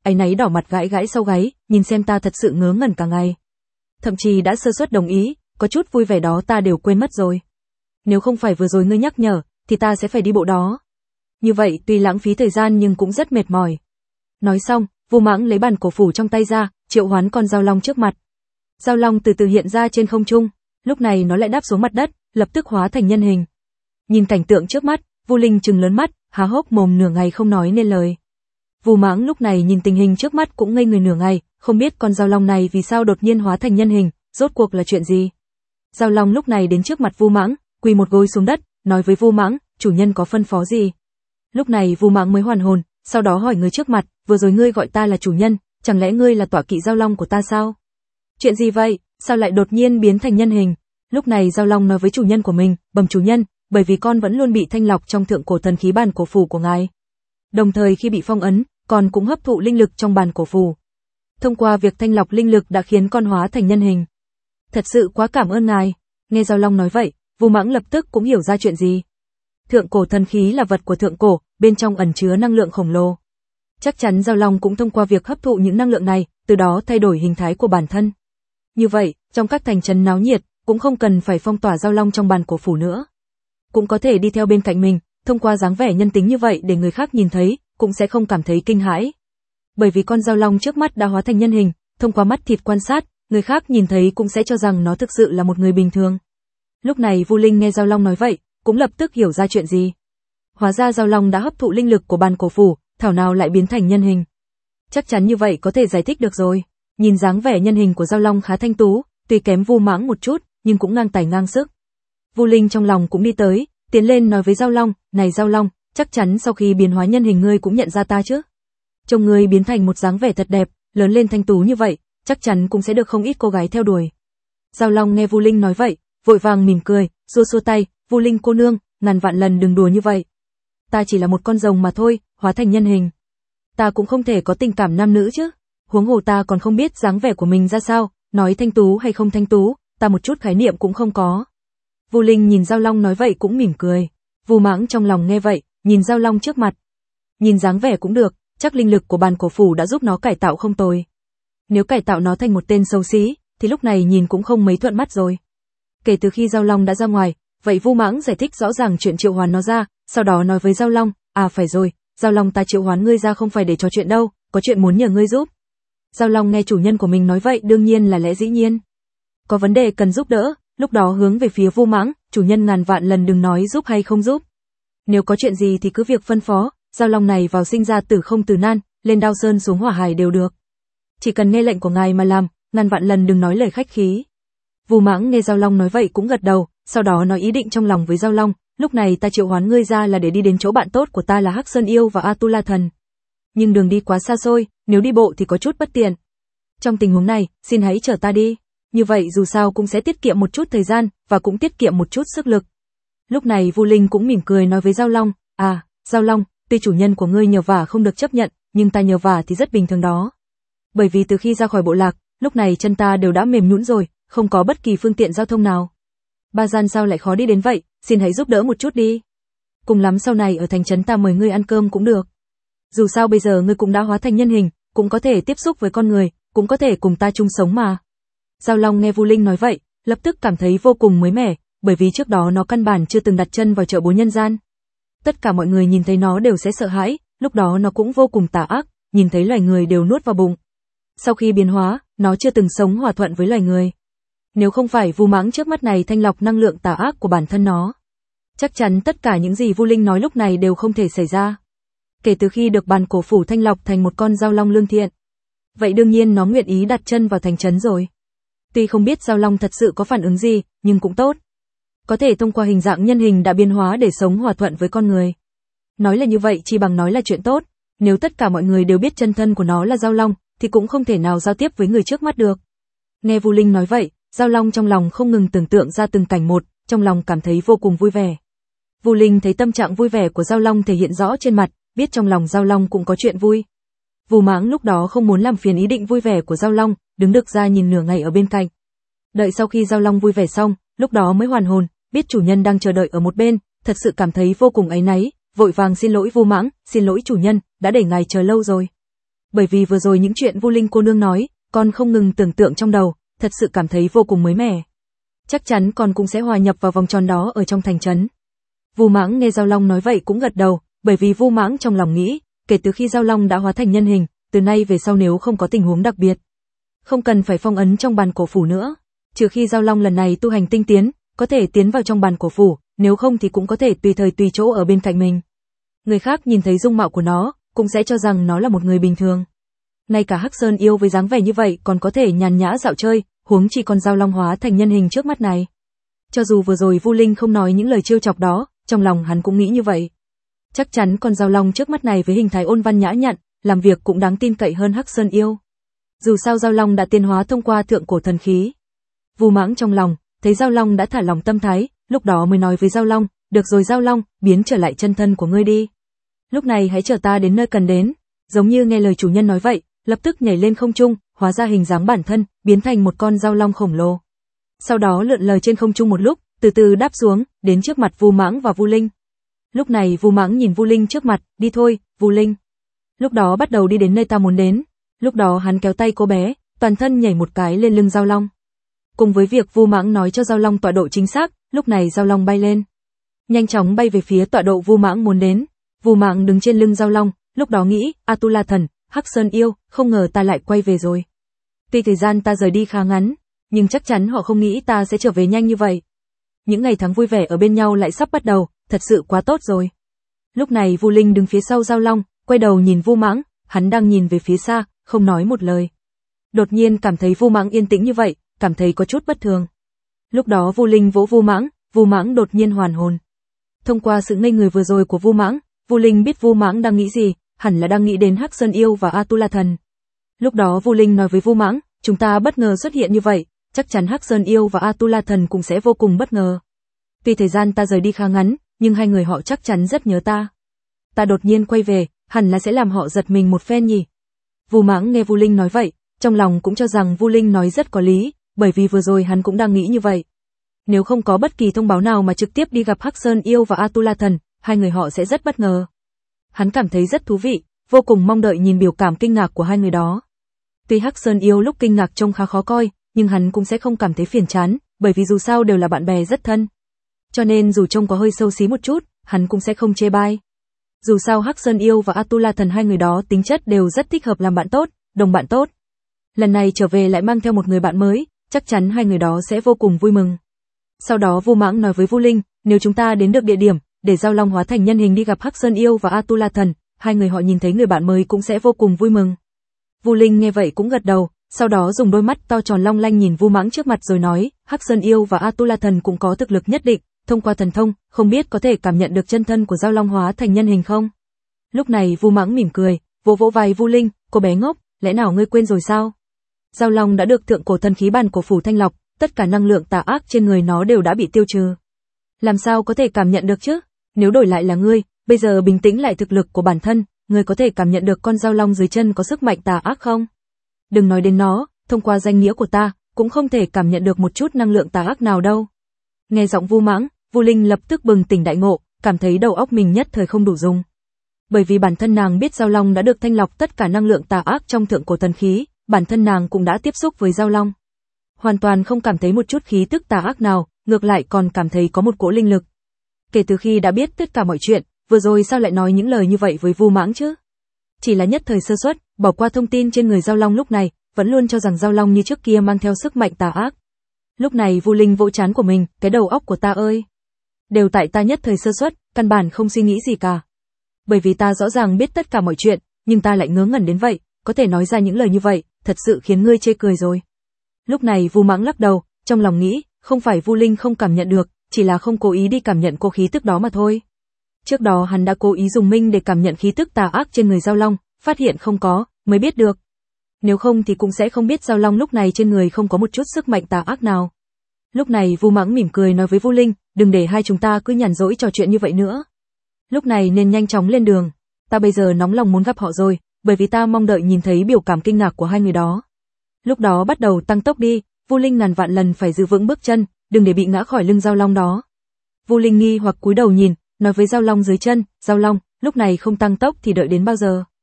A: áy náy đỏ mặt gãi gãi sau gáy, nhìn xem ta thật sự ngớ ngẩn cả ngày. Thậm chí đã sơ suất đồng ý, có chút vui vẻ đó ta đều quên mất rồi. Nếu không phải vừa rồi ngươi nhắc nhở, thì ta sẽ phải đi bộ đó. Như vậy tuy lãng phí thời gian nhưng cũng rất mệt mỏi. Nói xong, Vu Mãng lấy bản cổ phủ trong tay ra, triệu hoán con dao long trước mặt. Dao long từ từ hiện ra trên không trung, lúc này nó lại đáp xuống mặt đất, lập tức hóa thành nhân hình. Nhìn cảnh tượng trước mắt, Vu Linh trừng lớn mắt, há hốc mồm nửa ngày không nói nên lời. Vu Mãng lúc này nhìn tình hình trước mắt cũng ngây người nửa ngày, không biết con dao long này vì sao đột nhiên hóa thành nhân hình, rốt cuộc là chuyện gì. Dao long lúc này đến trước mặt Vu Mãng, quỳ một gối xuống đất, nói với Vu Mãng, chủ nhân có phân phó gì. Lúc này Vu Mãng mới hoàn hồn, sau đó hỏi người trước mặt, vừa rồi ngươi gọi ta là chủ nhân, chẳng lẽ ngươi là tọa kỵ dao long của ta sao? Chuyện gì vậy, sao lại đột nhiên biến thành nhân hình? Lúc này dao long nói với chủ nhân của mình, bẩm chủ nhân, bởi vì con vẫn luôn bị thanh lọc trong thượng cổ thần khí bản cổ phủ của ngài. Đồng thời khi bị phong ấn, con cũng hấp thụ linh lực trong bản cổ phủ. Thông qua việc thanh lọc linh lực đã khiến con hóa thành nhân hình. Thật sự quá cảm ơn ngài. Nghe dao long nói vậy, Vu Mãng lập tức cũng hiểu ra chuyện gì. Thượng cổ thần khí là vật của thượng cổ, bên trong ẩn chứa năng lượng khổng lồ. Chắc chắn dao long cũng thông qua việc hấp thụ những năng lượng này, từ đó thay đổi hình thái của bản thân. Như vậy, trong các thành trấn náo nhiệt, cũng không cần phải phong tỏa dao long trong bản cổ phủ nữa. Cũng có thể đi theo bên cạnh mình, thông qua dáng vẻ nhân tính như vậy để người khác nhìn thấy, cũng sẽ không cảm thấy kinh hãi. Bởi vì con dao long trước mắt đã hóa thành nhân hình, thông qua mắt thịt quan sát, người khác nhìn thấy cũng sẽ cho rằng nó thực sự là một người bình thường. Lúc này Vu Linh nghe dao long nói vậy, cũng lập tức hiểu ra chuyện gì. Hóa ra dao long đã hấp thụ linh lực của bản cổ phủ, thảo nào lại biến thành nhân hình. Chắc chắn như vậy có thể giải thích được rồi. Nhìn dáng vẻ nhân hình của dao long khá thanh tú, tuy kém Vu Mãng một chút, nhưng cũng ngang tài ngang sức. Vu Linh trong lòng cũng đi tới, tiến lên nói với dao long, này dao long, chắc chắn sau khi biến hóa nhân hình ngươi cũng nhận ra ta chứ? Trông ngươi biến thành một dáng vẻ thật đẹp, lớn lên thanh tú như vậy, chắc chắn cũng sẽ được không ít cô gái theo đuổi. Dao long nghe Vu Linh nói vậy, vội vàng mỉm cười, xua xua tay, Vu Linh cô nương, ngàn vạn lần đừng đùa như vậy. Ta chỉ là một con rồng mà thôi, hóa thành nhân hình. Ta cũng không thể có tình cảm nam nữ chứ. Huống hồ ta còn không biết dáng vẻ của mình ra sao, nói thanh tú hay không thanh tú, ta một chút khái niệm cũng không có. Vu Linh nhìn dao long nói vậy cũng mỉm cười. Vu Mãng trong lòng nghe vậy, nhìn dao long trước mặt. Nhìn dáng vẻ cũng được, chắc linh lực của bản cổ phủ đã giúp nó cải tạo không tồi. Nếu cải tạo nó thành một tên xấu xí, thì lúc này nhìn cũng không mấy thuận mắt rồi. Kể từ khi dao long đã ra ngoài, vậy Vu Mãng giải thích rõ ràng chuyện triệu hoán nó ra, sau đó nói với dao long, à phải rồi, dao long ta triệu hoán ngươi ra không phải để trò chuyện đâu, có chuyện muốn nhờ ngươi giúp. Dao long nghe chủ nhân của mình nói vậy đương nhiên là lẽ dĩ nhiên. Có vấn đề cần giúp đỡ, lúc đó hướng về phía Vu Mãng, chủ nhân ngàn vạn lần đừng nói giúp hay không giúp. Nếu có chuyện gì thì cứ việc phân phó, dao long này vào sinh ra tử không từ nan, lên đao sơn xuống hỏa hải đều được. Chỉ cần nghe lệnh của ngài mà làm, ngàn vạn lần đừng nói lời khách khí. Vu Mãng nghe dao long nói vậy cũng gật đầu, sau đó nói ý định trong lòng với dao long, lúc này ta triệu hoán ngươi ra là để đi đến chỗ bạn tốt của ta là Hắc Sơn Yêu và Atula Thần. Nhưng đường đi quá xa xôi, nếu đi bộ thì có chút bất tiện. Trong tình huống này, xin hãy chở ta đi. Như vậy dù sao cũng sẽ tiết kiệm một chút thời gian, và cũng tiết kiệm một chút sức lực. Lúc này Vu Linh cũng mỉm cười nói với dao long, à, dao long, tuy chủ nhân của ngươi nhờ vả không được chấp nhận, nhưng ta nhờ vả thì rất bình thường đó. Bởi vì từ khi ra khỏi bộ lạc, lúc này chân ta đều đã mềm nhũn rồi, không có bất kỳ phương tiện giao thông nào. Ba gian sao lại khó đi đến vậy, xin hãy giúp đỡ một chút đi. Cùng lắm sau này ở thành trấn ta mời ngươi ăn cơm cũng được. Dù sao bây giờ ngươi cũng đã hóa thành nhân hình, cũng có thể tiếp xúc với con người, cũng có thể cùng ta chung sống mà. Dao long nghe Vu Linh nói vậy, lập tức cảm thấy vô cùng mới mẻ, bởi vì trước đó nó căn bản chưa từng đặt chân vào chợ búa nhân gian. Tất cả mọi người nhìn thấy nó đều sẽ sợ hãi, lúc đó nó cũng vô cùng tà ác, nhìn thấy loài người đều nuốt vào bụng. Sau khi biến hóa, nó chưa từng sống hòa thuận với loài người. Nếu không phải Vu Mãng trước mắt này thanh lọc năng lượng tà ác của bản thân nó, chắc chắn tất cả những gì Vu Linh nói lúc này đều không thể xảy ra. Kể từ khi được bản cổ phủ thanh lọc thành một con dao long lương thiện, vậy đương nhiên nó nguyện ý đặt chân vào thành trấn rồi. Tuy không biết dao long thật sự có phản ứng gì, nhưng cũng tốt. Có thể thông qua hình dạng nhân hình đã biến hóa để sống hòa thuận với con người. Nói là như vậy chi bằng nói là chuyện tốt, nếu tất cả mọi người đều biết chân thân của nó là dao long, thì cũng không thể nào giao tiếp với người trước mắt được. Nghe Vu Linh nói vậy, dao long trong lòng không ngừng tưởng tượng ra từng cảnh một, trong lòng cảm thấy vô cùng vui vẻ. Vu Linh thấy tâm trạng vui vẻ của dao long thể hiện rõ trên mặt, biết trong lòng dao long cũng có chuyện vui. Vu Mãng lúc đó không muốn làm phiền ý định vui vẻ của dao long, đứng được ra nhìn nửa ngày ở bên cạnh. Đợi sau khi dao long vui vẻ xong, lúc đó mới hoàn hồn, biết chủ nhân đang chờ đợi ở một bên, thật sự cảm thấy vô cùng áy náy, vội vàng xin lỗi Vu Mãng, xin lỗi chủ nhân, đã để ngài chờ lâu rồi. bởi vì vừa rồi những chuyện Vu Linh cô nương nói, con không ngừng tưởng tượng trong đầu, thật sự cảm thấy vô cùng mới mẻ. Chắc chắn con cũng sẽ hòa nhập vào vòng tròn đó ở trong thành trấn. Vu Mãng nghe Dao Long nói vậy cũng gật đầu, bởi vì Vu Mãng trong lòng nghĩ, kể từ khi Dao Long đã hóa thành nhân hình, từ nay về sau nếu không có tình huống đặc biệt, không cần phải phong ấn trong bàn cổ phủ nữa, trừ khi Dao Long lần này tu hành tinh tiến, có thể tiến vào trong bàn cổ phủ, nếu không thì cũng có thể tùy thời tùy chỗ ở bên cạnh mình. Người khác nhìn thấy dung mạo của nó, cũng sẽ cho rằng nó là một người bình thường. Ngay cả Hắc Sơn yêu với dáng vẻ như vậy còn có thể nhàn nhã dạo chơi, huống chi con Dao Long hóa thành nhân hình trước mắt này. Cho dù vừa rồi Vu Linh không nói những lời trêu chọc đó, trong lòng hắn cũng nghĩ như vậy. Chắc chắn con Dao Long trước mắt này với hình thái ôn văn nhã nhặn, làm việc cũng đáng tin cậy hơn Hắc Sơn yêu. Dù sao Dao Long đã tiến hóa thông qua thượng cổ thần khí. Vu Mãng trong lòng, thấy Dao Long đã thả lòng tâm thái, lúc đó mới nói với Dao Long, được rồi Dao Long, biến trở lại chân thân của ngươi đi. Lúc này hãy chờ ta đến nơi cần đến. Giống như nghe lời chủ nhân nói vậy, lập tức nhảy lên không trung, hóa ra hình dáng bản thân, biến thành một con Dao Long khổng lồ. Sau đó lượn lờ trên không trung một lúc, từ từ đáp xuống, đến trước mặt Vu Mãng và Vu Linh. Lúc này Vu Mãng nhìn Vu Linh trước mặt, đi thôi, Vu Linh. Lúc đó bắt đầu đi đến nơi ta muốn đến. Lúc đó hắn kéo tay cô bé, toàn thân nhảy một cái lên lưng Dao Long. Cùng với việc Vu Mãng nói cho Dao Long tọa độ chính xác, lúc này Dao Long bay lên, nhanh chóng bay về phía tọa độ Vu Mãng muốn đến. Vu Mãng đứng trên lưng Dao Long, lúc đó nghĩ, Atula thần, Hắc Sơn yêu, không ngờ ta lại quay về rồi. Tuy thời gian ta rời đi khá ngắn, nhưng chắc chắn họ không nghĩ ta sẽ trở về nhanh như vậy. Những ngày tháng vui vẻ ở bên nhau lại sắp bắt đầu, thật sự quá tốt rồi. Lúc này Vu Linh đứng phía sau Dao Long, quay đầu nhìn Vu Mãng, hắn đang nhìn về phía xa, không nói một lời. Đột nhiên cảm thấy Vu Mãng yên tĩnh như vậy, cảm thấy có chút bất thường. Lúc đó Vu Linh vỗ Vu Mãng, Vu Mãng đột nhiên hoàn hồn. Thông qua sự ngây người vừa rồi của Vu Mãng, Vu Linh biết Vu Mãng đang nghĩ gì, hẳn là đang nghĩ đến Hắc Sơn yêu và Atula thần. Lúc đó Vu Linh nói với Vu Mãng, chúng ta bất ngờ xuất hiện như vậy, chắc chắn Hắc Sơn yêu và Atula thần cũng sẽ vô cùng bất ngờ. Tuy thời gian ta rời đi khá ngắn, nhưng hai người họ chắc chắn rất nhớ ta. Ta đột nhiên quay về, hẳn là sẽ làm họ giật mình một phen nhỉ. Vu Mãng nghe Vu Linh nói vậy, trong lòng cũng cho rằng Vu Linh nói rất có lý, bởi vì vừa rồi hắn cũng đang nghĩ như vậy. Nếu không có bất kỳ thông báo nào mà trực tiếp đi gặp Hắc Sơn yêu và Atula thần, hai người họ sẽ rất bất ngờ. Hắn cảm thấy rất thú vị, vô cùng mong đợi nhìn biểu cảm kinh ngạc của hai người đó. Tuy Hắc Sơn yêu lúc kinh ngạc trông khá khó coi, nhưng hắn cũng sẽ không cảm thấy phiền chán, bởi vì dù sao đều là bạn bè rất thân. Cho nên dù trông có hơi xấu xí một chút, hắn cũng sẽ không chê bai. Dù sao Hắc Sơn yêu và Atula thần hai người đó tính chất đều rất thích hợp làm bạn tốt, đồng bạn tốt. Lần này trở về lại mang theo một người bạn mới, chắc chắn hai người đó sẽ vô cùng vui mừng. Sau đó Vu Mãng nói với Vu Linh, nếu chúng ta đến được địa điểm, để Dao Long hóa thành nhân hình đi gặp Hắc Sơn yêu và Atula thần, hai người họ nhìn thấy người bạn mới cũng sẽ vô cùng vui mừng. Vu Linh nghe vậy cũng gật đầu, sau đó dùng đôi mắt to tròn long lanh nhìn Vu Mãng trước mặt rồi nói, Hắc Sơn yêu và Atula thần cũng có thực lực nhất định, thông qua thần thông, không biết có thể cảm nhận được chân thân của Dao Long hóa thành nhân hình không? Lúc này Vu Mãng mỉm cười, vỗ vỗ vai Vu Linh, cô bé ngốc, lẽ nào ngươi quên rồi sao? Dao Long đã được thượng cổ thần khí bàn cổ phủ thanh lọc, tất cả năng lượng tà ác trên người nó đều đã bị tiêu trừ. Làm sao có thể cảm nhận được chứ? Nếu đổi lại là ngươi, bây giờ bình tĩnh lại thực lực của bản thân, ngươi có thể cảm nhận được con Dao Long dưới chân có sức mạnh tà ác không? Đừng nói đến nó, thông qua danh nghĩa của ta, cũng không thể cảm nhận được một chút năng lượng tà ác nào đâu. Nghe giọng Vu Mãng, Vu Linh lập tức bừng tỉnh đại ngộ, cảm thấy đầu óc mình nhất thời không đủ dùng. Bởi vì bản thân nàng biết Dao Long đã được thanh lọc tất cả năng lượng tà ác trong thượng cổ thần khí, bản thân nàng cũng đã tiếp xúc với Dao Long. Hoàn toàn không cảm thấy một chút khí tức tà ác nào, ngược lại còn cảm thấy có một cỗ linh lực. Kể từ khi đã biết tất cả mọi chuyện, vừa rồi sao lại nói những lời như vậy với Vu Mãng chứ? Chỉ là nhất thời sơ suất, bỏ qua thông tin trên người Dao Long lúc này, vẫn luôn cho rằng Dao Long như trước kia mang theo sức mạnh tà ác. Lúc này Vu Linh vỗ trán của mình, cái đầu óc của ta ơi! Đều tại ta nhất thời sơ suất, căn bản không suy nghĩ gì cả. Bởi vì ta rõ ràng biết tất cả mọi chuyện, nhưng ta lại ngớ ngẩn đến vậy, có thể nói ra những lời như vậy, thật sự khiến ngươi chê cười rồi. Lúc này Vu Mãng lắc đầu, trong lòng nghĩ, không phải Vu Linh không cảm nhận được, chỉ là không cố ý đi cảm nhận cô khí tức đó mà thôi. Trước đó hắn đã cố ý dùng minh để cảm nhận khí tức tà ác trên người Dao Long, phát hiện không có, mới biết được. Nếu không thì cũng sẽ không biết Dao Long lúc này trên người không có một chút sức mạnh tà ác nào. Lúc này Vu Mãng mỉm cười nói với Vu Linh, đừng để hai chúng ta cứ nhàn rỗi trò chuyện như vậy nữa. Lúc này nên nhanh chóng lên đường, ta bây giờ nóng lòng muốn gặp họ rồi, bởi vì ta mong đợi nhìn thấy biểu cảm kinh ngạc của hai người đó. Lúc đó bắt đầu tăng tốc đi, Vu Linh ngàn vạn lần phải giữ vững bước chân, đừng để bị ngã khỏi lưng Dao Long đó. Vu Linh nghi hoặc cúi đầu nhìn, nói với Dao Long dưới chân, Dao Long, lúc này không tăng tốc thì đợi đến bao giờ?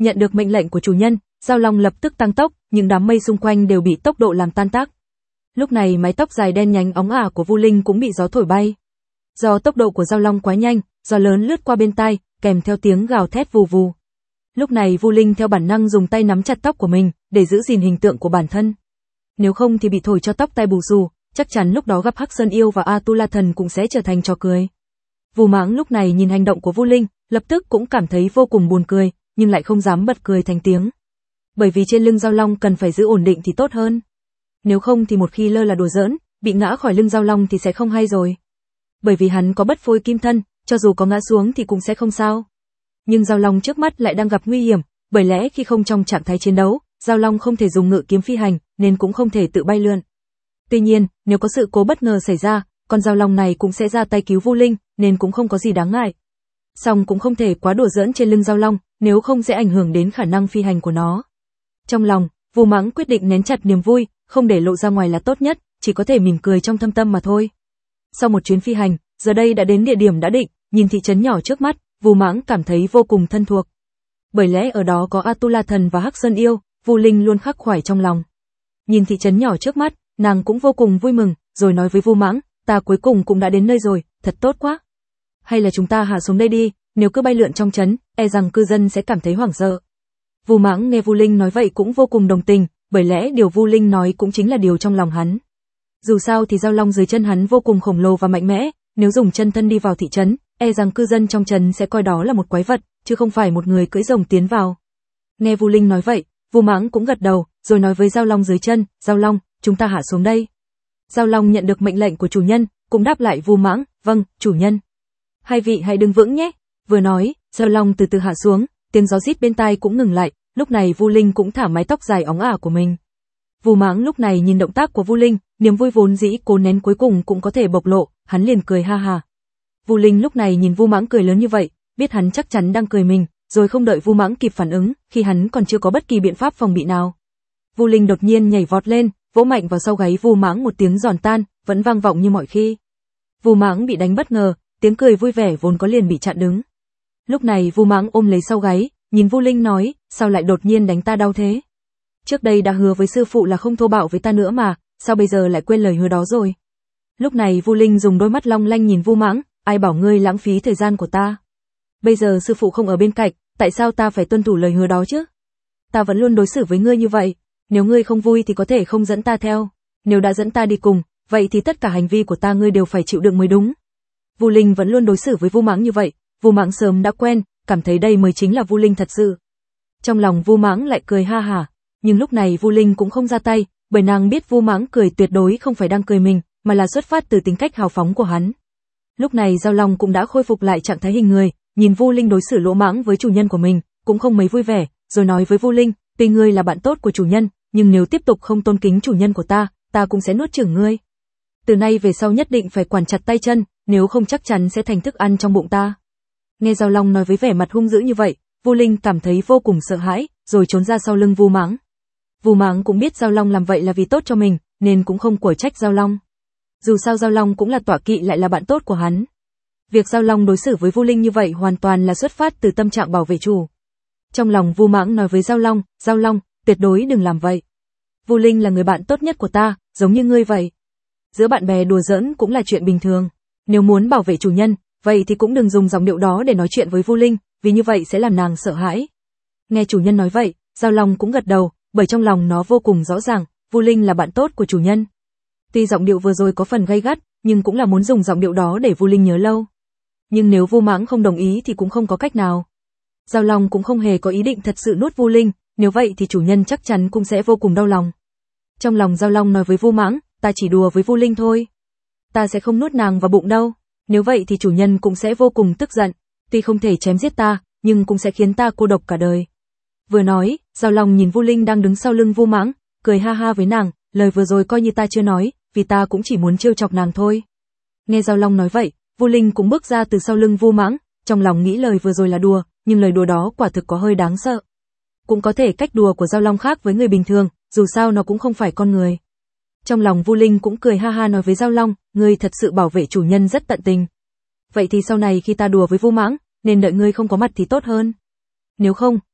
A: Nhận được mệnh lệnh của chủ nhân, Dao Long lập tức tăng tốc, những đám mây xung quanh đều bị tốc độ làm tan tác. Lúc này mái tóc dài đen nhánh óng ả của Vu Linh cũng bị gió thổi bay. Do tốc độ của Dao Long quá nhanh, gió lớn lướt qua bên tai, kèm theo tiếng gào thét vù vù. Lúc này Vu Linh theo bản năng dùng tay nắm chặt tóc của mình, để giữ gìn hình tượng của bản thân. Nếu không thì bị thổi cho tóc tai bù xù, chắc chắn lúc đó gặp Hắc Sơn Yêu và Atula Thần cũng sẽ trở thành trò cười. Vu Mãng lúc này nhìn hành động của Vu Linh, lập tức cũng cảm thấy vô cùng buồn cười, nhưng lại không dám bật cười thành tiếng. Bởi vì trên lưng Dao Long cần phải giữ ổn định thì tốt hơn. Nếu không thì một khi lơ là đùa giỡn, bị ngã khỏi lưng Dao Long thì sẽ không hay rồi. Bởi vì hắn có bất phôi kim thân, cho dù có ngã xuống thì cũng sẽ không sao. Nhưng Dao Long trước mắt lại đang gặp nguy hiểm, bởi lẽ khi không trong trạng thái chiến đấu, Dao Long không thể dùng ngự kiếm phi hành, nên cũng không thể tự bay lượn. Tuy nhiên, nếu có sự cố bất ngờ xảy ra, con Dao Long này cũng sẽ ra tay cứu Vu Linh, nên cũng không có gì đáng ngại. Song cũng không thể quá đùa giỡn trên lưng Dao Long, nếu không sẽ ảnh hưởng đến khả năng phi hành của nó. Trong lòng, Vu Mãng quyết định nén chặt niềm vui, không để lộ ra ngoài là tốt nhất, chỉ có thể mỉm cười trong thâm tâm mà thôi. Sau một chuyến phi hành, giờ đây đã đến địa điểm đã định, nhìn thị trấn nhỏ trước mắt, Vu Mãng cảm thấy vô cùng thân thuộc. Bởi lẽ ở đó có Atula Thần và Hắc Sơn Yêu, Vu Linh luôn khắc khoải trong lòng. Nhìn thị trấn nhỏ trước mắt, nàng cũng vô cùng vui mừng, rồi nói với Vu Mãng, ta cuối cùng cũng đã đến nơi rồi, thật tốt quá. Hay là chúng ta hạ xuống đây đi, nếu cứ bay lượn trong trấn, e rằng cư dân sẽ cảm thấy hoảng sợ. Vu Mãng nghe Vu Linh nói vậy cũng vô cùng đồng tình, bởi lẽ điều Vu Linh nói cũng chính là điều trong lòng hắn. Dù sao thì Dao Long dưới chân hắn vô cùng khổng lồ và mạnh mẽ, nếu dùng chân thân đi vào thị trấn, e rằng cư dân trong trấn sẽ coi đó là một quái vật, chứ không phải một người cưỡi rồng tiến vào. Nghe Vu Linh nói vậy, Vu Mãng cũng gật đầu, rồi nói với Dao Long dưới chân, Dao Long, chúng ta hạ xuống đây. Dao Long nhận được mệnh lệnh của chủ nhân, cũng đáp lại Vu Mãng, vâng, chủ nhân. Hai vị hãy đứng vững nhé. Vừa nói, Dao Long từ từ hạ xuống, tiếng gió rít bên tai cũng ngừng lại, lúc này Vu Linh cũng thả mái tóc dài óng ả của mình. Vu Mãng lúc này nhìn động tác của Vu Linh, niềm vui vốn dĩ cố nén cuối cùng cũng có thể bộc lộ, hắn liền cười ha ha. Vu Linh lúc này nhìn Vu Mãng cười lớn như vậy, biết hắn chắc chắn đang cười mình, rồi không đợi Vu Mãng kịp phản ứng, khi hắn còn chưa có bất kỳ biện pháp phòng bị nào. Vu Linh đột nhiên nhảy vọt lên, vỗ mạnh vào sau gáy Vu Mãng một tiếng giòn tan, vẫn vang vọng như mọi khi. Vu Mãng bị đánh bất ngờ, tiếng cười vui vẻ vốn có liền bị chặn đứng. Lúc này Vu Mãng ôm lấy sau gáy, nhìn Vu Linh nói, sao lại đột nhiên đánh ta đau thế? Trước đây đã hứa với sư phụ là không thô bạo với ta nữa mà, sao bây giờ lại quên lời hứa đó rồi? Lúc này Vu Linh dùng đôi mắt long lanh nhìn Vu Mãng, ai bảo ngươi lãng phí thời gian của ta? Bây giờ sư phụ không ở bên cạnh, tại sao ta phải tuân thủ lời hứa đó chứ? Ta vẫn luôn đối xử với ngươi như vậy, nếu ngươi không vui thì có thể không dẫn ta theo, nếu đã dẫn ta đi cùng, vậy thì tất cả hành vi của ta ngươi đều phải chịu đựng mới đúng. Vu Linh vẫn luôn đối xử với Vu Mãng như vậy, Vu Mãng sớm đã quen, cảm thấy đây mới chính là Vu Linh thật sự. Trong lòng Vu Mãng lại cười ha hả, nhưng lúc này Vu Linh cũng không ra tay, bởi nàng biết Vu Mãng cười tuyệt đối không phải đang cười mình, mà là xuất phát từ tính cách hào phóng của hắn. Lúc này Dao Long cũng đã khôi phục lại trạng thái hình người, nhìn Vu Linh đối xử lỗ mãng với chủ nhân của mình, cũng không mấy vui vẻ, rồi nói với Vu Linh, tuy ngươi là bạn tốt của chủ nhân, nhưng nếu tiếp tục không tôn kính chủ nhân của ta, ta cũng sẽ nuốt chửng ngươi. Từ nay về sau nhất định phải quản chặt tay chân, nếu không chắc chắn sẽ thành thức ăn trong bụng ta. Nghe Dao Long nói với vẻ mặt hung dữ như vậy, Vu Linh cảm thấy vô cùng sợ hãi, rồi trốn ra sau lưng Vu Mãng. Vu Mãng cũng biết Dao Long làm vậy là vì tốt cho mình, nên cũng không quở trách Dao Long. Dù sao Dao Long cũng là tọa kỵ lại là bạn tốt của hắn. Việc Dao Long đối xử với Vu Linh như vậy hoàn toàn là xuất phát từ tâm trạng bảo vệ chủ. Trong lòng Vu Mãng nói với Dao Long, Dao Long, tuyệt đối đừng làm vậy. Vu Linh là người bạn tốt nhất của ta, giống như ngươi vậy. Giữa bạn bè đùa giỡn cũng là chuyện bình thường. Nếu muốn bảo vệ chủ nhân, vậy thì cũng đừng dùng giọng điệu đó để nói chuyện với Vu Linh, vì như vậy sẽ làm nàng sợ hãi. Nghe chủ nhân nói vậy, Dao Long cũng gật đầu, bởi trong lòng nó vô cùng rõ ràng, Vu Linh là bạn tốt của chủ nhân. Tuy giọng điệu vừa rồi có phần gay gắt, nhưng cũng là muốn dùng giọng điệu đó để Vu Linh nhớ lâu. Nhưng nếu Vu Mãng không đồng ý thì cũng không có cách nào. Dao Long cũng không hề có ý định thật sự nuốt Vu Linh, nếu vậy thì chủ nhân chắc chắn cũng sẽ vô cùng đau lòng. Trong lòng Dao Long nói với Vu Mãng, ta chỉ đùa với Vu Linh thôi. Ta sẽ không nuốt nàng vào bụng đâu, nếu vậy thì chủ nhân cũng sẽ vô cùng tức giận, tuy không thể chém giết ta, nhưng cũng sẽ khiến ta cô độc cả đời. Vừa nói, Dao Long nhìn Vu Linh đang đứng sau lưng Vu Mãng, cười ha ha với nàng, lời vừa rồi coi như ta chưa nói, vì ta cũng chỉ muốn trêu chọc nàng thôi. Nghe Dao Long nói vậy, Vu Linh cũng bước ra từ sau lưng Vu Mãng, trong lòng nghĩ lời vừa rồi là đùa, nhưng lời đùa đó quả thực có hơi đáng sợ. Cũng có thể cách đùa của Dao Long khác với người bình thường, dù sao nó cũng không phải con người. Trong lòng Vu Linh cũng cười ha ha nói với Dao Long, ngươi thật sự bảo vệ chủ nhân rất tận tình. Vậy thì sau này khi ta đùa với Vu Mãng, nên đợi ngươi không có mặt thì tốt hơn. Nếu không,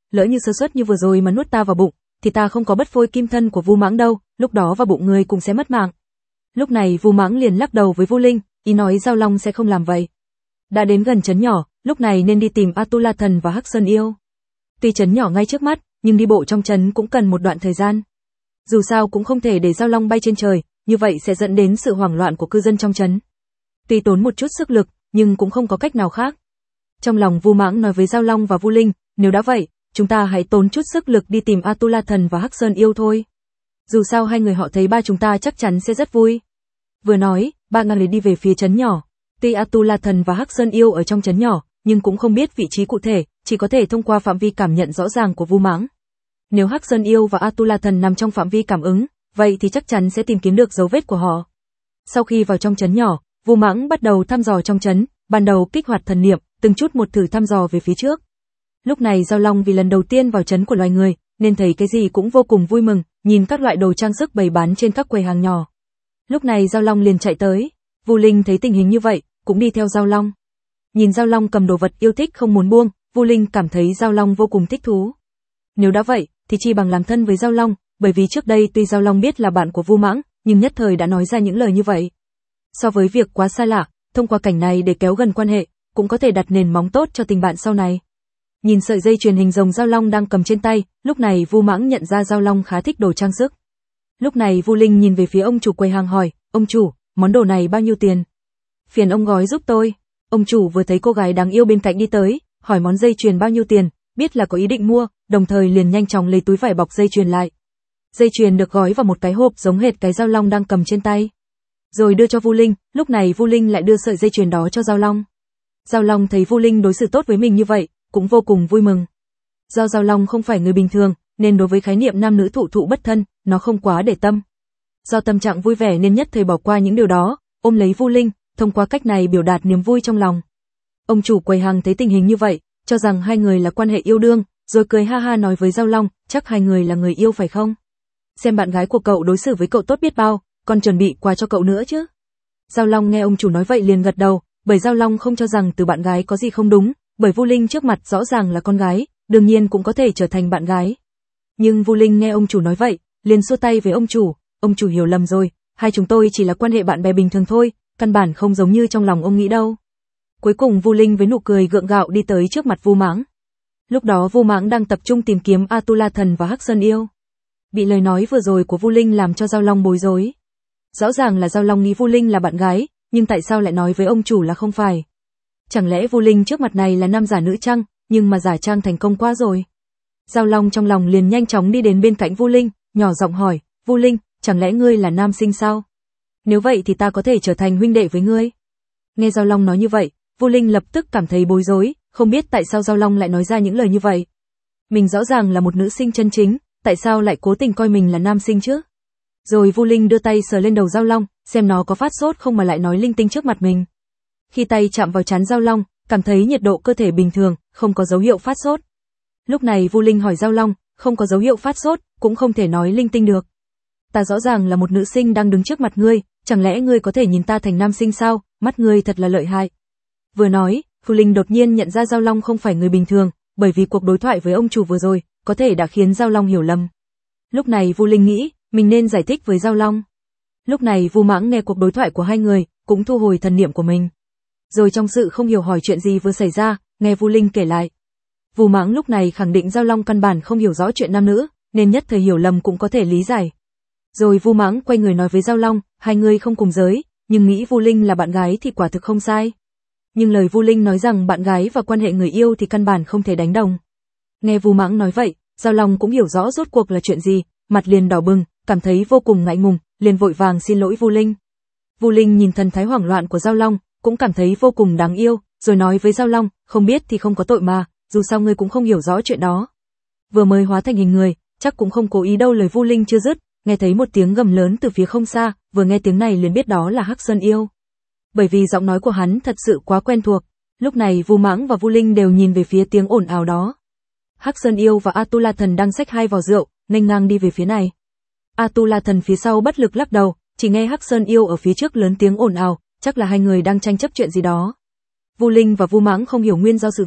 A: lỡ như sơ suất như vừa rồi mà nuốt ta vào bụng, thì ta không có bất phôi kim thân của Vu Mãng đâu, lúc đó vào bụng ngươi cũng sẽ mất mạng. Lúc này Vu Mãng liền lắc đầu với Vu Linh, ý nói Dao Long sẽ không làm vậy. Đã đến gần trấn nhỏ, lúc này nên đi tìm Atula Thần và Hắc Sơn Yêu. Tuy trấn nhỏ ngay trước mắt, nhưng đi bộ trong trấn cũng cần một đoạn thời gian. Dù sao cũng không thể để Dao Long bay trên trời, như vậy sẽ dẫn đến sự hoảng loạn của cư dân trong trấn. Tuy tốn một chút sức lực, nhưng cũng không có cách nào khác. Trong lòng Vu Mãng nói với Dao Long và Vu Linh, nếu đã vậy, chúng ta hãy tốn chút sức lực đi tìm Atula Thần và Hắc Sơn Yêu thôi. Dù sao hai người họ thấy ba chúng ta chắc chắn sẽ rất vui. Vừa nói, ba người đi về phía trấn nhỏ. Tuy Atula Thần và Hắc Sơn Yêu ở trong trấn nhỏ, nhưng cũng không biết vị trí cụ thể, chỉ có thể thông qua phạm vi cảm nhận rõ ràng của Vu Mãng. Nếu Hắc Sơn Yêu và Atula Thần nằm trong phạm vi cảm ứng, vậy thì chắc chắn sẽ tìm kiếm được dấu vết của họ. Sau khi vào trong trấn nhỏ, Vu Mãng bắt đầu thăm dò trong trấn, ban đầu kích hoạt thần niệm, từng chút một thử thăm dò về phía trước. Lúc này Dao Long vì lần đầu tiên vào trấn của loài người, nên thấy cái gì cũng vô cùng vui mừng, nhìn các loại đồ trang sức bày bán trên các quầy hàng nhỏ. Lúc này Dao Long liền chạy tới, Vu Linh thấy tình hình như vậy, cũng đi theo Dao Long. Nhìn Dao Long cầm đồ vật yêu thích không muốn buông, Vu Linh cảm thấy Dao Long vô cùng thích thú. Nếu đã vậy, thì chi bằng làm thân với Dao Long, bởi vì trước đây tuy Dao Long biết là bạn của Vu Mãng, nhưng nhất thời đã nói ra những lời như vậy. So với việc quá xa lạ, thông qua cảnh này để kéo gần quan hệ, cũng có thể đặt nền móng tốt cho tình bạn sau này. Nhìn sợi dây chuyền hình rồng Dao Long đang cầm trên tay, lúc này Vu Mãng nhận ra Dao Long khá thích đồ trang sức. Lúc này Vu Linh nhìn về phía ông chủ quầy hàng hỏi, ông chủ, món đồ này bao nhiêu tiền? Phiền ông gói giúp tôi. Ông chủ vừa thấy cô gái đáng yêu bên cạnh đi tới, hỏi món dây chuyền bao nhiêu tiền, biết là có ý định mua, đồng thời liền nhanh chóng lấy túi vải bọc dây chuyền lại. Dây chuyền được gói vào một cái hộp giống hệt cái Dao Long đang cầm trên tay, rồi đưa cho Vu Linh. Lúc này Vu Linh lại đưa sợi dây chuyền đó cho Dao Long. Dao Long thấy Vu Linh đối xử tốt với mình như vậy, cũng vô cùng vui mừng. Do Dao Long không phải người bình thường, nên đối với khái niệm nam nữ thụ thụ bất thân, nó không quá để tâm. Do tâm trạng vui vẻ nên nhất thời bỏ qua những điều đó, ôm lấy Vu Linh, thông qua cách này biểu đạt niềm vui trong lòng. Ông chủ quầy hàng thấy tình hình như vậy, cho rằng hai người là quan hệ yêu đương, rồi cười ha ha nói với Dao Long, chắc hai người là người yêu phải không? Xem bạn gái của cậu đối xử với cậu tốt biết bao, còn chuẩn bị quà cho cậu nữa chứ. Dao Long nghe ông chủ nói vậy liền gật đầu, bởi Dao Long không cho rằng từ bạn gái có gì không đúng, bởi Vu Linh trước mặt rõ ràng là con gái, đương nhiên cũng có thể trở thành bạn gái. Nhưng Vu Linh nghe ông chủ nói vậy, liền xua tay với ông chủ, ông chủ hiểu lầm rồi, hai chúng tôi chỉ là quan hệ bạn bè bình thường thôi, căn bản không giống như trong lòng ông nghĩ đâu. Cuối cùng Vu Linh với nụ cười gượng gạo đi tới trước mặt Vu Mãng. Lúc đó Vu Mãng đang tập trung tìm kiếm Atula Thần và Hắc Sơn Yêu. Bị lời nói vừa rồi của Vu Linh làm cho Dao Long bối rối. Rõ ràng là Dao Long nghĩ Vu Linh là bạn gái, nhưng tại sao lại nói với ông chủ là không phải? Chẳng lẽ Vu Linh trước mặt này là nam giả nữ chăng, nhưng mà giả trang thành công quá rồi. Dao Long trong lòng liền nhanh chóng đi đến bên cạnh Vu Linh, nhỏ giọng hỏi, Vu Linh, chẳng lẽ ngươi là nam sinh sao? Nếu vậy thì ta có thể trở thành huynh đệ với ngươi. Nghe Dao Long nói như vậy, Vu Linh lập tức cảm thấy bối rối, không biết tại sao Dao Long lại nói ra những lời như vậy. Mình rõ ràng là một nữ sinh chân chính, tại sao lại cố tình coi mình là nam sinh chứ? Rồi Vu Linh đưa tay sờ lên đầu Dao Long, xem nó có phát sốt không mà lại nói linh tinh trước mặt mình. Khi tay chạm vào trán Dao Long, cảm thấy nhiệt độ cơ thể bình thường, không có dấu hiệu phát sốt. Lúc này Vu Linh hỏi Dao Long, không có dấu hiệu phát sốt, cũng không thể nói linh tinh được. Ta rõ ràng là một nữ sinh đang đứng trước mặt ngươi, chẳng lẽ ngươi có thể nhìn ta thành nam sinh sao, mắt ngươi thật là lợi hại. Vừa nói, Vu Linh đột nhiên nhận ra Dao Long không phải người bình thường, bởi vì cuộc đối thoại với ông chủ vừa rồi, có thể đã khiến Dao Long hiểu lầm. Lúc này Vu Linh nghĩ, mình nên giải thích với Dao Long. Lúc này Vu Mãng nghe cuộc đối thoại của hai người, cũng thu hồi thần niệm của mình. Rồi trong sự không hiểu hỏi chuyện gì vừa xảy ra, nghe Vu Linh kể lại. Vu Mãng lúc này khẳng định Dao Long căn bản không hiểu rõ chuyện nam nữ, nên nhất thời hiểu lầm cũng có thể lý giải. Rồi Vu Mãng quay người nói với Dao Long, hai người không cùng giới, nhưng nghĩ Vu Linh là bạn gái thì quả thực không sai. Nhưng lời Vu Linh nói rằng bạn gái và quan hệ người yêu thì căn bản không thể đánh đồng. Nghe Vu Mãng nói vậy, Dao Long cũng hiểu rõ rốt cuộc là chuyện gì, mặt liền đỏ bừng, cảm thấy vô cùng ngại ngùng, liền vội vàng xin lỗi Vu Linh. Vu Linh nhìn thần thái hoảng loạn của Dao Long, cũng cảm thấy vô cùng đáng yêu, rồi nói với Dao Long, không biết thì không có tội mà, dù sao ngươi cũng không hiểu rõ chuyện đó. Vừa mới hóa thành hình người, chắc cũng không cố ý đâu. Lời Vu Linh chưa dứt, nghe thấy một tiếng gầm lớn từ phía không xa, vừa nghe tiếng này liền biết đó là Hắc Sơn Yêu. Bởi vì giọng nói của hắn thật sự quá quen thuộc, lúc này Vu Mãng và Vu Linh đều nhìn về phía tiếng ồn ào đó. Hắc Sơn Yêu và Atula Thần đang xách hai vò rượu, nghênh ngang đi về phía này. Atula Thần phía sau bất lực lắc đầu, chỉ nghe Hắc Sơn Yêu ở phía trước lớn tiếng ồn ào, chắc là hai người đang tranh chấp chuyện gì đó. Vu Linh và Vu Mãng không hiểu nguyên do sự việc, lúc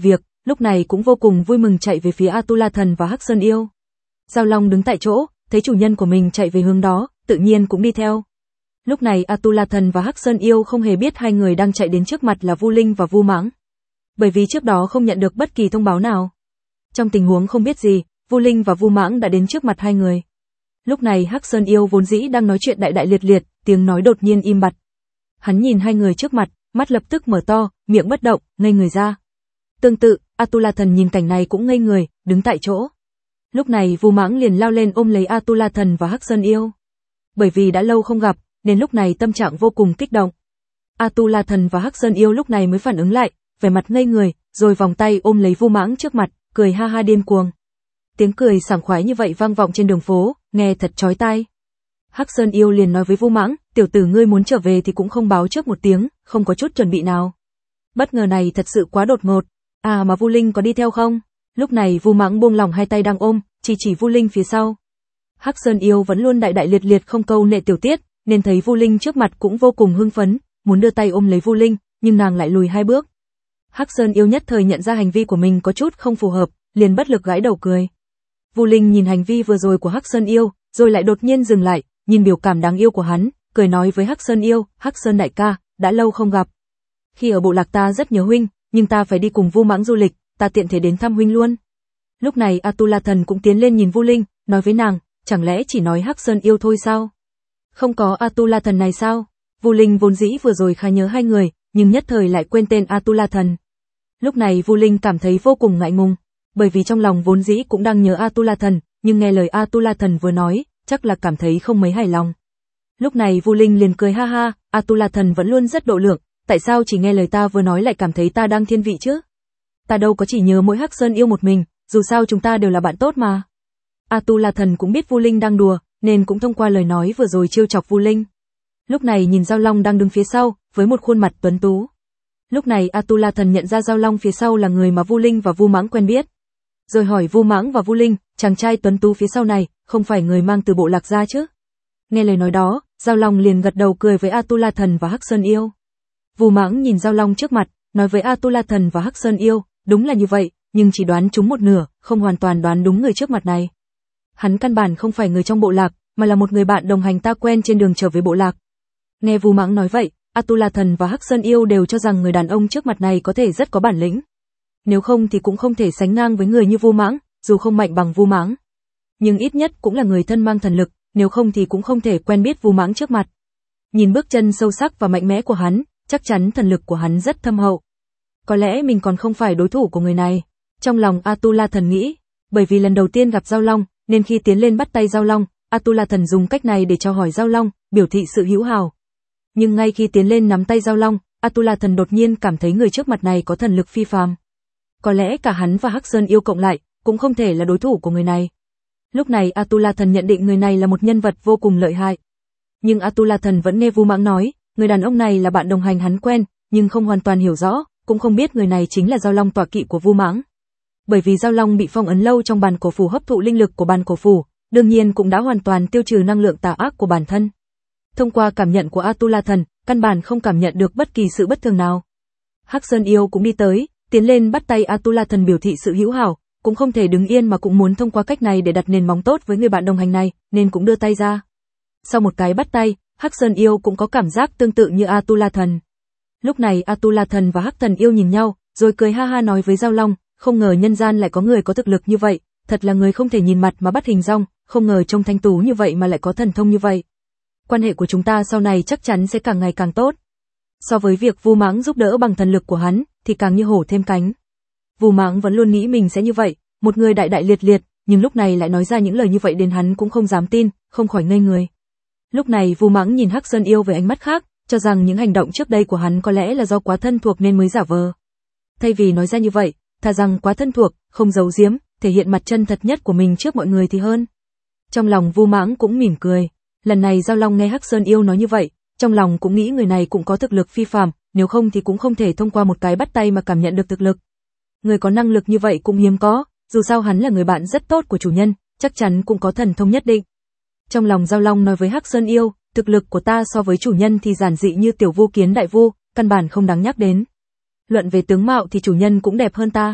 A: lúc này cũng vô cùng vui mừng chạy về phía Atula Thần và Hắc Sơn Yêu. Giao Long đứng tại chỗ, thấy chủ nhân của mình chạy về hướng đó, tự nhiên cũng đi theo. Lúc này Atula Thần và Hắc Sơn Yêu không hề biết hai người đang chạy đến trước mặt là Vu Linh và Vu Mãng. Bởi vì trước đó không nhận được bất kỳ thông báo nào. Trong tình huống không biết gì, Vu Linh và Vu Mãng đã đến trước mặt hai người. Lúc này Hắc Sơn Yêu vốn dĩ đang nói chuyện đại đại liệt liệt, tiếng nói đột nhiên im bặt. Hắn nhìn hai người trước mặt, mắt lập tức mở to, miệng bất động, ngây người ra. Tương tự, Atula Thần nhìn cảnh này cũng ngây người, đứng tại chỗ. Lúc này Vu Mãng liền lao lên ôm lấy Atula Thần và Hắc Sơn Yêu. Bởi vì đã lâu không gặp, nên lúc này tâm trạng vô cùng kích động. Atula Thần và Hắc Sơn Yêu lúc này mới phản ứng lại, vẻ mặt ngây người, rồi vòng tay ôm lấy Vu Mãng trước mặt, cười ha ha điên cuồng. Tiếng cười sảng khoái như vậy vang vọng trên đường phố, nghe thật chói tai. Hắc Sơn Yêu liền nói với Vu Mãng, tiểu tử ngươi muốn trở về thì cũng không báo trước một tiếng, không có chút chuẩn bị nào. Bất ngờ này thật sự quá đột ngột. À mà Vu Linh có đi theo không? Lúc này Vu Mãng buông lỏng hai tay đang ôm, chỉ chỉ Vu Linh phía sau. Hắc Sơn Yêu vẫn luôn đại đại liệt liệt không câu nệ tiểu tiết, nên thấy Vu Linh trước mặt cũng vô cùng hưng phấn, muốn đưa tay ôm lấy Vu Linh, nhưng nàng lại lùi hai bước. Hắc Sơn Yêu nhất thời nhận ra hành vi của mình có chút không phù hợp, liền bất lực gãi đầu cười. Vu Linh nhìn hành vi vừa rồi của Hắc Sơn Yêu, rồi lại đột nhiên dừng lại, nhìn biểu cảm đáng yêu của hắn, cười nói với Hắc Sơn Yêu, Hắc Sơn đại ca, đã lâu không gặp. Khi ở bộ lạc ta rất nhớ huynh, nhưng ta phải đi cùng Vu Mãng du lịch, ta tiện thể đến thăm huynh luôn. Lúc này Atula Thần cũng tiến lên nhìn Vu Linh, nói với nàng, chẳng lẽ chỉ nói Hắc Sơn Yêu thôi sao? Không có Atula Thần này sao? Vu Linh vốn dĩ vừa rồi khá nhớ hai người, nhưng nhất thời lại quên tên Atula Thần. Lúc này Vu Linh cảm thấy vô cùng ngại ngùng, bởi vì trong lòng vốn dĩ cũng đang nhớ Atula Thần, nhưng nghe lời Atula Thần vừa nói, chắc là cảm thấy không mấy hài lòng. Lúc này Vu Linh liền cười ha ha, Atula Thần vẫn luôn rất độ lượng, tại sao chỉ nghe lời ta vừa nói lại cảm thấy ta đang thiên vị chứ? Ta đâu có chỉ nhớ mỗi Hắc Sơn Yêu một mình, dù sao chúng ta đều là bạn tốt mà. Atula Thần cũng biết Vu Linh đang đùa, nên cũng thông qua lời nói vừa rồi trêu chọc Vu Linh. Lúc này nhìn Giao Long đang đứng phía sau, với một khuôn mặt tuấn tú. Lúc này Atula Thần nhận ra Giao Long phía sau là người mà Vu Linh và Vu Mãng quen biết. Rồi hỏi Vu Mãng và Vu Linh, chàng trai tuấn tú phía sau này, không phải người mang từ bộ lạc ra chứ? Nghe lời nói đó, Giao Long liền gật đầu cười với Atula Thần và Hắc Sơn Yêu. Vu Mãng nhìn Giao Long trước mặt, nói với Atula Thần và Hắc Sơn Yêu, đúng là như vậy, nhưng chỉ đoán trúng một nửa, không hoàn toàn đoán đúng người trước mặt này. Hắn căn bản không phải người trong bộ lạc, mà là một người bạn đồng hành ta quen trên đường trở về bộ lạc. Nghe Vu Mãng nói vậy, Atula Thần và Hắc Sơn Yêu đều cho rằng người đàn ông trước mặt này có thể rất có bản lĩnh. Nếu không thì cũng không thể sánh ngang với người như Vu Mãng, dù không mạnh bằng Vu Mãng. Nhưng ít nhất cũng là người thân mang thần lực, nếu không thì cũng không thể quen biết Vu Mãng trước mặt. Nhìn bước chân sâu sắc và mạnh mẽ của hắn, chắc chắn thần lực của hắn rất thâm hậu. Có lẽ mình còn không phải đối thủ của người này. Trong lòng Atula Thần nghĩ, bởi vì lần đầu tiên gặp Giao Long, nên khi tiến lên bắt tay Giao Long, Atula Thần dùng cách này để chào hỏi Giao Long, biểu thị sự hữu hảo. Nhưng ngay khi tiến lên nắm tay Giao Long, Atula Thần đột nhiên cảm thấy người trước mặt này có thần lực phi phàm. Có lẽ cả hắn và Hắc Sơn Yêu cộng lại, cũng không thể là đối thủ của người này. Lúc này Atula Thần nhận định người này là một nhân vật vô cùng lợi hại. Nhưng Atula Thần vẫn nghe Vu Mãng nói, người đàn ông này là bạn đồng hành hắn quen, nhưng không hoàn toàn hiểu rõ, cũng không biết người này chính là Giao Long tọa kỵ của Vu Mãng. Bởi vì Giao Long bị phong ấn lâu trong bàn cổ phủ hấp thụ linh lực của bàn cổ phủ, đương nhiên cũng đã hoàn toàn tiêu trừ năng lượng tà ác của bản thân. Thông qua cảm nhận của Atula Thần, căn bản không cảm nhận được bất kỳ sự bất thường nào. Hắc Sơn Yêu cũng đi tới, tiến lên bắt tay Atula Thần biểu thị sự hữu hảo, cũng không thể đứng yên mà cũng muốn thông qua cách này để đặt nền móng tốt với người bạn đồng hành này, nên cũng đưa tay ra. Sau một cái bắt tay, Hắc Sơn Yêu cũng có cảm giác tương tự như Atula Thần. Lúc này Atula Thần và Hắc Thần Yêu nhìn nhau, rồi cười ha ha nói với Giao Long, không ngờ nhân gian lại có người có thực lực như vậy, thật là người không thể nhìn mặt mà bắt hình dong, không ngờ trông thanh tú như vậy mà lại có thần thông như vậy. Quan hệ của chúng ta sau này chắc chắn sẽ càng ngày càng tốt. So với việc Vu Mãng giúp đỡ bằng thần lực của hắn, thì càng như hổ thêm cánh. Vu Mãng vẫn luôn nghĩ mình sẽ như vậy, một người đại đại liệt liệt, nhưng lúc này lại nói ra những lời như vậy đến hắn cũng không dám tin, không khỏi ngây người. Lúc này Vu Mãng nhìn Hắc Sơn Yêu với ánh mắt khác, cho rằng những hành động trước đây của hắn có lẽ là do quá thân thuộc nên mới giả vờ. Thay vì nói ra như vậy, thà rằng quá thân thuộc, không giấu giếm, thể hiện mặt chân thật nhất của mình trước mọi người thì hơn. Trong lòng Vu Mãng cũng mỉm cười. Lần này Giao Long nghe Hắc Sơn Yêu nói như vậy, trong lòng cũng nghĩ người này cũng có thực lực phi phàm, nếu không thì cũng không thể thông qua một cái bắt tay mà cảm nhận được thực lực. Người có năng lực như vậy cũng hiếm có, dù sao hắn là người bạn rất tốt của chủ nhân, chắc chắn cũng có thần thông nhất định. Trong lòng Giao Long nói với Hắc Sơn Yêu, thực lực của ta so với chủ nhân thì giản dị như tiểu vu kiến đại vu, căn bản không đáng nhắc đến. Luận về tướng mạo thì chủ nhân cũng đẹp hơn ta.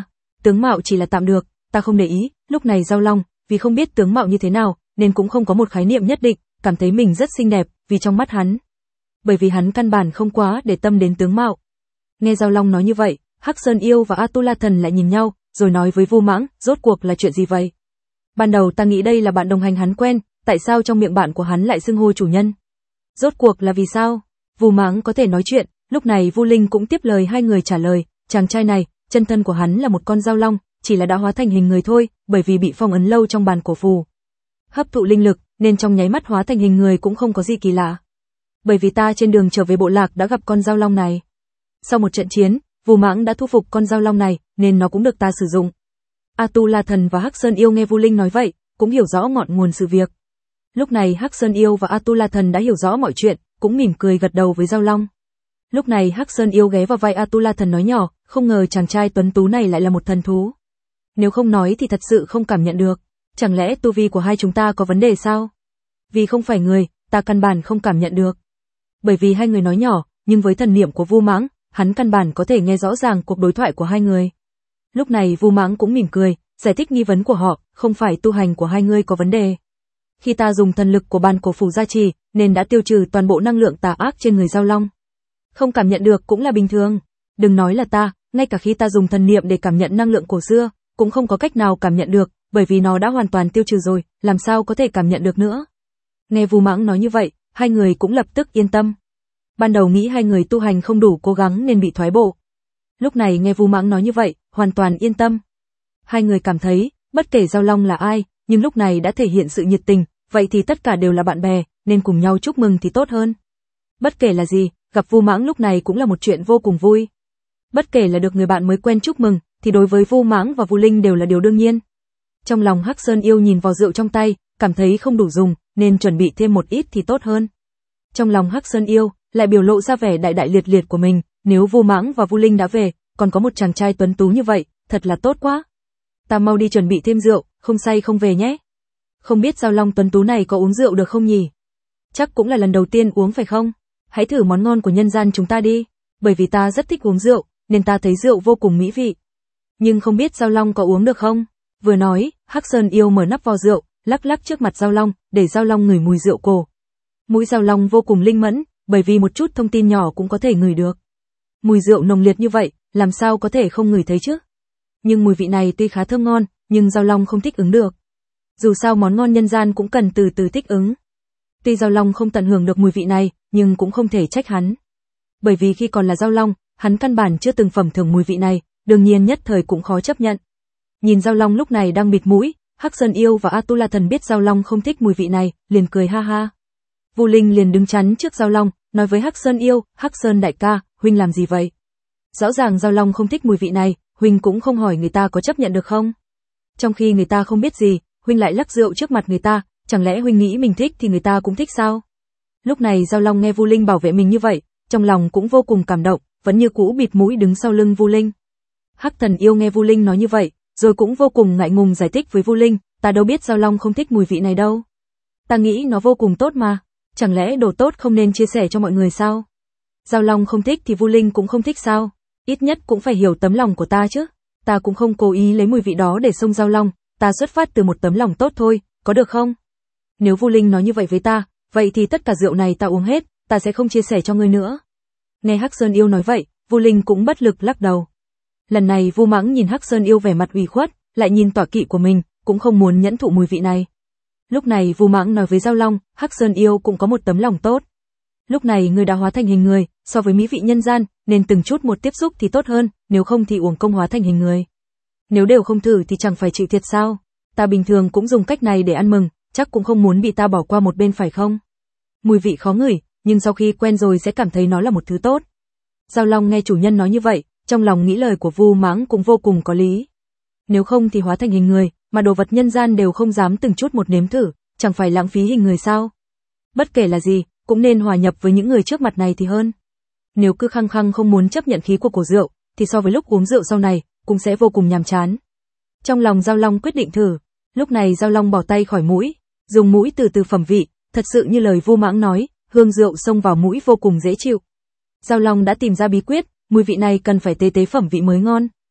A: tướng mạo chỉ là tạm được, ta không để ý. Lúc này Giao Long, vì không biết tướng mạo như thế nào, nên cũng không có một khái niệm nhất định, cảm thấy mình rất xinh đẹp, vì trong mắt hắn. Bởi vì hắn căn bản không quá để tâm đến tướng mạo. Nghe Giao Long nói như vậy, Hắc Sơn Yêu và Atula Thần lại nhìn nhau, rồi nói với Vu Mãng, rốt cuộc là chuyện gì vậy? Ban đầu ta nghĩ đây là bạn đồng hành hắn quen, tại sao trong miệng bạn của hắn lại xưng hô chủ nhân? Rốt cuộc là vì sao? Vu Mãng có thể nói chuyện, lúc này Vu Linh cũng tiếp lời hai người trả lời, chàng trai này, chân thân của hắn là một con dao long, chỉ là đã hóa thành hình người thôi, bởi vì bị phong ấn lâu trong bàn cổ phù. Hấp thụ linh lực, nên trong nháy mắt hóa thành hình người cũng không có gì kỳ lạ. Bởi vì ta trên đường trở về bộ lạc đã gặp con dao long này. Sau một trận chiến, Vu Mãng đã thu phục con dao long này, nên nó cũng được ta sử dụng. Atula Thần và Hắc Sơn Yêu nghe Vu Linh nói vậy, cũng hiểu rõ ngọn nguồn sự việc. Lúc này Hắc Sơn Yêu và Atula Thần đã hiểu rõ mọi chuyện, cũng mỉm cười gật đầu với Giao Long. Lúc này Hắc Sơn Yêu ghé vào vai Atula Thần nói nhỏ, không ngờ chàng trai tuấn tú này lại là một thần thú. Nếu không nói thì thật sự không cảm nhận được. Chẳng lẽ tu vi của hai chúng ta có vấn đề sao? Vì không phải người, ta căn bản không cảm nhận được. Bởi vì hai người nói nhỏ, nhưng với thần niệm của Vu Mãng, hắn căn bản có thể nghe rõ ràng cuộc đối thoại của hai người. Lúc này Vu Mãng cũng mỉm cười, giải thích nghi vấn của họ, không phải tu hành của hai người có vấn đề. Khi ta dùng thần lực của bàn cổ phù gia trì, nên đã tiêu trừ toàn bộ năng lượng tà ác trên người Giao Long. Không cảm nhận được cũng là bình thường. Đừng nói là ta, ngay cả khi ta dùng thần niệm để cảm nhận năng lượng cổ xưa, cũng không có cách nào cảm nhận được, bởi vì nó đã hoàn toàn tiêu trừ rồi, làm sao có thể cảm nhận được nữa. Nghe Vu Mãng nói như vậy, hai người cũng lập tức yên tâm. Ban đầu nghĩ hai người tu hành không đủ cố gắng nên bị thoái bộ. Lúc này nghe Vu Mãng nói như vậy, hoàn toàn yên tâm. Hai người cảm thấy, bất kể Giao Long là ai, nhưng lúc này đã thể hiện sự nhiệt tình, vậy thì tất cả đều là bạn bè, nên cùng nhau chúc mừng thì tốt hơn. Bất kể là gì, gặp Vu Mãng lúc này cũng là một chuyện vô cùng vui. Bất kể là được người bạn mới quen chúc mừng, thì đối với Vu Mãng và Vu Linh đều là điều đương nhiên. Trong lòng Hắc Sơn Yêu nhìn vào rượu trong tay, cảm thấy không đủ dùng, nên chuẩn bị thêm một ít thì tốt hơn. Trong lòng Hắc Sơn Yêu lại biểu lộ ra vẻ đại đại liệt liệt của mình, nếu Vu Mãng và Vu Linh đã về, còn có một chàng trai tuấn tú như vậy, thật là tốt quá. Ta mau đi chuẩn bị thêm rượu, không say không về nhé. Không biết Giao Long tuấn tú này có uống rượu được không nhỉ? Chắc cũng là lần đầu tiên uống phải không? Hãy thử món ngon của nhân gian chúng ta đi, bởi vì ta rất thích uống rượu, nên ta thấy rượu vô cùng mỹ vị. Nhưng không biết Giao Long có uống được không? Vừa nói, Hắc Sơn Yêu mở nắp vò rượu, lắc lắc trước mặt Giao Long, để Giao Long ngửi mùi rượu cổ. Mũi Giao Long vô cùng linh mẫn, bởi vì một chút thông tin nhỏ cũng có thể ngửi được. Mùi rượu nồng liệt như vậy, làm sao có thể không ngửi thấy chứ? Nhưng mùi vị này tuy khá thơm ngon, nhưng Giao Long không thích ứng được. Dù sao món ngon nhân gian cũng cần từ từ thích ứng. Tuy Giao Long không tận hưởng được mùi vị này, nhưng cũng không thể trách hắn. Bởi vì khi còn là Giao Long, hắn căn bản chưa từng phẩm thưởng mùi vị này, đương nhiên nhất thời cũng khó chấp nhận. Nhìn Giao Long lúc này đang bịt mũi, Hắc Sơn Yêu và Atula Thần biết Giao Long không thích mùi vị này, liền cười ha ha. Vu Linh liền đứng chắn trước Giao Long, nói với Hắc Sơn Yêu, Hắc Sơn đại ca, huynh làm gì vậy? Rõ ràng Giao Long không thích mùi vị này, huynh cũng không hỏi người ta có chấp nhận được không? Trong khi người ta không biết gì, huynh lại lắc rượu trước mặt người ta, chẳng lẽ huynh nghĩ mình thích thì người ta cũng thích sao? Lúc này Giao Long nghe Vu Linh bảo vệ mình như vậy, trong lòng cũng vô cùng cảm động, vẫn như cũ bịt mũi đứng sau lưng Vu Linh. Hắc Thần Yêu nghe Vu Linh nói như vậy, rồi cũng vô cùng ngại ngùng giải thích với Vu Linh, ta đâu biết Giao Long không thích mùi vị này đâu. Ta nghĩ nó vô cùng tốt mà, chẳng lẽ đồ tốt không nên chia sẻ cho mọi người sao? Giao Long không thích thì Vu Linh cũng không thích sao? Ít nhất cũng phải hiểu tấm lòng của ta chứ. Ta cũng không cố ý lấy mùi vị đó để xông Giao Long, ta xuất phát từ một tấm lòng tốt thôi, có được không? Nếu Vu Linh nói như vậy với ta, vậy thì tất cả rượu này ta uống hết, ta sẽ không chia sẻ cho ngươi nữa. Nghe Hắc Sơn Yêu nói vậy, Vu Linh cũng bất lực lắc đầu. Lần này Vu Mãng nhìn Hắc Sơn Yêu vẻ mặt ủy khuất, lại nhìn tọa kỵ của mình, cũng không muốn nhẫn thụ mùi vị này. Lúc này Vu Mãng nói với Giao Long, Hắc Sơn Yêu cũng có một tấm lòng tốt. Lúc này ngươi đã hóa thành hình người, so với mỹ vị nhân gian, nên từng chút một tiếp xúc thì tốt hơn, nếu không thì uổng công hóa thành hình người. Nếu đều không thử thì chẳng phải chịu thiệt sao? Ta bình thường cũng dùng cách này để ăn mừng, chắc cũng không muốn bị ta bỏ qua một bên phải không? Mùi vị khó ngửi, nhưng sau khi quen rồi sẽ cảm thấy nó là một thứ tốt. Giao Long nghe chủ nhân nói như vậy, trong lòng nghĩ lời của Vu Mãng cũng vô cùng có lý. Nếu không thì hóa thành hình người, mà đồ vật nhân gian đều không dám từng chút một nếm thử, chẳng phải lãng phí hình người sao? Bất kể là gì, cũng nên hòa nhập với những người trước mặt này thì hơn. Nếu cứ khăng khăng không muốn chấp nhận khí của cổ rượu, thì so với lúc uống rượu sau này, cũng sẽ vô cùng nhàm chán. Trong lòng Giao Long quyết định thử, lúc này Giao Long bỏ tay khỏi mũi, dùng mũi từ từ phẩm vị, thật sự như lời Vu Mãng nói, hương rượu xông vào mũi vô cùng dễ chịu. Giao Long đã tìm ra bí quyết, mùi vị này cần phải tế tế phẩm vị mới ngon.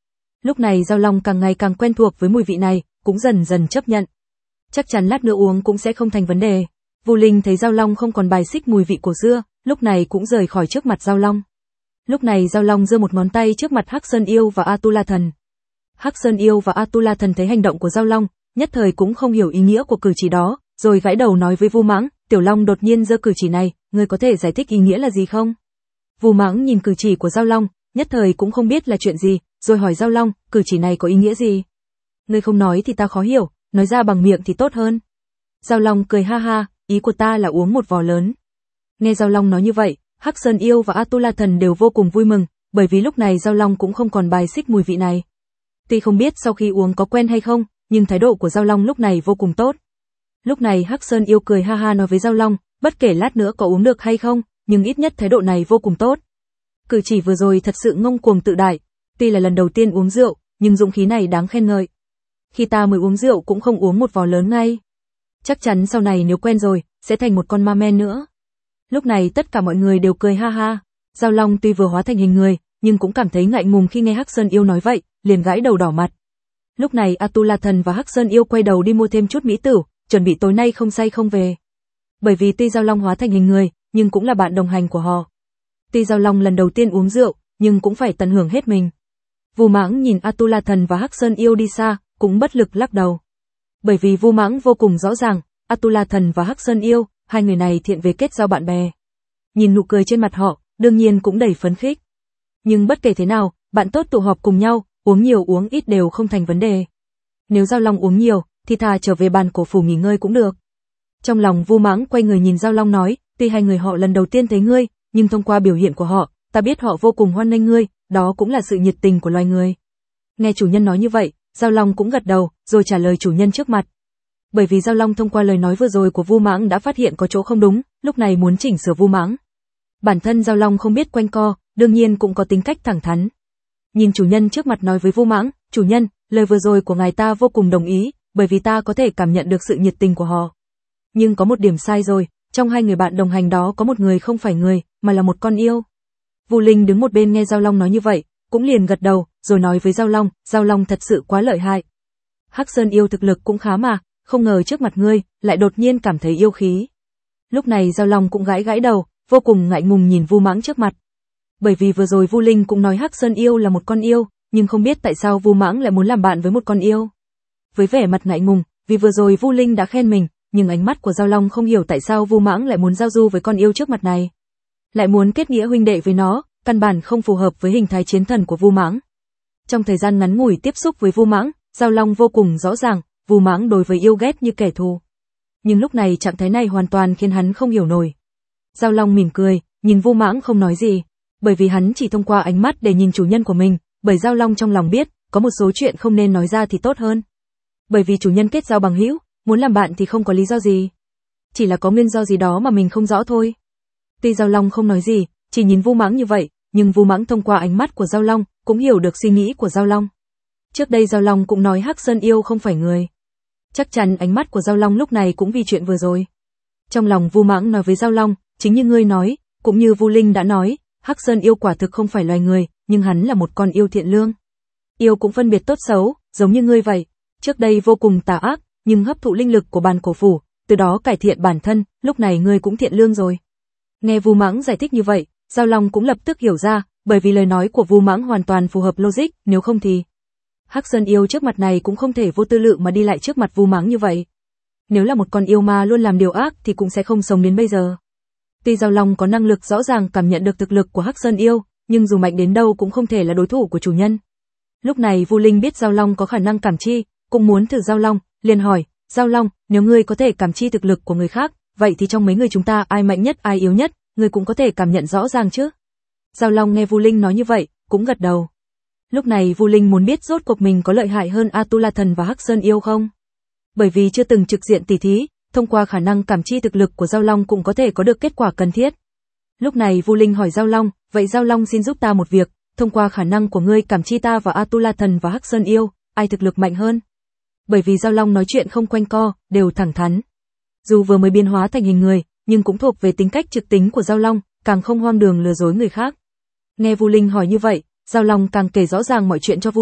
A: Lúc này Giao Long càng ngày càng quen thuộc với mùi vị này, cũng dần dần chấp nhận. Chắc chắn lát nữa uống cũng sẽ không thành vấn đề. Vu Linh thấy Giao Long không còn bài xích mùi vị cổ xưa, lúc này cũng rời khỏi trước mặt Giao Long. Lúc này Giao Long giơ một ngón tay trước mặt Hắc Sơn Yêu và Atula Thần. Hắc Sơn Yêu và Atula Thần thấy hành động của Giao Long, nhất thời cũng không hiểu ý nghĩa của cử chỉ đó, rồi gãi đầu nói với Vu Mãng, Tiểu Long đột nhiên giơ cử chỉ này, ngươi có thể giải thích ý nghĩa là gì không? Vu Mãng nhìn cử chỉ của Giao Long, nhất thời cũng không biết là chuyện gì, rồi hỏi Giao Long, cử chỉ này có ý nghĩa gì? Ngươi không nói thì ta khó hiểu, nói ra bằng miệng thì tốt hơn. Giao Long cười ha ha, ý của ta là uống một vò lớn. Nghe Giao Long nói như vậy, Hắc Sơn Yêu và Atula Thần đều vô cùng vui mừng, bởi vì lúc này Giao Long cũng không còn bài xích mùi vị này. Tuy không biết sau khi uống có quen hay không, nhưng thái độ của Giao Long lúc này vô cùng tốt. Lúc này Hắc Sơn Yêu cười ha ha nói với Giao Long, bất kể lát nữa có uống được hay không, nhưng ít nhất thái độ này vô cùng tốt. Cử chỉ vừa rồi thật sự ngông cuồng tự đại, tuy là lần đầu tiên uống rượu, nhưng dũng khí này đáng khen ngợi. Khi ta mới uống rượu cũng không uống một vò lớn ngay. Chắc chắn sau này nếu quen rồi, sẽ thành một con ma men nữa. Lúc này tất cả mọi người đều cười ha ha. Giao Long tuy vừa hóa thành hình người, nhưng cũng cảm thấy ngại ngùng khi nghe Hắc Sơn Yêu nói vậy, liền gãi đầu đỏ mặt. Lúc này Atula Thần và Hắc Sơn Yêu quay đầu đi mua thêm chút mỹ tửu, chuẩn bị tối nay không say không về. Bởi vì tuy Giao Long hóa thành hình người, nhưng cũng là bạn đồng hành của họ. Tuy Giao Long lần đầu tiên uống rượu, nhưng cũng phải tận hưởng hết mình. Vu Mãng nhìn Atula Thần và Hắc Sơn Yêu đi xa, cũng bất lực lắc đầu. Bởi vì Vu Mãng vô cùng rõ ràng, Atula Thần và Hắc Sơn Yêu, hai người này thiện về kết giao bạn bè. Nhìn nụ cười trên mặt họ, đương nhiên cũng đầy phấn khích. Nhưng bất kể thế nào, bạn tốt tụ họp cùng nhau, uống nhiều uống ít đều không thành vấn đề. Nếu Giao Long uống nhiều, thì thà trở về bàn cổ phủ nghỉ ngơi cũng được. Trong lòng Vu Mãng quay người nhìn Giao Long nói, tuy hai người họ lần đầu tiên thấy ngươi, nhưng thông qua biểu hiện của họ, ta biết họ vô cùng hoan nghênh ngươi, đó cũng là sự nhiệt tình của loài người. Nghe chủ nhân nói như vậy, Giao Long cũng gật đầu, rồi trả lời chủ nhân trước mặt. Bởi vì Giao Long thông qua lời nói vừa rồi của Vu Mãng đã phát hiện có chỗ không đúng, lúc này muốn chỉnh sửa Vu Mãng. Bản thân Giao Long không biết quanh co, đương nhiên cũng có tính cách thẳng thắn. Nhìn chủ nhân trước mặt nói với Vu Mãng, chủ nhân, lời vừa rồi của ngài ta vô cùng đồng ý, bởi vì ta có thể cảm nhận được sự nhiệt tình của họ. Nhưng có một điểm sai rồi, trong hai người bạn đồng hành đó có một người không phải người, mà là một con yêu. Vu Linh đứng một bên nghe Giao Long nói như vậy, cũng liền gật đầu, rồi nói với Giao Long, Giao Long thật sự quá lợi hại. Hắc Sơn Yêu thực lực cũng khá mà, không ngờ trước mặt ngươi, lại đột nhiên cảm thấy yêu khí. Lúc này Giao Long cũng gãi gãi đầu, vô cùng ngại ngùng nhìn Vu Mãng trước mặt. Bởi vì vừa rồi Vu Linh cũng nói Hắc Sơn Yêu là một con yêu, nhưng không biết tại sao Vu Mãng lại muốn làm bạn với một con yêu. Với vẻ mặt ngại ngùng, vì vừa rồi Vu Linh đã khen mình, nhưng ánh mắt của Giao Long không hiểu tại sao Vu Mãng lại muốn giao du với con yêu trước mặt này. Lại muốn kết nghĩa huynh đệ với nó, căn bản không phù hợp với hình thái chiến thần của Vu Mãng. Trong thời gian ngắn ngủi tiếp xúc với Vu Mãng, Giao Long vô cùng rõ ràng, Vu Mãng đối với yêu ghét như kẻ thù. Nhưng lúc này trạng thái này hoàn toàn khiến hắn không hiểu nổi. Giao Long mỉm cười, nhìn Vu Mãng không nói gì, bởi vì hắn chỉ thông qua ánh mắt để nhìn chủ nhân của mình, bởi Giao Long trong lòng biết, có một số chuyện không nên nói ra thì tốt hơn. Bởi vì chủ nhân kết giao bằng hữu, muốn làm bạn thì không có lý do gì. Chỉ là có nguyên do gì đó mà mình không rõ thôi. Tuy Giao Long không nói gì, chỉ nhìn Vu Mãng như vậy, nhưng Vu Mãng thông qua ánh mắt của Giao Long, cũng hiểu được suy nghĩ của Giao Long. Trước đây Giao Long cũng nói Hắc Sơn Yêu không phải người. Chắc chắn ánh mắt của Giao Long lúc này cũng vì chuyện vừa rồi. Trong lòng Vu Mãng nói với Giao Long, chính như ngươi nói, cũng như Vu Linh đã nói, Hắc Sơn Yêu quả thực không phải loài người, nhưng hắn là một con yêu thiện lương. Yêu cũng phân biệt tốt xấu, giống như ngươi vậy. Trước đây vô cùng tà ác, nhưng hấp thụ linh lực của bàn cổ phủ, từ đó cải thiện bản thân, lúc này ngươi cũng thiện lương rồi. Nghe Vu Mãng giải thích như vậy, Giao Long cũng lập tức hiểu ra, bởi vì lời nói của Vu Mãng hoàn toàn phù hợp logic, nếu không thì Hắc Sơn Yêu trước mặt này cũng không thể vô tư lự mà đi lại trước mặt Vu Mãng như vậy. Nếu là một con yêu ma luôn làm điều ác thì cũng sẽ không sống đến bây giờ. Tuy Giao Long có năng lực rõ ràng cảm nhận được thực lực của Hắc Sơn Yêu, nhưng dù mạnh đến đâu cũng không thể là đối thủ của chủ nhân. Lúc này Vu Linh biết Giao Long có khả năng cảm chi, cũng muốn thử Giao Long, liền hỏi, Giao Long, nếu ngươi có thể cảm chi thực lực của người khác, vậy thì trong mấy người chúng ta ai mạnh nhất ai yếu nhất, ngươi cũng có thể cảm nhận rõ ràng chứ? Giao Long nghe Vu Linh nói như vậy, cũng gật đầu. Lúc này Vu Linh muốn biết rốt cuộc mình có lợi hại hơn Atula Thần và Hắc Sơn Yêu không? Bởi vì chưa từng trực diện tỉ thí, thông qua khả năng cảm chi thực lực của Giao Long cũng có thể có được kết quả cần thiết. Lúc này Vu Linh hỏi Giao Long, vậy Giao Long xin giúp ta một việc, thông qua khả năng của ngươi cảm chi ta và Atula Thần và Hắc Sơn Yêu, ai thực lực mạnh hơn? Bởi vì Giao Long nói chuyện không quanh co, đều thẳng thắn. Dù vừa mới biến hóa thành hình người, nhưng cũng thuộc về tính cách trực tính của Giao Long, càng không hoang đường lừa dối người khác. Nghe Vu Linh hỏi như vậy, Giao Long càng kể rõ ràng mọi chuyện cho Vu Linh,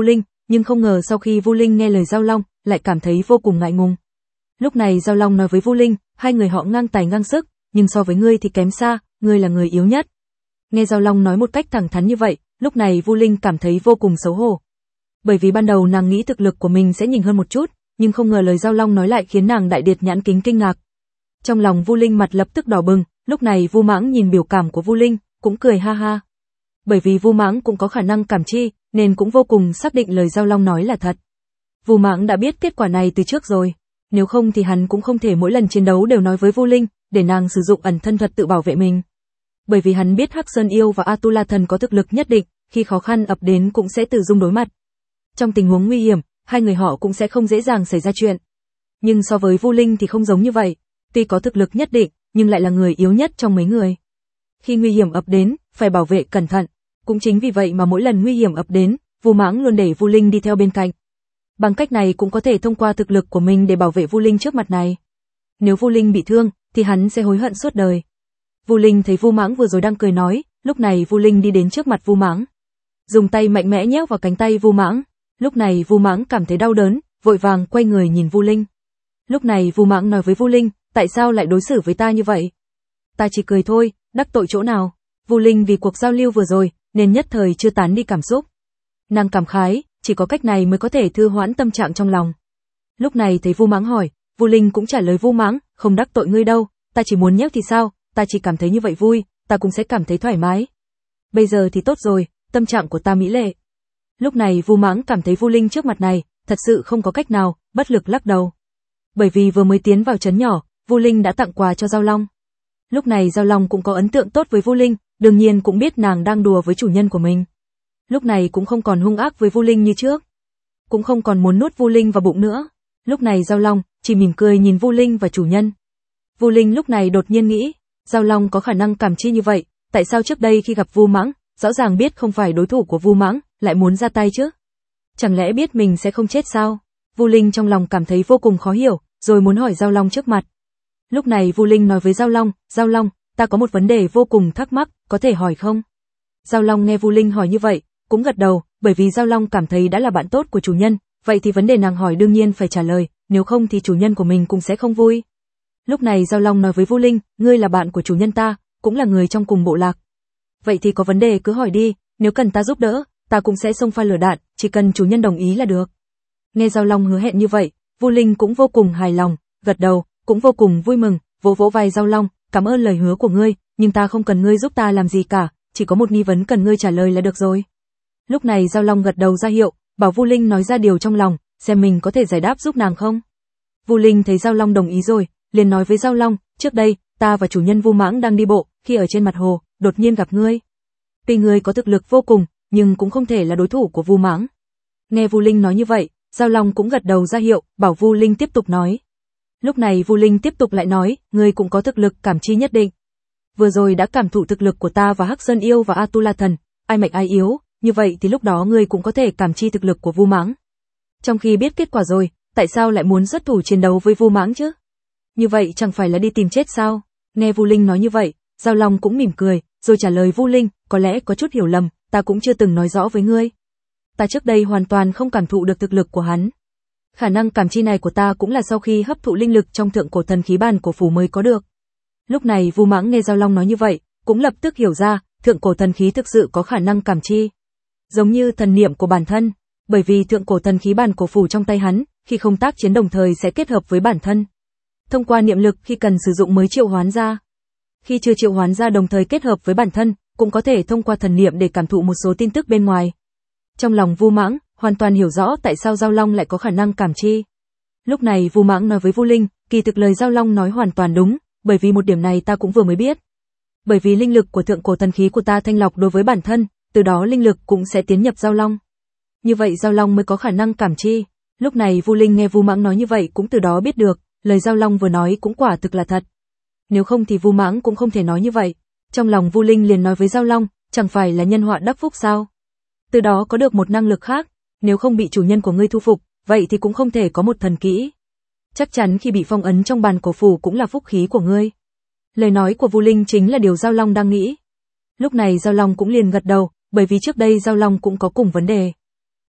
A: nhưng không ngờ sau khi Vu Linh nghe lời Giao Long, lại cảm thấy vô cùng ngại ngùng. Lúc này Giao Long nói với Vu Linh, hai người họ ngang tài ngang sức, nhưng so với ngươi thì kém xa, ngươi là người yếu nhất. Nghe Giao Long nói một cách thẳng thắn như vậy, lúc này Vu Linh cảm thấy vô cùng xấu hổ. Bởi vì ban đầu nàng nghĩ thực lực của mình sẽ nhỉnh hơn một chút, nhưng không ngờ lời Giao Long nói lại khiến nàng đại điệt nhãn kính kinh ngạc. Trong lòng Vu Linh mặt lập tức đỏ bừng, lúc này Vu Mãng nhìn biểu cảm của Vu Linh, cũng cười ha ha. Bởi vì Vu Mãng cũng có khả năng cảm chi, nên cũng vô cùng xác định lời Giao Long nói là thật. Vu Mãng đã biết kết quả này từ trước rồi, nếu không thì hắn cũng không thể mỗi lần chiến đấu đều nói với Vu Linh, để nàng sử dụng ẩn thân thuật tự bảo vệ mình. Bởi vì hắn biết Hắc Sơn Yêu và Atula Thần có thực lực nhất định, khi khó khăn ập đến cũng sẽ tự dung đối mặt. Trong tình huống nguy hiểm, hai người họ cũng sẽ không dễ dàng xảy ra chuyện. Nhưng so với Vu Linh thì không giống như vậy, tuy có thực lực nhất định, nhưng lại là người yếu nhất trong mấy người. Khi nguy hiểm ập đến, phải bảo vệ cẩn thận. Cũng chính vì vậy mà mỗi lần nguy hiểm ập đến, Vu Mãng luôn để Vu Linh đi theo bên cạnh. Bằng cách này cũng có thể thông qua thực lực của mình để bảo vệ Vu Linh trước mặt này. Nếu Vu Linh bị thương, thì hắn sẽ hối hận suốt đời. Vu Linh thấy Vu Mãng vừa rồi đang cười nói, lúc này Vu Linh đi đến trước mặt Vu Mãng, dùng tay mạnh mẽ nhéo vào cánh tay Vu Mãng. Lúc này Vu Mãng cảm thấy đau đớn, vội vàng quay người nhìn Vu Linh. Lúc này Vu Mãng nói với Vu Linh, tại sao lại đối xử với ta như vậy? Ta chỉ cười thôi, đắc tội chỗ nào? Vu Linh vì cuộc giao lưu vừa rồi, nên nhất thời chưa tán đi cảm xúc. Nàng cảm khái, chỉ có cách này mới có thể thư hoãn tâm trạng trong lòng. Lúc này thấy Vu Mãng hỏi, Vu Linh cũng trả lời Vu Mãng, không đắc tội ngươi đâu, ta chỉ muốn nhéo thì sao, ta chỉ cảm thấy như vậy vui, ta cũng sẽ cảm thấy thoải mái. Bây giờ thì tốt rồi, tâm trạng của ta mỹ lệ. Lúc này Vu Mãng cảm thấy Vu Linh trước mặt này, thật sự không có cách nào, bất lực lắc đầu. Bởi vì vừa mới tiến vào trấn nhỏ, Vu Linh đã tặng quà cho Giao Long. Lúc này Giao Long cũng có ấn tượng tốt với Vu Linh, đương nhiên cũng biết nàng đang đùa với chủ nhân của mình. Lúc này cũng không còn hung ác với Vu Linh như trước, cũng không còn muốn nuốt Vu Linh vào bụng nữa. Lúc này Giao Long chỉ mỉm cười nhìn Vu Linh và chủ nhân. Vu Linh lúc này đột nhiên nghĩ, Giao Long có khả năng cảm chi như vậy, tại sao trước đây khi gặp Vu Mãng, rõ ràng biết không phải đối thủ của Vu Mãng, lại muốn ra tay chứ? Chẳng lẽ biết mình sẽ không chết sao? Vu Linh trong lòng cảm thấy vô cùng khó hiểu, rồi muốn hỏi Giao Long trước mặt. Lúc này Vu Linh nói với Giao Long, Giao Long, ta có một vấn đề vô cùng thắc mắc, có thể hỏi không? Giao Long nghe Vu Linh hỏi như vậy, cũng gật đầu, bởi vì Giao Long cảm thấy đã là bạn tốt của chủ nhân, vậy thì vấn đề nàng hỏi đương nhiên phải trả lời, nếu không thì chủ nhân của mình cũng sẽ không vui. Lúc này Giao Long nói với Vu Linh, ngươi là bạn của chủ nhân ta, cũng là người trong cùng bộ lạc. Vậy thì có vấn đề cứ hỏi đi, nếu cần ta giúp đỡ, ta cũng sẽ xông pha lửa đạn, chỉ cần chủ nhân đồng ý là được. Nghe Giao Long hứa hẹn như vậy, Vu Linh cũng vô cùng hài lòng, gật đầu, cũng vô cùng vui mừng, vỗ vỗ vai Giao Long, cảm ơn lời hứa của ngươi, nhưng ta không cần ngươi giúp ta làm gì cả, chỉ có một nghi vấn cần ngươi trả lời là được rồi. Lúc này Giao Long gật đầu ra hiệu, bảo Vu Linh nói ra điều trong lòng, xem mình có thể giải đáp giúp nàng không. Vu Linh thấy Giao Long đồng ý rồi, liền nói với Giao Long, trước đây, ta và chủ nhân Vu Mãng đang đi bộ, khi ở trên mặt hồ, đột nhiên gặp ngươi. Tuy ngươi có thực lực vô cùng, nhưng cũng không thể là đối thủ của Vu Mãng. Nghe Vu Linh nói như vậy, Giao Long cũng gật đầu ra hiệu, bảo Vu Linh tiếp tục nói. Lúc này Vu Linh tiếp tục lại nói, ngươi cũng có thực lực cảm chi nhất định. Vừa rồi đã cảm thụ thực lực của ta và Hắc Sơn Yêu và Atula Thần, ai mạnh ai yếu, như vậy thì lúc đó ngươi cũng có thể cảm chi thực lực của Vu Mãng. Trong khi biết kết quả rồi, tại sao lại muốn xuất thủ chiến đấu với Vu Mãng chứ? Như vậy chẳng phải là đi tìm chết sao? Nghe Vu Linh nói như vậy, Giao Long cũng mỉm cười, rồi trả lời Vu Linh, có lẽ có chút hiểu lầm, ta cũng chưa từng nói rõ với ngươi. Ta trước đây hoàn toàn không cảm thụ được thực lực của hắn. Khả năng cảm chi này của ta cũng là sau khi hấp thụ linh lực trong thượng cổ thần khí bàn cổ phủ mới có được. Lúc này Vu Mãng nghe Giao Long nói như vậy, cũng lập tức hiểu ra, thượng cổ thần khí thực sự có khả năng cảm chi. Giống như thần niệm của bản thân, bởi vì thượng cổ thần khí bàn cổ phủ trong tay hắn, khi không tác chiến đồng thời sẽ kết hợp với bản thân. Thông qua niệm lực khi cần sử dụng mới triệu hoán ra. Khi chưa triệu hoán ra đồng thời kết hợp với bản thân, cũng có thể thông qua thần niệm để cảm thụ một số tin tức bên ngoài. Trong lòng Vu Mãng hoàn toàn hiểu rõ tại sao Giao Long lại có khả năng cảm chi. Lúc này Vu Mãng nói với Vu Linh, kỳ thực lời Giao Long nói hoàn toàn đúng, bởi vì một điểm này ta cũng vừa mới biết. Bởi vì linh lực của thượng cổ thần khí của ta thanh lọc đối với bản thân, từ đó linh lực cũng sẽ tiến nhập Giao Long. Như vậy Giao Long mới có khả năng cảm chi. Lúc này Vu Linh nghe Vu Mãng nói như vậy cũng từ đó biết được, lời Giao Long vừa nói cũng quả thực là thật. Nếu không thì Vu Mãng cũng không thể nói như vậy. Trong lòng Vu Linh liền nói với Giao Long, chẳng phải là nhân họa đắc phúc sao? Từ đó có được một năng lực khác, nếu không bị chủ nhân của ngươi thu phục, vậy thì cũng không thể có một thần kỹ. Chắc chắn khi bị phong ấn trong bàn cổ phủ cũng là phúc khí của ngươi. Lời nói của Vu Linh chính là điều Giao Long đang nghĩ. Lúc này Giao Long cũng liền gật đầu, bởi vì trước đây Giao Long cũng có cùng vấn đề.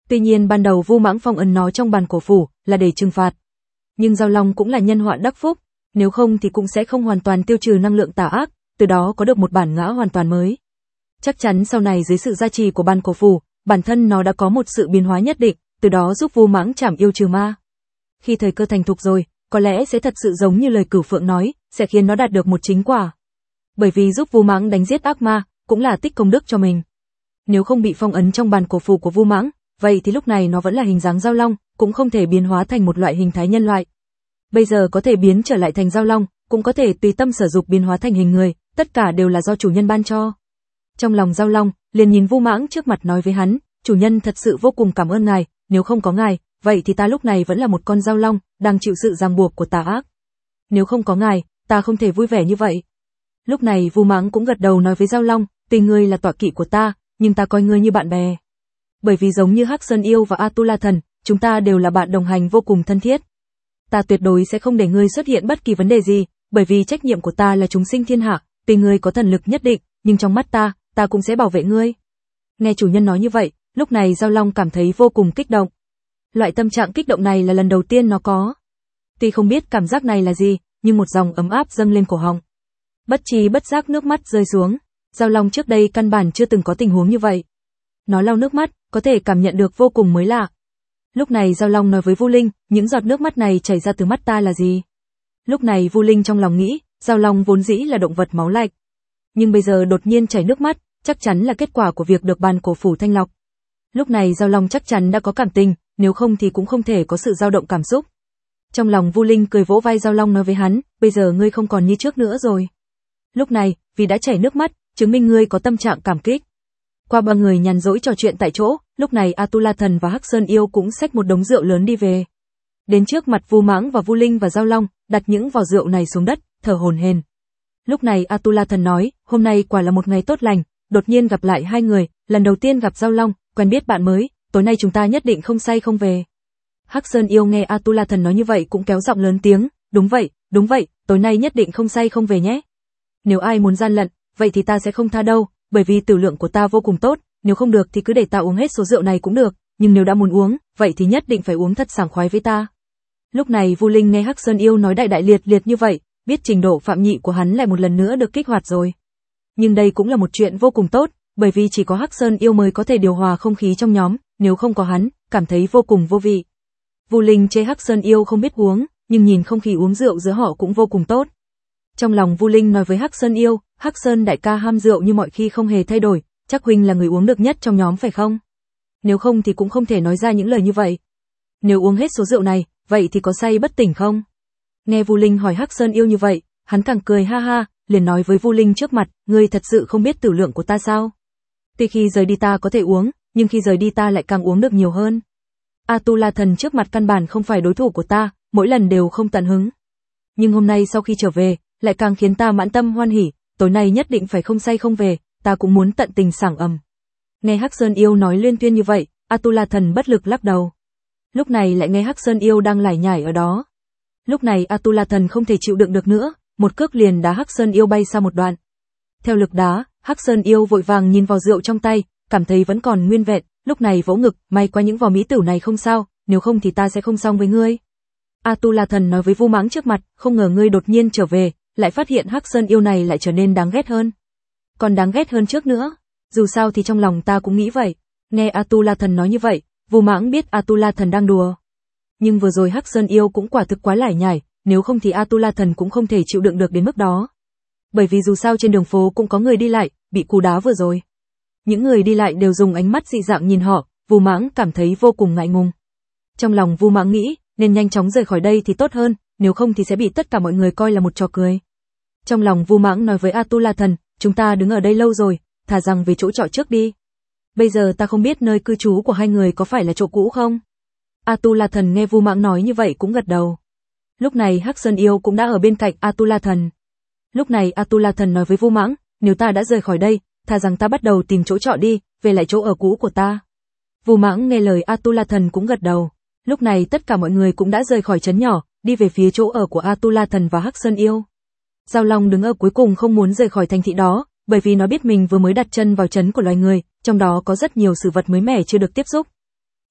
A: Tuy nhiên ban đầu Vu Mãng phong ấn nó trong bàn cổ phủ là để trừng phạt. Nhưng Giao Long cũng là nhân họa đắc phúc, nếu không thì cũng sẽ không hoàn toàn tiêu trừ năng lượng tà ác, từ đó có được một bản ngã hoàn toàn mới. Chắc chắn sau này dưới sự gia trì của bàn cổ phủ, bản thân nó đã có một sự biến hóa nhất định, từ đó giúp Vu Mãng trảm yêu trừ ma. Khi thời cơ thành thục rồi, có lẽ sẽ thật sự giống như lời Cửu Phượng nói, sẽ khiến nó đạt được một chính quả. Bởi vì giúp Vu Mãng đánh giết ác ma, cũng là tích công đức cho mình. Nếu không bị phong ấn trong bàn cổ phủ của Vu Mãng, vậy thì lúc này nó vẫn là hình dáng Giao Long, cũng không thể biến hóa thành một loại hình thái nhân loại. Bây giờ có thể biến trở lại thành Giao Long, cũng có thể tùy tâm sở dục biến hóa thành hình người, tất cả đều là do chủ nhân ban cho. Trong lòng Giao Long, liền nhìn Vu Mãng trước mặt nói với hắn, chủ nhân thật sự vô cùng cảm ơn ngài, nếu không có ngài, vậy thì ta lúc này vẫn là một con Giao Long, đang chịu sự ràng buộc của tà ác. Nếu không có ngài, ta không thể vui vẻ như vậy. Lúc này Vu Mãng cũng gật đầu nói với Giao Long, tuy ngươi là tọa kỵ của ta, nhưng ta coi ngươi như bạn bè. Bởi vì giống như Hắc Sơn Yêu và Atula Thần, chúng ta đều là bạn đồng hành vô cùng thân thiết. Ta tuyệt đối sẽ không để ngươi xuất hiện bất kỳ vấn đề gì, bởi vì trách nhiệm của ta là chúng sinh thiên hạ, tuy ngươi có thần lực nhất định, nhưng trong mắt ta, ta cũng sẽ bảo vệ ngươi. Nghe chủ nhân nói như vậy, lúc này Giao Long cảm thấy vô cùng kích động. Loại tâm trạng kích động này là lần đầu tiên nó có. Tuy không biết cảm giác này là gì, nhưng một dòng ấm áp dâng lên cổ họng. Bất trí bất giác nước mắt rơi xuống. Giao Long trước đây căn bản chưa từng có tình huống như vậy. Nó lau nước mắt, có thể cảm nhận được vô cùng mới lạ. Lúc này Giao Long nói với Vu Linh, những giọt nước mắt này chảy ra từ mắt ta là gì? Lúc này Vu Linh trong lòng nghĩ, Giao Long vốn dĩ là động vật máu lạnh. Nhưng bây giờ đột nhiên chảy nước mắt, chắc chắn là kết quả của việc được bàn cổ phủ thanh lọc. Lúc này Giao Long chắc chắn đã có cảm tình, nếu không thì cũng không thể có sự dao động cảm xúc. Trong lòng Vu Linh cười vỗ vai Giao Long nói với hắn, bây giờ ngươi không còn như trước nữa rồi. Lúc này, vì đã chảy nước mắt, chứng minh ngươi có tâm trạng cảm kích. Qua ba người nhàn rỗi trò chuyện tại chỗ, lúc này Atula Thần và Hắc Sơn Yêu cũng xách một đống rượu lớn đi về. Đến trước mặt Vu Mãng và Vu Linh và Giao Long, đặt những vò rượu này xuống đất, thở hổn hển. Lúc này Atula Thần nói, hôm nay quả là một ngày tốt lành, đột nhiên gặp lại hai người, lần đầu tiên gặp Giao Long, quen biết bạn mới, tối nay chúng ta nhất định không say không về. Hắc Sơn Yêu nghe Atula Thần nói như vậy cũng kéo giọng lớn tiếng, đúng vậy, đúng vậy, tối nay nhất định không say không về nhé. Nếu ai muốn gian lận, vậy thì ta sẽ không tha đâu, bởi vì tử lượng của ta vô cùng tốt, nếu không được thì cứ để ta uống hết số rượu này cũng được, nhưng nếu đã muốn uống, vậy thì nhất định phải uống thật sảng khoái với ta. Lúc này Vu Linh nghe Hắc Sơn Yêu nói đại đại liệt liệt như vậy, biết trình độ phạm nhị của hắn lại một lần nữa được kích hoạt rồi. Nhưng đây cũng là một chuyện vô cùng tốt, bởi vì chỉ có Hắc Sơn Yêu mới có thể điều hòa không khí trong nhóm, nếu không có hắn, cảm thấy vô cùng vô vị. Vu Linh chê Hắc Sơn Yêu không biết uống, nhưng nhìn không khí uống rượu giữa họ cũng vô cùng tốt. Trong lòng Vu Linh nói với Hắc Sơn Yêu, Hắc Sơn đại ca ham rượu như mọi khi không hề thay đổi, chắc huynh là người uống được nhất trong nhóm phải không? Nếu không thì cũng không thể nói ra những lời như vậy. Nếu uống hết số rượu này, vậy thì có say bất tỉnh không? Nghe Vu Linh hỏi Hắc Sơn Yêu như vậy, hắn càng cười ha ha, liền nói với Vu Linh trước mặt, ngươi thật sự không biết tử lượng của ta sao? Tuy khi rời đi ta có thể uống, nhưng khi rời đi ta lại càng uống được nhiều hơn. Atula Thần trước mặt căn bản không phải đối thủ của ta, mỗi lần đều không tận hứng. Nhưng hôm nay sau khi trở về, lại càng khiến ta mãn tâm hoan hỉ, tối nay nhất định phải không say không về, ta cũng muốn tận tình sảng ầm. Nghe Hắc Sơn Yêu nói liên tuyên như vậy, Atula Thần bất lực lắc đầu. Lúc này lại nghe Hắc Sơn Yêu đang lải nhải ở đó. Lúc này Atula Thần không thể chịu đựng được nữa, một cước liền đá Hắc Sơn Yêu bay xa một đoạn. Theo lực đá, Hắc Sơn Yêu vội vàng nhìn vào rượu trong tay, cảm thấy vẫn còn nguyên vẹn, lúc này vỗ ngực, may qua những vò mỹ tử này không sao, nếu không thì ta sẽ không xong với ngươi. Atula Thần nói với Vu Mãng trước mặt, không ngờ ngươi đột nhiên trở về, lại phát hiện Hắc Sơn Yêu này lại trở nên đáng ghét hơn. Còn đáng ghét hơn trước nữa, dù sao thì trong lòng ta cũng nghĩ vậy. Nghe Atula Thần nói như vậy, Vu Mãng biết Atula Thần đang đùa. Nhưng vừa rồi Hắc Sơn Yêu cũng quả thực quá lải nhải, nếu không thì Atula Thần cũng không thể chịu đựng được đến mức đó. Bởi vì dù sao trên đường phố cũng có người đi lại, bị cú đá vừa rồi. Những người đi lại đều dùng ánh mắt dị dạng nhìn họ, Vu Mãng cảm thấy vô cùng ngại ngùng. Trong lòng Vu Mãng nghĩ, nên nhanh chóng rời khỏi đây thì tốt hơn, nếu không thì sẽ bị tất cả mọi người coi là một trò cười. Trong lòng Vu Mãng nói với Atula Thần, chúng ta đứng ở đây lâu rồi, thà rằng về chỗ trọ trước đi. Bây giờ ta không biết nơi cư trú của hai người có phải là chỗ cũ không? Atula Thần nghe Vu Mãng nói như vậy cũng gật đầu. Lúc này Hắc Sơn Yêu cũng đã ở bên cạnh Atula Thần. Lúc này Atula Thần nói với Vu Mãng, nếu ta đã rời khỏi đây, thà rằng ta bắt đầu tìm chỗ trọ đi, về lại chỗ ở cũ của ta. Vu Mãng nghe lời Atula Thần cũng gật đầu. Lúc này tất cả mọi người cũng đã rời khỏi trấn nhỏ, đi về phía chỗ ở của Atula Thần và Hắc Sơn Yêu. Giao Long đứng ở cuối cùng không muốn rời khỏi thành thị đó, bởi vì nó biết mình vừa mới đặt chân vào trấn của loài người, trong đó có rất nhiều sự vật mới mẻ chưa được tiếp xúc.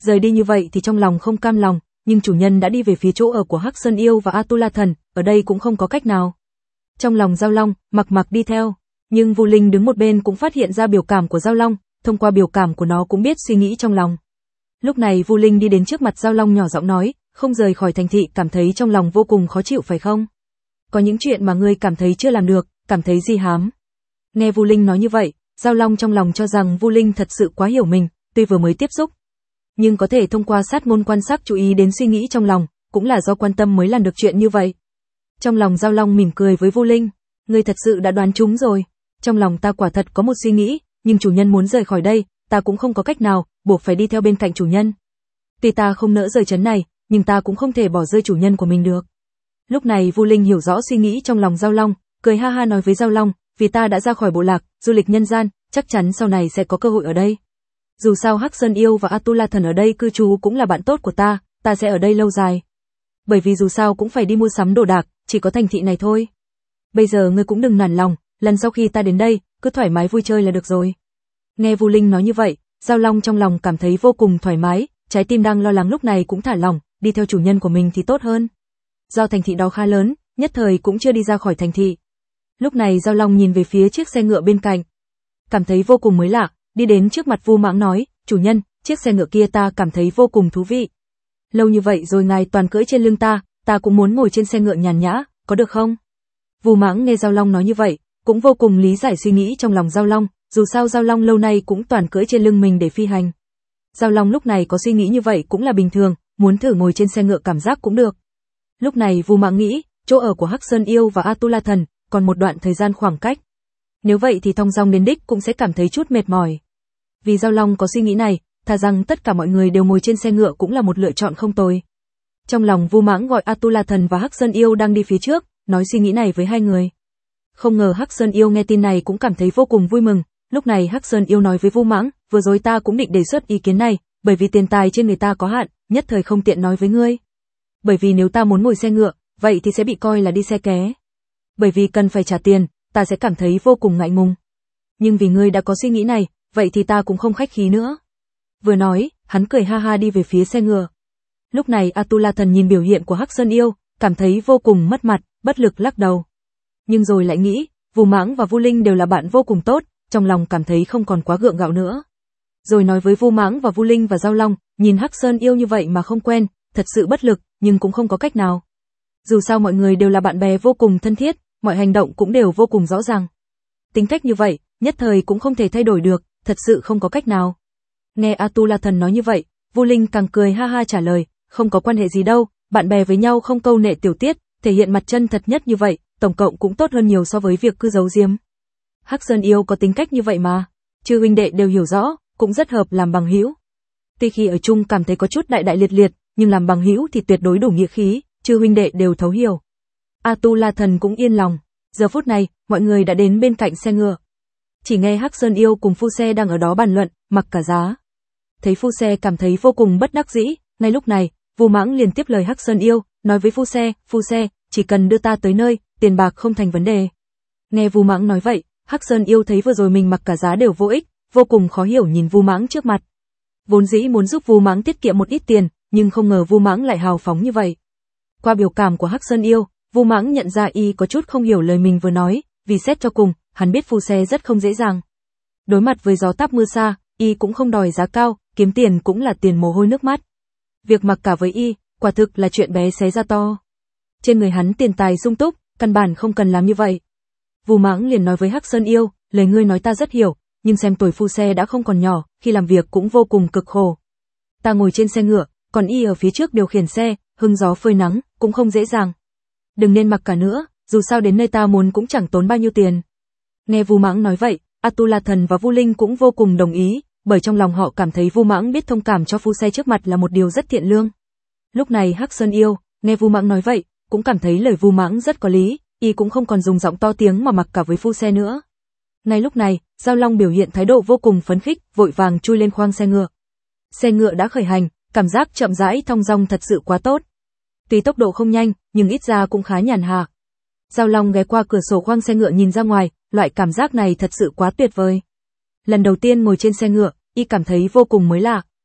A: Rời đi như vậy thì trong lòng không cam lòng, nhưng chủ nhân đã đi về phía chỗ ở của Hắc Sơn Yêu và Atula Thần, ở đây cũng không có cách nào. Trong lòng Dao Long, Mặc Mặc đi theo, nhưng Vu Linh đứng một bên cũng phát hiện ra biểu cảm của Dao Long, thông qua biểu cảm của nó cũng biết suy nghĩ trong lòng. Lúc này Vu Linh đi đến trước mặt Dao Long nhỏ giọng nói, không rời khỏi thành thị cảm thấy trong lòng vô cùng khó chịu phải không? Có những chuyện mà ngươi cảm thấy chưa làm được, cảm thấy gì hám? Nghe Vu Linh nói như vậy, Dao Long trong lòng cho rằng Vu Linh thật sự quá hiểu mình, tuy vừa mới tiếp xúc, nhưng có thể thông qua sát ngôn quan sát chú ý đến suy nghĩ trong lòng, cũng là do quan tâm mới làm được chuyện như vậy. Trong lòng Dao Long mỉm cười với Vu Linh, ngươi thật sự đã đoán trúng rồi. Trong lòng ta quả thật có một suy nghĩ, nhưng chủ nhân muốn rời khỏi đây, ta cũng không có cách nào, buộc phải đi theo bên cạnh chủ nhân. Tuy ta không nỡ rời trấn này, nhưng ta cũng không thể bỏ rơi chủ nhân của mình được. Lúc này Vu Linh hiểu rõ suy nghĩ trong lòng Dao Long, cười ha ha nói với Dao Long, vì ta đã ra khỏi bộ lạc, du lịch nhân gian, chắc chắn sau này sẽ có cơ hội ở đây. Dù sao Hắc Sơn Yêu và Atula Thần ở đây cư trú cũng là bạn tốt của ta, ta sẽ ở đây lâu dài. Bởi vì dù sao cũng phải đi mua sắm đồ đạc, chỉ có thành thị này thôi. Bây giờ ngươi cũng đừng nản lòng, lần sau khi ta đến đây, cứ thoải mái vui chơi là được rồi. Nghe Vu Linh nói như vậy, Dao Long trong lòng cảm thấy vô cùng thoải mái, trái tim đang lo lắng lúc này cũng thả lỏng, đi theo chủ nhân của mình thì tốt hơn. Do thành thị đó khá lớn, nhất thời cũng chưa đi ra khỏi thành thị. Lúc này Dao Long nhìn về phía chiếc xe ngựa bên cạnh, cảm thấy vô cùng mới lạ, đi đến trước mặt Vu Mãng nói, chủ nhân, chiếc xe ngựa kia ta cảm thấy vô cùng thú vị. Lâu như vậy rồi ngài toàn cưỡi trên lưng ta, ta cũng muốn ngồi trên xe ngựa nhàn nhã, có được không? Vu Mãng nghe Dao Long nói như vậy, cũng vô cùng lý giải suy nghĩ trong lòng Dao Long, dù sao Dao Long lâu nay cũng toàn cưỡi trên lưng mình để phi hành. Dao Long lúc này có suy nghĩ như vậy cũng là bình thường, muốn thử ngồi trên xe ngựa cảm giác cũng được. Lúc này Vu Mãng nghĩ, chỗ ở của Hắc Sơn Yêu và Atula Thần, còn một đoạn thời gian khoảng cách. Nếu vậy thì thong dong đến đích cũng sẽ cảm thấy chút mệt mỏi. Vì Dao Long có suy nghĩ này, thà rằng tất cả mọi người đều ngồi trên xe ngựa cũng là một lựa chọn không tồi. Trong lòng Vu Mãng gọi Atula Thần và Hắc Sơn Yêu đang đi phía trước, nói suy nghĩ này với hai người. Không ngờ Hắc Sơn Yêu nghe tin này cũng cảm thấy vô cùng vui mừng, lúc này Hắc Sơn Yêu nói với Vu Mãng, vừa rồi ta cũng định đề xuất ý kiến này, bởi vì tiền tài trên người ta có hạn, nhất thời không tiện nói với ngươi. Bởi vì nếu ta muốn ngồi xe ngựa, vậy thì sẽ bị coi là đi xe ké. Bởi vì cần phải trả tiền, ta sẽ cảm thấy vô cùng ngại ngùng. Nhưng vì ngươi đã có suy nghĩ này, vậy thì ta cũng không khách khí nữa. Vừa nói, hắn cười ha ha đi về phía xe ngựa. Lúc này Atula Thần nhìn biểu hiện của Hắc Sơn Yêu, cảm thấy vô cùng mất mặt, bất lực lắc đầu. Nhưng rồi lại nghĩ, Vu Mãng và Vu Linh đều là bạn vô cùng tốt, trong lòng cảm thấy không còn quá gượng gạo nữa. Rồi nói với Vu Mãng và Vu Linh và Dao Long, nhìn Hắc Sơn Yêu như vậy mà không quen, thật sự bất lực, nhưng cũng không có cách nào. Dù sao mọi người đều là bạn bè vô cùng thân thiết, mọi hành động cũng đều vô cùng rõ ràng. Tính cách như vậy, nhất thời cũng không thể thay đổi được, thật sự không có cách nào. Nghe Atula Thần nói như vậy, Vu Linh càng cười ha ha trả lời, không có quan hệ gì đâu, bạn bè với nhau không câu nệ tiểu tiết, thể hiện mặt chân thật nhất như vậy, tổng cộng cũng tốt hơn nhiều so với việc cứ giấu giếm. Hắc Sơn Yêu có tính cách như vậy mà, chư huynh đệ đều hiểu rõ, cũng rất hợp làm bằng hữu. Tuy khi ở chung cảm thấy có chút đại đại liệt liệt, nhưng làm bằng hữu thì tuyệt đối đủ nghĩa khí, chư huynh đệ đều thấu hiểu. Atula Thần cũng yên lòng. Giờ phút này, mọi người đã đến bên cạnh xe ngựa. Chỉ nghe Hắc Sơn Yêu cùng Phu Xe đang ở đó bàn luận, mặc cả giá. Thấy Phu Xe cảm thấy vô cùng bất đắc dĩ, ngay lúc này, Vu Mãng liền tiếp lời Hắc Sơn Yêu, nói với Phu Xe, Phu Xe, chỉ cần đưa ta tới nơi, tiền bạc không thành vấn đề. Nghe Vu Mãng nói vậy, Hắc Sơn Yêu thấy vừa rồi mình mặc cả giá đều vô ích, vô cùng khó hiểu nhìn Vu Mãng trước mặt. Vốn dĩ muốn giúp Vu Mãng tiết kiệm một ít tiền, nhưng không ngờ Vu Mãng lại hào phóng như vậy. Qua biểu cảm của Hắc Sơn Yêu, Vu Mãng nhận ra y có chút không hiểu lời mình vừa nói, vì xét cho cùng, hắn biết Phu Xe rất không dễ dàng. Đối mặt với gió táp mưa xa, y cũng không đòi giá cao, kiếm tiền cũng là tiền mồ hôi nước mắt. Việc mặc cả với y, quả thực là chuyện bé xé ra to. Trên người hắn tiền tài sung túc, căn bản không cần làm như vậy. Vu Mãng liền nói với Hắc Sơn Yêu, lời ngươi nói ta rất hiểu, nhưng xem tuổi Phu Xe đã không còn nhỏ, khi làm việc cũng vô cùng cực khổ. Ta ngồi trên xe ngựa, còn y ở phía trước điều khiển xe, hứng gió phơi nắng, cũng không dễ dàng. Đừng nên mặc cả nữa, dù sao đến nơi ta muốn cũng chẳng tốn bao nhiêu tiền. Nghe Vu Mãng nói vậy, Atula Thần và Vu Linh cũng vô cùng đồng ý, bởi trong lòng họ cảm thấy Vu Mãng biết thông cảm cho Phu Xe trước mặt là một điều rất thiện lương. Lúc này Hắc Sơn Yêu, nghe Vu Mãng nói vậy, cũng cảm thấy lời Vu Mãng rất có lý, y cũng không còn dùng giọng to tiếng mà mặc cả với Phu Xe nữa. Ngay lúc này, Dao Long biểu hiện thái độ vô cùng phấn khích, vội vàng chui lên khoang xe ngựa. Xe ngựa đã khởi hành, cảm giác chậm rãi thong dong thật sự quá tốt. Tuy tốc độ không nhanh, nhưng ít ra cũng khá nhàn hạ. Dao Long ghé qua cửa sổ khoang xe ngựa nhìn ra ngoài, loại cảm giác này thật sự quá tuyệt vời. Lần đầu tiên ngồi trên xe ngựa, y cảm thấy vô cùng mới lạ.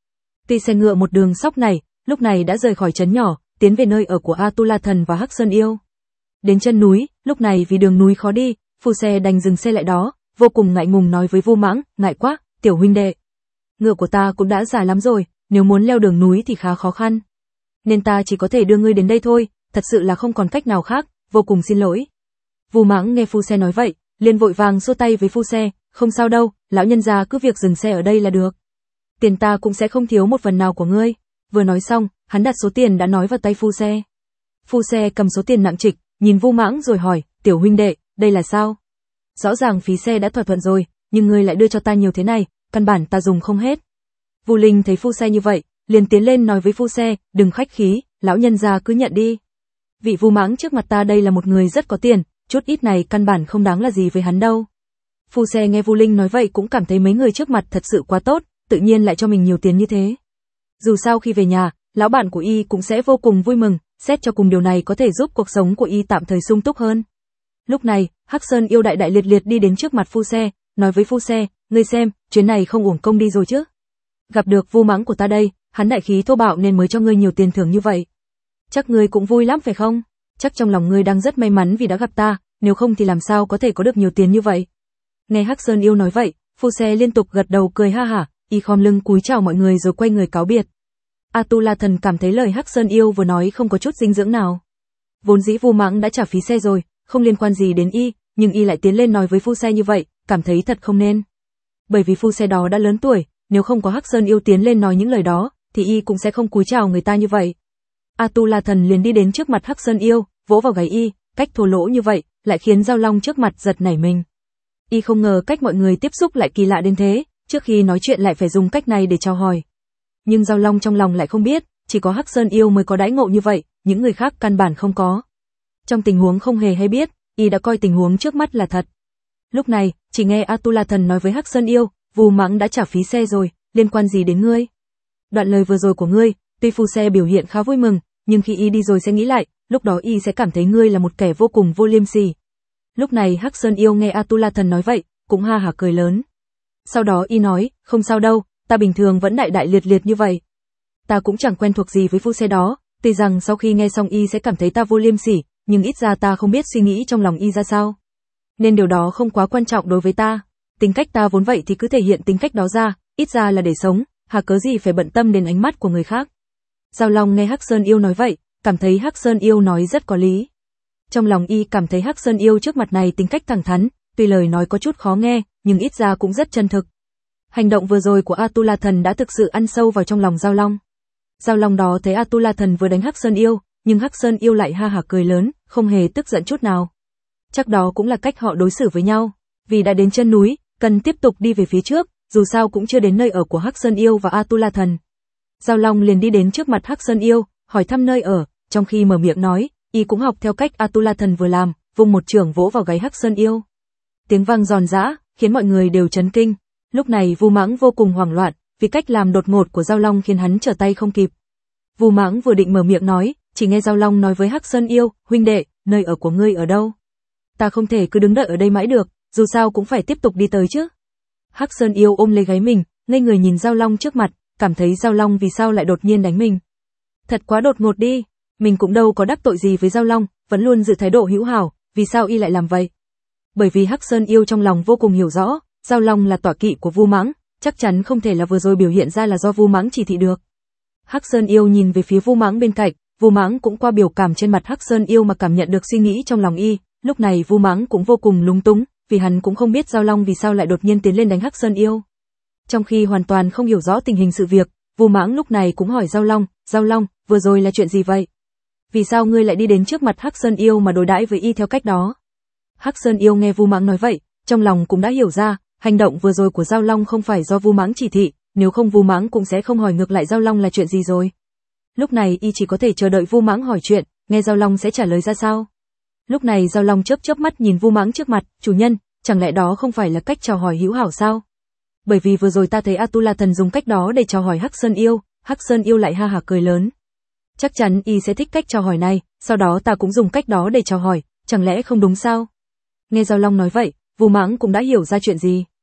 A: Tuy xe ngựa một đường sóc này, lúc này đã rời khỏi trấn nhỏ, tiến về nơi ở của Atula Thần và Hắc Sơn Yêu. Đến chân núi, lúc này vì đường núi khó đi, phu xe đành dừng xe lại đó, vô cùng ngại ngùng nói với Vu Mãng, ngại quá, tiểu huynh đệ. Ngựa của ta cũng đã già lắm rồi, nếu muốn leo đường núi thì khá khó khăn. Nên ta chỉ có thể đưa ngươi đến đây thôi, thật sự là không còn cách nào khác, vô cùng xin lỗi. Vu Mãng nghe phu xe nói vậy, liền vội vàng xua tay với phu xe, không sao đâu, lão nhân gia cứ việc dừng xe ở đây là được. Tiền ta cũng sẽ không thiếu một phần nào của ngươi. Vừa nói xong, hắn đặt số tiền đã nói vào tay phu xe. Phu xe cầm số tiền nặng trịch, nhìn Vu Mãng rồi hỏi, tiểu huynh đệ, đây là sao? Rõ ràng phí xe đã thỏa thuận rồi, nhưng ngươi lại đưa cho ta nhiều thế này, căn bản ta dùng không hết. Vu Linh thấy phu xe như vậy, liền tiến lên nói với phu xe, đừng khách khí, lão nhân gia cứ nhận đi. Vị Vu Mãng trước mặt ta đây là một người rất có tiền, chút ít này căn bản không đáng là gì với hắn đâu. Phu xe nghe Vu Linh nói vậy cũng cảm thấy mấy người trước mặt thật sự quá tốt, tự nhiên lại cho mình nhiều tiền như thế. Dù sao khi về nhà, lão bạn của y cũng sẽ vô cùng vui mừng, xét cho cùng điều này có thể giúp cuộc sống của y tạm thời sung túc hơn. Lúc này, Hắc Sơn Yêu đại đại liệt liệt đi đến trước mặt phu xe, nói với phu xe, ngươi xem, chuyến này không uổng công đi rồi chứ. Gặp được Vu Mãng của ta đây, hắn đại khí thô bạo nên mới cho ngươi nhiều tiền thưởng như vậy. Chắc ngươi cũng vui lắm phải không? Chắc trong lòng ngươi đang rất may mắn vì đã gặp ta, nếu không thì làm sao có thể có được nhiều tiền như vậy. Nghe Hắc Sơn Yêu nói vậy, phu xe liên tục gật đầu cười ha hả, y khom lưng cúi chào mọi người rồi quay người cáo biệt. Atula Thần cảm thấy lời Hắc Sơn Yêu vừa nói không có chút dinh dưỡng nào. Vốn dĩ Vu Mãng đã trả phí xe rồi, không liên quan gì đến y, nhưng y lại tiến lên nói với phu xe như vậy, cảm thấy thật không nên. Bởi vì phu xe đó đã lớn tuổi, nếu không có Hắc Sơn Yêu tiến lên nói những lời đó, thì y cũng sẽ không cúi chào người ta như vậy. Atula Thần liền đi đến trước mặt Hắc Sơn Yêu, vỗ vào gáy y, cách thô lỗ như vậy, lại khiến Giao Long trước mặt giật nảy mình. Y không ngờ cách mọi người tiếp xúc lại kỳ lạ đến thế, trước khi nói chuyện lại phải dùng cách này để chào hỏi. Nhưng Giao Long trong lòng lại không biết, chỉ có Hắc Sơn Yêu mới có đãi ngộ như vậy, những người khác căn bản không có. Trong tình huống không hề hay biết, y đã coi tình huống trước mắt là thật. Lúc này, chỉ nghe Atula Thần nói với Hắc Sơn Yêu, Vu Mãng đã trả phí xe rồi, liên quan gì đến ngươi? Đoạn lời vừa rồi của ngươi, tuy phu xe biểu hiện khá vui mừng, nhưng khi y đi rồi sẽ nghĩ lại, lúc đó y sẽ cảm thấy ngươi là một kẻ vô cùng vô liêm sỉ. Lúc này Hắc Sơn Yêu nghe Atula Thần nói vậy, cũng ha hả cười lớn. Sau đó y nói, không sao đâu, ta bình thường vẫn đại đại liệt liệt như vậy. Ta cũng chẳng quen thuộc gì với phu xe đó, tuy rằng sau khi nghe xong y sẽ cảm thấy ta vô liêm sỉ, nhưng ít ra ta không biết suy nghĩ trong lòng y ra sao. Nên điều đó không quá quan trọng đối với ta. Tính cách ta vốn vậy thì cứ thể hiện tính cách đó ra, ít ra là để sống, hà cớ gì phải bận tâm đến ánh mắt của người khác. Giao Long nghe Hắc Sơn Yêu nói vậy, cảm thấy Hắc Sơn Yêu nói rất có lý. Trong lòng y cảm thấy Hắc Sơn Yêu trước mặt này tính cách thẳng thắn, tuy lời nói có chút khó nghe, nhưng ít ra cũng rất chân thực. Hành động vừa rồi của Atula Thần đã thực sự ăn sâu vào trong lòng Giao Long. Giao Long đó thấy Atula Thần vừa đánh Hắc Sơn Yêu, nhưng Hắc Sơn Yêu lại ha hả cười lớn, không hề tức giận chút nào. Chắc đó cũng là cách họ đối xử với nhau, vì đã đến chân núi, cần tiếp tục đi về phía trước, dù sao cũng chưa đến nơi ở của Hắc Sơn Yêu và Atula Thần. Giao Long liền đi đến trước mặt Hắc Sơn Yêu, hỏi thăm nơi ở, trong khi mở miệng nói, y cũng học theo cách Atula Thần vừa làm, vung một chưởng vỗ vào gáy Hắc Sơn Yêu. Tiếng vang giòn giã, khiến mọi người đều chấn kinh. Lúc này Vu Mãng vô cùng hoảng loạn, vì cách làm đột ngột của Giao Long khiến hắn trở tay không kịp. Vu Mãng vừa định mở miệng nói, chỉ nghe Giao Long nói với Hắc Sơn Yêu, huynh đệ, nơi ở của ngươi ở đâu? Ta không thể cứ đứng đợi ở đây mãi được, dù sao cũng phải tiếp tục đi tới chứ. Hắc Sơn Yêu ôm lấy gáy mình, ngây người nhìn Giao Long trước mặt, cảm thấy Giao Long vì sao lại đột nhiên đánh mình. Thật quá đột ngột đi, mình cũng đâu có đắc tội gì với Giao Long, vẫn luôn giữ thái độ hữu hảo, vì sao y lại làm vậy? Bởi vì Hắc Sơn Yêu trong lòng vô cùng hiểu rõ, Giao Long là tọa kỵ của Vu Mãng, chắc chắn không thể là vừa rồi biểu hiện ra là do Vu Mãng chỉ thị được. Hắc Sơn Yêu nhìn về phía Vu Mãng bên cạnh, Vu Mãng cũng qua biểu cảm trên mặt Hắc Sơn Yêu mà cảm nhận được suy nghĩ trong lòng y, lúc này Vu Mãng cũng vô cùng lúng túng, vì hắn cũng không biết Giao Long vì sao lại đột nhiên tiến lên đánh Hắc Sơn Yêu. Trong khi hoàn toàn không hiểu rõ tình hình sự việc, Vu Mãng lúc này cũng hỏi Giao Long, Giao Long, vừa rồi là chuyện gì vậy? Vì sao ngươi lại đi đến trước mặt Hắc Sơn Yêu mà đối đãi với y theo cách đó? Hắc Sơn Yêu nghe Vu Mãng nói vậy, trong lòng cũng đã hiểu ra, hành động vừa rồi của Giao Long không phải do Vu Mãng chỉ thị, nếu không Vu Mãng cũng sẽ không hỏi ngược lại Giao Long là chuyện gì rồi. Lúc này y chỉ có thể chờ đợi Vu Mãng hỏi chuyện, nghe Giao Long sẽ trả lời ra sao. Lúc này Giao Long chớp chớp mắt nhìn Vu Mãng trước mặt, chủ nhân, chẳng lẽ đó không phải là cách chào hỏi hữu hảo sao? Bởi vì vừa rồi ta thấy Atula Thần dùng cách đó để chào hỏi Hắc Sơn Yêu, Hắc Sơn Yêu lại ha hả cười lớn. Chắc chắn y sẽ thích cách chào hỏi này, sau đó ta cũng dùng cách đó để chào hỏi, chẳng lẽ không đúng sao? Nghe Giao Long nói vậy, Vu Mãng cũng đã hiểu ra chuyện gì.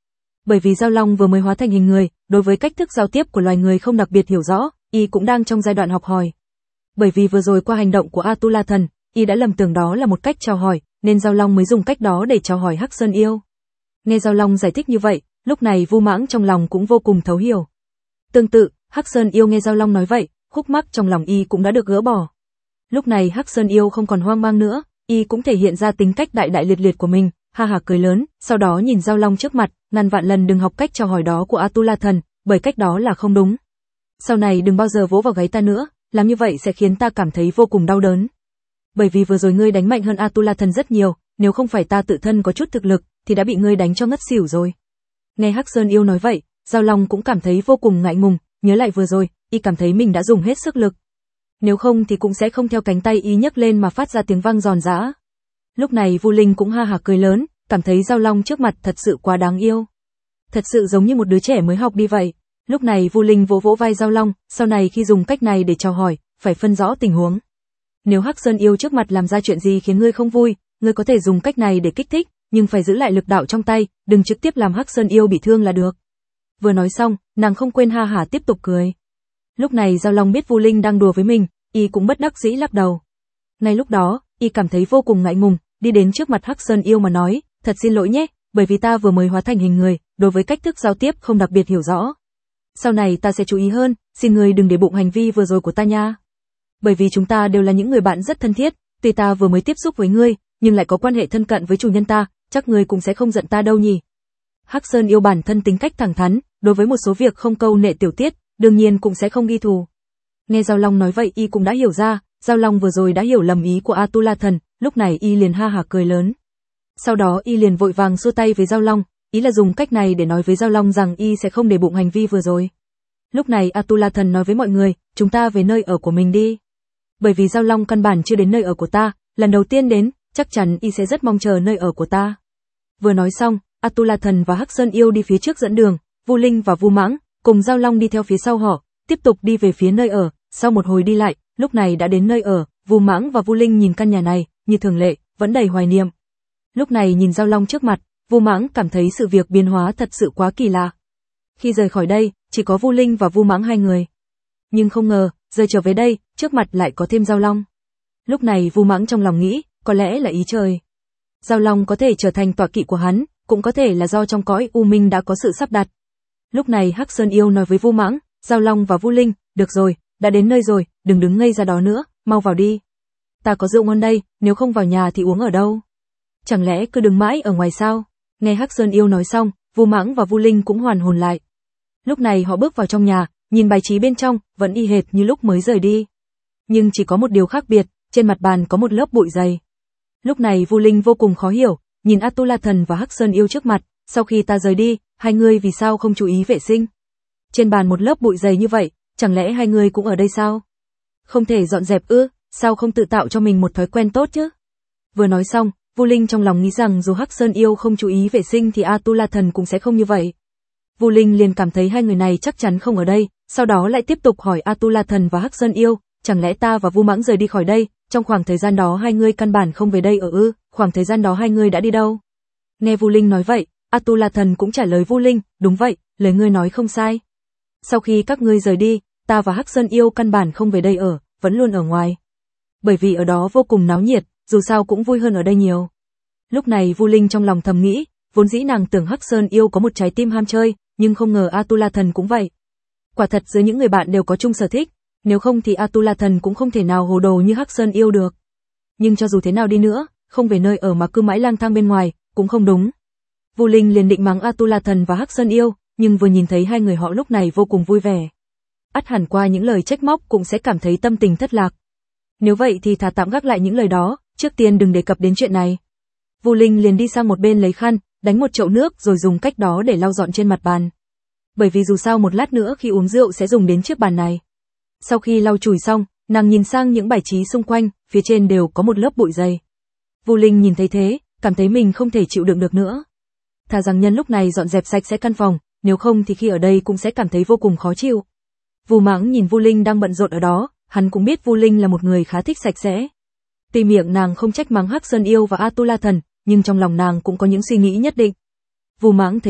A: Bởi vì Giao Long vừa mới hóa thành hình người, đối với cách thức giao tiếp của loài người không đặc biệt hiểu rõ, y cũng đang trong giai đoạn học hỏi. Bởi vì vừa rồi qua hành động của Atula thần, y đã lầm tưởng đó là một cách chào hỏi, nên Giao Long mới dùng cách đó để chào hỏi Hắc Sơn yêu. Nghe Giao Long giải thích như vậy, lúc này Vu Mãng trong lòng cũng vô cùng thấu hiểu. Tương tự, Hắc Sơn yêu nghe Giao Long nói vậy, khúc mắc trong lòng y cũng đã được gỡ bỏ. Lúc này Hắc Sơn yêu không còn hoang mang nữa, y cũng thể hiện ra tính cách đại đại liệt liệt của mình, ha hả cười lớn, sau đó nhìn Giao Long trước mặt, ngàn vạn lần đừng học cách chào hỏi đó của Atula thần, bởi cách đó là không đúng. Sau này đừng bao giờ vỗ vào gáy ta nữa, làm như vậy sẽ khiến ta cảm thấy vô cùng đau đớn. Bởi vì vừa rồi ngươi đánh mạnh hơn Atula thần rất nhiều, nếu không phải ta tự thân có chút thực lực, thì đã bị ngươi đánh cho ngất xỉu rồi. Nghe Hắc Sơn yêu nói vậy, Giao Long cũng cảm thấy vô cùng ngại ngùng, nhớ lại vừa rồi, y cảm thấy mình đã dùng hết sức lực. Nếu không thì cũng sẽ không theo cánh tay y nhấc lên mà phát ra tiếng vang giòn giã. Lúc này Vu Linh cũng ha hả cười lớn, cảm thấy Giao Long trước mặt thật sự quá đáng yêu. Thật sự giống như một đứa trẻ mới học đi vậy. Lúc này Vu Linh vỗ vỗ vai Giao Long, sau này khi dùng cách này để chào hỏi, phải phân rõ tình huống. Nếu Hắc Sơn yêu trước mặt làm ra chuyện gì khiến ngươi không vui, ngươi có thể dùng cách này để kích thích, nhưng phải giữ lại lực đạo trong tay, đừng trực tiếp làm Hắc Sơn yêu bị thương là được. Vừa nói xong, nàng không quên ha hả tiếp tục cười. Lúc này Giao Long biết Vu Linh đang đùa với mình, y cũng bất đắc dĩ lắc đầu. Ngay lúc đó, y cảm thấy vô cùng ngại ngùng, đi đến trước mặt Hắc Sơn yêu mà nói, thật xin lỗi nhé, bởi vì ta vừa mới hóa thành hình người, đối với cách thức giao tiếp không đặc biệt hiểu rõ. Sau này ta sẽ chú ý hơn, xin ngươi đừng để bụng hành vi vừa rồi của ta nha. Bởi vì chúng ta đều là những người bạn rất thân thiết, tuy ta vừa mới tiếp xúc với ngươi, nhưng lại có quan hệ thân cận với chủ nhân ta, chắc ngươi cũng sẽ không giận ta đâu nhỉ. Hắc Sơn yêu bản thân tính cách thẳng thắn, đối với một số việc không câu nệ tiểu tiết, đương nhiên cũng sẽ không ghi thù. Nghe Giao Long nói vậy y cũng đã hiểu ra, Giao Long vừa rồi đã hiểu lầm ý của Atula thần, lúc này y liền ha hả cười lớn. Sau đó y liền vội vàng xua tay với Giao Long, ý là dùng cách này để nói với Giao Long rằng y sẽ không để bụng hành vi vừa rồi. Lúc này Atula thần nói với mọi người, chúng ta về nơi ở của mình đi. Bởi vì Giao Long căn bản chưa đến nơi ở của ta, lần đầu tiên đến, chắc chắn y sẽ rất mong chờ nơi ở của ta. Vừa nói xong, Atula thần và Hắc Sơn yêu đi phía trước dẫn đường, Vu Linh và Vu Mãng cùng Giao Long đi theo phía sau họ, tiếp tục đi về phía nơi ở. Sau một hồi đi lại, lúc này đã đến nơi ở, Vu Mãng và Vu Linh nhìn căn nhà này, như thường lệ, vẫn đầy hoài niệm. Lúc này nhìn Giao Long trước mặt, Vu Mãng cảm thấy sự việc biến hóa thật sự quá kỳ lạ. Khi rời khỏi đây, chỉ có Vu Linh và Vu Mãng hai người. Nhưng không ngờ, rời trở về đây, trước mặt lại có thêm Giao Long. Lúc này Vu Mãng trong lòng nghĩ, có lẽ là ý trời. Giao Long có thể trở thành tọa kỵ của hắn, cũng có thể là do trong cõi U Minh đã có sự sắp đặt. Lúc này Hắc Sơn yêu nói với Vu Mãng, Giao Long và Vu Linh, được rồi, đã đến nơi rồi, đừng đứng ngây ra đó nữa, mau vào đi. Ta có rượu ngon đây, nếu không vào nhà thì uống ở đâu? Chẳng lẽ cứ đứng mãi ở ngoài sao? Nghe Hắc Sơn yêu nói xong, Vu Mãng và Vu Linh cũng hoàn hồn lại. Lúc này họ bước vào trong nhà, nhìn bài trí bên trong, vẫn y hệt như lúc mới rời đi. Nhưng chỉ có một điều khác biệt, trên mặt bàn có một lớp bụi dày. Lúc này Vu Linh vô cùng khó hiểu, nhìn Atula thần và Hắc Sơn yêu trước mặt, sau khi ta rời đi, hai người vì sao không chú ý vệ sinh? Trên bàn một lớp bụi dày như vậy, chẳng lẽ hai người cũng ở đây sao? Không thể dọn dẹp ư, sao không tự tạo cho mình một thói quen tốt chứ? Vừa nói xong, Vu Linh trong lòng nghĩ rằng dù Hắc Sơn yêu không chú ý vệ sinh thì Atula thần cũng sẽ không như vậy. Vu Linh liền cảm thấy hai người này chắc chắn không ở đây, sau đó lại tiếp tục hỏi Atula thần và Hắc Sơn yêu, chẳng lẽ ta và Vu Mãng rời đi khỏi đây, trong khoảng thời gian đó hai người căn bản không về đây ở ư, khoảng thời gian đó hai người đã đi đâu? Nghe Vu Linh nói vậy, Atula thần cũng trả lời Vu Linh, đúng vậy, lời ngươi nói không sai. Sau khi các ngươi rời đi, ta và Hắc Sơn yêu căn bản không về đây ở, vẫn luôn ở ngoài. Bởi vì ở đó vô cùng náo nhiệt, dù sao cũng vui hơn ở đây nhiều. Lúc này Vu Linh trong lòng thầm nghĩ, vốn dĩ nàng tưởng Hắc Sơn yêu có một trái tim ham chơi, nhưng không ngờ Atula thần cũng vậy. Quả thật giữa những người bạn đều có chung sở thích, nếu không thì Atula thần cũng không thể nào hồ đồ như Hắc Sơn yêu được. Nhưng cho dù thế nào đi nữa, không về nơi ở mà cứ mãi lang thang bên ngoài, cũng không đúng. Vu Linh liền định mắng Atula thần và Hắc Sơn yêu, nhưng vừa nhìn thấy hai người họ lúc này vô cùng vui vẻ. Ắt hẳn qua những lời trách móc cũng sẽ cảm thấy tâm tình thất lạc. Nếu vậy thì thà tạm gác lại những lời đó, trước tiên đừng đề cập đến chuyện này. Vu Linh liền đi sang một bên lấy khăn, đánh một chậu nước rồi dùng cách đó để lau dọn trên mặt bàn. Bởi vì dù sao một lát nữa khi uống rượu sẽ dùng đến chiếc bàn này. Sau khi lau chùi xong, nàng nhìn sang những bài trí xung quanh, phía trên đều có một lớp bụi dày. Vu Linh nhìn thấy thế, cảm thấy mình không thể chịu đựng được nữa. Thà rằng nhân lúc này dọn dẹp sạch sẽ căn phòng, nếu không thì khi ở đây cũng sẽ cảm thấy vô cùng khó chịu. Vu Mãng nhìn Vu Linh đang bận rộn ở đó, hắn cũng biết Vu Linh là một người khá thích sạch sẽ. Tuy miệng nàng không trách mắng Hắc Sơn yêu và Atula thần, nhưng trong lòng nàng cũng có những suy nghĩ nhất định. Vu Mãng thấy vậy,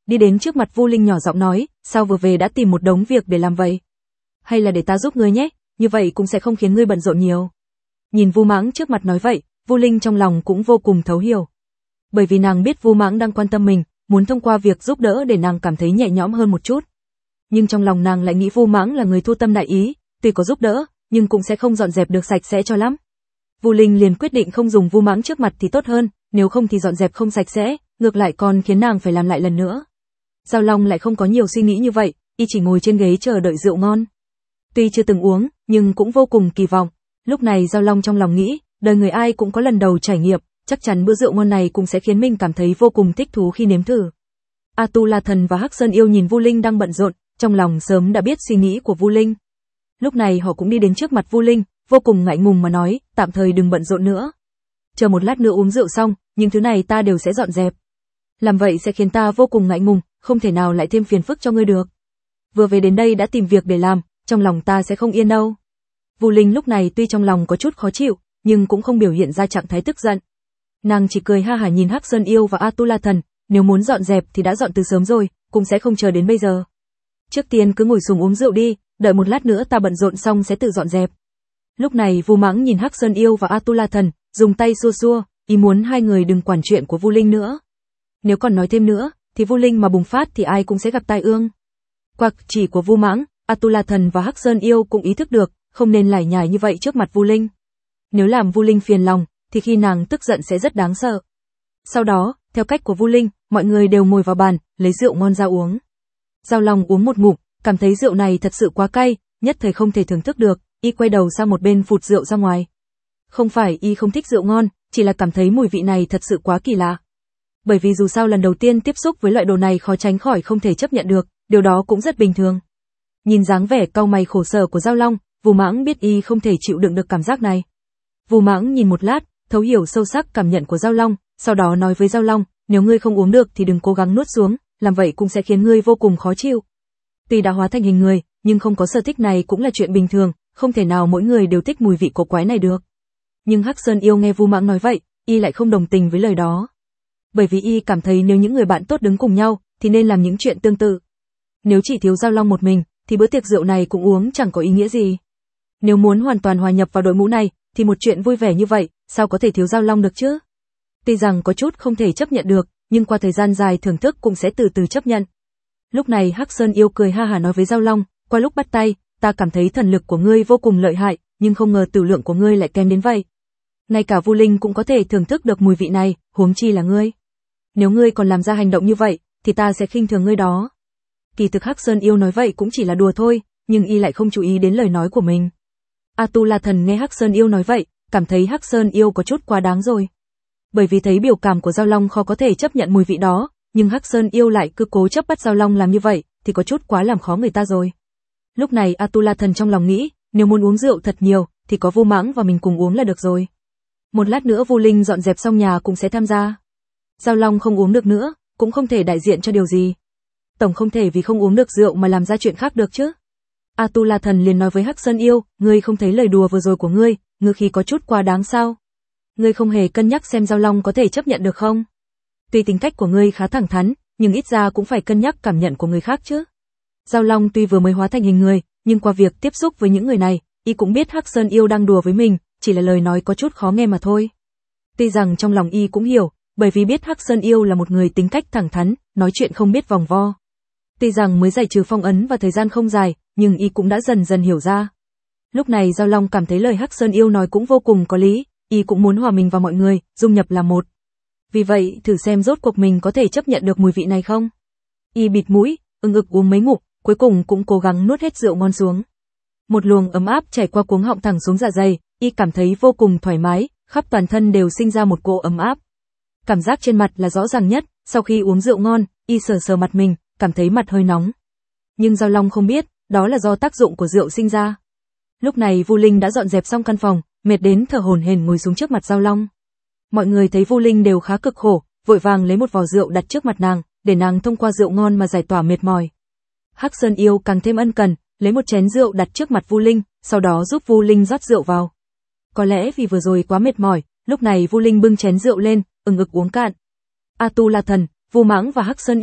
A: đi đến trước mặt Vu Linh nhỏ giọng nói, sao vừa về đã tìm một đống việc để làm vậy? Hay là để ta giúp ngươi nhé, như vậy cũng sẽ không khiến ngươi bận rộn nhiều. Nhìn Vu Mãng trước mặt nói vậy, Vu Linh trong lòng cũng vô cùng thấu hiểu. Bởi vì nàng biết Vu Mãng đang quan tâm mình, muốn thông qua việc giúp đỡ để nàng cảm thấy nhẹ nhõm hơn một chút. Nhưng trong lòng nàng lại nghĩ Vu Mãng là người thu tâm đại ý, tuy có giúp đỡ, nhưng cũng sẽ không dọn dẹp được sạch sẽ cho lắm. Vu Linh liền quyết định không dùng Vu Mãng trước mặt thì tốt hơn, nếu không thì dọn dẹp không sạch sẽ, ngược lại còn khiến nàng phải làm lại lần nữa. Giao Long lại không có nhiều suy nghĩ như vậy, y chỉ ngồi trên ghế chờ đợi rượu ngon. Tuy chưa từng uống, nhưng cũng vô cùng kỳ vọng. Lúc này Giao Long trong lòng nghĩ, đời người ai cũng có lần đầu trải nghiệm, chắc chắn bữa rượu ngon này cũng sẽ khiến mình cảm thấy vô cùng thích thú khi nếm thử. A Tu La Thần và Hắc Sơn Yêu nhìn Vu Linh đang bận rộn, trong lòng sớm đã biết suy nghĩ của Vu Linh. Lúc này họ cũng đi đến trước mặt Vu Linh, vô cùng ngại ngùng mà nói, tạm thời đừng bận rộn nữa. Chờ một lát nữa uống rượu xong, những thứ này ta đều sẽ dọn dẹp. Làm vậy sẽ khiến ta vô cùng ngại ngùng, không thể nào lại thêm phiền phức cho ngươi được. Vừa về đến đây đã tìm việc để làm, trong lòng ta sẽ không yên đâu. Vu Linh lúc này tuy trong lòng có chút khó chịu, nhưng cũng không biểu hiện ra trạng thái tức giận. Nàng chỉ cười ha hả nhìn Hắc Sơn Yêu và A Tu La Thần, nếu muốn dọn dẹp thì đã dọn từ sớm rồi, cũng sẽ không chờ đến bây giờ. Trước tiên cứ ngồi xuống uống rượu đi, đợi một lát nữa ta bận rộn xong sẽ tự dọn dẹp. Lúc này Vu Mãng nhìn Hắc Sơn Yêu và A Tu La Thần, dùng tay xua xua, ý muốn hai người đừng quản chuyện của Vu Linh nữa. Nếu còn nói thêm nữa, thì Vu Linh mà bùng phát thì ai cũng sẽ gặp tai ương. Qua chỉ của Vu Mãng, A Tu La Thần và Hắc Sơn Yêu cũng ý thức được, không nên lải nhải như vậy trước mặt Vu Linh. Nếu làm Vu Linh phiền lòng, thì khi nàng tức giận sẽ rất đáng sợ. Sau đó, theo cách của Vu Linh, mọi người đều ngồi vào bàn, lấy rượu ngon ra uống. Giao Long uống một ngụm, cảm thấy rượu này thật sự quá cay, nhất thời không thể thưởng thức được, y quay đầu sang một bên phụt rượu ra ngoài. Không phải y không thích rượu ngon, chỉ là cảm thấy mùi vị này thật sự quá kỳ lạ. Bởi vì dù sao lần đầu tiên tiếp xúc với loại đồ này khó tránh khỏi không thể chấp nhận được, điều đó cũng rất bình thường. Nhìn dáng vẻ cau mày khổ sở của Giao Long, Vu Mãng biết y không thể chịu đựng được cảm giác này. Vu Mãng nhìn một lát, thấu hiểu sâu sắc cảm nhận của Giao Long, sau đó nói với Giao Long, nếu ngươi không uống được thì đừng cố gắng nuốt xuống, làm vậy cũng sẽ khiến ngươi vô cùng khó chịu. Tuy đã hóa thành hình người, nhưng không có sở thích này cũng là chuyện bình thường, không thể nào mỗi người đều thích mùi vị cổ quái này được. Nhưng Hắc Sơn Yêu nghe Vu Mãng nói vậy, y lại không đồng tình với lời đó. Bởi vì y cảm thấy nếu những người bạn tốt đứng cùng nhau, thì nên làm những chuyện tương tự. Nếu chỉ thiếu Giao Long một mình, thì bữa tiệc rượu này cũng uống chẳng có ý nghĩa gì. Nếu muốn hoàn toàn hòa nhập vào đội ngũ này, thì một chuyện vui vẻ như vậy, sao có thể thiếu Giao Long được chứ? Tuy rằng có chút không thể chấp nhận được, nhưng qua thời gian dài thưởng thức cũng sẽ từ từ chấp nhận. Lúc này Hắc Sơn Yêu cười ha hả nói với Giao Long, qua lúc bắt tay, ta cảm thấy thần lực của ngươi vô cùng lợi hại, nhưng không ngờ tử lượng của ngươi lại kém đến vậy. Ngay cả Vu Linh cũng có thể thưởng thức được mùi vị này, huống chi là ngươi. Nếu ngươi còn làm ra hành động như vậy, thì ta sẽ khinh thường ngươi đó. Kỳ thực Hắc Sơn Yêu nói vậy cũng chỉ là đùa thôi, nhưng y lại không chú ý đến lời nói của mình. A Tu La Thần nghe Hắc Sơn Yêu nói vậy, cảm thấy Hắc Sơn Yêu có chút quá đáng rồi. Bởi vì thấy biểu cảm của Giao Long khó có thể chấp nhận mùi vị đó, nhưng Hắc Sơn Yêu lại cứ cố chấp bắt Giao Long làm như vậy, thì có chút quá làm khó người ta rồi. Lúc này A Tu La Thần trong lòng nghĩ, nếu muốn uống rượu thật nhiều, thì có Vu Mãng và mình cùng uống là được rồi. Một lát nữa Vu Linh dọn dẹp xong nhà cũng sẽ tham gia. Giao Long không uống được nữa, cũng không thể đại diện cho điều gì. Tổng không thể vì không uống được rượu mà làm ra chuyện khác được chứ. A Tu La Thần liền nói với Hắc Sơn Yêu, ngươi không thấy lời đùa vừa rồi của ngươi, ngữ khí có chút quá đáng sao? Ngươi không hề cân nhắc xem Giao Long có thể chấp nhận được không? Tuy tính cách của ngươi khá thẳng thắn, nhưng ít ra cũng phải cân nhắc cảm nhận của người khác chứ. Giao Long tuy vừa mới hóa thành hình người, nhưng qua việc tiếp xúc với những người này, y cũng biết Hắc Sơn Yêu đang đùa với mình, chỉ là lời nói có chút khó nghe mà thôi. Tuy rằng trong lòng y cũng hiểu, bởi vì biết Hắc Sơn Yêu là một người tính cách thẳng thắn, nói chuyện không biết vòng vo. Tuy rằng mới giải trừ phong ấn và thời gian không dài, nhưng y cũng đã dần dần hiểu ra. Lúc này Giao Long cảm thấy lời Hắc Sơn Yêu nói cũng vô cùng có lý, y cũng muốn hòa mình vào mọi người, dung nhập là một. Vì vậy, thử xem rốt cuộc mình có thể chấp nhận được mùi vị này không. Y bịt mũi, ưng ực uống mấy ngụm, cuối cùng cũng cố gắng nuốt hết rượu ngon xuống. Một luồng ấm áp chảy qua cuống họng thẳng xuống dạ dày, y cảm thấy vô cùng thoải mái, khắp toàn thân đều sinh ra một cỗ ấm áp. Cảm giác trên mặt là rõ ràng nhất, sau khi uống rượu ngon, y sờ sờ mặt mình, cảm thấy mặt hơi nóng. Nhưng Giao Long không biết, đó là do tác dụng của rượu sinh ra. Lúc này Vu Linh đã dọn dẹp xong căn phòng, mệt đến thở hổn hển ngồi xuống trước mặt Giao Long. Mọi người thấy Vu Linh đều khá cực khổ, vội vàng lấy một vò rượu đặt trước mặt nàng, để nàng thông qua rượu ngon mà giải tỏa mệt mỏi. Hắc Sơn Yêu càng thêm ân cần, lấy một chén rượu đặt trước mặt Vu Linh, sau đó giúp Vu Linh rót rượu vào. Có lẽ vì vừa rồi quá mệt mỏi, lúc này Vu Linh bưng chén rượu lên, ừng ực uống cạn. A Tu La Thần, Vu Mãng và Hắc Sơn Yêu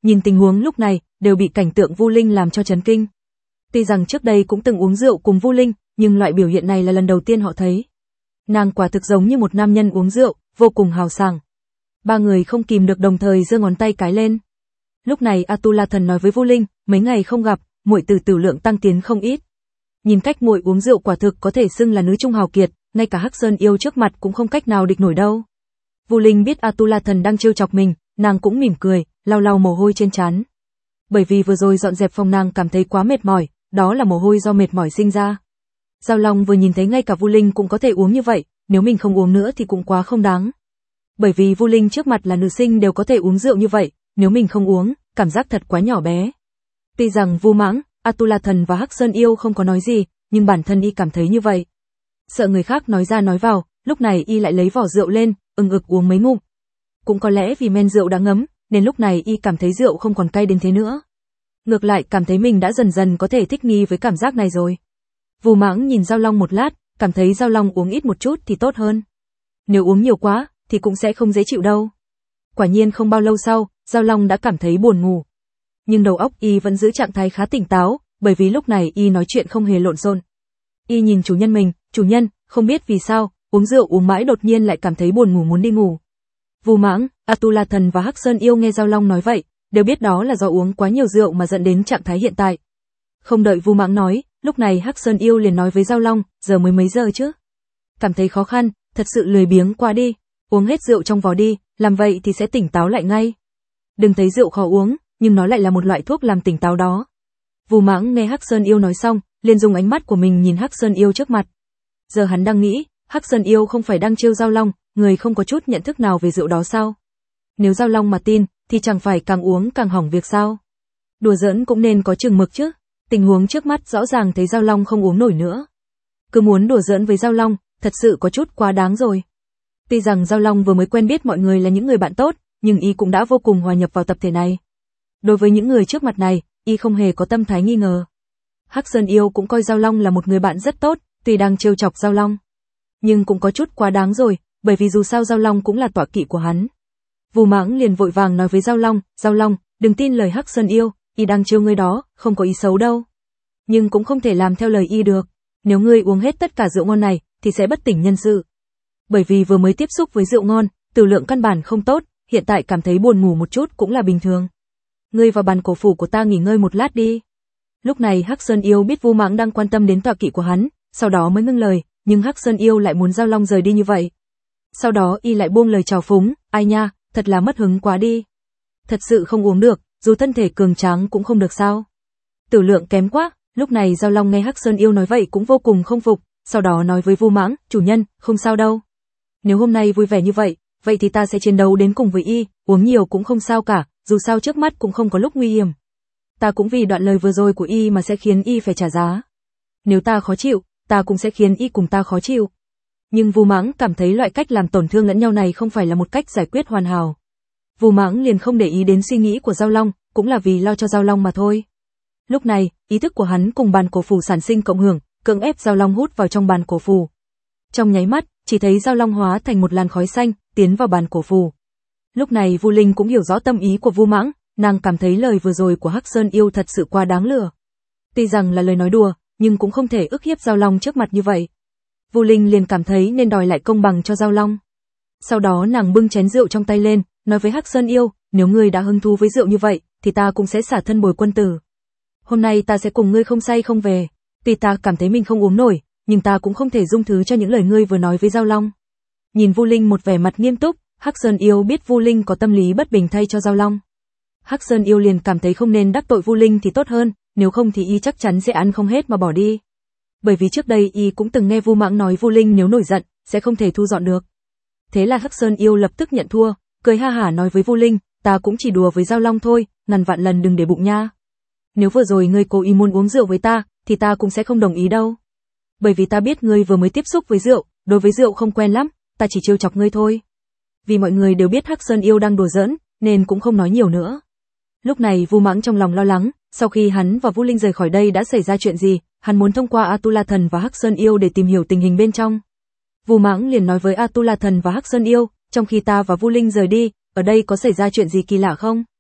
A: nhìn tình huống lúc này, đều bị cảnh tượng Vu Linh làm cho chấn kinh. Tuy rằng trước đây cũng từng uống rượu cùng Vu Linh, nhưng loại biểu hiện này là lần đầu tiên họ thấy. Nàng quả thực giống như một nam nhân uống rượu, vô cùng hào sảng. Ba người không kìm được đồng thời giơ ngón tay cái lên. Lúc này Atula Thần nói với Vu Linh, mấy ngày không gặp, muội từ tử lượng tăng tiến không ít. Nhìn cách muội uống rượu quả thực có thể xưng là nữ trung hào kiệt, ngay cả Hắc Sơn Yêu trước mặt cũng không cách nào địch nổi đâu. Vu Linh biết Atula Thần đang trêu chọc mình, nàng cũng mỉm cười, lau lau mồ hôi trên trán. Bởi vì vừa rồi dọn dẹp phòng nàng cảm thấy quá mệt mỏi, đó là mồ hôi do mệt mỏi sinh ra. Giao Long vừa nhìn thấy ngay cả Vu Linh cũng có thể uống như vậy, nếu mình không uống nữa thì cũng quá không đáng. Bởi vì Vu Linh trước mặt là nữ sinh đều có thể uống rượu như vậy, nếu mình không uống, cảm giác thật quá nhỏ bé. Tuy rằng Vu Mãng, Atula Thần và Hắc Sơn Yêu không có nói gì, nhưng bản thân y cảm thấy như vậy. Sợ người khác nói ra nói vào, lúc này y lại lấy vỏ rượu lên, ừng ực uống mấy ngụm. Cũng có lẽ vì men rượu đã ngấm, nên lúc này y cảm thấy rượu không còn cay đến thế nữa. Ngược lại cảm thấy mình đã dần dần có thể thích nghi với cảm giác này rồi. Vu Mãng nhìn Giao Long một lát, cảm thấy Giao Long uống ít một chút thì tốt hơn. Nếu uống nhiều quá, thì cũng sẽ không dễ chịu đâu. Quả nhiên không bao lâu sau, Giao Long đã cảm thấy buồn ngủ. Nhưng đầu óc y vẫn giữ trạng thái khá tỉnh táo, bởi vì lúc này y nói chuyện không hề lộn xộn. Y nhìn chủ nhân mình, chủ nhân, không biết vì sao, uống rượu uống mãi đột nhiên lại cảm thấy buồn ngủ muốn đi ngủ. Vu Mãng, Atula Thần và Hắc Sơn Yêu nghe Giao Long nói vậy, đều biết đó là do uống quá nhiều rượu mà dẫn đến trạng thái hiện tại. Không đợi Vu Mãng nói, lúc này Hắc Sơn Yêu liền nói với Giao Long, giờ mới mấy giờ chứ? Cảm thấy khó khăn, thật sự lười biếng quá đi, uống hết rượu trong vò đi, làm vậy thì sẽ tỉnh táo lại ngay. Đừng thấy rượu khó uống, nhưng nó lại là một loại thuốc làm tỉnh táo đó. Vu Mãng nghe Hắc Sơn Yêu nói xong, liền dùng ánh mắt của mình nhìn Hắc Sơn Yêu trước mặt. Giờ hắn đang nghĩ, Hắc Sơn Yêu không phải đang trêu Giao Long, người không có chút nhận thức nào về rượu đó sao? Nếu Giao Long mà tin, thì chẳng phải càng uống càng hỏng việc sao? Đùa giỡn cũng nên có chừng mực chứ. Tình huống trước mắt rõ ràng thấy Giao Long không uống nổi nữa. Cứ muốn đùa giỡn với Giao Long, thật sự có chút quá đáng rồi. Tuy rằng Giao Long vừa mới quen biết mọi người là những người bạn tốt, nhưng y cũng đã vô cùng hòa nhập vào tập thể này. Đối với những người trước mặt này, y không hề có tâm thái nghi ngờ. Hắc Sơn Yêu cũng coi Giao Long là một người bạn rất tốt, tuy đang trêu chọc Giao Long, nhưng cũng có chút quá đáng rồi, bởi vì dù sao Giao Long cũng là tọa kỵ của hắn. Vu Mãng liền vội vàng nói với Giao Long, Giao Long, đừng tin lời Hắc Sơn Yêu, y đang trêu ngươi đó, không có ý xấu đâu. Nhưng cũng không thể làm theo lời y được, nếu ngươi uống hết tất cả rượu ngon này, thì sẽ bất tỉnh nhân sự. Bởi vì vừa mới tiếp xúc với rượu ngon, tử lượng căn bản không tốt, hiện tại cảm thấy buồn ngủ một chút cũng là bình thường. Ngươi vào bàn cổ phủ của ta nghỉ ngơi một lát đi. Lúc này Hắc Sơn Yêu biết Vu Mãng đang quan tâm đến tọa kỵ của hắn, sau đó mới ngưng lời, nhưng Hắc Sơn Yêu lại muốn Giao Long rời đi như vậy. Sau đó y lại buông lời chào phúng, ai nha, thật là mất hứng quá đi. Thật sự không uống được, dù thân thể cường tráng cũng không được sao? Tử lượng kém quá. Lúc này Giao Long nghe Hắc Sơn Yêu nói vậy cũng vô cùng không phục, sau đó nói với Vu Mãng, chủ nhân, không sao đâu. Nếu hôm nay vui vẻ như vậy, vậy thì ta sẽ chiến đấu đến cùng với y, uống nhiều cũng không sao cả, dù sao trước mắt cũng không có lúc nguy hiểm. Ta cũng vì đoạn lời vừa rồi của y mà sẽ khiến y phải trả giá. Nếu ta khó chịu, ta cũng sẽ khiến y cùng ta khó chịu. Nhưng Vu Mãng cảm thấy loại cách làm tổn thương lẫn nhau này không phải là một cách giải quyết hoàn hảo. Vu Mãng liền không để ý đến suy nghĩ của Giao Long, cũng là vì lo cho Giao Long mà thôi. Lúc này, ý thức của hắn cùng bàn cổ phù sản sinh cộng hưởng, cưỡng ép Giao Long hút vào trong bàn cổ phù. Trong nháy mắt, chỉ thấy Giao Long hóa thành một làn khói xanh, tiến vào bàn cổ phù. Lúc này Vu Linh cũng hiểu rõ tâm ý của Vu Mãng, nàng cảm thấy lời vừa rồi của Hắc Sơn Yêu thật sự quá đáng lừa. Tuy rằng là lời nói đùa, nhưng cũng không thể ức hiếp Giao Long trước mặt như vậy. Vu Linh liền cảm thấy nên đòi lại công bằng cho Giao Long. Sau đó nàng bưng chén rượu trong tay lên, nói với Hắc Sơn Yêu, nếu ngươi đã hứng thú với rượu như vậy, thì ta cũng sẽ xả thân bồi quân tử. Hôm nay ta sẽ cùng ngươi không say không về. Tuy ta cảm thấy mình không uống nổi, nhưng ta cũng không thể dung thứ cho những lời ngươi vừa nói với Giao Long. Nhìn Vu Linh một vẻ mặt nghiêm túc, Hắc Sơn Yêu biết Vu Linh có tâm lý bất bình thay cho Giao Long. Hắc Sơn Yêu liền cảm thấy không nên đắc tội Vu Linh thì tốt hơn, nếu không thì y chắc chắn sẽ ăn không hết mà bỏ đi. Bởi vì trước đây y cũng từng nghe Vu Mãng nói Vu Linh nếu nổi giận, sẽ không thể thu dọn được. Thế là Hắc Sơn Yêu lập tức nhận thua, cười ha hả nói với Vu Linh, ta cũng chỉ đùa với Giao Long thôi, ngàn vạn lần đừng để bụng nha. Nếu vừa rồi ngươi cố ý muốn uống rượu với ta, thì ta cũng sẽ không đồng ý đâu. Bởi vì ta biết ngươi vừa mới tiếp xúc với rượu, đối với rượu không quen lắm, ta chỉ trêu chọc ngươi thôi. Vì mọi người đều biết Hắc Sơn Yêu đang đùa giỡn, nên cũng không nói nhiều nữa. Lúc này Vu Mãng trong lòng lo lắng, sau khi hắn và Vu Linh rời khỏi đây đã xảy ra chuyện gì, hắn muốn thông qua Atula Thần và Hắc Sơn Yêu để tìm hiểu tình hình bên trong. Vu Mãng liền nói với Atula Thần và Hắc Sơn Yêu, trong khi ta và Vu Linh rời đi, ở đây có xảy ra chuyện gì kỳ lạ không?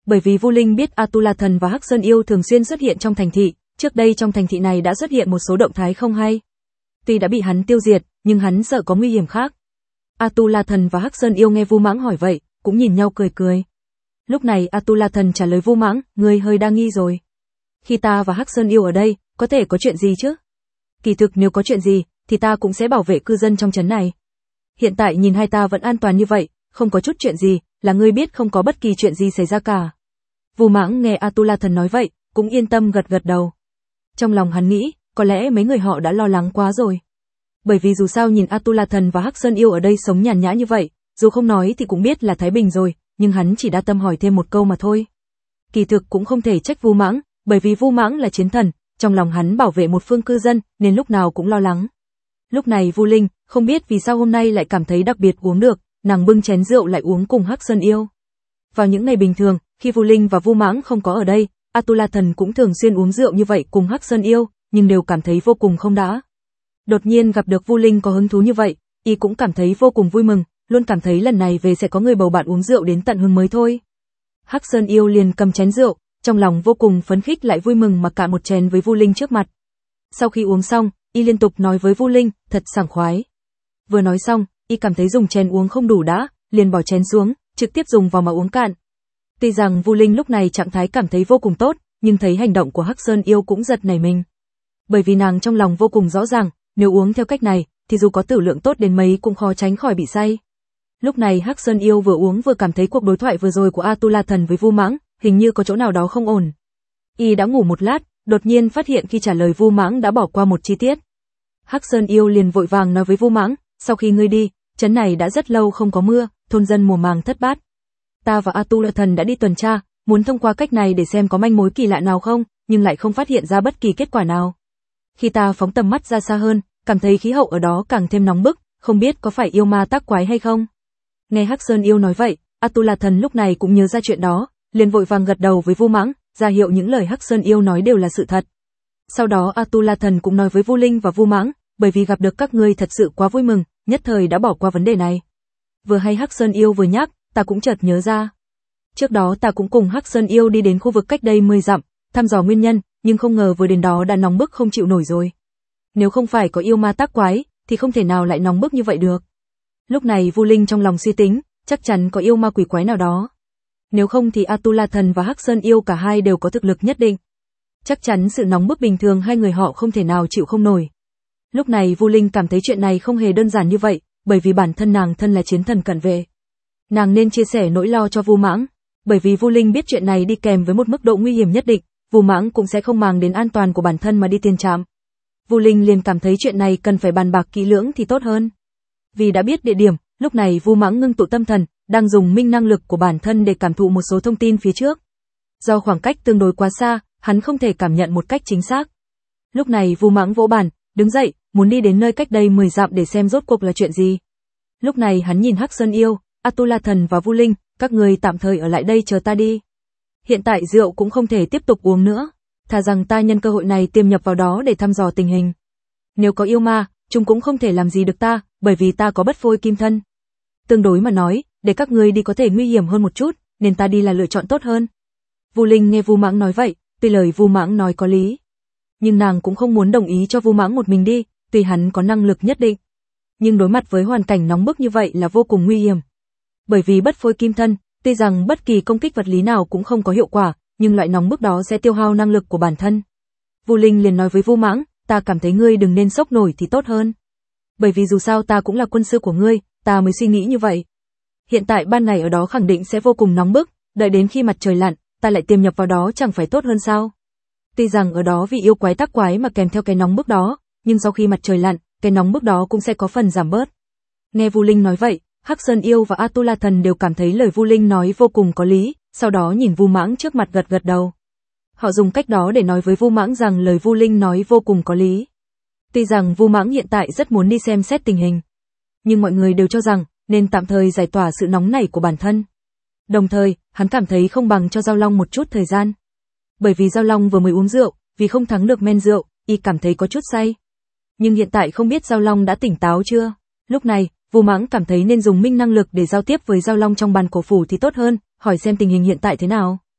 A: Bởi vì Vu Linh biết Atula Thần và Hắc Sơn Yêu thường xuyên xuất hiện trong thành thị, trước đây trong thành thị này đã xuất hiện một số động thái không hay. Tuy đã bị hắn tiêu diệt, nhưng hắn sợ có nguy hiểm khác. Atula Thần và Hắc Sơn Yêu nghe Vu Mãng hỏi vậy, cũng nhìn nhau cười cười. Lúc này Atula Thần trả lời Vu Mãng, ngươi hơi đa nghi rồi. Khi ta và Hắc Sơn Yêu ở đây, có thể có chuyện gì chứ? Kỳ thực nếu có chuyện gì, thì ta cũng sẽ bảo vệ cư dân trong trấn này. Hiện tại nhìn hai ta vẫn an toàn như vậy, không có chút chuyện gì, là ngươi biết không có bất kỳ chuyện gì xảy ra cả. Vu Mãng nghe Atula Thần nói vậy, cũng yên tâm gật gật đầu. Trong lòng hắn nghĩ, có lẽ mấy người họ đã lo lắng quá rồi. Bởi vì dù sao nhìn Atula Thần và Hắc Sơn Yêu ở đây sống nhàn nhã như vậy, dù không nói thì cũng biết là thái bình rồi, nhưng hắn chỉ đa tâm hỏi thêm một câu mà thôi. Kỳ thực cũng không thể trách Vu Mãng, bởi vì Vu Mãng là chiến thần, trong lòng hắn bảo vệ một phương cư dân, nên lúc nào cũng lo lắng. Lúc này Vu Linh, không biết vì sao hôm nay lại cảm thấy đặc biệt uống được, nàng bưng chén rượu lại uống cùng Hắc Sơn Yêu. Vào những ngày bình thường, khi Vu Linh và Vu Mãng không có ở đây, Atula Thần cũng thường xuyên uống rượu như vậy cùng Hắc Sơn Yêu, nhưng đều cảm thấy vô cùng không đã. Đột nhiên gặp được Vu Linh có hứng thú như vậy, y cũng cảm thấy vô cùng vui mừng, luôn cảm thấy lần này về sẽ có người bầu bạn uống rượu đến tận hương mới thôi. Hắc Sơn Yêu liền cầm chén rượu, trong lòng vô cùng phấn khích lại vui mừng mà cạn một chén với Vu Linh trước mặt. Sau khi uống xong, y liên tục nói với Vu Linh, thật sảng khoái. Vừa nói xong, y cảm thấy dùng chén uống không đủ đã, liền bỏ chén xuống, trực tiếp dùng vào mà uống cạn. Tuy rằng Vu Linh lúc này trạng thái cảm thấy vô cùng tốt, nhưng thấy hành động của Hắc Sơn Yêu cũng giật nảy mình. Bởi vì nàng trong lòng vô cùng rõ ràng, nếu uống theo cách này, thì dù có tử lượng tốt đến mấy cũng khó tránh khỏi bị say. Lúc này Hắc Sơn Yêu vừa uống vừa cảm thấy cuộc đối thoại vừa rồi của Atula Thần với Vu Mãng, hình như có chỗ nào đó không ổn. Y đã ngủ một lát, đột nhiên phát hiện khi trả lời Vu Mãng đã bỏ qua một chi tiết. Hắc Sơn Yêu liền vội vàng nói với Vu Mãng, sau khi ngươi đi, trấn này đã rất lâu không có mưa, thôn dân mùa màng thất bát. Ta và Atula Thần đã đi tuần tra, muốn thông qua cách này để xem có manh mối kỳ lạ nào không, nhưng lại không phát hiện ra bất kỳ kết quả nào. Khi ta phóng tầm mắt ra xa hơn, cảm thấy khí hậu ở đó càng thêm nóng bức, không biết có phải yêu ma tác quái hay không. Nghe Hắc Sơn Yêu nói vậy, Atula Thần lúc này cũng nhớ ra chuyện đó, liền vội vàng gật đầu với Vu Mãng, ra hiệu những lời Hắc Sơn Yêu nói đều là sự thật. Sau đó Atula Thần cũng nói với Vu Linh và Vu Mãng, bởi vì gặp được các ngươi thật sự quá vui mừng, nhất thời đã bỏ qua vấn đề này. Vừa hay Hắc Sơn Yêu vừa nhắc, ta cũng chợt nhớ ra. Trước đó ta cũng cùng Hắc Sơn Yêu đi đến khu vực cách đây mười dặm, thăm dò nguyên nhân, nhưng không ngờ vừa đến đó đã nóng bức không chịu nổi rồi. Nếu không phải có yêu ma tác quái, thì không thể nào lại nóng bức như vậy được. Lúc này Vu Linh trong lòng suy tính, chắc chắn có yêu ma quỷ quái nào đó. Nếu không thì Atula Thần và Hắc Sơn Yêu cả hai đều có thực lực nhất định. Chắc chắn sự nóng bức bình thường hai người họ không thể nào chịu không nổi. Lúc này Vu Linh cảm thấy chuyện này không hề đơn giản như vậy, bởi vì bản thân nàng thân là chiến thần cận vệ. Nàng nên chia sẻ nỗi lo cho Vu Mãng, bởi vì Vu Linh biết chuyện này đi kèm với một mức độ nguy hiểm nhất định, Vu Mãng cũng sẽ không màng đến an toàn của bản thân mà đi tiền trạm. Vu Linh liền cảm thấy chuyện này cần phải bàn bạc kỹ lưỡng thì tốt hơn. Vì đã biết địa điểm, lúc này Vu Mãng ngưng tụ tâm thần, đang dùng minh năng lực của bản thân để cảm thụ một số thông tin phía trước. Do khoảng cách tương đối quá xa, hắn không thể cảm nhận một cách chính xác. Lúc này Vu Mãng vỗ bàn, đứng dậy, muốn đi đến nơi cách đây mười dặm để xem rốt cuộc là chuyện gì. Lúc này hắn nhìn Hắc Sơn Yêu, Atula Thần và Vu Linh, các người tạm thời ở lại đây chờ ta đi. Hiện tại rượu cũng không thể tiếp tục uống nữa, thà rằng ta nhân cơ hội này tiềm nhập vào đó để thăm dò tình hình. Nếu có yêu ma, chúng cũng không thể làm gì được ta, bởi vì ta có bất phôi kim thân. Tương đối mà nói, để các ngươi đi có thể nguy hiểm hơn một chút, nên ta đi là lựa chọn tốt hơn. Vu Linh nghe Vu Mãng nói vậy, tuy lời Vu Mãng nói có lý, nhưng nàng cũng không muốn đồng ý cho Vu Mãng một mình đi, tuy hắn có năng lực nhất định. Nhưng đối mặt với hoàn cảnh nóng bức như vậy là vô cùng nguy hiểm. Bởi vì bất phôi kim thân, tuy rằng bất kỳ công kích vật lý nào cũng không có hiệu quả, nhưng loại nóng bức đó sẽ tiêu hao năng lực của bản thân. Vu Linh liền nói với Vu Mãng, ta cảm thấy ngươi đừng nên sốc nổi thì tốt hơn. Bởi vì dù sao ta cũng là quân sư của ngươi, ta mới suy nghĩ như vậy. Hiện tại ban ngày ở đó khẳng định sẽ vô cùng nóng bức, đợi đến khi mặt trời lặn, ta lại tiềm nhập vào đó chẳng phải tốt hơn sao? Tuy rằng ở đó vì yêu quái tác quái mà kèm theo cái nóng bức đó, nhưng sau khi mặt trời lặn, cái nóng bức đó cũng sẽ có phần giảm bớt. Nghe Vu Linh nói vậy, Hắc Sơn Yêu và Atula Thần đều cảm thấy lời Vu Linh nói vô cùng có lý, sau đó nhìn Vu Mãng trước mặt gật gật đầu. Họ dùng cách đó để nói với Vu Mãng rằng lời Vu Linh nói vô cùng có lý. Tuy rằng Vu Mãng hiện tại rất muốn đi xem xét tình hình, nhưng mọi người đều cho rằng nên tạm thời giải tỏa sự nóng nảy của bản thân. Đồng thời, hắn cảm thấy không bằng cho Giao Long một chút thời gian. Bởi vì Giao Long vừa mới uống rượu, vì không thắng được men rượu, y cảm thấy có chút say. Nhưng hiện tại không biết Giao Long đã tỉnh táo chưa. Lúc này, Vu Mãng cảm thấy nên dùng minh năng lực để giao tiếp với Giao Long trong bàn cổ phủ thì tốt hơn, hỏi xem tình hình hiện tại thế nào.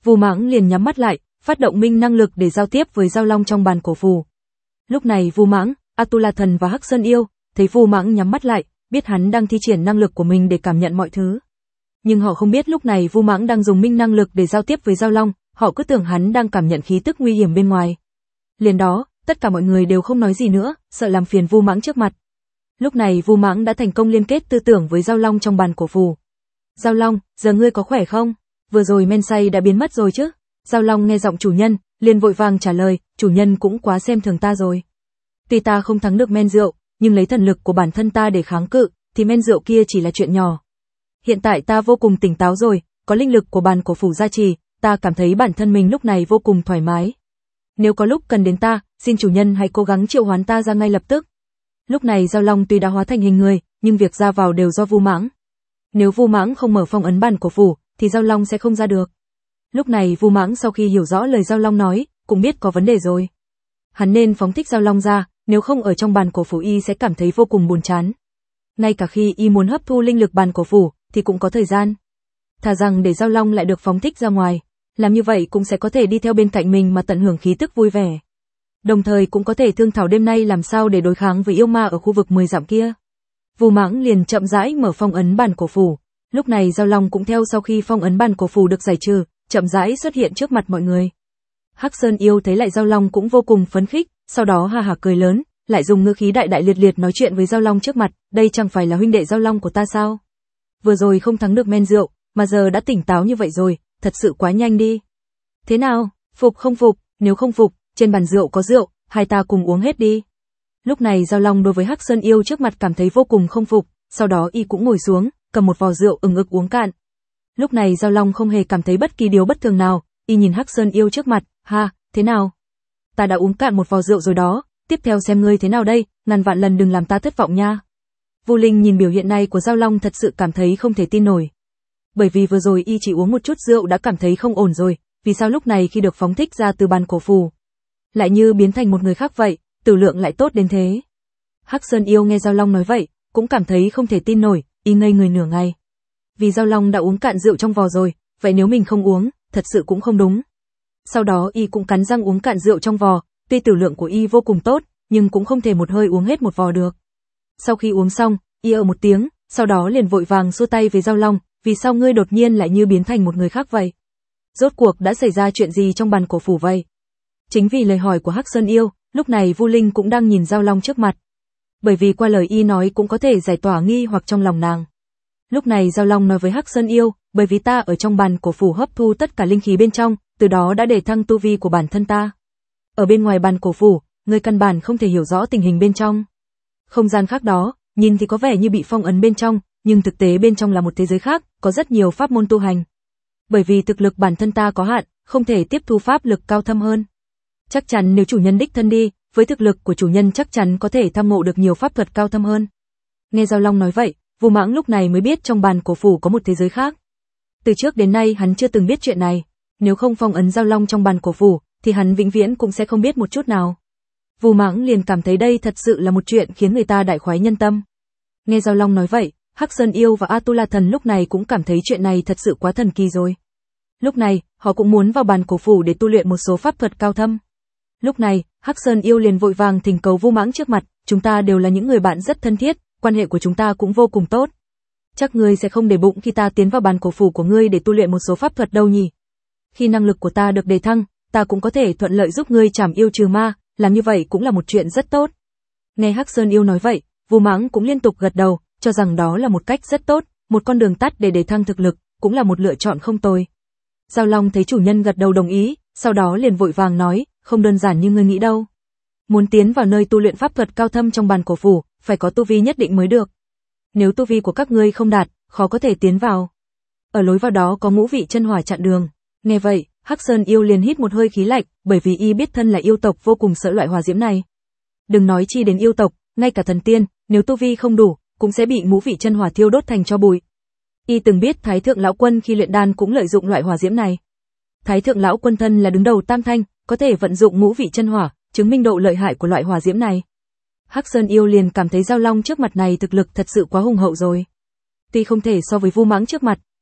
A: Vu Mãng liền nhắm mắt lại, phát động minh năng lực để giao tiếp với Giao Long trong bàn cổ phù. Lúc này Vu Mãng, Atula Thần và Hắc Sơn Yêu thấy Vu Mãng nhắm mắt lại, biết hắn đang thi triển năng lực của mình để cảm nhận mọi thứ. Nhưng họ không biết lúc này Vu Mãng đang dùng minh năng lực để giao tiếp với Giao Long, họ cứ tưởng hắn đang cảm nhận khí tức nguy hiểm bên ngoài. Liền đó, tất cả mọi người đều không nói gì nữa, sợ làm phiền Vu Mãng trước mặt. Lúc này Vu Mãng đã thành công liên kết tư tưởng với Giao Long trong bàn cổ phù. Giao Long, giờ ngươi có khỏe không? Vừa rồi men say đã biến mất rồi chứ? Giao Long nghe giọng chủ nhân, liền vội vàng trả lời, chủ nhân cũng quá xem thường ta rồi. Tuy ta không thắng được men rượu, nhưng lấy thần lực của bản thân ta để kháng cự, thì men rượu kia chỉ là chuyện nhỏ. Hiện tại ta vô cùng tỉnh táo rồi, có linh lực của bàn cổ phù gia trì, ta cảm thấy bản thân mình lúc này vô cùng thoải mái. Nếu có lúc cần đến ta, xin chủ nhân hãy cố gắng triệu hoán ta ra ngay lập tức. Lúc này Giao Long tuy đã hóa thành hình người, nhưng việc ra vào đều do Vu Mãng. Nếu Vu Mãng không mở phong ấn bàn cổ phù, thì Giao Long sẽ không ra được. Lúc này Vu Mãng sau khi hiểu rõ lời Giao Long nói, cũng biết có vấn đề rồi. Hắn nên phóng thích Giao Long ra, nếu không ở trong bàn cổ phù y sẽ cảm thấy vô cùng buồn chán. Ngay cả khi y muốn hấp thu linh lực bàn cổ phù, thì cũng có thời gian. Thà rằng để Giao Long lại được phóng thích ra ngoài, làm như vậy cũng sẽ có thể đi theo bên cạnh mình mà tận hưởng khí tức vui vẻ. Đồng thời cũng có thể thương thảo đêm nay làm sao để đối kháng với yêu ma ở khu vực mười dặm kia. Vu Mãng liền chậm rãi mở phong ấn bàn cổ phù. Lúc này Giao Long cũng theo sau khi phong ấn bàn cổ phù được giải trừ, chậm rãi xuất hiện trước mặt mọi người. Hắc Sơn Yêu thấy lại Giao Long cũng vô cùng phấn khích, sau đó ha hả cười lớn, lại dùng ngữ khí đại đại liệt liệt nói chuyện với Giao Long trước mặt, đây chẳng phải là huynh đệ Giao Long của ta sao? Vừa rồi không thắng được men rượu, mà giờ đã tỉnh táo như vậy rồi, thật sự quá nhanh đi. Thế nào, phục không phục, nếu không phục, trên bàn rượu có rượu, hai ta cùng uống hết đi. Lúc này Giao Long đối với Hắc Sơn Yêu trước mặt cảm thấy vô cùng không phục, sau đó y cũng ngồi xuống, cầm một vò rượu ừng ực uống cạn. Lúc này Giao Long không hề cảm thấy bất kỳ điều bất thường nào, y nhìn Hắc Sơn Yêu trước mặt, ha, thế nào? Ta đã uống cạn một vò rượu rồi đó, tiếp theo xem ngươi thế nào đây, ngàn vạn lần đừng làm ta thất vọng nha. Vu Linh nhìn biểu hiện này của Giao Long thật sự cảm thấy không thể tin nổi. Bởi vì vừa rồi y chỉ uống một chút rượu đã cảm thấy không ổn rồi, vì sao lúc này khi được phóng thích ra từ bàn cổ phù, lại như biến thành một người khác vậy, tử lượng lại tốt đến thế. Hắc Sơn Yêu nghe Giao Long nói vậy, cũng cảm thấy không thể tin nổi, y ngây người nửa ngày. Vì Giao Long đã uống cạn rượu trong vò rồi, vậy nếu mình không uống, thật sự cũng không đúng. Sau đó y cũng cắn răng uống cạn rượu trong vò, tuy tử lượng của y vô cùng tốt, nhưng cũng không thể một hơi uống hết một vò được. Sau khi uống xong, y ở một tiếng, sau đó liền vội vàng xua tay với Giao Long, vì sao ngươi đột nhiên lại như biến thành một người khác vậy? Rốt cuộc đã xảy ra chuyện gì trong bàn cổ phủ vậy? Chính vì lời hỏi của Hắc Sơn Yêu, lúc này Vu Linh cũng đang nhìn Giao Long trước mặt. Bởi vì qua lời y nói cũng có thể giải tỏa nghi hoặc trong lòng nàng. Lúc này Giao Long nói với Hắc Sơn Yêu, bởi vì ta ở trong bàn cổ phủ hấp thu tất cả linh khí bên trong, từ đó đã để thăng tu vi của bản thân ta. Ở bên ngoài bàn cổ phủ, ngươi căn bản không thể hiểu rõ tình hình bên trong. Không gian khác đó, nhìn thì có vẻ như bị phong ấn bên trong, nhưng thực tế bên trong là một thế giới khác, có rất nhiều pháp môn tu hành. Bởi vì thực lực bản thân ta có hạn, không thể tiếp thu pháp lực cao thâm hơn. Chắc chắn nếu chủ nhân đích thân đi, với thực lực của chủ nhân chắc chắn có thể tham ngộ được nhiều pháp thuật cao thâm hơn. Nghe Giao Long nói vậy, Vu Mãng lúc này mới biết trong bàn cổ phủ có một thế giới khác. Từ trước đến nay hắn chưa từng biết chuyện này, nếu không phong ấn Giao Long trong bàn cổ phủ, thì hắn vĩnh viễn cũng sẽ không biết một chút nào. Vu Mãng liền cảm thấy đây thật sự là một chuyện khiến người ta đại khoái nhân tâm. Nghe Giao Long nói vậy, Hắc Sơn Yêu và Atula Thần lúc này cũng cảm thấy chuyện này thật sự quá thần kỳ rồi. Lúc này, họ cũng muốn vào bàn cổ phủ để tu luyện một số pháp thuật cao thâm. Lúc này, Hắc Sơn Yêu liền vội vàng thỉnh cầu Vu Mãng trước mặt, chúng ta đều là những người bạn rất thân thiết, quan hệ của chúng ta cũng vô cùng tốt. Chắc ngươi sẽ không để bụng khi ta tiến vào bàn cổ phủ của ngươi để tu luyện một số pháp thuật đâu nhỉ? Khi năng lực của ta được đề thăng, ta cũng có thể thuận lợi giúp ngươi trảm yêu trừ ma, làm như vậy cũng là một chuyện rất tốt. Nghe Hắc Sơn Yêu nói vậy, Vu Mãng cũng liên tục gật đầu, cho rằng đó là một cách rất tốt, một con đường tắt để đề thăng thực lực, cũng là một lựa chọn không tồi. Giao Long thấy chủ nhân gật đầu đồng ý, sau đó liền vội vàng nói, không đơn giản như ngươi nghĩ đâu. Muốn tiến vào nơi tu luyện pháp thuật cao thâm trong bàn cổ phủ, phải có tu vi nhất định mới được. Nếu tu vi của các ngươi không đạt, khó có thể tiến vào. Ở lối vào đó có ngũ vị chân hỏa chặn đường. Nghe vậy, Hắc Sơn Yêu liền hít một hơi khí lạnh, bởi vì y biết thân là yêu tộc vô cùng sợ loại hỏa diễm này. Đừng nói chi đến yêu tộc, ngay cả thần tiên, nếu tu vi không đủ, cũng sẽ bị ngũ vị chân hỏa thiêu đốt thành tro bụi. Y từng biết Thái thượng lão quân khi luyện đan cũng lợi dụng loại hỏa diễm này. Thái thượng lão quân thân là đứng đầu tam thanh, có thể vận dụng ngũ vị chân hỏa, chứng minh độ lợi hại của loại hỏa diễm này. Hắc Sơn Yêu liền cảm thấy Giao Long trước mặt này thực lực thật sự quá hùng hậu rồi. Tuy không thể so với Vu Mãng trước mặt,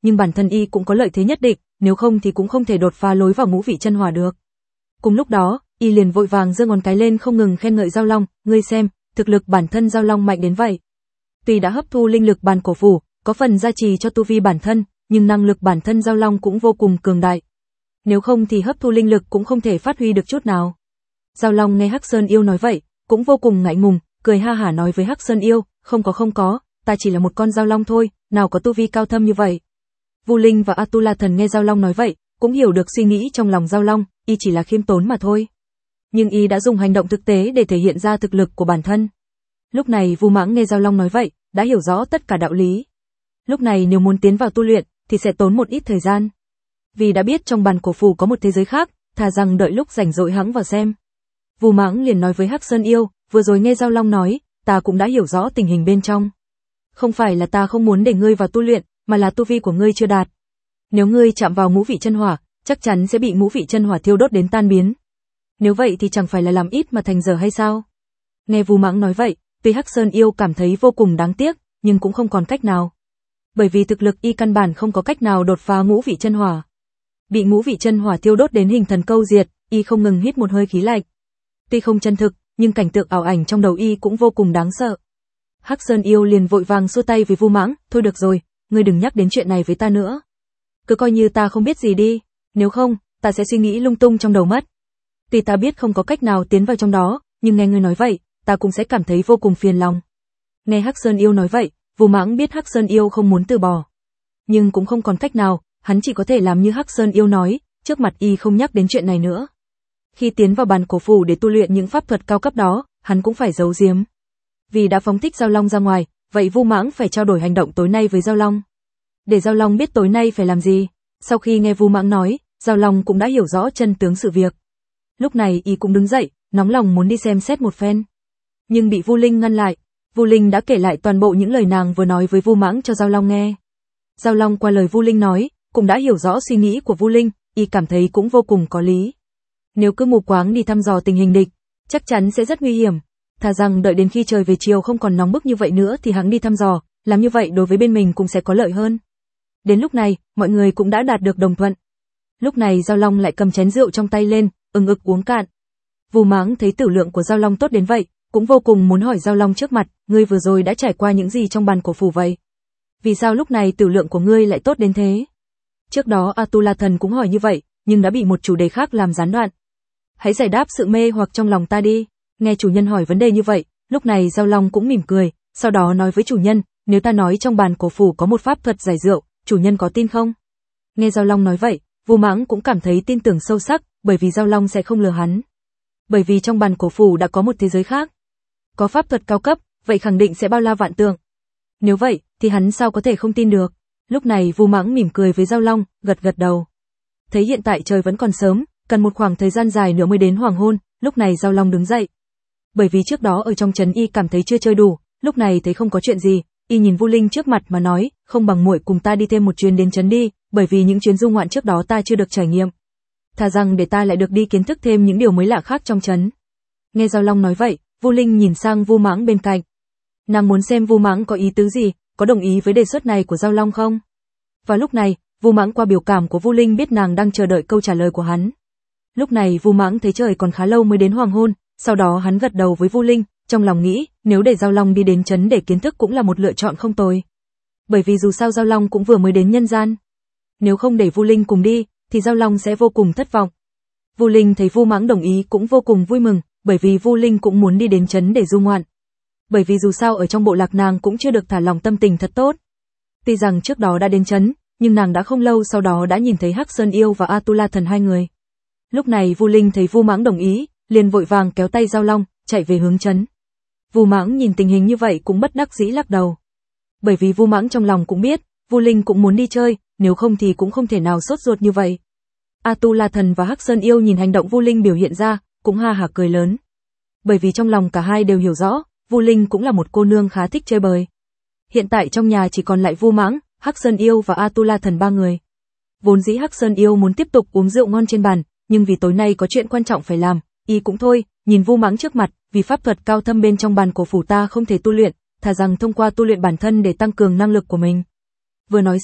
A: nhưng bản thân y cũng có lợi thế nhất định, nếu không thì cũng không thể đột phá lối vào ngũ vị chân hỏa được. Cùng lúc đó, y liền vội vàng giơ ngón cái lên không ngừng khen ngợi Dao Long, ngươi xem, thực lực bản thân Dao Long mạnh đến vậy. Tuy đã hấp thu linh lực bàn cổ phủ, có phần gia trì cho tu vi bản thân, nhưng năng lực bản thân Dao Long cũng vô cùng cường đại. Nếu không thì hấp thu linh lực cũng không thể phát huy được chút nào. Dao Long nghe Hắc Sơn Yêu nói vậy, cũng vô cùng ngại ngùng, cười ha hả nói với Hắc Sơn Yêu, không có không có, ta chỉ là một con Dao Long thôi, nào có tu vi cao thâm như vậy. Vu Linh và Atula Thần nghe Dao Long nói vậy, cũng hiểu được suy nghĩ trong lòng Dao Long, y chỉ là khiêm tốn mà thôi. Nhưng y đã dùng hành động thực tế để thể hiện ra thực lực của bản thân. Lúc này Vu Mãng nghe Dao Long nói vậy, đã hiểu rõ tất cả đạo lý. Lúc này nếu muốn tiến vào tu luyện, thì sẽ tốn một ít thời gian. Vì đã biết trong bàn cổ phủ có một thế giới khác, thà rằng đợi lúc rảnh rỗi hãng vào xem. Vu Mãng liền nói với Hắc Sơn Yêu, vừa rồi nghe Dao Long nói, ta cũng đã hiểu rõ tình hình bên trong. Không phải là ta không muốn để ngươi vào tu luyện, mà là tu vi của ngươi chưa đạt. Nếu ngươi chạm vào ngũ vị chân hỏa, chắc chắn sẽ bị ngũ vị chân hỏa thiêu đốt đến tan biến. Nếu vậy thì chẳng phải là làm ít mà thành dở hay sao? Nghe Vu Mãng nói vậy, tuy Hắc Sơn Yêu cảm thấy vô cùng đáng tiếc, nhưng cũng không còn cách nào. Bởi vì thực lực y căn bản không có cách nào đột phá ngũ vị chân hỏa. Bị ngũ vị chân hỏa thiêu đốt đến hình thần câu diệt, y không ngừng hít một hơi khí lạnh. Tuy không chân thực, nhưng cảnh tượng ảo ảnh trong đầu y cũng vô cùng đáng sợ. Hắc Sơn Yêu liền vội vàng xua tay với Vu Mãng, thôi được rồi, ngươi đừng nhắc đến chuyện này với ta nữa. Cứ coi như ta không biết gì đi, nếu không, ta sẽ suy nghĩ lung tung trong đầu mất. Tuy ta biết không có cách nào tiến vào trong đó, nhưng nghe ngươi nói vậy, ta cũng sẽ cảm thấy vô cùng phiền lòng. Nghe Hắc Sơn Yêu nói vậy, Vu Mãng biết Hắc Sơn Yêu không muốn từ bỏ. Nhưng cũng không còn cách nào, hắn chỉ có thể làm như Hắc Sơn Yêu nói, trước mặt y không nhắc đến chuyện này nữa. Khi tiến vào bàn cổ phủ để tu luyện những pháp thuật cao cấp đó, hắn cũng phải giấu giếm. Vì đã phóng thích Dao Long ra ngoài, vậy Vu Mãng phải trao đổi hành động tối nay với Dao Long. Để Dao Long biết tối nay phải làm gì. Sau khi nghe Vu Mãng nói, Dao Long cũng đã hiểu rõ chân tướng sự việc. Lúc này y cũng đứng dậy, nóng lòng muốn đi xem xét một phen. Nhưng bị Vu Linh ngăn lại. Vu Linh đã kể lại toàn bộ những lời nàng vừa nói với Vu Mãng cho Dao Long nghe. Dao Long qua lời Vu Linh nói, cũng đã hiểu rõ suy nghĩ của Vu Linh, y cảm thấy cũng vô cùng có lý. Nếu cứ mù quáng đi thăm dò tình hình địch, chắc chắn sẽ rất nguy hiểm. Thà rằng đợi đến khi trời về chiều không còn nóng bức như vậy nữa thì hắn đi thăm dò, làm như vậy đối với bên mình cũng sẽ có lợi hơn. Đến lúc này, mọi người cũng đã đạt được đồng thuận. Lúc này Dao Long lại cầm chén rượu trong tay lên, ừng ực uống cạn. Vu Mãng thấy tử lượng của Dao Long tốt đến vậy, cũng vô cùng muốn hỏi Dao Long trước mặt, ngươi vừa rồi đã trải qua những gì trong bàn cổ phủ vậy? Vì sao lúc này tử lượng của ngươi lại tốt đến thế? Trước đó Atula Thần cũng hỏi như vậy, nhưng đã bị một chủ đề khác làm gián đoạn. Hãy giải đáp sự mê hoặc trong lòng ta đi. Nghe chủ nhân hỏi vấn đề như vậy, lúc này Dao Long cũng mỉm cười, sau đó nói với chủ nhân, nếu ta nói trong bàn cổ phủ có một pháp thuật giải rượu, chủ nhân có tin không? Nghe Dao Long nói vậy, Vu Mãng cũng cảm thấy tin tưởng sâu sắc, bởi vì Dao Long sẽ không lừa hắn. Bởi vì trong bàn cổ phủ đã có một thế giới khác. Có pháp thuật cao cấp, vậy khẳng định sẽ bao la vạn tượng. Nếu vậy, thì hắn sao có thể không tin được? Lúc này Vu Mãng mỉm cười với Dao Long, gật gật đầu. Thấy hiện tại trời vẫn còn sớm, cần một khoảng thời gian dài nữa mới đến hoàng hôn, lúc này Dao Long đứng dậy. Bởi vì trước đó ở trong trấn y cảm thấy chưa chơi đủ, lúc này thấy không có chuyện gì, y nhìn Vu Linh trước mặt mà nói, không bằng muội cùng ta đi thêm một chuyến đến trấn đi, bởi vì những chuyến du ngoạn trước đó ta chưa được trải nghiệm. Thà rằng để ta lại được đi kiến thức thêm những điều mới lạ khác trong trấn. Nghe Dao Long nói vậy, Vu Linh nhìn sang Vu Mãng bên cạnh. Nàng muốn xem Vu Mãng có ý tứ gì, có đồng ý với đề xuất này của Dao Long không? Vào lúc này, Vu Mãng qua biểu cảm của Vu Linh biết nàng đang chờ đợi câu trả lời của hắn. Lúc này Vu Mãng thấy trời còn khá lâu mới đến hoàng hôn, sau đó hắn gật đầu với Vu Linh, trong lòng nghĩ, nếu để Dao Long đi đến trấn để kiến thức cũng là một lựa chọn không tồi. Bởi vì dù sao Dao Long cũng vừa mới đến nhân gian. Nếu không để Vu Linh cùng đi, thì Dao Long sẽ vô cùng thất vọng. Vu Linh thấy Vu Mãng đồng ý cũng vô cùng vui mừng, bởi vì Vu Linh cũng muốn đi đến trấn để du ngoạn. Bởi vì dù sao ở trong bộ lạc nàng cũng chưa được thả lòng tâm tình thật tốt. Tuy rằng trước đó đã đến trấn, nhưng nàng đã không lâu sau đó đã nhìn thấy Hắc Sơn Yêu và Atula Thần hai người. Lúc này Vu Linh thấy Vu Mãng đồng ý, liền vội vàng kéo tay Dao Long, chạy về hướng trấn. Vu Mãng nhìn tình hình như vậy cũng bất đắc dĩ lắc đầu. Bởi vì Vu Mãng trong lòng cũng biết, Vu Linh cũng muốn đi chơi, nếu không thì cũng không thể nào sốt ruột như vậy. Atula Thần và Hắc Sơn Yêu nhìn hành động Vu Linh biểu hiện ra, cũng ha hả cười lớn. Bởi vì trong lòng cả hai đều hiểu rõ, Vu Linh cũng là một cô nương khá thích chơi bời. Hiện tại trong nhà chỉ còn lại Vu Mãng, Hắc Sơn Yêu và Atula Thần ba người. Vốn dĩ Hắc Sơn Yêu muốn tiếp tục uống rượu ngon trên bàn, nhưng vì tối nay có chuyện quan trọng phải làm, y cũng thôi, nhìn Vu Mãng trước mặt, vì pháp thuật cao thâm bên trong bàn cổ phủ ta không thể tu luyện, thà rằng thông qua tu luyện bản thân để tăng cường năng lực của mình. Vừa nói xong,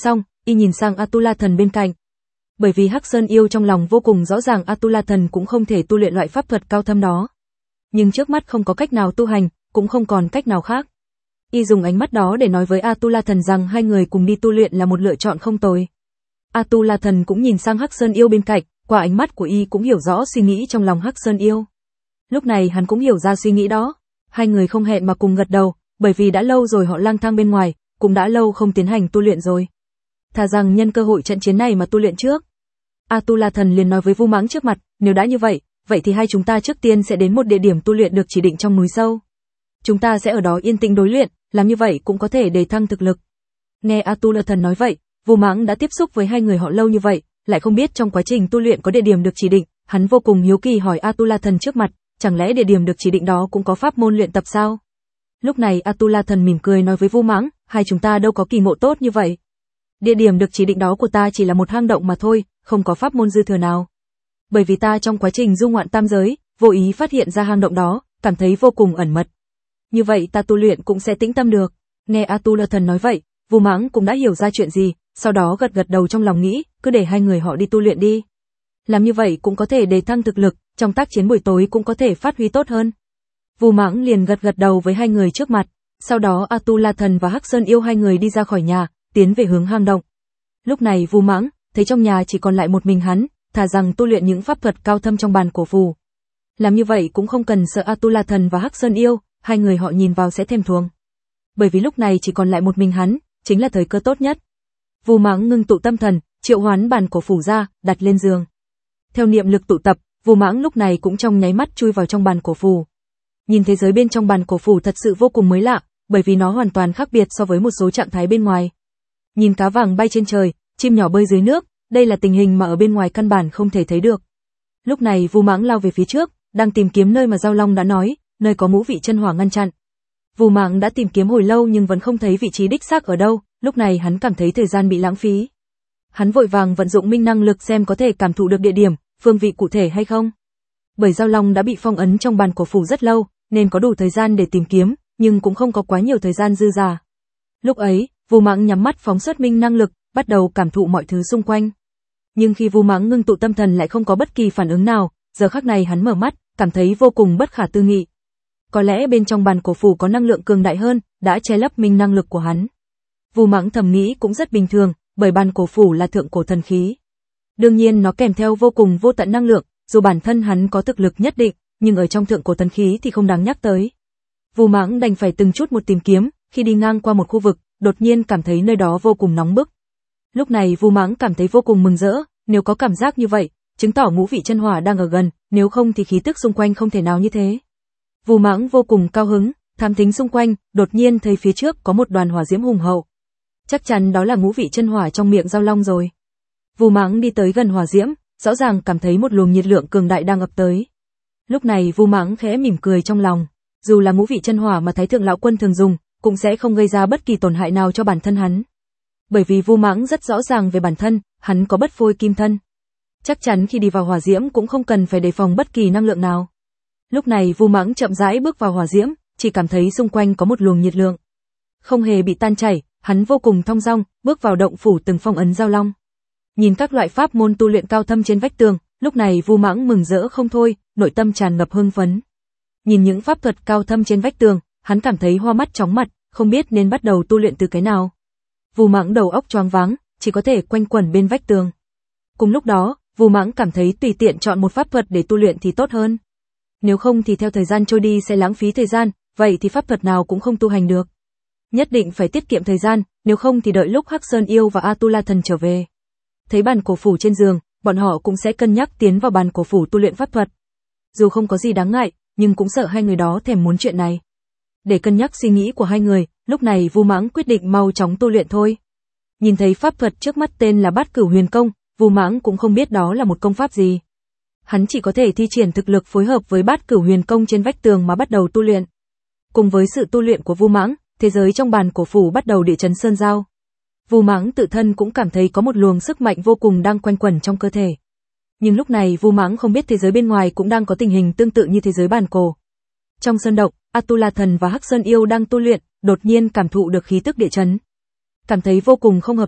A: Y nhìn sang Atula Thần bên cạnh. Bởi vì Hắc Sơn Yêu trong lòng vô cùng rõ ràng Atula Thần cũng không thể tu luyện loại pháp thuật cao thâm đó. Nhưng trước mắt không có cách nào tu hành, cũng không còn cách nào khác. Y dùng ánh mắt đó để nói với Atula Thần rằng hai người cùng đi tu luyện là một lựa chọn không tồi. Atula Thần cũng nhìn sang Hắc Sơn Yêu bên cạnh, qua ánh mắt của Y cũng hiểu rõ suy nghĩ trong lòng Hắc Sơn Yêu. Lúc này hắn cũng hiểu ra suy nghĩ đó. Hai người không hẹn mà cùng gật đầu, bởi vì đã lâu rồi họ lang thang bên ngoài, cũng đã lâu không tiến hành tu luyện rồi. Thà rằng nhân cơ hội trận chiến này mà tu luyện trước. Atula Thần liền nói với Vu Mãng trước mặt, nếu đã như vậy, vậy thì hai chúng ta trước tiên sẽ đến một địa điểm tu luyện được chỉ định trong núi sâu. Chúng ta sẽ ở đó yên tĩnh đối luyện, làm như vậy cũng có thể đề thăng thực lực. Nghe Atula Thần nói vậy, Vu Mãng đã tiếp xúc với hai người họ lâu như vậy, lại không biết trong quá trình tu luyện có địa điểm được chỉ định, hắn vô cùng hiếu kỳ hỏi Atula Thần trước mặt, chẳng lẽ địa điểm được chỉ định đó cũng có pháp môn luyện tập sao? Lúc này Atula Thần mỉm cười nói với Vu Mãng, hai chúng ta đâu có kỳ ngộ tốt như vậy. Địa điểm được chỉ định đó của ta chỉ là một hang động mà thôi, không có pháp môn dư thừa nào. Bởi vì ta trong quá trình du ngoạn tam giới, vô ý phát hiện ra hang động đó, cảm thấy vô cùng ẩn mật. Như vậy ta tu luyện cũng sẽ tĩnh tâm được. Nghe Atula Thần nói vậy, Vu Mãng cũng đã hiểu ra chuyện gì, sau đó gật gật đầu trong lòng nghĩ, cứ để hai người họ đi tu luyện đi. Làm như vậy cũng có thể đề thăng thực lực, trong tác chiến buổi tối cũng có thể phát huy tốt hơn. Vu Mãng liền gật gật đầu với hai người trước mặt, sau đó Atula Thần và Hắc Sơn Yêu hai người đi ra khỏi nhà, tiến về hướng hang động. Lúc này Vu Mãng thấy trong nhà chỉ còn lại một mình hắn, thà rằng tu luyện những pháp thuật cao thâm trong bàn cổ phù. Làm như vậy cũng không cần sợ Atula Thần và Hắc Sơn Yêu, hai người họ nhìn vào sẽ thèm thuồng. Bởi vì lúc này chỉ còn lại một mình hắn, chính là thời cơ tốt nhất. Vu Mãng ngưng tụ tâm thần, triệu hoán bàn cổ phù ra, đặt lên giường. Theo niệm lực tụ tập, Vu Mãng lúc này cũng trong nháy mắt chui vào trong bàn cổ phù. Nhìn thế giới bên trong bàn cổ phù thật sự vô cùng mới lạ, bởi vì nó hoàn toàn khác biệt so với một số trạng thái bên ngoài. Nhìn cá vàng bay trên trời, chim nhỏ bơi dưới nước, đây là tình hình mà ở bên ngoài căn bản không thể thấy được. Lúc này Vu Mãng lao về phía trước, đang tìm kiếm nơi mà Giao Long đã nói, nơi có ngũ vị chân hỏa ngăn chặn. Vu Mãng đã tìm kiếm hồi lâu nhưng vẫn không thấy vị trí đích xác ở đâu, lúc này hắn cảm thấy thời gian bị lãng phí. Hắn vội vàng vận dụng minh năng lực xem có thể cảm thụ được địa điểm, phương vị cụ thể hay không. Bởi Giao Long đã bị phong ấn trong bàn cổ phù rất lâu, nên có đủ thời gian để tìm kiếm, nhưng cũng không có quá nhiều thời gian dư dả. Lúc ấy, Vu Mãng nhắm mắt phóng xuất minh năng lực, bắt đầu cảm thụ mọi thứ xung quanh. Nhưng khi Vu Mãng ngưng tụ tâm thần lại không có bất kỳ phản ứng nào, giờ khắc này hắn mở mắt, cảm thấy vô cùng bất khả tư nghị. Có lẽ bên trong bàn cổ phù có năng lượng cường đại hơn, đã che lấp minh năng lực của hắn. Vu Mãng thầm nghĩ cũng rất bình thường, bởi bàn cổ phù là thượng cổ thần khí. Đương nhiên nó kèm theo vô cùng vô tận năng lượng, dù bản thân hắn có thực lực nhất định, nhưng ở trong thượng cổ thần khí thì không đáng nhắc tới. Vu Mãng đành phải từng chút một tìm kiếm, khi đi ngang qua một khu vực, đột nhiên cảm thấy nơi đó vô cùng nóng bức. Lúc này Vu Mãng cảm thấy vô cùng mừng rỡ, nếu có cảm giác như vậy, chứng tỏ ngũ vị chân hỏa đang ở gần, nếu không thì khí tức xung quanh không thể nào như thế. Vu Mãng vô cùng cao hứng, thám thính xung quanh, đột nhiên thấy phía trước có một đoàn hỏa diễm hùng hậu. Chắc chắn đó là ngũ vị chân hỏa trong miệng Giao Long rồi. Vu Mãng đi tới gần hỏa diễm, rõ ràng cảm thấy một luồng nhiệt lượng cường đại đang ập tới. Lúc này Vu Mãng khẽ mỉm cười trong lòng, dù là ngũ vị chân hỏa mà Thái Thượng lão quân thường dùng, cũng sẽ không gây ra bất kỳ tổn hại nào cho bản thân hắn. Bởi vì Vu Mãng rất rõ ràng về bản thân, hắn có bất phôi kim thân. Chắc chắn khi đi vào hỏa diễm cũng không cần phải đề phòng bất kỳ năng lượng nào. Lúc này Vu Mãng chậm rãi bước vào hỏa diễm, chỉ cảm thấy xung quanh có một luồng nhiệt lượng. Không hề bị tan chảy, hắn vô cùng thong dong, bước vào động phủ từng phong ấn Giao Long. Nhìn các loại pháp môn tu luyện cao thâm trên vách tường, lúc này Vu Mãng mừng rỡ không thôi, nội tâm tràn ngập hưng phấn. Nhìn những pháp thuật cao thâm trên vách tường, hắn cảm thấy hoa mắt chóng mặt, không biết nên bắt đầu tu luyện từ cái nào. Vu Mãng đầu óc choáng váng, chỉ có thể quanh quẩn bên vách tường. Cùng lúc đó, Vu Mãng cảm thấy tùy tiện chọn một pháp thuật để tu luyện thì tốt hơn. Nếu không thì theo thời gian trôi đi sẽ lãng phí thời gian, vậy thì pháp thuật nào cũng không tu hành được. Nhất định phải tiết kiệm thời gian, nếu không thì đợi lúc Hắc Sơn Yêu và Atula Thần trở về. Thấy bàn cổ phủ trên giường, bọn họ cũng sẽ cân nhắc tiến vào bàn cổ phủ tu luyện pháp thuật. Dù không có gì đáng ngại, nhưng cũng sợ hai người đó thèm muốn chuyện này. Để cân nhắc suy nghĩ của hai người, lúc này Vu Mãng quyết định mau chóng tu luyện thôi. Nhìn thấy pháp thuật trước mắt tên là Bát Cửu Huyền Công, Vu Mãng cũng không biết đó là một công pháp gì. Hắn chỉ có thể thi triển thực lực phối hợp với Bát Cửu Huyền Công trên vách tường mà bắt đầu tu luyện. Cùng với sự tu luyện của Vu Mãng, thế giới trong bàn cổ phủ bắt đầu địa chấn sơn giao. Vu Mãng tự thân cũng cảm thấy có một luồng sức mạnh vô cùng đang quanh quẩn trong cơ thể. Nhưng lúc này Vu Mãng không biết thế giới bên ngoài cũng đang có tình hình tương tự như thế giới bàn cổ. Trong sơn động, Atula Thần và Hắc Sơn Yêu đang tu luyện, đột nhiên cảm thụ được khí tức địa chấn. Cảm thấy vô cùng không hợp thời,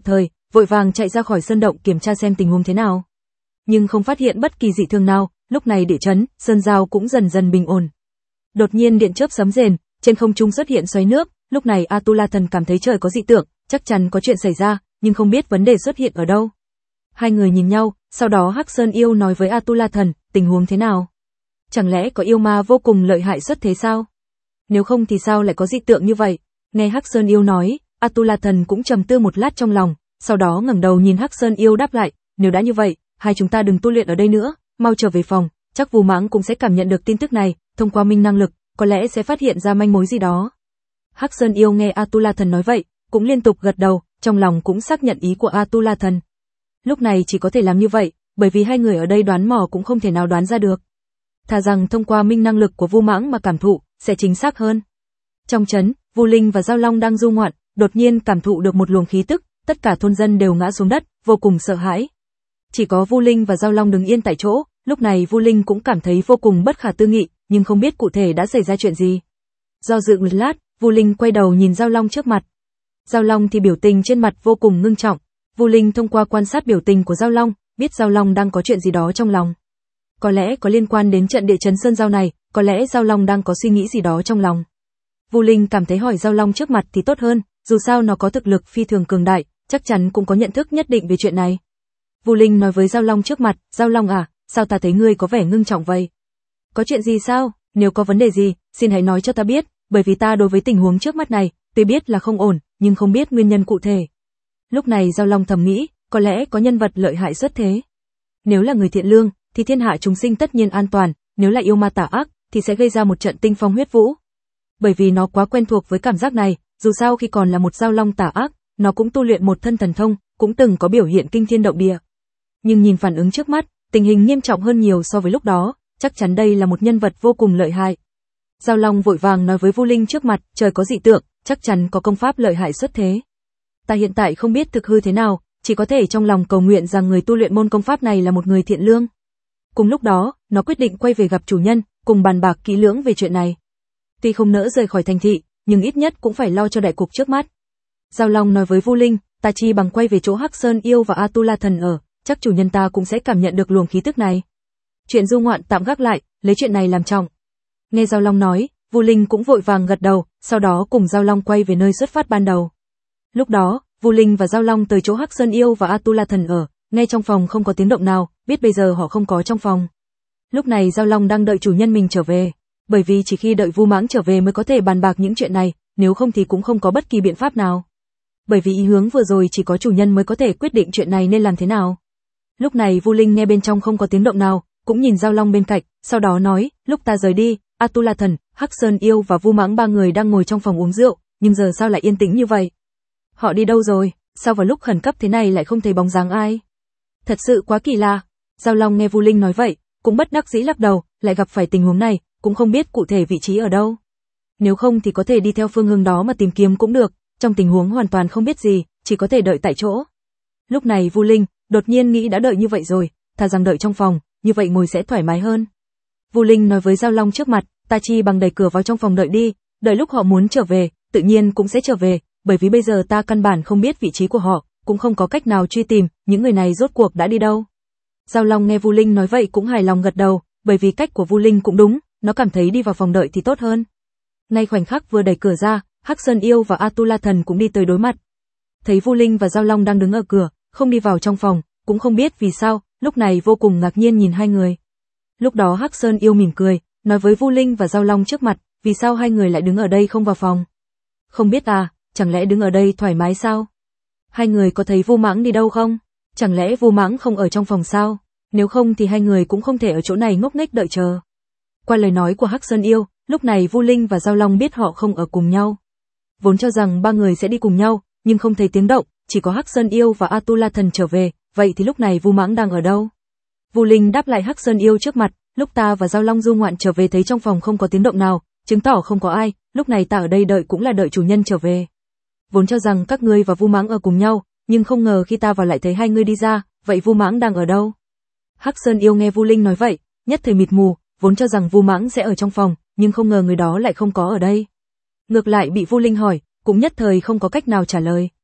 A: vội vàng chạy ra khỏi sơn động kiểm tra xem tình huống thế nào. Nhưng không phát hiện bất kỳ dị thường nào, lúc này địa chấn, sơn giao cũng dần dần bình ổn. Đột nhiên điện chớp sấm rền, trên không trung xuất hiện xoáy nước, lúc này Atula Thần cảm thấy trời có dị tượng, chắc chắn có chuyện xảy ra, nhưng không biết vấn đề xuất hiện ở đâu. Hai người nhìn nhau, sau đó Hắc Sơn Yêu nói với Atula Thần, tình huống thế nào? Chẳng lẽ có yêu ma vô cùng lợi hại xuất thế sao? Nếu không thì sao lại có dị tượng như vậy? Nghe Hắc Sơn Yêu nói, Atula Thần cũng trầm tư một lát trong lòng, sau đó ngẩng đầu nhìn Hắc Sơn Yêu đáp lại, nếu đã như vậy, hai chúng ta đừng tu luyện ở đây nữa, mau trở về phòng, chắc Vu Mãng cũng sẽ cảm nhận được tin tức này, thông qua minh năng lực, có lẽ sẽ phát hiện ra manh mối gì đó. Hắc Sơn Yêu nghe Atula Thần nói vậy, cũng liên tục gật đầu, trong lòng cũng xác nhận ý của Atula Thần. Lúc này chỉ có thể làm như vậy, bởi vì hai người ở đây đoán mò cũng không thể nào đoán ra được. Thà rằng thông qua minh năng lực của Vu Mãng mà cảm thụ, sẽ chính xác hơn. Trong trấn, Vu Linh và Giao Long đang du ngoạn, đột nhiên cảm thụ được một luồng khí tức, tất cả thôn dân đều ngã xuống đất, vô cùng sợ hãi. Chỉ có Vu Linh và Giao Long đứng yên tại chỗ, lúc này Vu Linh cũng cảm thấy vô cùng bất khả tư nghị, nhưng không biết cụ thể đã xảy ra chuyện gì. Do dự một lát, Vu Linh quay đầu nhìn Giao Long trước mặt. Giao Long thì biểu tình trên mặt vô cùng ngưng trọng. Vu Linh thông qua quan sát biểu tình của Giao Long, biết Giao Long đang có chuyện gì đó trong lòng. Có lẽ có liên quan đến trận địa chấn Sơn Giao này, có lẽ Giao Long đang có suy nghĩ gì đó trong lòng. Vu Linh cảm thấy hỏi Giao Long trước mặt thì tốt hơn, dù sao nó có thực lực phi thường cường đại, chắc chắn cũng có nhận thức nhất định về chuyện này. Vu Linh nói với Giao Long trước mặt, Giao Long à, sao ta thấy ngươi có vẻ ngưng trọng vậy? Có chuyện gì sao? Nếu có vấn đề gì, xin hãy nói cho ta biết, bởi vì ta đối với tình huống trước mắt này, tuy biết là không ổn, nhưng không biết nguyên nhân cụ thể. Lúc này Giao Long thầm nghĩ, có lẽ có nhân vật lợi hại xuất thế. Nếu là người thiện lương, thì thiên hạ chúng sinh tất nhiên an toàn, nếu là yêu ma tà ác, thì sẽ gây ra một trận tinh phong huyết vũ. Bởi vì nó quá quen thuộc với cảm giác này, dù sao khi còn là một Giao Long tà ác, nó cũng tu luyện một thân thần thông, cũng từng có biểu hiện kinh thiên động địa. Nhưng nhìn phản ứng trước mắt, tình hình nghiêm trọng hơn nhiều so với lúc đó, chắc chắn đây là một nhân vật vô cùng lợi hại. Giao Long vội vàng nói với Vu Linh trước mặt, trời có dị tượng, chắc chắn có công pháp lợi hại xuất thế. Ta hiện tại không biết thực hư thế nào, chỉ có thể trong lòng cầu nguyện rằng người tu luyện môn công pháp này là một người thiện lương. Cùng lúc đó, nó quyết định quay về gặp chủ nhân, cùng bàn bạc kỹ lưỡng về chuyện này. Tuy không nỡ rời khỏi thành thị, nhưng ít nhất cũng phải lo cho đại cục trước mắt. Giao Long nói với Vu Linh, ta chi bằng quay về chỗ Hắc Sơn Yêu và Atula Thần ở, chắc chủ nhân ta cũng sẽ cảm nhận được luồng khí tức này. Chuyện du ngoạn tạm gác lại, lấy chuyện này làm trọng. Nghe Giao Long nói, Vu Linh cũng vội vàng gật đầu, sau đó cùng Giao Long quay về nơi xuất phát ban đầu. Lúc đó, Vu Linh và Giao Long tới chỗ Hắc Sơn Yêu và Atula Thần ở, ngay trong phòng không có tiếng động nào, biết bây giờ họ không có trong phòng. Lúc này Giao Long đang đợi chủ nhân mình trở về, bởi vì chỉ khi đợi Vu Mãng trở về mới có thể bàn bạc những chuyện này, nếu không thì cũng không có bất kỳ biện pháp nào. Bởi vì ý hướng vừa rồi chỉ có chủ nhân mới có thể quyết định chuyện này nên làm thế nào. Lúc này Vu Linh nghe bên trong không có tiếng động nào, cũng nhìn Giao Long bên cạnh, sau đó nói, lúc ta rời đi, Atula Thần, Hắc Sơn Yêu và Vu Mãng ba người đang ngồi trong phòng uống rượu, nhưng giờ sao lại yên tĩnh như vậy? Họ đi đâu rồi? Sao vào lúc khẩn cấp thế này lại không thấy bóng dáng ai? Thật sự quá kỳ lạ. Giao Long nghe Vu Linh nói vậy, cũng bất đắc dĩ lắc đầu, lại gặp phải tình huống này, cũng không biết cụ thể vị trí ở đâu. Nếu không thì có thể đi theo phương hướng đó mà tìm kiếm cũng được, trong tình huống hoàn toàn không biết gì, chỉ có thể đợi tại chỗ. Lúc này Vu Linh đột nhiên nghĩ đã đợi như vậy rồi, thà rằng đợi trong phòng, như vậy ngồi sẽ thoải mái hơn. Vu Linh nói với Giao Long trước mặt, ta chi bằng đẩy cửa vào trong phòng đợi đi, đợi lúc họ muốn trở về, tự nhiên cũng sẽ trở về, bởi vì bây giờ ta căn bản không biết vị trí của họ, cũng không có cách nào truy tìm, những người này rốt cuộc đã đi đâu. Giao Long nghe Vu Linh nói vậy cũng hài lòng gật đầu, bởi vì cách của Vu Linh cũng đúng, nó cảm thấy đi vào phòng đợi thì tốt hơn. Ngay khoảnh khắc vừa đẩy cửa ra, Hắc Sơn Yêu và Atula Thần cũng đi tới đối mặt. Thấy Vu Linh và Giao Long đang đứng ở cửa, không đi vào trong phòng, cũng không biết vì sao, lúc này vô cùng ngạc nhiên nhìn hai người. Lúc đó Hắc Sơn Yêu mỉm cười, nói với Vu Linh và Giao Long trước mặt, vì sao hai người lại đứng ở đây không vào phòng? Không biết à, chẳng lẽ đứng ở đây thoải mái sao? Hai người có thấy Vu Mãng đi đâu không? Chẳng lẽ Vu Mãng không ở trong phòng sao? Nếu không thì hai người cũng không thể ở chỗ này ngốc nghếch đợi chờ. Qua lời nói của Hắc Sơn Yêu, lúc này Vu Linh và Giao Long biết họ không ở cùng nhau. Vốn cho rằng ba người sẽ đi cùng nhau, nhưng không thấy tiếng động, chỉ có Hắc Sơn Yêu và Atula Thần trở về, vậy thì lúc này Vu Mãng đang ở đâu? Vu Linh đáp lại Hắc Sơn Yêu trước mặt, lúc ta và Giao Long du ngoạn trở về thấy trong phòng không có tiếng động nào, chứng tỏ không có ai, lúc này ta ở đây đợi cũng là đợi chủ nhân trở về. Vốn cho rằng các ngươi và Vu Mãng ở cùng nhau, nhưng không ngờ khi ta vào lại thấy hai người đi ra, vậy Vu Mãng đang ở đâu? Hắc Sơn Yêu nghe Vu Linh nói vậy, nhất thời mịt mù, vốn cho rằng Vu Mãng sẽ ở trong phòng, nhưng không ngờ người đó lại không có ở đây. Ngược lại bị Vu Linh hỏi, cũng nhất thời không có cách nào trả lời.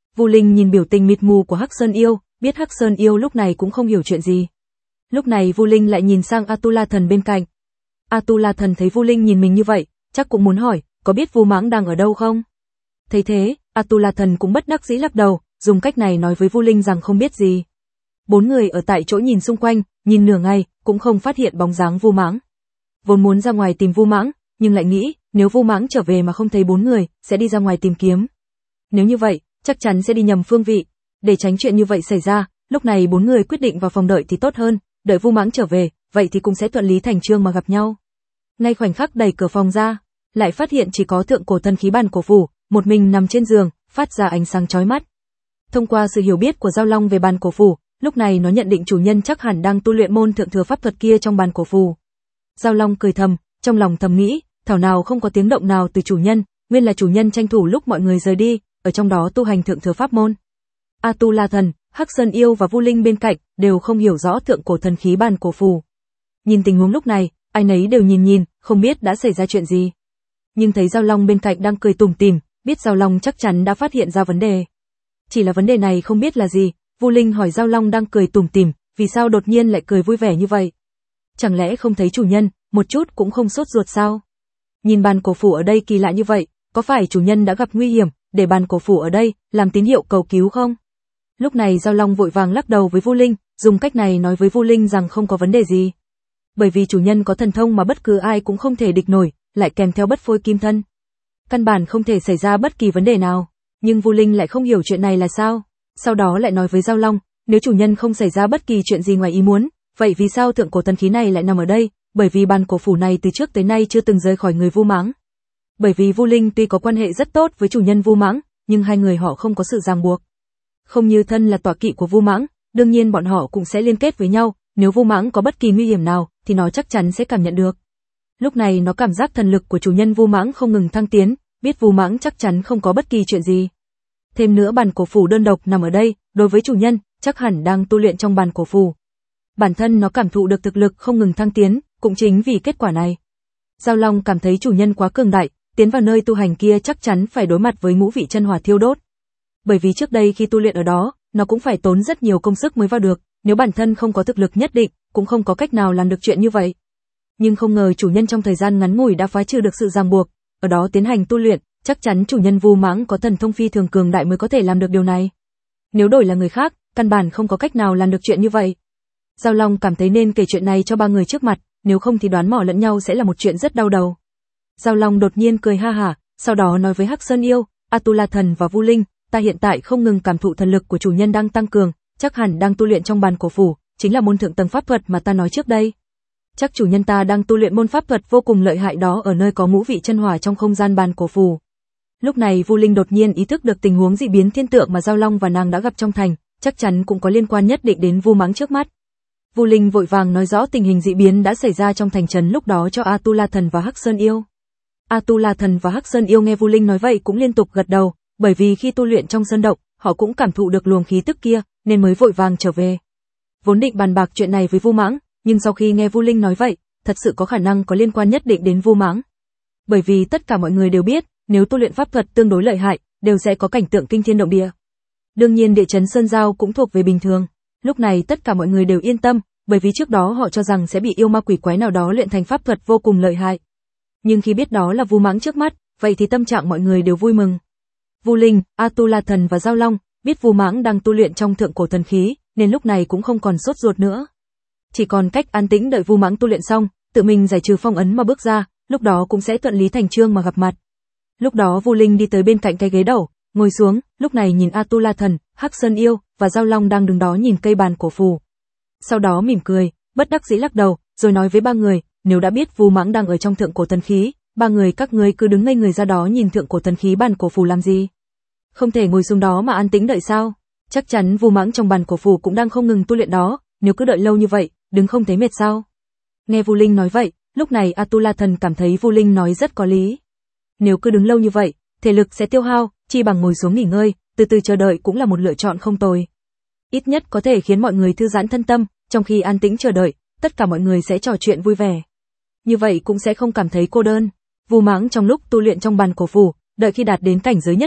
A: Vu Linh nhìn biểu tình mịt mù của Hắc Sơn Yêu, biết Hắc Sơn Yêu lúc này cũng không hiểu chuyện gì. Lúc này Vu Linh lại nhìn sang Atula Thần bên cạnh. Atula Thần thấy Vu Linh nhìn mình như vậy, chắc cũng muốn hỏi, có biết Vu Mãng đang ở đâu không? Thấy thế, Atula Thần cũng bất đắc dĩ lắc đầu, dùng cách này nói với Vu Linh rằng không biết gì. Bốn người ở tại chỗ nhìn xung quanh, nhìn nửa ngày, cũng không phát hiện bóng dáng Vu Mãng. Vốn muốn ra ngoài tìm Vu Mãng, nhưng lại nghĩ, nếu Vu Mãng trở về mà không thấy bốn người, sẽ đi ra ngoài tìm kiếm. Nếu như vậy, chắc chắn sẽ đi nhầm phương vị. Để tránh chuyện như vậy xảy ra, lúc này bốn người quyết định vào phòng đợi thì tốt hơn, đợi Vu Mãng trở về, vậy thì cũng sẽ thuận lý thành chương mà gặp nhau. Ngay khoảnh khắc đẩy cửa phòng ra, lại phát hiện chỉ có thượng cổ thần khí bàn cổ phủ, một mình nằm trên giường, phát ra ánh sáng chói mắt. Thông qua sự hiểu biết của Giao Long về bàn cổ phủ, lúc này nó nhận định chủ nhân chắc hẳn đang tu luyện môn thượng thừa pháp thuật kia trong bàn cổ phù. Giao Long cười thầm, trong lòng thầm nghĩ, thảo nào không có tiếng động nào từ chủ nhân, nguyên là chủ nhân tranh thủ lúc mọi người rời đi, ở trong đó tu hành thượng thừa pháp môn. Atula Thần, Hắc Sơn Yêu và Vu Linh bên cạnh đều không hiểu rõ thượng cổ thần khí bàn cổ phù. Nhìn tình huống lúc này, ai nấy đều nhìn nhìn, không biết đã xảy ra chuyện gì. Nhưng thấy Giao Long bên cạnh đang cười tủm tỉm, biết Giao Long chắc chắn đã phát hiện ra vấn đề. Chỉ là vấn đề này không biết là gì, Vu Linh hỏi Giao Long đang cười tủm tỉm, vì sao đột nhiên lại cười vui vẻ như vậy? Chẳng lẽ không thấy chủ nhân, một chút cũng không sốt ruột sao? Nhìn bàn cổ phủ ở đây kỳ lạ như vậy, có phải chủ nhân đã gặp nguy hiểm, để bàn cổ phủ ở đây, làm tín hiệu cầu cứu không? Lúc này Giao Long vội vàng lắc đầu với Vu Linh, dùng cách này nói với Vu Linh rằng không có vấn đề gì. Bởi vì chủ nhân có thần thông mà bất cứ ai cũng không thể địch nổi, lại kèm theo bất phôi kim thân. Căn bản không thể xảy ra bất kỳ vấn đề nào. Nhưng Vu Linh lại không hiểu chuyện này là sao. Sau đó lại nói với Giao Long, nếu chủ nhân không xảy ra bất kỳ chuyện gì ngoài ý muốn, vậy vì sao thượng cổ thần khí này lại nằm ở đây? Bởi vì bàn cổ phủ này từ trước tới nay chưa từng rời khỏi người Vu Mãng. Bởi vì Vu Linh tuy có quan hệ rất tốt với chủ nhân Vu Mãng, nhưng hai người họ không có sự ràng buộc. Không như thân là tọa kỵ của Vu Mãng, đương nhiên bọn họ cũng sẽ liên kết với nhau, nếu Vu Mãng có bất kỳ nguy hiểm nào, thì nó chắc chắn sẽ cảm nhận được. Lúc này nó cảm giác thần lực của chủ nhân Vu Mãng không ngừng thăng tiến, biết Vu Mãng chắc chắn không có bất kỳ chuyện gì. Thêm nữa bàn cổ phủ đơn độc nằm ở đây, đối với chủ nhân, chắc hẳn đang tu luyện trong bàn cổ phủ. Bản thân nó cảm thụ được thực lực không ngừng thăng tiến, cũng chính vì kết quả này. Giao Long cảm thấy chủ nhân quá cường đại, tiến vào nơi tu hành kia chắc chắn phải đối mặt với ngũ vị chân hỏa thiêu đốt. Bởi vì trước đây khi tu luyện ở đó, nó cũng phải tốn rất nhiều công sức mới vào được, nếu bản thân không có thực lực nhất định, cũng không có cách nào làm được chuyện như vậy. Nhưng không ngờ chủ nhân trong thời gian ngắn ngủi đã phá trừ được sự ràng buộc, ở đó tiến hành tu luyện, chắc chắn chủ nhân Vu Mãng có thần thông phi thường cường đại mới có thể làm được điều này. Nếu đổi là người khác, căn bản không có cách nào làm được chuyện như vậy. Giao Long cảm thấy nên kể chuyện này cho ba người trước mặt, nếu không thì đoán mò lẫn nhau sẽ là một chuyện rất đau đầu. Giao Long đột nhiên cười ha hả, sau đó nói với Hắc Sơn Yêu, Atula Thần và Vu Linh, ta hiện tại không ngừng cảm thụ thần lực của chủ nhân đang tăng cường, chắc hẳn đang tu luyện trong bàn cổ phủ, chính là môn thượng tầng pháp thuật mà ta nói trước đây. Chắc chủ nhân ta đang tu luyện môn pháp thuật vô cùng lợi hại đó ở nơi có ngũ vị chân hỏa trong không gian bàn cổ phủ. Lúc này Vu Linh đột nhiên ý thức được tình huống dị biến thiên tượng mà Giao Long và nàng đã gặp trong thành, chắc chắn cũng có liên quan nhất định đến Vu Mãng trước mắt. Vu Linh vội vàng nói rõ tình hình dị biến đã xảy ra trong thành trấn lúc đó cho Atula Thần và Hắc Sơn Yêu. Atula Thần và Hắc Sơn Yêu nghe Vu Linh nói vậy cũng liên tục gật đầu, bởi vì khi tu luyện trong sơn động, họ cũng cảm thụ được luồng khí tức kia, nên mới vội vàng trở về. Vốn định bàn bạc chuyện này với Vu Mãng, nhưng sau khi nghe Vu Linh nói vậy, thật sự có khả năng có liên quan nhất định đến Vu Mãng. Bởi vì tất cả mọi người đều biết, nếu tu luyện pháp thuật tương đối lợi hại, đều sẽ có cảnh tượng kinh thiên động địa. Đương nhiên địa chấn sơn giao cũng thuộc về bình thường. Lúc này tất cả mọi người đều yên tâm, bởi vì trước đó họ cho rằng sẽ bị yêu ma quỷ quái nào đó luyện thành pháp thuật vô cùng lợi hại. Nhưng khi biết đó là Vu Mãng trước mắt, vậy thì tâm trạng mọi người đều vui mừng. Vu Linh, Atula Thần và Giao Long biết Vu Mãng đang tu luyện trong thượng cổ thần khí, nên lúc này cũng không còn sốt ruột nữa. Chỉ còn cách an tĩnh đợi Vu Mãng tu luyện xong, tự mình giải trừ phong ấn mà bước ra, lúc đó cũng sẽ thuận lý thành chương mà gặp mặt. Lúc đó Vu Linh đi tới bên cạnh cái ghế đầu, ngồi xuống, lúc này nhìn Atula Thần, Hắc Sơn Yêu và Giao Long đang đứng đó nhìn cây bàn cổ phù. Sau đó mỉm cười, bất đắc dĩ lắc đầu, rồi nói với ba người, nếu đã biết Vu Mãng đang ở trong thượng cổ thần khí, ba người các ngươi cứ đứng ngây người ra đó nhìn thượng cổ thần khí bàn cổ phù làm gì? Không thể ngồi xuống đó mà an tĩnh đợi sao? Chắc chắn Vu Mãng trong bàn cổ phù cũng đang không ngừng tu luyện đó, nếu cứ đợi lâu như vậy, đứng không thấy mệt sao? Nghe Vu Linh nói vậy, lúc này Atula Thần cảm thấy Vu Linh nói rất có lý. Nếu cứ đứng lâu như vậy, thể lực sẽ tiêu hao, chi bằng ngồi xuống nghỉ ngơi, từ từ chờ đợi cũng là một lựa chọn không tồi. Ít nhất có thể khiến mọi người thư giãn thân tâm, trong khi an tĩnh chờ đợi, tất cả mọi người sẽ trò chuyện vui vẻ. Như vậy cũng sẽ không cảm thấy cô đơn. Vu Mãng trong lúc tu luyện trong bàn cổ phủ, đợi khi đạt đến cảnh giới nhất định,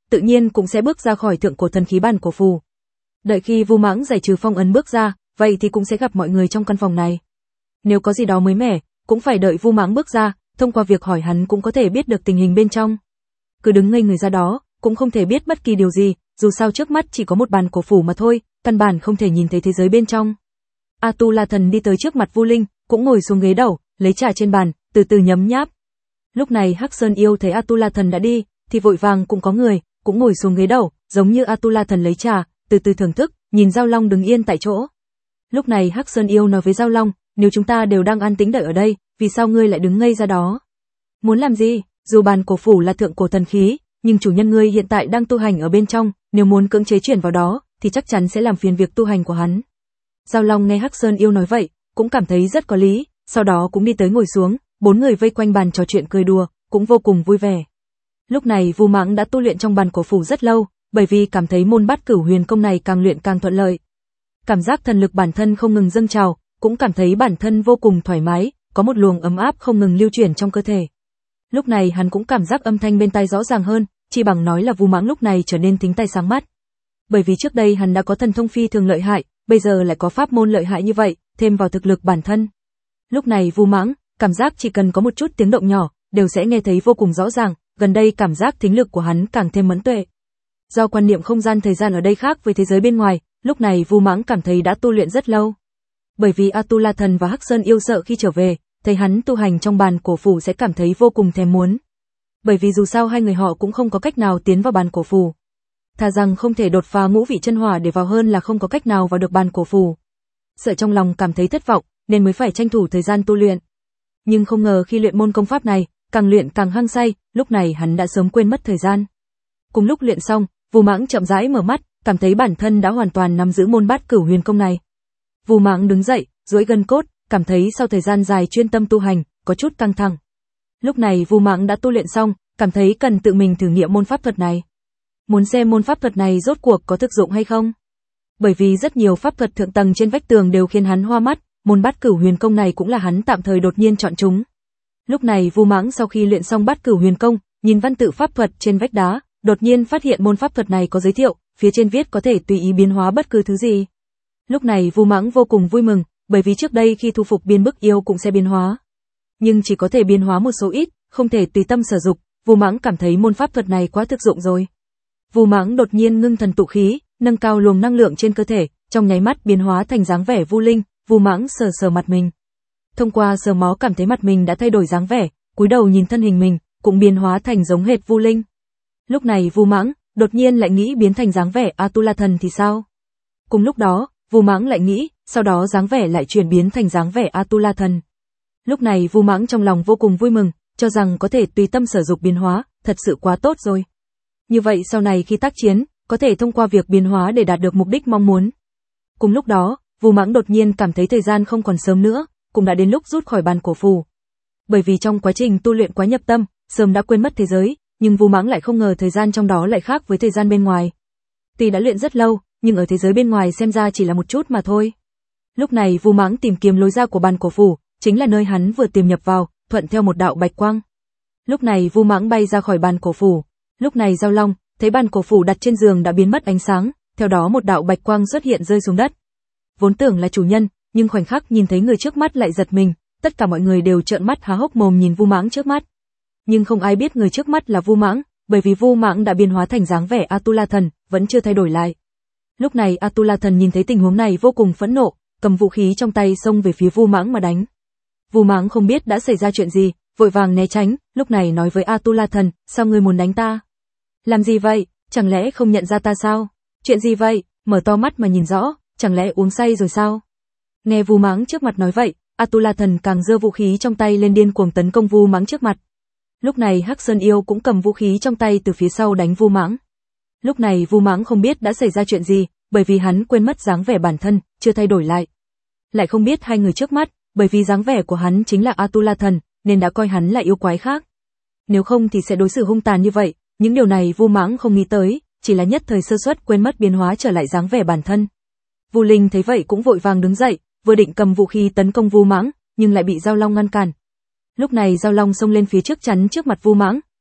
A: tự nhiên cũng sẽ bước ra khỏi thượng cổ thần khí bản cổ phù. Đợi khi Vu Mãng giải trừ phong ấn bước ra, vậy thì cũng sẽ gặp mọi người trong căn phòng này. Nếu có gì đó mới mẻ, cũng phải đợi Vu Mãng bước ra, thông qua việc hỏi hắn cũng có thể biết được tình hình bên trong. Cứ đứng ngây người ra đó, cũng không thể biết bất kỳ điều gì, dù sao trước mắt chỉ có một bàn cổ phủ mà thôi, căn bản không thể nhìn thấy thế giới bên trong. Atula Thần đi tới trước mặt Vu Linh, cũng ngồi xuống ghế đầu, lấy trà trên bàn, từ từ nhấm nháp. Lúc này Hắc Sơn Yêu thấy Atula Thần đã đi, thì vội vàng cũng có người, cũng ngồi xuống ghế đầu, giống như Atula Thần lấy trà, từ từ thưởng thức, nhìn Giao Long đứng yên tại chỗ. Lúc này Hắc Sơn Yêu nói với Giao Long, nếu chúng ta đều đang an tĩnh đợi ở đây, vì sao ngươi lại đứng ngây ra đó? Muốn làm gì? Dù bàn cổ phủ là thượng cổ thần khí, nhưng chủ nhân ngươi hiện tại đang tu hành ở bên trong, nếu muốn cưỡng chế chuyển vào đó, thì chắc chắn sẽ làm phiền việc tu hành của hắn. Giao Long nghe Hắc Sơn Yêu nói vậy, cũng cảm thấy rất có lý, sau đó cũng đi tới ngồi xuống, bốn người vây quanh bàn trò chuyện cười đùa, cũng vô cùng vui vẻ. Lúc này Vu Mãng đã tu luyện trong bàn cổ phủ rất lâu, bởi vì cảm thấy môn Bát Cửu Huyền Công này càng luyện càng thuận lợi. Cảm giác thần lực bản thân không ngừng dâng trào, cũng cảm thấy bản thân vô cùng thoải mái, có một luồng ấm áp không ngừng lưu chuyển trong cơ thể. Lúc này hắn cũng cảm giác âm thanh bên tai rõ ràng hơn, chỉ bằng nói là Vu Mãng lúc này trở nên thính tai sáng mắt. Bởi vì trước đây hắn đã có thần thông phi thường lợi hại, bây giờ lại có pháp môn lợi hại như vậy, thêm vào thực lực bản thân. Lúc này Vu Mãng, cảm giác chỉ cần có một chút tiếng động nhỏ, đều sẽ nghe thấy vô cùng rõ ràng, gần đây cảm giác thính lực của hắn càng thêm mẫn tuệ. Do quan niệm không gian thời gian ở đây khác với thế giới bên ngoài, lúc này Vu Mãng cảm thấy đã tu luyện rất lâu. Bởi vì Atula Thần và Hắc Sơn Yêu sợ khi trở về, thấy hắn tu hành trong bàn cổ phủ sẽ cảm thấy vô cùng thèm muốn. Bởi vì dù sao hai người họ cũng không có cách nào tiến vào bàn cổ phủ. Thà rằng không thể đột phá ngũ vị chân hỏa để vào hơn là không có cách nào vào được bàn cổ phủ. Sợ trong lòng cảm thấy thất vọng, nên mới phải tranh thủ thời gian tu luyện. Nhưng không ngờ khi luyện môn công pháp này, càng luyện càng hăng say, lúc này hắn đã sớm quên mất thời gian. Cùng lúc luyện xong, Vu Mãng chậm rãi mở mắt, cảm thấy bản thân đã hoàn toàn nắm giữ môn Bát Cửu Huyền Công này. Vu Mãng đứng dậy, duỗi gân cốt, cảm thấy sau thời gian dài chuyên tâm tu hành, có chút căng thẳng. Lúc này Vu Mãng đã tu luyện xong, cảm thấy cần tự mình thử nghiệm môn pháp thuật này. Muốn xem môn pháp thuật này rốt cuộc có thực dụng hay không? Bởi vì rất nhiều pháp thuật thượng tầng trên vách tường đều khiến hắn hoa mắt, môn Bát Cửu Huyền Công này cũng là hắn tạm thời đột nhiên chọn chúng. Lúc này Vu Mãng sau khi luyện xong Bát Cửu Huyền Công, nhìn văn tự pháp thuật trên vách đá, đột nhiên phát hiện môn pháp thuật này có giới thiệu, phía trên viết có thể tùy ý biến hóa bất cứ thứ gì. Lúc này Vu Mãng vô cùng vui mừng, bởi vì trước đây khi thu phục biên bức yêu cũng sẽ biến hóa. Nhưng chỉ có thể biến hóa một số ít, không thể tùy tâm sử dụng, Vu Mãng cảm thấy môn pháp thuật này quá thực dụng rồi. Vu Mãng đột nhiên ngưng thần tụ khí, nâng cao luồng năng lượng trên cơ thể, trong nháy mắt biến hóa thành dáng vẻ Vu Linh, Vu Mãng sờ sờ mặt mình. Thông qua sờ mó cảm thấy mặt mình đã thay đổi dáng vẻ, cúi đầu nhìn thân hình mình, cũng biến hóa thành giống hệt Vu Linh. Lúc này Vu Mãng đột nhiên lại nghĩ biến thành dáng vẻ Atula Thần thì sao? Cùng lúc đó, Vu Mãng lại nghĩ, sau đó dáng vẻ lại chuyển biến thành dáng vẻ Atula Thần. Lúc này Vu Mãng trong lòng vô cùng vui mừng, cho rằng có thể tùy tâm sử dụng biến hóa, thật sự quá tốt rồi. Như vậy sau này khi tác chiến, có thể thông qua việc biến hóa để đạt được mục đích mong muốn. Cùng lúc đó, Vu Mãng đột nhiên cảm thấy thời gian không còn sớm nữa, cũng đã đến lúc rút khỏi bàn cổ phủ. Bởi vì trong quá trình tu luyện quá nhập tâm, sớm đã quên mất thế giới, nhưng Vu Mãng lại không ngờ thời gian trong đó lại khác với thời gian bên ngoài. Tuy đã luyện rất lâu, nhưng ở thế giới bên ngoài xem ra chỉ là một chút mà thôi. Lúc này Vu Mãng tìm kiếm lối ra của bàn cổ phủ, chính là nơi hắn vừa tiềm nhập vào, thuận theo một đạo bạch quang. Lúc này Vu Mãng bay ra khỏi bàn cổ phủ. Lúc này Giao Long thấy bàn cổ phủ đặt trên giường đã biến mất ánh sáng, theo đó một đạo bạch quang xuất hiện rơi xuống đất. Vốn tưởng là chủ nhân, nhưng khoảnh khắc nhìn thấy người trước mắt lại giật mình, tất cả mọi người đều trợn mắt há hốc mồm nhìn Vu Mãng trước mắt. Nhưng không ai biết người trước mắt là Vu Mãng, bởi vì Vu Mãng đã biến hóa thành dáng vẻ Atula Thần, vẫn chưa thay đổi lại. Lúc này Atula Thần nhìn thấy tình huống này vô cùng phẫn nộ, cầm vũ khí trong tay xông về phía Vu Mãng mà đánh. Vu Mãng không biết đã xảy ra chuyện gì, vội vàng né tránh, lúc này nói với Atula Thần, sao ngươi muốn đánh ta? Làm gì vậy, chẳng lẽ không nhận ra ta sao? Chuyện gì vậy, mở to mắt mà nhìn rõ, chẳng lẽ uống say rồi sao? Nghe Vu Mãng trước mặt nói vậy, Atula Thần càng giơ vũ khí trong tay lên điên cuồng tấn công Vu Mãng trước mặt. Lúc này Hắc Sơn Yêu cũng cầm vũ khí trong tay từ phía sau đánh Vu Mãng. Lúc này Vu Mãng không biết đã xảy ra chuyện gì, bởi vì hắn quên mất dáng vẻ bản thân, chưa thay đổi lại. Lại không biết hai người trước mắt, bởi vì dáng vẻ của hắn chính là Atula Thần, nên đã coi hắn là yêu quái khác. Nếu không thì sẽ đối xử hung tàn như vậy, những điều này Vu Mãng không nghĩ tới, chỉ là nhất thời sơ suất quên mất biến hóa trở lại dáng vẻ bản thân. Vu Linh thấy vậy cũng vội vàng đứng dậy, vừa định cầm vũ khí tấn công Vu Mãng, nhưng lại bị Giao Long ngăn cản. Lúc này Giao Long xông lên phía trước chắn trước mặt Vu Mãng,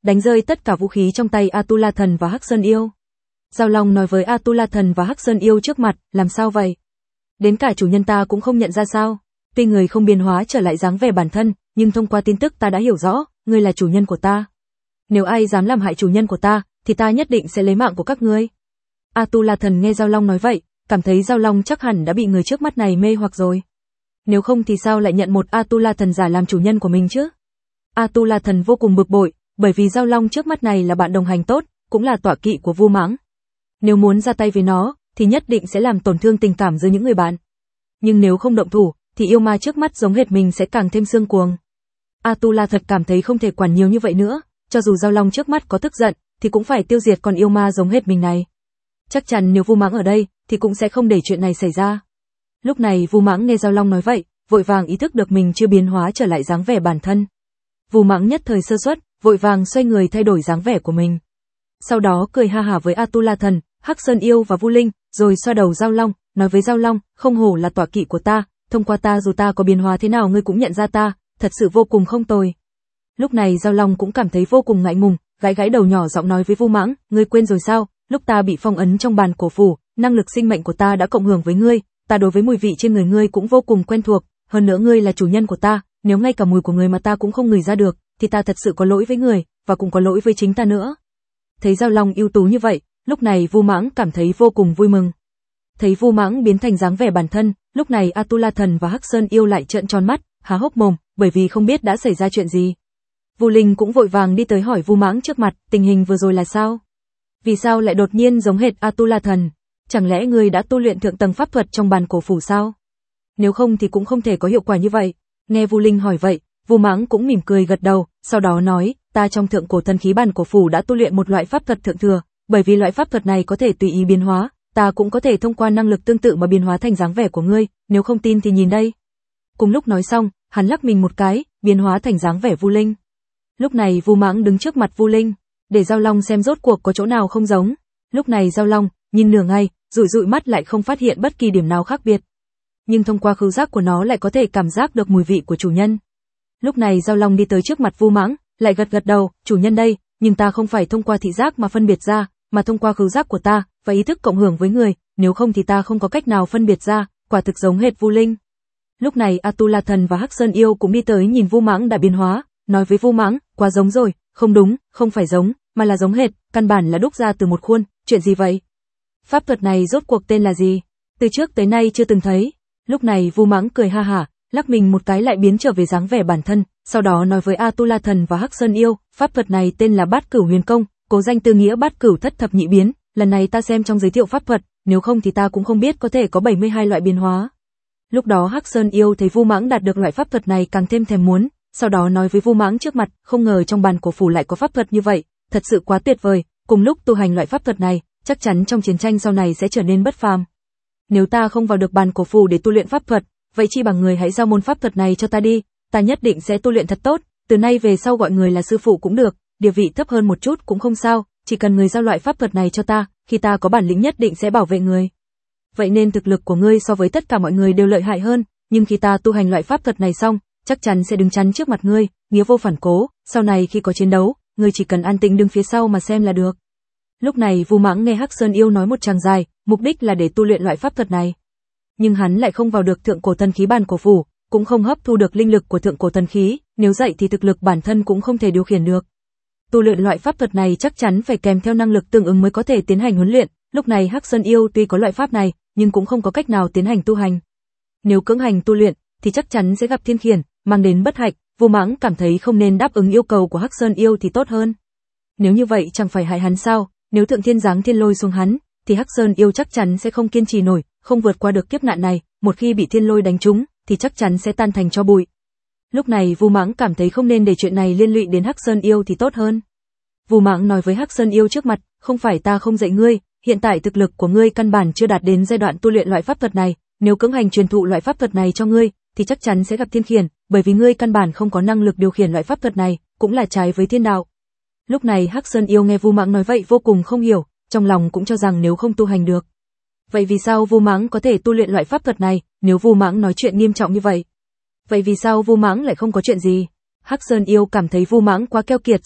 A: đánh rơi tất cả vũ khí trong tay Atula Thần và Hắc Sơn Yêu. Giao Long nói với Atula Thần và Hắc Sơn Yêu trước mặt, làm sao vậy? Đến cả chủ nhân ta cũng không nhận ra sao? Tuy người không biến hóa trở lại dáng vẻ bản thân, nhưng thông qua tin tức ta đã hiểu rõ, ngươi là chủ nhân của ta. Nếu ai dám làm hại chủ nhân của ta, thì ta nhất định sẽ lấy mạng của các ngươi. Atula Thần nghe Giao Long nói vậy, cảm thấy Giao Long chắc hẳn đã bị người trước mắt này mê hoặc rồi. Nếu không thì sao lại nhận một Atula Thần giả làm chủ nhân của mình chứ? Atula Thần vô cùng bực bội, bởi vì Giao Long trước mắt này là bạn đồng hành tốt, cũng là tọa kỵ của Vu Mãng. Nếu muốn ra tay với nó, thì nhất định sẽ làm tổn thương tình cảm giữa những người bạn. Nhưng nếu không động thủ, thì yêu ma trước mắt giống hệt mình sẽ càng thêm xương cuồng. Atula thật cảm thấy không thể quản nhiều như vậy nữa, cho dù Giao Long trước mắt có tức giận, thì cũng phải tiêu diệt con yêu ma giống hệt mình này. Chắc chắn nếu Vu Mãng ở đây, thì cũng sẽ không để chuyện này xảy ra. Lúc này Vu Mãng nghe Giao Long nói vậy, vội vàng ý thức được mình chưa biến hóa trở lại dáng vẻ bản thân. Vu Mãng nhất thời sơ suất, vội vàng xoay người thay đổi dáng vẻ của mình. Sau đó cười ha hả với Atula Thần, Hắc Sơn Yêu và Vu Linh, rồi xoa đầu Giao Long, nói với Giao Long, không hổ là tọa kỵ của ta, thông qua ta dù ta có biến hóa thế nào ngươi cũng nhận ra ta, thật sự vô cùng không tồi. Lúc này Giao Long cũng cảm thấy vô cùng ngại ngùng, gãi gãi đầu nhỏ giọng nói với Vu Mãng, ngươi quên rồi sao, lúc ta bị phong ấn trong bàn cổ phủ, năng lực sinh mệnh của ta đã cộng hưởng với ngươi, ta đối với mùi vị trên người ngươi cũng vô cùng quen thuộc, hơn nữa ngươi là chủ nhân của ta, nếu ngay cả mùi của ngươi mà ta cũng không ngửi ra được, thì ta thật sự có lỗi với người, và cũng có lỗi với chính ta nữa. Thấy Giao Long ưu tú như vậy, lúc này Vu Mãng cảm thấy vô cùng vui mừng. Thấy Vu Mãng biến thành dáng vẻ bản thân, lúc này Atula Thần và Hắc Sơn Yêu lại trợn tròn mắt, há hốc mồm, bởi vì không biết đã xảy ra chuyện gì. Vu Linh cũng vội vàng đi tới hỏi Vu Mãng trước mặt, tình hình vừa rồi là sao? Vì sao lại đột nhiên giống hệt Atula Thần? Chẳng lẽ ngươi đã tu luyện thượng tầng pháp thuật trong bàn cổ phủ sao? Nếu không thì cũng không thể có hiệu quả như vậy. Nghe Vu Linh hỏi vậy, Vu Mãng cũng mỉm cười gật đầu, sau đó nói, ta trong thượng cổ thần khí bàn cổ phủ đã tu luyện một loại pháp thuật thượng thừa, bởi vì loại pháp thuật này có thể tùy ý biến hóa, ta cũng có thể thông qua năng lực tương tự mà biến hóa thành dáng vẻ của ngươi, nếu không tin thì nhìn đây. Cùng lúc nói xong, hắn lắc mình một cái, biến hóa thành dáng vẻ Vu Linh. Lúc này Vu Mãng đứng trước mặt Vu Linh, để Giao Long xem rốt cuộc có chỗ nào không giống. Lúc này Giao Long nhìn nửa ngày, dụi dụi mắt lại không phát hiện bất kỳ điểm nào khác biệt. Nhưng thông qua khứu giác của nó lại có thể cảm giác được mùi vị của chủ nhân. Lúc này Giao Long đi tới trước mặt Vu Mãng, lại gật gật đầu, chủ nhân đây, nhưng ta không phải thông qua thị giác mà phân biệt ra, mà thông qua khứu giác của ta và ý thức cộng hưởng với người, nếu không thì ta không có cách nào phân biệt ra, quả thực giống hệt Vu Linh. Lúc này Atula Thần và Hắc Sơn Yêu cũng đi tới nhìn Vu Mãng đã biến hóa, nói với Vu Mãng, quá giống rồi, không đúng, không phải giống, mà là giống hệt, căn bản là đúc ra từ một khuôn, chuyện gì vậy? Pháp thuật này rốt cuộc tên là gì? Từ trước tới nay chưa từng thấy. Lúc này Vu Mãng cười ha hả, lắc mình một cái lại biến trở về dáng vẻ bản thân, sau đó nói với Atula Thần và Hắc Sơn Yêu, pháp thuật này tên là Bát Cửu Huyền Công, cố danh từ nghĩa Bát Cửu Thất Thập Nhị Biến, lần này ta xem trong giới thiệu pháp thuật, nếu không thì ta cũng không biết có thể có bảy mươi hai loại biến hóa. Lúc đó Hắc Sơn Yêu thấy Vu Mãng đạt được loại pháp thuật này càng thêm thèm muốn, sau đó nói với Vu Mãng trước mặt, không ngờ trong bàn cổ phủ lại có pháp thuật như vậy, thật sự quá tuyệt vời, cùng lúc tu hành loại pháp thuật này, chắc chắn trong chiến tranh sau này sẽ trở nên bất phàm. Nếu ta không vào được bàn cổ phủ để tu luyện pháp thuật, vậy chi bằng người hãy giao môn pháp thuật này cho ta đi, ta nhất định sẽ tu luyện thật tốt, từ nay về sau gọi người là sư phụ cũng được, địa vị thấp hơn một chút cũng không sao, chỉ cần người giao loại pháp thuật này cho ta, khi ta có bản lĩnh nhất định sẽ bảo vệ người. Vậy nên thực lực của ngươi so với tất cả mọi người đều lợi hại hơn, nhưng khi ta tu hành loại pháp thuật này xong, chắc chắn sẽ đứng chắn trước mặt ngươi, nghĩa vô phản cố, sau này khi có chiến đấu, ngươi chỉ cần an tĩnh đứng phía sau mà xem là được. Lúc này Vu Mãng nghe Hắc Sơn Yêu nói một tràng dài, mục đích là để tu luyện loại pháp thuật này. Nhưng hắn lại không vào được thượng cổ thần khí bàn cổ phủ, cũng không hấp thu được linh lực của thượng cổ thần khí, nếu vậy thì thực lực bản thân cũng không thể điều khiển được. Tu luyện loại pháp thuật này chắc chắn phải kèm theo năng lực tương ứng mới có thể tiến hành huấn luyện, lúc này Hắc Sơn Yêu tuy có loại pháp này, nhưng cũng không có cách nào tiến hành tu hành. Nếu cưỡng hành tu luyện, thì chắc chắn sẽ gặp thiên khiển, mang đến bất hạnh, Vu Mãng cảm thấy không nên đáp ứng yêu cầu của Hắc Sơn Yêu thì tốt hơn. Nếu như vậy chẳng phải hại hắn sao, nếu thượng thiên giáng thiên lôi xuống hắn, thì Hắc Sơn Yêu chắc chắn sẽ không kiên trì nổi, không vượt qua được kiếp nạn này, một khi bị thiên lôi đánh trúng, thì chắc chắn sẽ tan thành tro bụi. Lúc này Vu Mãng cảm thấy không nên để chuyện này liên lụy đến Hắc Sơn Yêu thì tốt hơn. Vu Mãng nói với Hắc Sơn Yêu trước mặt, không phải ta không dạy ngươi, hiện tại thực lực của ngươi căn bản chưa đạt đến giai đoạn tu luyện loại pháp thuật này, nếu cưỡng hành truyền thụ loại pháp thuật này cho ngươi, thì chắc chắn sẽ gặp thiên khiển, bởi vì ngươi căn bản không có năng lực điều khiển loại pháp thuật này, cũng là trái với thiên đạo. Lúc này Hắc Sơn Yêu nghe Vu Mãng nói vậy vô cùng không hiểu, trong lòng cũng cho rằng nếu không tu hành được. Vậy vì sao Vu Mãng có thể tu luyện loại pháp thuật này, nếu Vu Mãng nói chuyện nghiêm trọng như vậy? Vậy vì sao Vu Mãng lại không có chuyện gì? Hắc Sơn Yêu cảm thấy Vu Mãng quá keo kiệt rồi,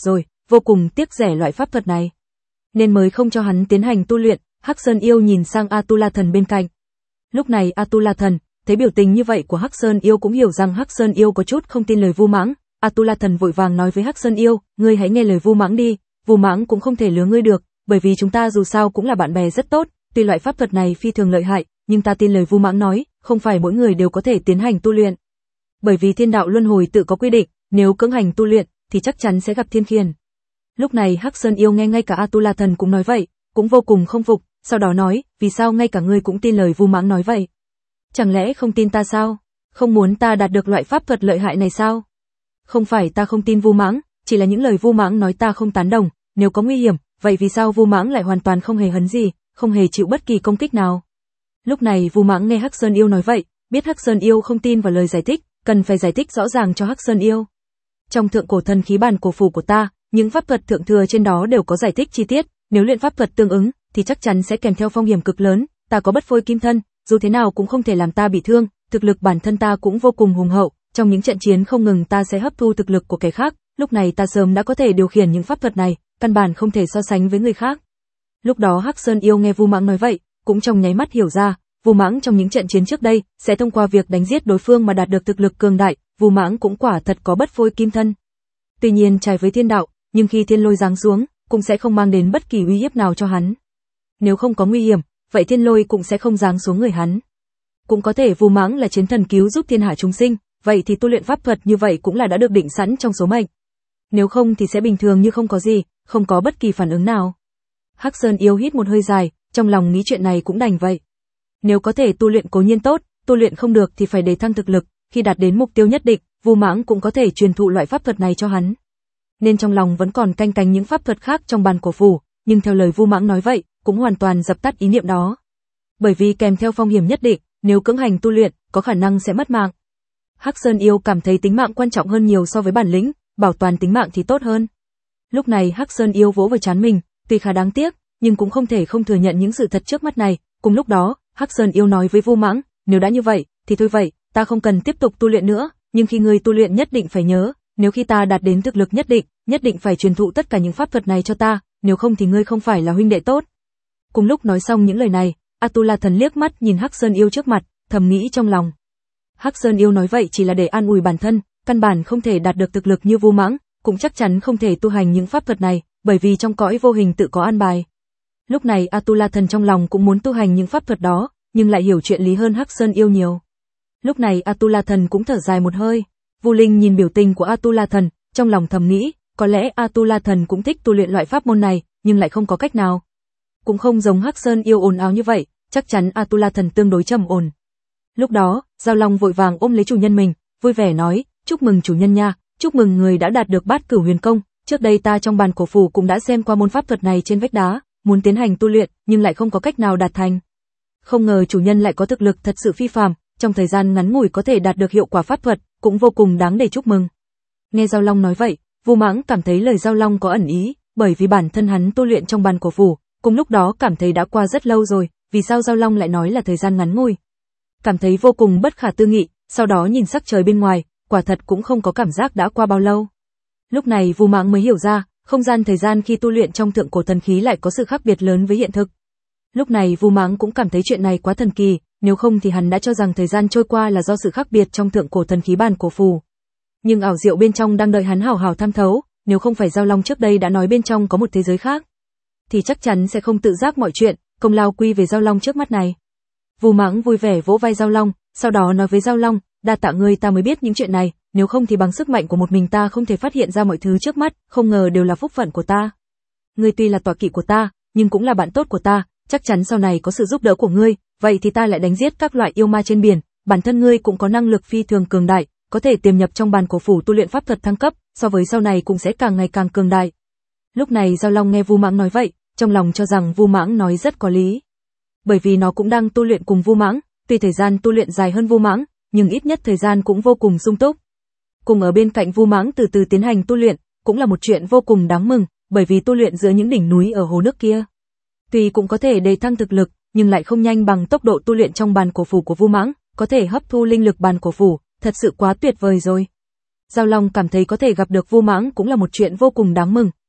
A: vô cùng tiếc rẻ loại pháp thuật này, nên mới không cho hắn tiến hành tu luyện. Hắc Sơn Yêu nhìn sang Atula Thần bên cạnh. Lúc này Atula Thần thấy biểu tình như vậy của Hắc Sơn Yêu cũng hiểu rằng Hắc Sơn Yêu có chút không tin lời Vu Mãng. Atula Thần vội vàng nói với Hắc Sơn Yêu, ngươi hãy nghe lời Vu Mãng đi, Vu Mãng cũng không thể lừa ngươi được, bởi vì chúng ta dù sao cũng là bạn bè rất tốt, tuy loại pháp thuật này phi thường lợi hại, nhưng ta tin lời Vu Mãng nói, không phải mỗi người đều có thể tiến hành tu luyện. Bởi vì thiên đạo luân hồi tự có quy định, nếu cưỡng hành tu luyện thì chắc chắn sẽ gặp thiên khiển. Lúc này Hắc Sơn Yêu nghe ngay cả Atula Thần cũng nói vậy, cũng vô cùng không phục, sau đó nói, vì sao ngay cả ngươi cũng tin lời Vu Mãng nói vậy? Chẳng lẽ không tin ta sao? Không muốn ta đạt được loại pháp thuật lợi hại này sao? Không phải ta không tin Vu Mãng, chỉ là những lời Vu Mãng nói ta không tán đồng, nếu có nguy hiểm, vậy vì sao Vu Mãng lại hoàn toàn không hề hấn gì, không hề chịu bất kỳ công kích nào? Lúc này Vu Mãng nghe Hắc Sơn Yêu nói vậy, biết Hắc Sơn Yêu không tin vào lời giải thích, cần phải giải thích rõ ràng cho Hắc Sơn Yêu. Trong thượng cổ thần khí bản cổ phù của ta, những pháp thuật thượng thừa trên đó đều có giải thích chi tiết, nếu luyện pháp thuật tương ứng thì chắc chắn sẽ kèm theo phong hiểm cực lớn, ta có bất phôi kim thân, dù thế nào cũng không thể làm ta bị thương, thực lực bản thân ta cũng vô cùng hùng hậu, trong những trận chiến không ngừng ta sẽ hấp thu thực lực của kẻ khác, lúc này ta sớm đã có thể điều khiển những pháp thuật này, căn bản không thể so sánh với người khác. Lúc đó Hắc Sơn Yêu nghe Vu Mãng nói vậy, cũng trong nháy mắt hiểu ra, Vu Mãng trong những trận chiến trước đây sẽ thông qua việc đánh giết đối phương mà đạt được thực lực cường đại, Vu Mãng cũng quả thật có bất phôi kim thân. Tuy nhiên trái với thiên đạo, nhưng khi thiên lôi giáng xuống, cũng sẽ không mang đến bất kỳ uy hiếp nào cho hắn. Nếu không có nguy hiểm, vậy thiên lôi cũng sẽ không giáng xuống người hắn. Cũng có thể Vu Mãng là chiến thần cứu giúp thiên hạ chúng sinh, vậy thì tu luyện pháp thuật như vậy cũng là đã được định sẵn trong số mệnh. Nếu không thì sẽ bình thường như không có gì, không có bất kỳ phản ứng nào. Hắc Sơn Yêu hít một hơi dài, trong lòng nghĩ chuyện này cũng đành vậy. Nếu có thể tu luyện cố nhiên tốt, tu luyện không được thì phải đề thăng thực lực, khi đạt đến mục tiêu nhất định, Vu Mãng cũng có thể truyền thụ loại pháp thuật này cho hắn. Nên trong lòng vẫn còn canh cánh những pháp thuật khác trong bản cổ phù, nhưng theo lời Vu Mãng nói vậy, cũng hoàn toàn dập tắt ý niệm đó. Bởi vì kèm theo phong hiểm nhất định, nếu cưỡng hành tu luyện, có khả năng sẽ mất mạng. Hắc Sơn Yêu cảm thấy tính mạng quan trọng hơn nhiều so với bản lĩnh, bảo toàn tính mạng thì tốt hơn. Lúc này Hắc Sơn Yêu vỗ vào trán mình, tuy khá đáng tiếc, nhưng cũng không thể không thừa nhận những sự thật trước mắt này. Cùng lúc đó, Hắc Sơn Yêu nói với Vu Mãng, nếu đã như vậy, thì thôi vậy, ta không cần tiếp tục tu luyện nữa, nhưng khi ngươi tu luyện nhất định phải nhớ, nếu khi ta đạt đến thực lực nhất định, nhất định phải truyền thụ tất cả những pháp thuật này cho ta, nếu không thì ngươi không phải là huynh đệ tốt. Cùng lúc nói xong những lời này, Atula Thần liếc mắt nhìn Hắc Sơn Yêu trước mặt, thầm nghĩ trong lòng. Hắc Sơn Yêu nói vậy chỉ là để an ủi bản thân, căn bản không thể đạt được thực lực như Vu Mãng, cũng chắc chắn không thể tu hành những pháp thuật này, bởi vì trong cõi vô hình tự có an bài. Lúc này Atula Thần trong lòng cũng muốn tu hành những pháp thuật đó, nhưng lại hiểu chuyện lý hơn Hắc Sơn Yêu nhiều. Lúc này Atula Thần cũng thở dài một hơi. Vu Linh nhìn biểu tình của Atula Thần, trong lòng thầm nghĩ, có lẽ Atula Thần cũng thích tu luyện loại pháp môn này, nhưng lại không có cách nào. Cũng không giống Hắc Sơn Yêu ồn ào như vậy, chắc chắn Atula Thần tương đối trầm ổn. Lúc đó, Giao Long vội vàng ôm lấy chủ nhân mình, vui vẻ nói, chúc mừng chủ nhân nha, chúc mừng người đã đạt được Bát Cửu Huyền Công, trước đây ta trong bản cổ phù cũng đã xem qua môn pháp thuật này trên vách đá, muốn tiến hành tu luyện, nhưng lại không có cách nào đạt thành. Không ngờ chủ nhân lại có thực lực thật sự phi phàm, trong thời gian ngắn ngủi có thể đạt được hiệu quả pháp thuật, cũng vô cùng đáng để chúc mừng. Nghe Giao Long nói vậy, Vu Mãng cảm thấy lời Giao Long có ẩn ý, bởi vì bản thân hắn tu luyện trong bản cổ phù, cùng lúc đó cảm thấy đã qua rất lâu rồi, vì sao Giao Long lại nói là thời gian ngắn ngủi? Cảm thấy vô cùng bất khả tư nghị, sau đó nhìn sắc trời bên ngoài, quả thật cũng không có cảm giác đã qua bao lâu. Lúc này Vu Mãng mới hiểu ra, không gian thời gian khi tu luyện trong thượng cổ thần khí lại có sự khác biệt lớn với hiện thực. Lúc này Vu Mãng cũng cảm thấy chuyện này quá thần kỳ, nếu không thì hắn đã cho rằng thời gian trôi qua là do sự khác biệt trong thượng cổ thần khí bản cổ phù. Nhưng ảo diệu bên trong đang đợi hắn hào hào tham thấu, nếu không phải Giao Long trước đây đã nói bên trong có một thế giới khác, thì chắc chắn sẽ không tự giác mọi chuyện, công lao quy về Giao Long trước mắt này. Vu Mãng vui vẻ vỗ vai Giao Long, sau đó nói với Giao Long, đa tạ ngươi ta mới biết những chuyện này, nếu không thì bằng sức mạnh của một mình ta không thể phát hiện ra mọi thứ trước mắt, không ngờ đều là phúc phận của ta. Ngươi tuy là tọa kỵ của ta, nhưng cũng là bạn tốt của ta, chắc chắn sau này có sự giúp đỡ của ngươi, vậy thì ta lại đánh giết các loại yêu ma trên biển, bản thân ngươi cũng có năng lực phi thường cường đại, có thể tiềm nhập trong bản cổ phủ tu luyện pháp thuật thăng cấp, so với sau này cũng sẽ càng ngày càng cường đại. Lúc này Giao Long nghe Vu Mãng nói vậy, trong lòng cho rằng Vu Mãng nói rất có lý. Bởi vì nó cũng đang tu luyện cùng Vu Mãng, tuy thời gian tu luyện dài hơn Vu Mãng, nhưng ít nhất thời gian cũng vô cùng sung túc. Cùng ở bên cạnh Vu Mãng từ từ tiến hành tu luyện, cũng là một chuyện vô cùng đáng mừng, bởi vì tu luyện giữa những đỉnh núi ở hồ nước kia, tuy cũng có thể đề thăng thực lực, nhưng lại không nhanh bằng tốc độ tu luyện trong bản cổ phủ của Vu Mãng, có thể hấp thu linh lực bản cổ phủ, thật sự quá tuyệt vời rồi. Giao Long cảm thấy có thể gặp được Vu Mãng cũng là một chuyện vô cùng đáng mừng,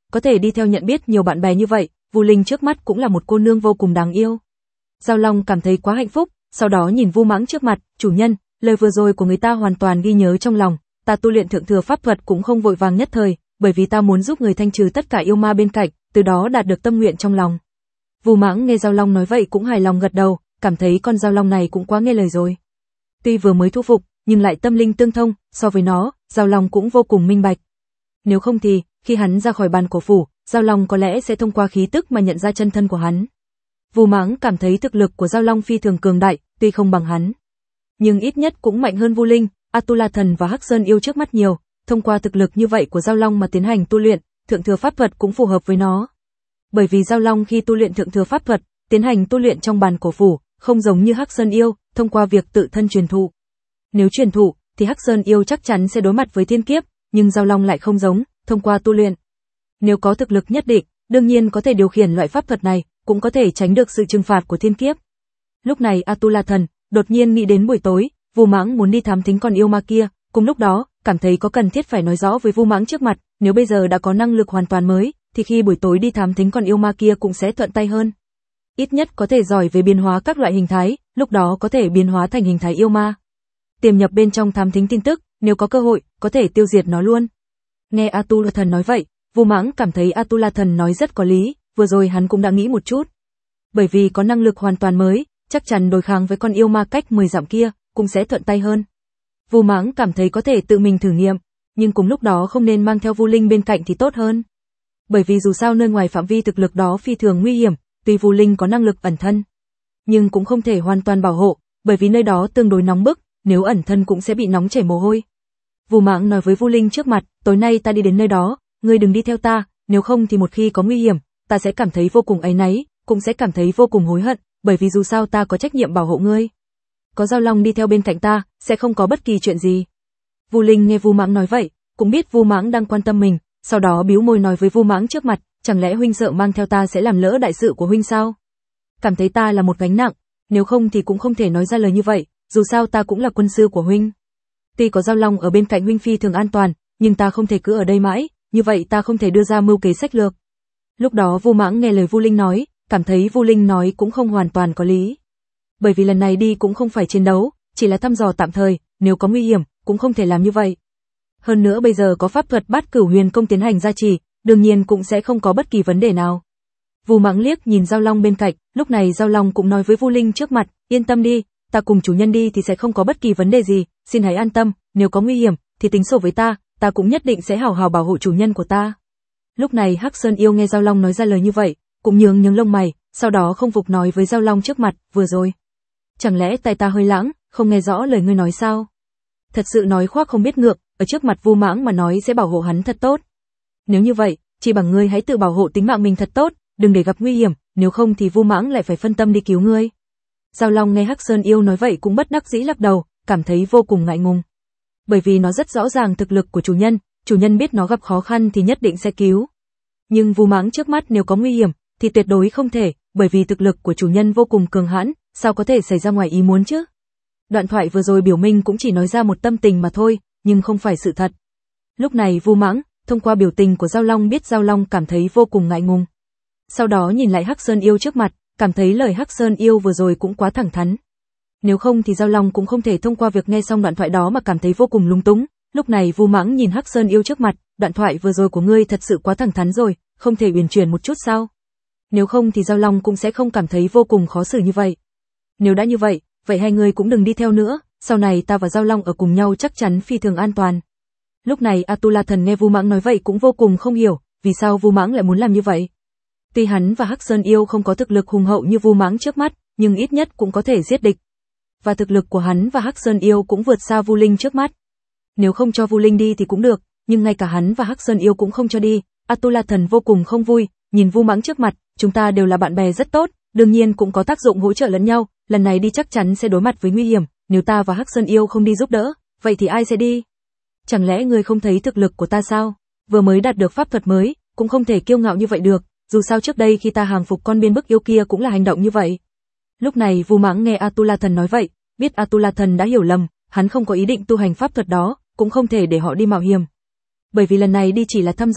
A: có thể đi theo nhận biết nhiều bạn bè như vậy, Vu Linh trước mắt cũng là một cô nương vô cùng đáng yêu. Giao Long cảm thấy quá hạnh phúc, sau đó nhìn Vu Mãng trước mặt, chủ nhân, lời vừa rồi của người ta hoàn toàn ghi nhớ trong lòng, ta tu luyện thượng thừa pháp thuật cũng không vội vàng nhất thời, bởi vì ta muốn giúp người thanh trừ tất cả yêu ma bên cạnh, từ đó đạt được tâm nguyện trong lòng. Vu Mãng nghe Giao Long nói vậy cũng hài lòng gật đầu, cảm thấy con Giao Long này cũng quá nghe lời rồi. Tuy vừa mới thu phục, nhưng lại tâm linh tương thông, so với nó, Giao Long cũng vô cùng minh bạch. Nếu không thì, khi hắn ra khỏi bàn cổ phủ, Giao Long có lẽ sẽ thông qua khí tức mà nhận ra chân thân của hắn. Vu Mãng cảm thấy thực lực của Giao Long phi thường cường đại, tuy không bằng hắn, nhưng ít nhất cũng mạnh hơn Vu Linh, Atula Thần và Hắc Sơn Yêu trước mắt nhiều, thông qua thực lực như vậy của Giao Long mà tiến hành tu luyện, thượng thừa pháp thuật cũng phù hợp với nó. Bởi vì Giao Long khi tu luyện thượng thừa pháp thuật, tiến hành tu luyện trong bàn cổ phủ, không giống như Hắc Sơn Yêu, thông qua việc tự thân truyền thụ. Nếu truyền thụ, thì Hắc Sơn Yêu chắc chắn sẽ đối mặt với thiên kiếp, nhưng Giao Long lại không giống, thông qua tu luyện. Nếu có thực lực nhất định, đương nhiên có thể điều khiển loại pháp thuật này, cũng có thể tránh được sự trừng phạt của thiên kiếp. Lúc này Atula Thần đột nhiên nghĩ đến buổi tối, Vu Mãng muốn đi thám thính con yêu ma kia, cùng lúc đó, cảm thấy có cần thiết phải nói rõ với Vu Mãng trước mặt, nếu bây giờ đã có năng lực hoàn toàn mới, thì khi buổi tối đi thám thính con yêu ma kia cũng sẽ thuận tay hơn. Ít nhất có thể giỏi về biến hóa các loại hình thái, lúc đó có thể biến hóa thành hình thái yêu ma. Tiềm nhập bên trong thám thính tin tức, nếu có cơ hội, có thể tiêu diệt nó luôn. Nghe Atula Thần nói vậy, Vu Mãng cảm thấy Atula Thần nói rất có lý, vừa rồi hắn cũng đã nghĩ một chút. Bởi vì có năng lực hoàn toàn mới, chắc chắn đối kháng với con yêu ma cách mười dặm kia, cũng sẽ thuận tay hơn. Vu Mãng cảm thấy có thể tự mình thử nghiệm, nhưng cùng lúc đó không nên mang theo Vu Linh bên cạnh thì tốt hơn. Bởi vì dù sao nơi ngoài phạm vi thực lực đó phi thường nguy hiểm, tuy Vu Linh có năng lực ẩn thân, nhưng cũng không thể hoàn toàn bảo hộ, bởi vì nơi đó tương đối nóng bức, nếu ẩn thân cũng sẽ bị nóng chảy mồ hôi. Vu Mãng nói với Vu Linh trước mặt, tối nay ta đi đến nơi đó, ngươi đừng đi theo ta, nếu không thì một khi có nguy hiểm, ta sẽ cảm thấy vô cùng áy náy, cũng sẽ cảm thấy vô cùng hối hận, bởi vì dù sao ta có trách nhiệm bảo hộ ngươi. Có Giao Long đi theo bên cạnh ta, sẽ không có bất kỳ chuyện gì. Vu Linh nghe Vu Mãng nói vậy, cũng biết Vu Mãng đang quan tâm mình, sau đó bĩu môi nói với Vu Mãng trước mặt, chẳng lẽ huynh sợ mang theo ta sẽ làm lỡ đại sự của huynh sao? Cảm thấy ta là một gánh nặng, nếu không thì cũng không thể nói ra lời như vậy, dù sao ta cũng là quân sư của huynh. Tuy có Giao Long ở bên cạnh huynh phi thường an toàn, nhưng ta không thể cứ ở đây mãi, như vậy ta không thể đưa ra mưu kế sách lược. Lúc đó Vu Mãng nghe lời Vu Linh nói, cảm thấy Vu Linh nói cũng không hoàn toàn có lý. Bởi vì lần này đi cũng không phải chiến đấu, chỉ là thăm dò tạm thời, nếu có nguy hiểm, cũng không thể làm như vậy. Hơn nữa bây giờ có pháp thuật Bát Cửu Huyền Công tiến hành gia trì, đương nhiên cũng sẽ không có bất kỳ vấn đề nào. Vu Mãng liếc nhìn Giao Long bên cạnh, lúc này Giao Long cũng nói với Vu Linh trước mặt, yên tâm đi, ta cùng chủ nhân đi thì sẽ không có bất kỳ vấn đề gì, xin hãy an tâm, nếu có nguy hiểm, thì tính sổ với ta, ta cũng nhất định sẽ hảo hảo bảo hộ chủ nhân của ta. Lúc này Hắc Sơn Yêu nghe Giao Long nói ra lời như vậy, cũng nhướng nhướng lông mày, sau đó không phục nói với Giao Long trước mặt, vừa rồi. Chẳng lẽ tai ta hơi lãng, không nghe rõ lời ngươi nói sao? Thật sự nói khoác không biết ngượng, ở trước mặt Vu Mãng mà nói sẽ bảo hộ hắn thật tốt. Nếu như vậy, chỉ bằng ngươi hãy tự bảo hộ tính mạng mình thật tốt, đừng để gặp nguy hiểm, nếu không thì Vu Mãng lại phải phân tâm đi cứu ngươi. Giao Long nghe Hắc Sơn Yêu nói vậy cũng bất đắc dĩ lắc đầu, cảm thấy vô cùng ngại ngùng. Bởi vì nó rất rõ ràng thực lực của chủ nhân, chủ nhân biết nó gặp khó khăn thì nhất định sẽ cứu. Nhưng Vu Mãng trước mắt nếu có nguy hiểm, thì tuyệt đối không thể, bởi vì thực lực của chủ nhân vô cùng cường hãn, sao có thể xảy ra ngoài ý muốn chứ? Đoạn thoại vừa rồi biểu minh cũng chỉ nói ra một tâm tình mà thôi, nhưng không phải sự thật. Lúc này Vu Mãng, thông qua biểu tình của Giao Long biết Giao Long cảm thấy vô cùng ngại ngùng. Sau đó nhìn lại Hắc Sơn Yêu trước mặt, cảm thấy lời Hắc Sơn Yêu vừa rồi cũng quá thẳng thắn. Nếu không thì Giao Long cũng không thể thông qua việc nghe xong đoạn thoại đó mà cảm thấy vô cùng lung túng. Lúc này Vu Mãng nhìn Hắc Sơn Yêu trước mặt, đoạn thoại vừa rồi của ngươi thật sự quá thẳng thắn rồi, không thể uyển chuyển một chút sao? Nếu không thì Giao Long cũng sẽ không cảm thấy vô cùng khó xử như vậy. Nếu đã như vậy, vậy hai người cũng đừng đi theo nữa, sau này ta và Giao Long ở cùng nhau chắc chắn phi thường an toàn. Lúc này Atula Thần nghe Vu Mãng nói vậy cũng vô cùng không hiểu, vì sao Vu Mãng lại muốn làm như vậy. Tuy hắn và Hắc Sơn Yêu không có thực lực hùng hậu như Vu Mãng trước mắt, nhưng ít nhất cũng có thể giết địch. Và thực lực của hắn và Hắc Sơn Yêu cũng vượt xa Vu Linh trước mắt. Nếu không cho Vu Linh đi thì cũng được, nhưng ngay cả hắn và Hắc Sơn Yêu cũng không cho đi, Atula Thần vô cùng không vui, nhìn Vu Mãng trước mặt, chúng ta đều là bạn bè rất tốt, đương nhiên cũng có tác dụng hỗ trợ lẫn nhau, lần này đi chắc chắn sẽ đối mặt với nguy hiểm, nếu ta và Hắc Sơn Yêu không đi giúp đỡ, vậy thì ai sẽ đi? Chẳng lẽ ngươi không thấy thực lực của ta sao? Vừa mới đạt được pháp thuật mới, cũng không thể kiêu ngạo như vậy được, dù sao trước đây khi ta hàng phục con biên bức yêu kia cũng là hành động như vậy. Lúc này Vu Mãng nghe Atula Thần nói vậy, biết Atula Thần đã hiểu lầm, hắn không có ý định tu hành pháp thuật đó, cũng không thể để họ đi mạo hiểm. Bởi vì lần này đi chỉ là thăm dò,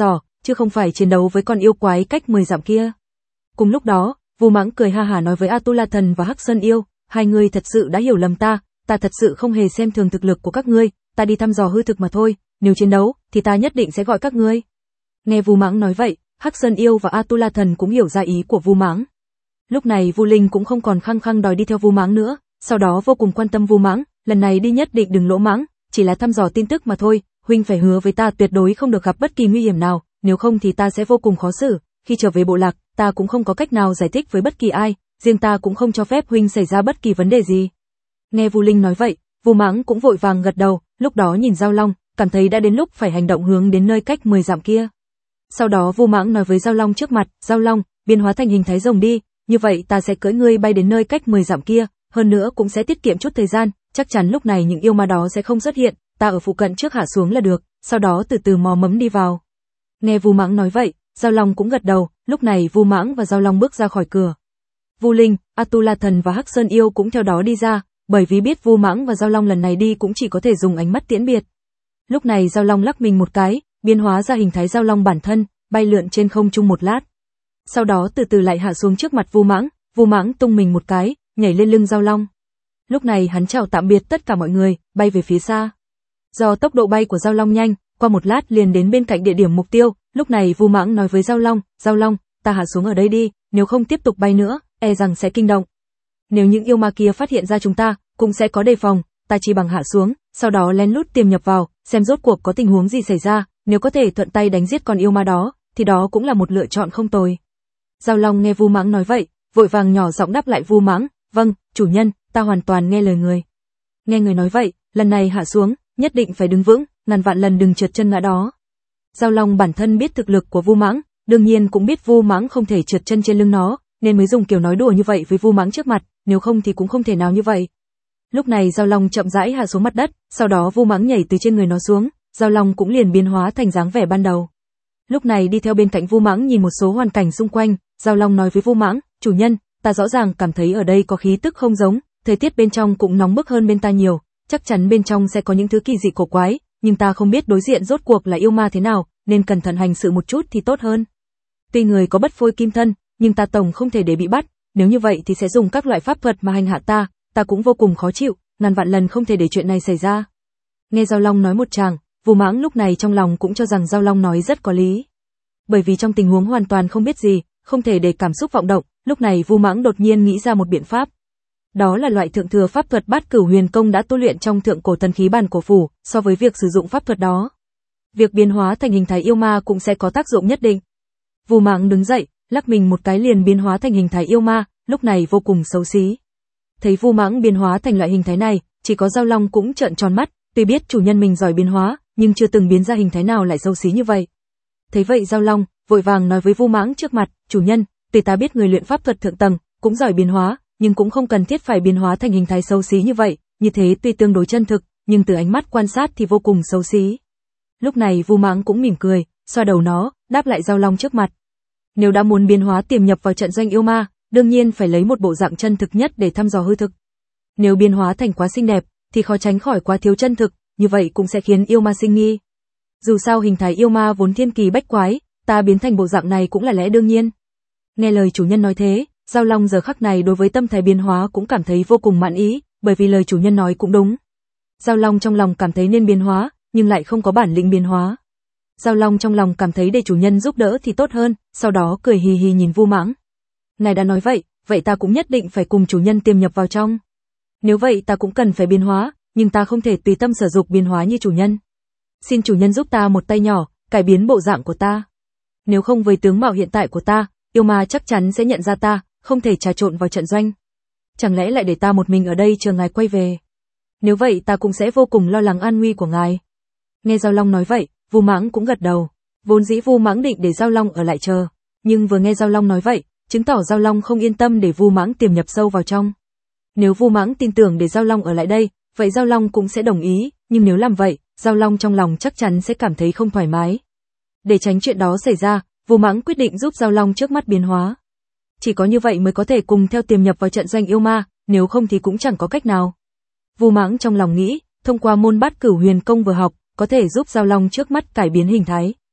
A: chứ không phải chiến đấu với con yêu quái cách mười dặm kia. Cùng lúc đó, Vu Mãng cười ha hả nói với Atula Thần và Hắc Sơn Yêu, hai người thật sự đã hiểu lầm ta, ta thật sự không hề xem thường thực lực của các ngươi, ta đi thăm dò hư thực mà thôi, nếu chiến đấu thì ta nhất định sẽ gọi các ngươi. Nghe Vu Mãng nói vậy, Hắc Sơn Yêu và Atula Thần cũng hiểu ra ý của Vu Mãng. Lúc này Vu Linh cũng không còn khăng khăng đòi đi theo Vu Mãng nữa, sau đó vô cùng quan tâm Vu Mãng, lần này đi nhất định đừng lỗ mãng, chỉ là thăm dò tin tức mà thôi, huynh phải hứa với ta tuyệt đối không được gặp bất kỳ nguy hiểm nào, nếu không thì ta sẽ vô cùng khó xử, khi trở về bộ lạc, ta cũng không có cách nào giải thích với bất kỳ ai, riêng ta cũng không cho phép huynh xảy ra bất kỳ vấn đề gì. Nghe Vu Linh nói vậy, Vu Mãng cũng vội vàng gật đầu, lúc đó nhìn Dao Long, cảm thấy đã đến lúc phải hành động hướng đến nơi cách mười dặm kia. Sau đó Vu Mãng nói với Dao Long trước mặt, Dao Long, biến hóa thành hình thái rồng đi, như vậy ta sẽ cưỡi ngươi bay đến nơi cách mười dặm kia, hơn nữa cũng sẽ tiết kiệm chút thời gian, chắc chắn lúc này những yêu ma đó sẽ không xuất hiện, ta ở phụ cận trước hạ xuống là được, sau đó từ từ mò mẫm đi vào. Nghe Vu Mãng nói vậy, Dao Long cũng gật đầu, lúc này Vu Mãng và Dao Long bước ra khỏi cửa. Vu Linh, Atula Thần và Hắc Sơn Yêu cũng theo đó đi ra, bởi vì biết Vu Mãng và Dao Long lần này đi cũng chỉ có thể dùng ánh mắt tiễn biệt. Lúc này Dao Long lắc mình một cái, biến hóa ra hình thái Dao Long bản thân, bay lượn trên không trung một lát. Sau đó từ từ lại hạ xuống trước mặt Vu Mãng, Vu Mãng tung mình một cái, nhảy lên lưng Dao Long. Lúc này hắn chào tạm biệt tất cả mọi người, bay về phía xa. Do tốc độ bay của Dao Long nhanh, qua một lát liền đến bên cạnh địa điểm mục tiêu, lúc này Vu Mãng nói với Dao Long, Dao Long, ta hạ xuống ở đây đi, nếu không tiếp tục bay nữa, e rằng sẽ kinh động. Nếu những yêu ma kia phát hiện ra chúng ta, cũng sẽ có đề phòng, ta chỉ bằng hạ xuống, sau đó lén lút tiềm nhập vào, xem rốt cuộc có tình huống gì xảy ra, nếu có thể thuận tay đánh giết con yêu ma đó, thì đó cũng là một lựa chọn không tồi. Dao Long nghe Vu Mãng nói vậy, vội vàng nhỏ giọng đáp lại Vu Mãng, vâng, chủ nhân, ta hoàn toàn nghe lời người. Nghe người nói vậy, lần này hạ xuống, nhất định phải đứng vững, ngàn vạn lần đừng trượt chân ngã đó. Dao Long bản thân biết thực lực của Vu Mãng, đương nhiên cũng biết Vu Mãng không thể trượt chân trên lưng nó, nên mới dùng kiểu nói đùa như vậy với Vu Mãng trước mặt, nếu không thì cũng không thể nào như vậy. Lúc này Dao Long chậm rãi hạ xuống mặt đất, sau đó Vu Mãng nhảy từ trên người nó xuống, Dao Long cũng liền biến hóa thành dáng vẻ ban đầu. Lúc này đi theo bên cạnh Vu Mãng nhìn một số hoàn cảnh xung quanh, Dao Long nói với Vu Mãng, chủ nhân, ta rõ ràng cảm thấy ở đây có khí tức không giống, thời tiết bên trong cũng nóng bức hơn bên ta nhiều, chắc chắn bên trong sẽ có những thứ kỳ dị cổ quái, nhưng ta không biết đối diện rốt cuộc là yêu ma thế nào, nên cẩn thận hành sự một chút thì tốt hơn. Tuy người có bất phôi kim thân, nhưng ta tổng không thể để bị bắt, nếu như vậy thì sẽ dùng các loại pháp thuật mà hành hạ ta, ta cũng vô cùng khó chịu, ngàn vạn lần không thể để chuyện này xảy ra. Nghe Dao Long nói một tràng, Vu Mãng lúc này trong lòng cũng cho rằng Dao Long nói rất có lý. Bởi vì trong tình huống hoàn toàn không biết gì, không thể để cảm xúc vọng động, lúc này Vu Mãng đột nhiên nghĩ ra một biện pháp. Đó là loại thượng thừa pháp thuật Bát Cửu Huyền Công đã tu luyện trong thượng cổ thần khí bản cổ phủ, so với việc sử dụng pháp thuật đó, việc biến hóa thành hình thái yêu ma cũng sẽ có tác dụng nhất định. Vu Mãng đứng dậy, lắc mình một cái liền biến hóa thành hình thái yêu ma, lúc này vô cùng xấu xí. Thấy Vu Mãng biến hóa thành loại hình thái này, chỉ có Dao Long cũng trợn tròn mắt, tuy biết chủ nhân mình giỏi biến hóa, nhưng chưa từng biến ra hình thái nào lại xấu xí như vậy. Thấy vậy Dao Long vội vàng nói với Vu Mãng trước mặt, chủ nhân, tuy ta biết người luyện pháp thuật thượng tầng cũng giỏi biến hóa, nhưng cũng không cần thiết phải biến hóa thành hình thái xấu xí như vậy, như thế tuy tương đối chân thực, nhưng từ ánh mắt quan sát thì vô cùng xấu xí. Lúc này Vu Mãng cũng mỉm cười, xoa đầu nó, đáp lại Dao Long trước mặt. Nếu đã muốn biến hóa tiềm nhập vào trận doanh yêu ma, đương nhiên phải lấy một bộ dạng chân thực nhất để thăm dò hư thực. Nếu biến hóa thành quá xinh đẹp, thì khó tránh khỏi quá thiếu chân thực, như vậy cũng sẽ khiến yêu ma sinh nghi. Dù sao hình thái yêu ma vốn thiên kỳ bách quái, ta biến thành bộ dạng này cũng là lẽ đương nhiên. Nghe lời chủ nhân nói thế, Dao Long giờ khắc này đối với tâm thái biến hóa cũng cảm thấy vô cùng mãn ý, bởi vì lời chủ nhân nói cũng đúng. Dao Long trong lòng cảm thấy nên biến hóa, nhưng lại không có bản lĩnh biến hóa. Dao Long trong lòng cảm thấy để chủ nhân giúp đỡ thì tốt hơn, sau đó cười hì hì nhìn Vu Mãng. Ngài đã nói vậy, vậy ta cũng nhất định phải cùng chủ nhân tiềm nhập vào trong. Nếu vậy ta cũng cần phải biến hóa, nhưng ta không thể tùy tâm sở dục biến hóa như chủ nhân. Xin chủ nhân giúp ta một tay nhỏ, cải biến bộ dạng của ta. Nếu không với tướng mạo hiện tại của ta, yêu ma chắc chắn sẽ nhận ra ta, không thể trà trộn vào trận doanh. Chẳng lẽ lại để ta một mình ở đây chờ ngài quay về? Nếu vậy ta cũng sẽ vô cùng lo lắng an nguy của ngài. Nghe Dao Long nói vậy, Vu Mãng cũng gật đầu. Vốn dĩ Vu Mãng định để Dao Long ở lại chờ, nhưng vừa nghe Dao Long nói vậy, chứng tỏ Dao Long không yên tâm để Vu Mãng tiềm nhập sâu vào trong. Nếu Vu Mãng tin tưởng để Dao Long ở lại đây, vậy Dao Long cũng sẽ đồng ý, nhưng nếu làm vậy, Dao Long trong lòng chắc chắn sẽ cảm thấy không thoải mái. Để tránh chuyện đó xảy ra, Vu Mãng quyết định giúp Dao Long trước mắt biến hóa. Chỉ có như vậy mới có thể cùng theo tiềm nhập vào trận doanh yêu ma, nếu không thì cũng chẳng có cách nào. Vu Mãng trong lòng nghĩ, thông qua môn Bát Cửu Huyền Công vừa học, có thể giúp Dao Long trước mắt cải biến hình thái.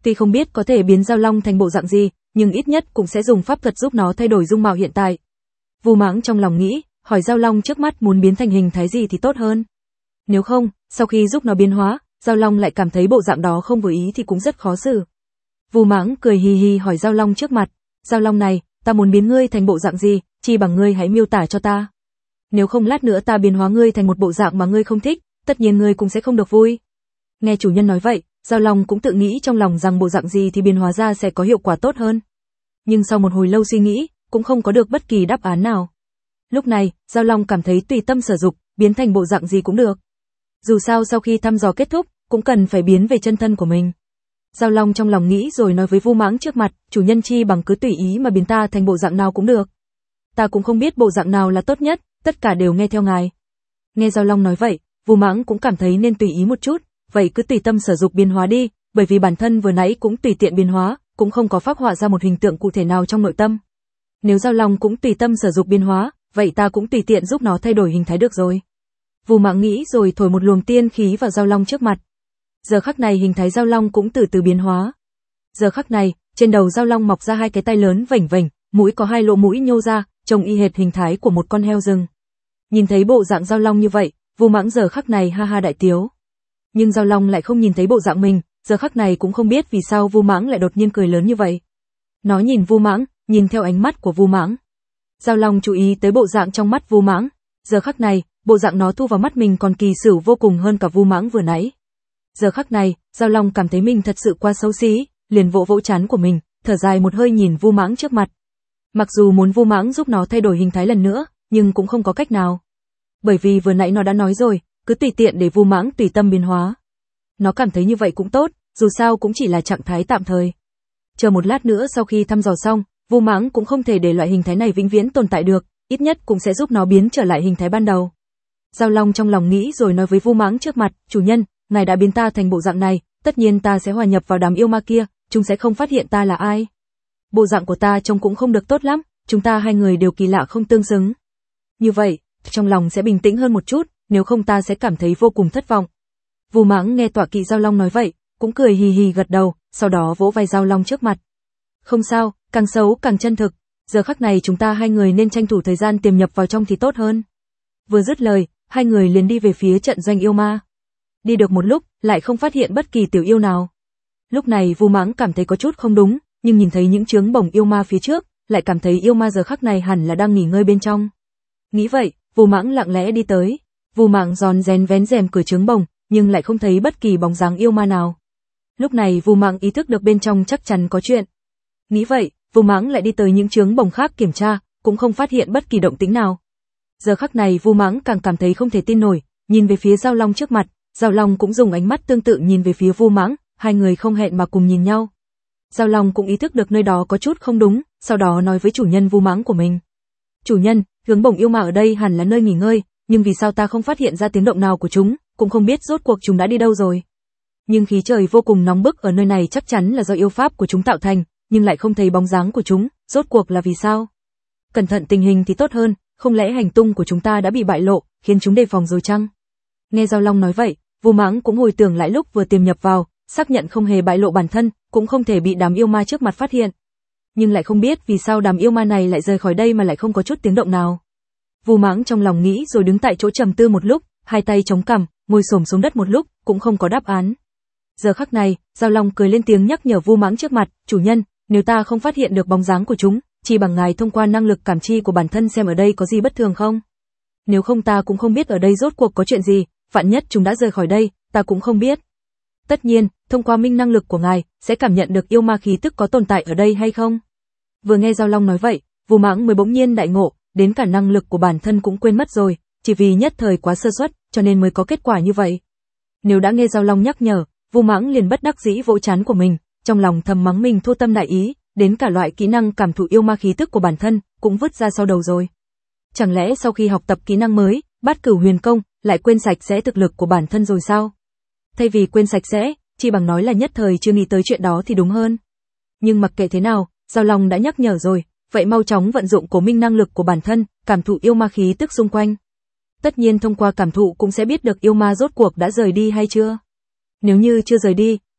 A: Tuy không biết có thể biến Dao Long thành bộ dạng gì, nhưng ít nhất cũng sẽ dùng pháp thuật giúp nó thay đổi dung mạo hiện tại. Vu Mãng trong lòng nghĩ, hỏi Dao Long trước mắt muốn biến thành hình thái gì thì tốt hơn. Nếu không, sau khi giúp nó biến hóa, Dao Long lại cảm thấy bộ dạng đó không vừa ý thì cũng rất khó xử. Vu Mãng cười hì hì hỏi Dao Long trước mặt, Dao Long này, ta muốn biến ngươi thành bộ dạng gì, chi bằng ngươi hãy miêu tả cho ta. Nếu không lát nữa ta biến hóa ngươi thành một bộ dạng mà ngươi không thích, tất nhiên ngươi cũng sẽ không được vui. Nghe chủ nhân nói vậy, Dao Long cũng tự nghĩ trong lòng rằng bộ dạng gì thì biến hóa ra sẽ có hiệu quả tốt hơn. Nhưng sau một hồi lâu suy nghĩ, cũng không có được bất kỳ đáp án nào. Lúc này, Dao Long cảm thấy tùy tâm sở dục, biến thành bộ dạng gì cũng được. Dù sao sau khi thăm dò kết thúc, cũng cần phải biến về chân thân của mình. Dao Long trong lòng nghĩ rồi nói với Vu Mãng trước mặt, chủ nhân chi bằng cứ tùy ý mà biến ta thành bộ dạng nào cũng được. Ta cũng không biết bộ dạng nào là tốt nhất, tất cả đều nghe theo ngài. Nghe Dao Long nói vậy, Vu Mãng cũng cảm thấy nên tùy ý một chút, vậy cứ tùy tâm sở dục biến hóa đi, bởi vì bản thân vừa nãy cũng tùy tiện biến hóa, cũng không có phác họa ra một hình tượng cụ thể nào trong nội tâm. Nếu Dao Long cũng tùy tâm sở dục biến hóa, vậy ta cũng tùy tiện giúp nó thay đổi hình thái được rồi. Vu Mãng nghĩ rồi thổi một luồng tiên khí vào Dao Long trước mặt. Giờ khắc này hình thái Dao Long cũng từ từ biến hóa. Giờ khắc này, trên đầu Dao Long mọc ra hai cái tai lớn vểnh vểnh, mũi có hai lỗ mũi nhô ra, trông y hệt hình thái của một con heo rừng. Nhìn thấy bộ dạng Dao Long như vậy, Vu Mãng giờ khắc này ha ha đại tiếu. Nhưng Dao Long lại không nhìn thấy bộ dạng mình, giờ khắc này cũng không biết vì sao Vu Mãng lại đột nhiên cười lớn như vậy. Nó nhìn Vu Mãng, nhìn theo ánh mắt của Vu Mãng. Dao Long chú ý tới bộ dạng trong mắt Vu Mãng, giờ khắc này, bộ dạng nó thu vào mắt mình còn kỳ xửu vô cùng hơn cả Vu Mãng vừa nãy. Giờ khắc này, Dao Long cảm thấy mình thật sự quá xấu xí, liền vỗ vỗ trán của mình, thở dài một hơi nhìn Vu Mãng trước mặt. Mặc dù muốn Vu Mãng giúp nó thay đổi hình thái lần nữa, nhưng cũng không có cách nào. Bởi vì vừa nãy nó đã nói rồi, cứ tùy tiện để Vu Mãng tùy tâm biến hóa. Nó cảm thấy như vậy cũng tốt, dù sao cũng chỉ là trạng thái tạm thời. Chờ một lát nữa sau khi thăm dò xong, Vu Mãng cũng không thể để loại hình thái này vĩnh viễn tồn tại được, ít nhất cũng sẽ giúp nó biến trở lại hình thái ban đầu. Dao Long trong lòng nghĩ rồi nói với Vu Mãng trước mặt, chủ nhân, ngài đã biến ta thành bộ dạng này, tất nhiên ta sẽ hòa nhập vào đám yêu ma kia, chúng sẽ không phát hiện ta là ai. Bộ dạng của ta trông cũng không được tốt lắm, chúng ta hai người đều kỳ lạ không tương xứng. Như vậy, trong lòng sẽ bình tĩnh hơn một chút, nếu không ta sẽ cảm thấy vô cùng thất vọng. Vu Mãng nghe tọa kỵ Dao Long nói vậy, cũng cười hì hì gật đầu, sau đó vỗ vai Dao Long trước mặt. Không sao, càng xấu càng chân thực, giờ khắc này chúng ta hai người nên tranh thủ thời gian tiềm nhập vào trong thì tốt hơn. Vừa dứt lời, hai người liền đi về phía trận doanh yêu ma. Đi được một lúc, lại không phát hiện bất kỳ tiểu yêu nào. Lúc này Vu Mãng cảm thấy có chút không đúng, nhưng nhìn thấy những chướng bổng yêu ma phía trước, lại cảm thấy yêu ma giờ khắc này hẳn là đang nghỉ ngơi bên trong. Nghĩ vậy, Vu Mãng lặng lẽ đi tới. Vu Mãng giòn rén vén rèm cửa chướng bổng, nhưng lại không thấy bất kỳ bóng dáng yêu ma nào. Lúc này Vu Mãng ý thức được bên trong chắc chắn có chuyện. Nghĩ vậy, Vu Mãng lại đi tới những chướng bổng khác kiểm tra, cũng không phát hiện bất kỳ động tĩnh nào. Giờ khắc này Vu Mãng càng cảm thấy không thể tin nổi, nhìn về phía Dao Long trước mặt, Dao Long cũng dùng ánh mắt tương tự nhìn về phía Vu Mãng, hai người không hẹn mà cùng nhìn nhau. Dao Long cũng ý thức được nơi đó có chút không đúng, sau đó nói với chủ nhân Vu Mãng của mình. Chủ nhân, hướng bổng yêu ma ở đây hẳn là nơi nghỉ ngơi, nhưng vì sao ta không phát hiện ra tiếng động nào của chúng, cũng không biết rốt cuộc chúng đã đi đâu rồi. Nhưng khí trời vô cùng nóng bức ở nơi này chắc chắn là do yêu pháp của chúng tạo thành, nhưng lại không thấy bóng dáng của chúng, rốt cuộc là vì sao? Cẩn thận tình hình thì tốt hơn, không lẽ hành tung của chúng ta đã bị bại lộ, khiến chúng đề phòng rồi chăng? Nghe Dao Long nói vậy, Vu Mãng cũng hồi tưởng lại lúc vừa tiềm nhập vào, xác nhận không hề bại lộ bản thân, cũng không thể bị đám yêu ma trước mặt phát hiện. Nhưng lại không biết vì sao đám yêu ma này lại rời khỏi đây mà lại không có chút tiếng động nào. Vu Mãng trong lòng nghĩ rồi đứng tại chỗ trầm tư một lúc, hai tay chống cằm, ngồi xổm xuống đất một lúc, cũng không có đáp án. Giờ khắc này, Dao Long cười lên tiếng nhắc nhở Vu Mãng trước mặt, chủ nhân, nếu ta không phát hiện được bóng dáng của chúng, chỉ bằng ngài thông qua năng lực cảm chi của bản thân xem ở đây có gì bất thường không? Nếu không ta cũng không biết ở đây rốt cuộc có chuyện gì, vạn nhất chúng đã rời khỏi đây, ta cũng không biết. Tất nhiên, thông qua minh năng lực của ngài, sẽ cảm nhận được yêu ma khí tức có tồn tại ở đây hay không? Vừa nghe Dao Long nói vậy, Vu Mãng mới bỗng nhiên đại ngộ, đến cả năng lực của bản thân cũng quên mất rồi, chỉ vì nhất thời quá sơ suất, cho nên mới có kết quả như vậy. Nếu đã nghe Dao Long nhắc nhở, Vu Mãng liền bất đắc dĩ vỗ trán của mình, trong lòng thầm mắng mình thô tâm đại ý, đến cả loại kỹ năng cảm thụ yêu ma khí tức của bản thân cũng vứt ra sau đầu rồi. Chẳng lẽ sau khi học tập kỹ năng mới, Bát Cửu Huyền Công, lại quên sạch sẽ thực lực của bản thân rồi sao? Thay vì quên sạch sẽ, chỉ bằng nói là nhất thời chưa nghĩ tới chuyện đó thì đúng hơn. Nhưng mặc kệ thế nào, Dao Long đã nhắc nhở rồi, vậy mau chóng vận dụng cố minh năng lực của bản thân, cảm thụ yêu ma khí tức xung quanh. Tất nhiên thông qua cảm thụ cũng sẽ biết được yêu ma rốt cuộc đã rời đi hay chưa. Nếu như chưa rời đi,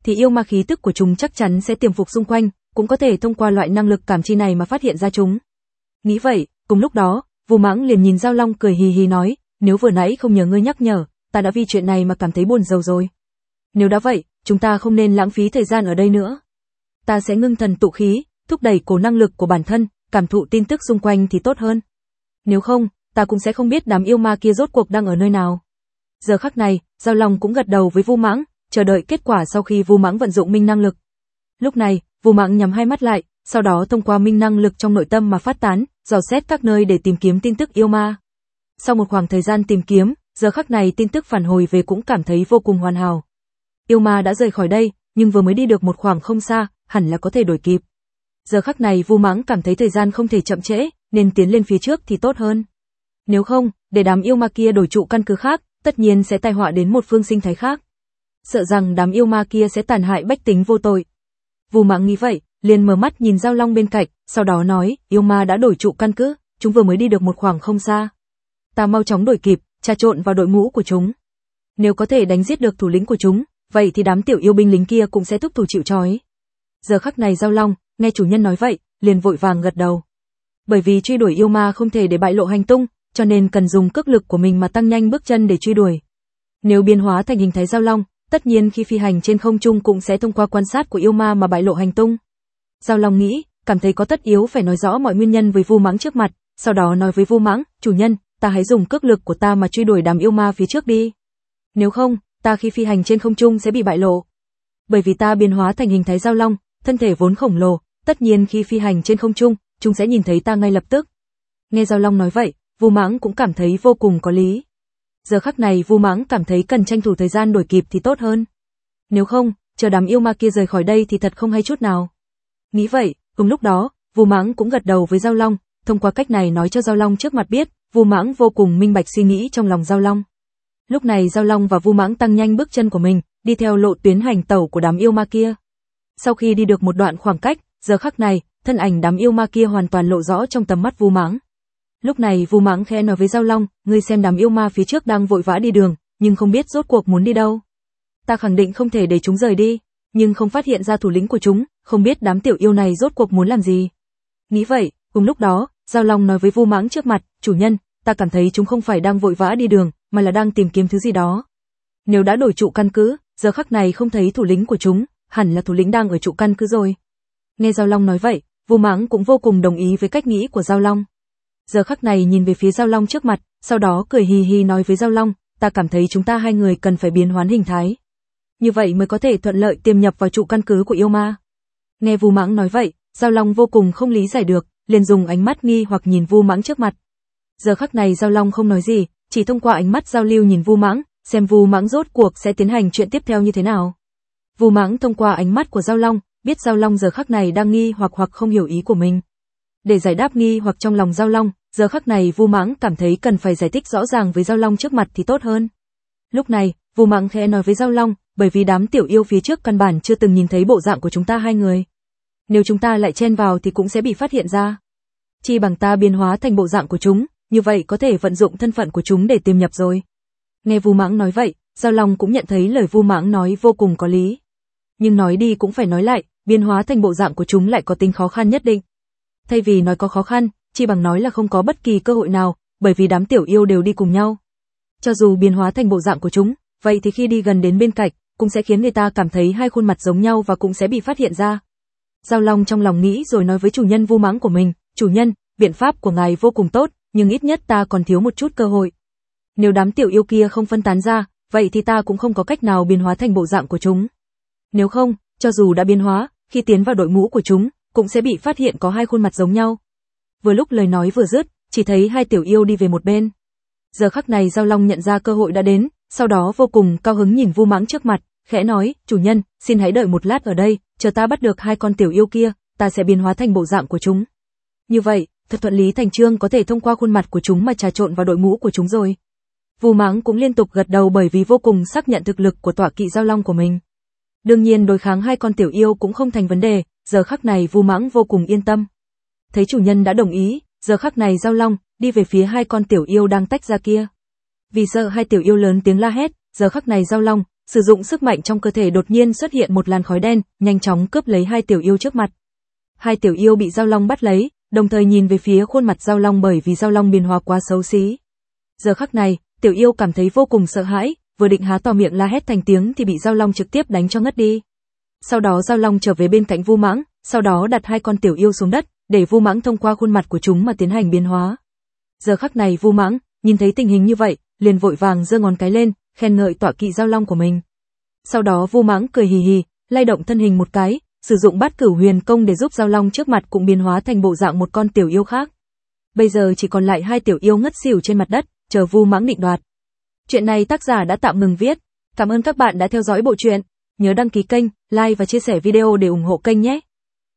A: thì yêu ma khí tức của chúng chắc chắn sẽ tiềm phục xung quanh, cũng có thể thông qua loại năng lực cảm chi này mà phát hiện ra chúng. Nghĩ vậy, cùng lúc đó, Vu Mãng liền nhìn Giao Long cười hì hì nói, nếu vừa nãy không nhờ ngươi nhắc nhở, ta đã vì chuyện này mà cảm thấy buồn rầu rồi. Nếu đã vậy, chúng ta không nên lãng phí thời gian ở đây nữa. Ta sẽ ngưng thần tụ khí, thúc đẩy cổ năng lực của bản thân, cảm thụ tin tức xung quanh thì tốt hơn. Nếu không, ta cũng sẽ không biết đám yêu ma kia rốt cuộc đang ở nơi nào. Giờ khắc này, Giao Long cũng gật đầu với Vu Mãng, chờ đợi kết quả sau khi Vu Mãng vận dụng minh năng lực. Lúc này, Vu Mãng nhắm hai mắt lại, sau đó thông qua minh năng lực trong nội tâm mà phát tán, dò xét các nơi để tìm kiếm tin tức yêu ma. Sau một khoảng thời gian tìm kiếm, giờ khắc này tin tức phản hồi về cũng cảm thấy vô cùng hoàn hảo. Yêu ma đã rời khỏi đây, nhưng vừa mới đi được một khoảng không xa, hẳn là có thể đuổi kịp. Giờ khắc này Vu Mãng cảm thấy thời gian không thể chậm trễ, nên tiến lên phía trước thì tốt hơn. Nếu không, để đám yêu ma kia đổi trụ căn cứ khác, tất nhiên sẽ tai họa đến một phương sinh thái khác. Sợ rằng đám yêu ma kia sẽ tàn hại bách tính vô tội. Vu Mãng nghĩ vậy, liền mở mắt nhìn Giao Long bên cạnh, sau đó nói, yêu ma đã đổi trụ căn cứ, chúng vừa mới đi được một khoảng không xa. Ta mau chóng đuổi kịp, trà trộn vào đội ngũ của chúng. Nếu có thể đánh giết được thủ lĩnh của chúng, vậy thì đám tiểu yêu binh lính kia cũng sẽ thúc thủ chịu trói. Giờ khắc này Giao Long, nghe chủ nhân nói vậy, liền vội vàng gật đầu. Bởi vì truy đuổi yêu ma không thể để bại lộ hành tung, cho nên cần dùng cước lực của mình mà tăng nhanh bước chân để truy đuổi. Nếu biến hóa thành hình thái Giao Long, tất nhiên khi phi hành trên không trung cũng sẽ thông qua quan sát của yêu ma mà bại lộ hành tung. Giao Long nghĩ, cảm thấy có tất yếu phải nói rõ mọi nguyên nhân với Vu Mãng trước mặt, sau đó nói với Vu Mãng, chủ nhân, ta hãy dùng cước lực của ta mà truy đuổi đám yêu ma phía trước đi. Nếu không, ta khi phi hành trên không trung sẽ bị bại lộ. Bởi vì ta biến hóa thành hình thái Giao Long, thân thể vốn khổng lồ, tất nhiên khi phi hành trên không trung, chúng sẽ nhìn thấy ta ngay lập tức. Nghe Giao Long nói vậy, Vu Mãng cũng cảm thấy vô cùng có lý. Giờ khắc này Vu Mãng cảm thấy cần tranh thủ thời gian đuổi kịp thì tốt hơn. Nếu không, chờ đám yêu ma kia rời khỏi đây thì thật không hay chút nào. Nghĩ vậy, cùng lúc đó, Vu Mãng cũng gật đầu với Giao Long, thông qua cách này nói cho Giao Long trước mặt biết, Vu Mãng vô cùng minh bạch suy nghĩ trong lòng Giao Long. Lúc này Giao Long và Vu Mãng tăng nhanh bước chân của mình, đi theo lộ tuyến hành tẩu của đám yêu ma kia. Sau khi đi được một đoạn khoảng cách, giờ khắc này, thân ảnh đám yêu ma kia hoàn toàn lộ rõ trong tầm mắt Vu Mãng. Lúc này Vu Mãng khẽ nói với Giao Long, ngươi xem đám yêu ma phía trước đang vội vã đi đường, nhưng không biết rốt cuộc muốn đi đâu. Ta khẳng định không thể để chúng rời đi, nhưng không phát hiện ra thủ lĩnh của chúng, không biết đám tiểu yêu này rốt cuộc muốn làm gì. Nghĩ vậy, cùng lúc đó, Giao Long nói với Vu Mãng trước mặt, chủ nhân, ta cảm thấy chúng không phải đang vội vã đi đường, mà là đang tìm kiếm thứ gì đó. Nếu đã đổi trụ căn cứ, giờ khắc này không thấy thủ lĩnh của chúng, hẳn là thủ lĩnh đang ở trụ căn cứ rồi. Nghe Giao Long nói vậy, Vu Mãng cũng vô cùng đồng ý với cách nghĩ của Giao Long. Giờ khắc này nhìn về phía Giao Long trước mặt, sau đó cười hì hì nói với Giao Long, ta cảm thấy chúng ta hai người cần phải biến hoán hình thái. Như vậy mới có thể thuận lợi tiềm nhập vào trụ căn cứ của yêu ma. Nghe Vu Mãng nói vậy, Giao Long vô cùng không lý giải được, liền dùng ánh mắt nghi hoặc nhìn Vu Mãng trước mặt. Giờ khắc này Giao Long không nói gì, chỉ thông qua ánh mắt giao lưu nhìn Vu Mãng, xem Vu Mãng rốt cuộc sẽ tiến hành chuyện tiếp theo như thế nào. Vu Mãng thông qua ánh mắt của Giao Long, biết Giao Long giờ khắc này đang nghi hoặc hoặc không hiểu ý của mình. Để giải đáp nghi hoặc trong lòng Giao Long, giờ khắc này Vu Mãng cảm thấy cần phải giải thích rõ ràng với Giao Long trước mặt thì tốt hơn. Lúc này, Vu Mãng khẽ nói với Giao Long, bởi vì đám tiểu yêu phía trước căn bản chưa từng nhìn thấy bộ dạng của chúng ta hai người. Nếu chúng ta lại chen vào thì cũng sẽ bị phát hiện ra. Chi bằng ta biến hóa thành bộ dạng của chúng, như vậy có thể vận dụng thân phận của chúng để tiềm nhập rồi. Nghe Vu Mãng nói vậy, Giao Long cũng nhận thấy lời Vu Mãng nói vô cùng có lý. Nhưng nói đi cũng phải nói lại, biến hóa thành bộ dạng của chúng lại có tính khó khăn nhất định. Thay vì nói có khó khăn, chi bằng nói là không có bất kỳ cơ hội nào, bởi vì đám tiểu yêu đều đi cùng nhau. Cho dù biến hóa thành bộ dạng của chúng, vậy thì khi đi gần đến bên cạnh, cũng sẽ khiến người ta cảm thấy hai khuôn mặt giống nhau và cũng sẽ bị phát hiện ra. Giao Long trong lòng nghĩ rồi nói với chủ nhân Vu Mãng của mình, chủ nhân, biện pháp của ngài vô cùng tốt, nhưng ít nhất ta còn thiếu một chút cơ hội. Nếu đám tiểu yêu kia không phân tán ra, vậy thì ta cũng không có cách nào biến hóa thành bộ dạng của chúng. Nếu không, cho dù đã biến hóa, khi tiến vào đội ngũ của chúng, cũng sẽ bị phát hiện có hai khuôn mặt giống nhau. Vừa lúc lời nói vừa dứt, chỉ thấy hai tiểu yêu đi về một bên. Giờ khắc này Giao Long nhận ra cơ hội đã đến, sau đó vô cùng cao hứng nhìn Vu Mãng trước mặt, khẽ nói, chủ nhân, xin hãy đợi một lát ở đây, chờ ta bắt được hai con tiểu yêu kia, ta sẽ biến hóa thành bộ dạng của chúng. Như vậy, thật thuận lý thành trương có thể thông qua khuôn mặt của chúng mà trà trộn vào đội ngũ của chúng rồi. Vu Mãng cũng liên tục gật đầu bởi vì vô cùng xác nhận thực lực của tọa kỵ Giao Long của mình. Đương nhiên đối kháng hai con tiểu yêu cũng không thành vấn đề, giờ khắc này Vu Mãng vô cùng yên tâm. Thấy chủ nhân đã đồng ý, giờ khắc này Giao Long đi về phía hai con tiểu yêu đang tách ra kia. Vì sợ hai tiểu yêu lớn tiếng la hét, giờ khắc này Giao Long Sử dụng sức mạnh trong cơ thể đột nhiên xuất hiện một làn khói đen, nhanh chóng cướp lấy hai tiểu yêu trước mặt. Hai tiểu yêu bị Dao Long bắt lấy, đồng thời nhìn về phía khuôn mặt Dao Long bởi vì Dao Long biến hóa quá xấu xí. Giờ khắc này, tiểu yêu cảm thấy vô cùng sợ hãi, vừa định há to miệng la hét thành tiếng thì bị Dao Long trực tiếp đánh cho ngất đi. Sau đó Dao Long trở về bên cạnh Vu Mãng, sau đó đặt hai con tiểu yêu xuống đất, để Vu Mãng thông qua khuôn mặt của chúng mà tiến hành biến hóa. Giờ khắc này Vu Mãng nhìn thấy tình hình như vậy, liền vội vàng giơ ngón cái lên, khen ngợi tọa kỵ Dao Long của mình. Sau đó Vu Mãng cười hì hì, lay động thân hình một cái, sử dụng Bát Cửu Huyền Công để giúp Dao Long trước mặt cũng biến hóa thành bộ dạng một con tiểu yêu khác. Bây giờ chỉ còn lại hai tiểu yêu ngất xỉu trên mặt đất, chờ Vu Mãng định đoạt. Chuyện này tác giả đã tạm ngừng viết. Cảm ơn các bạn đã theo dõi bộ truyện. Nhớ đăng ký kênh, like và chia sẻ video để ủng hộ kênh nhé.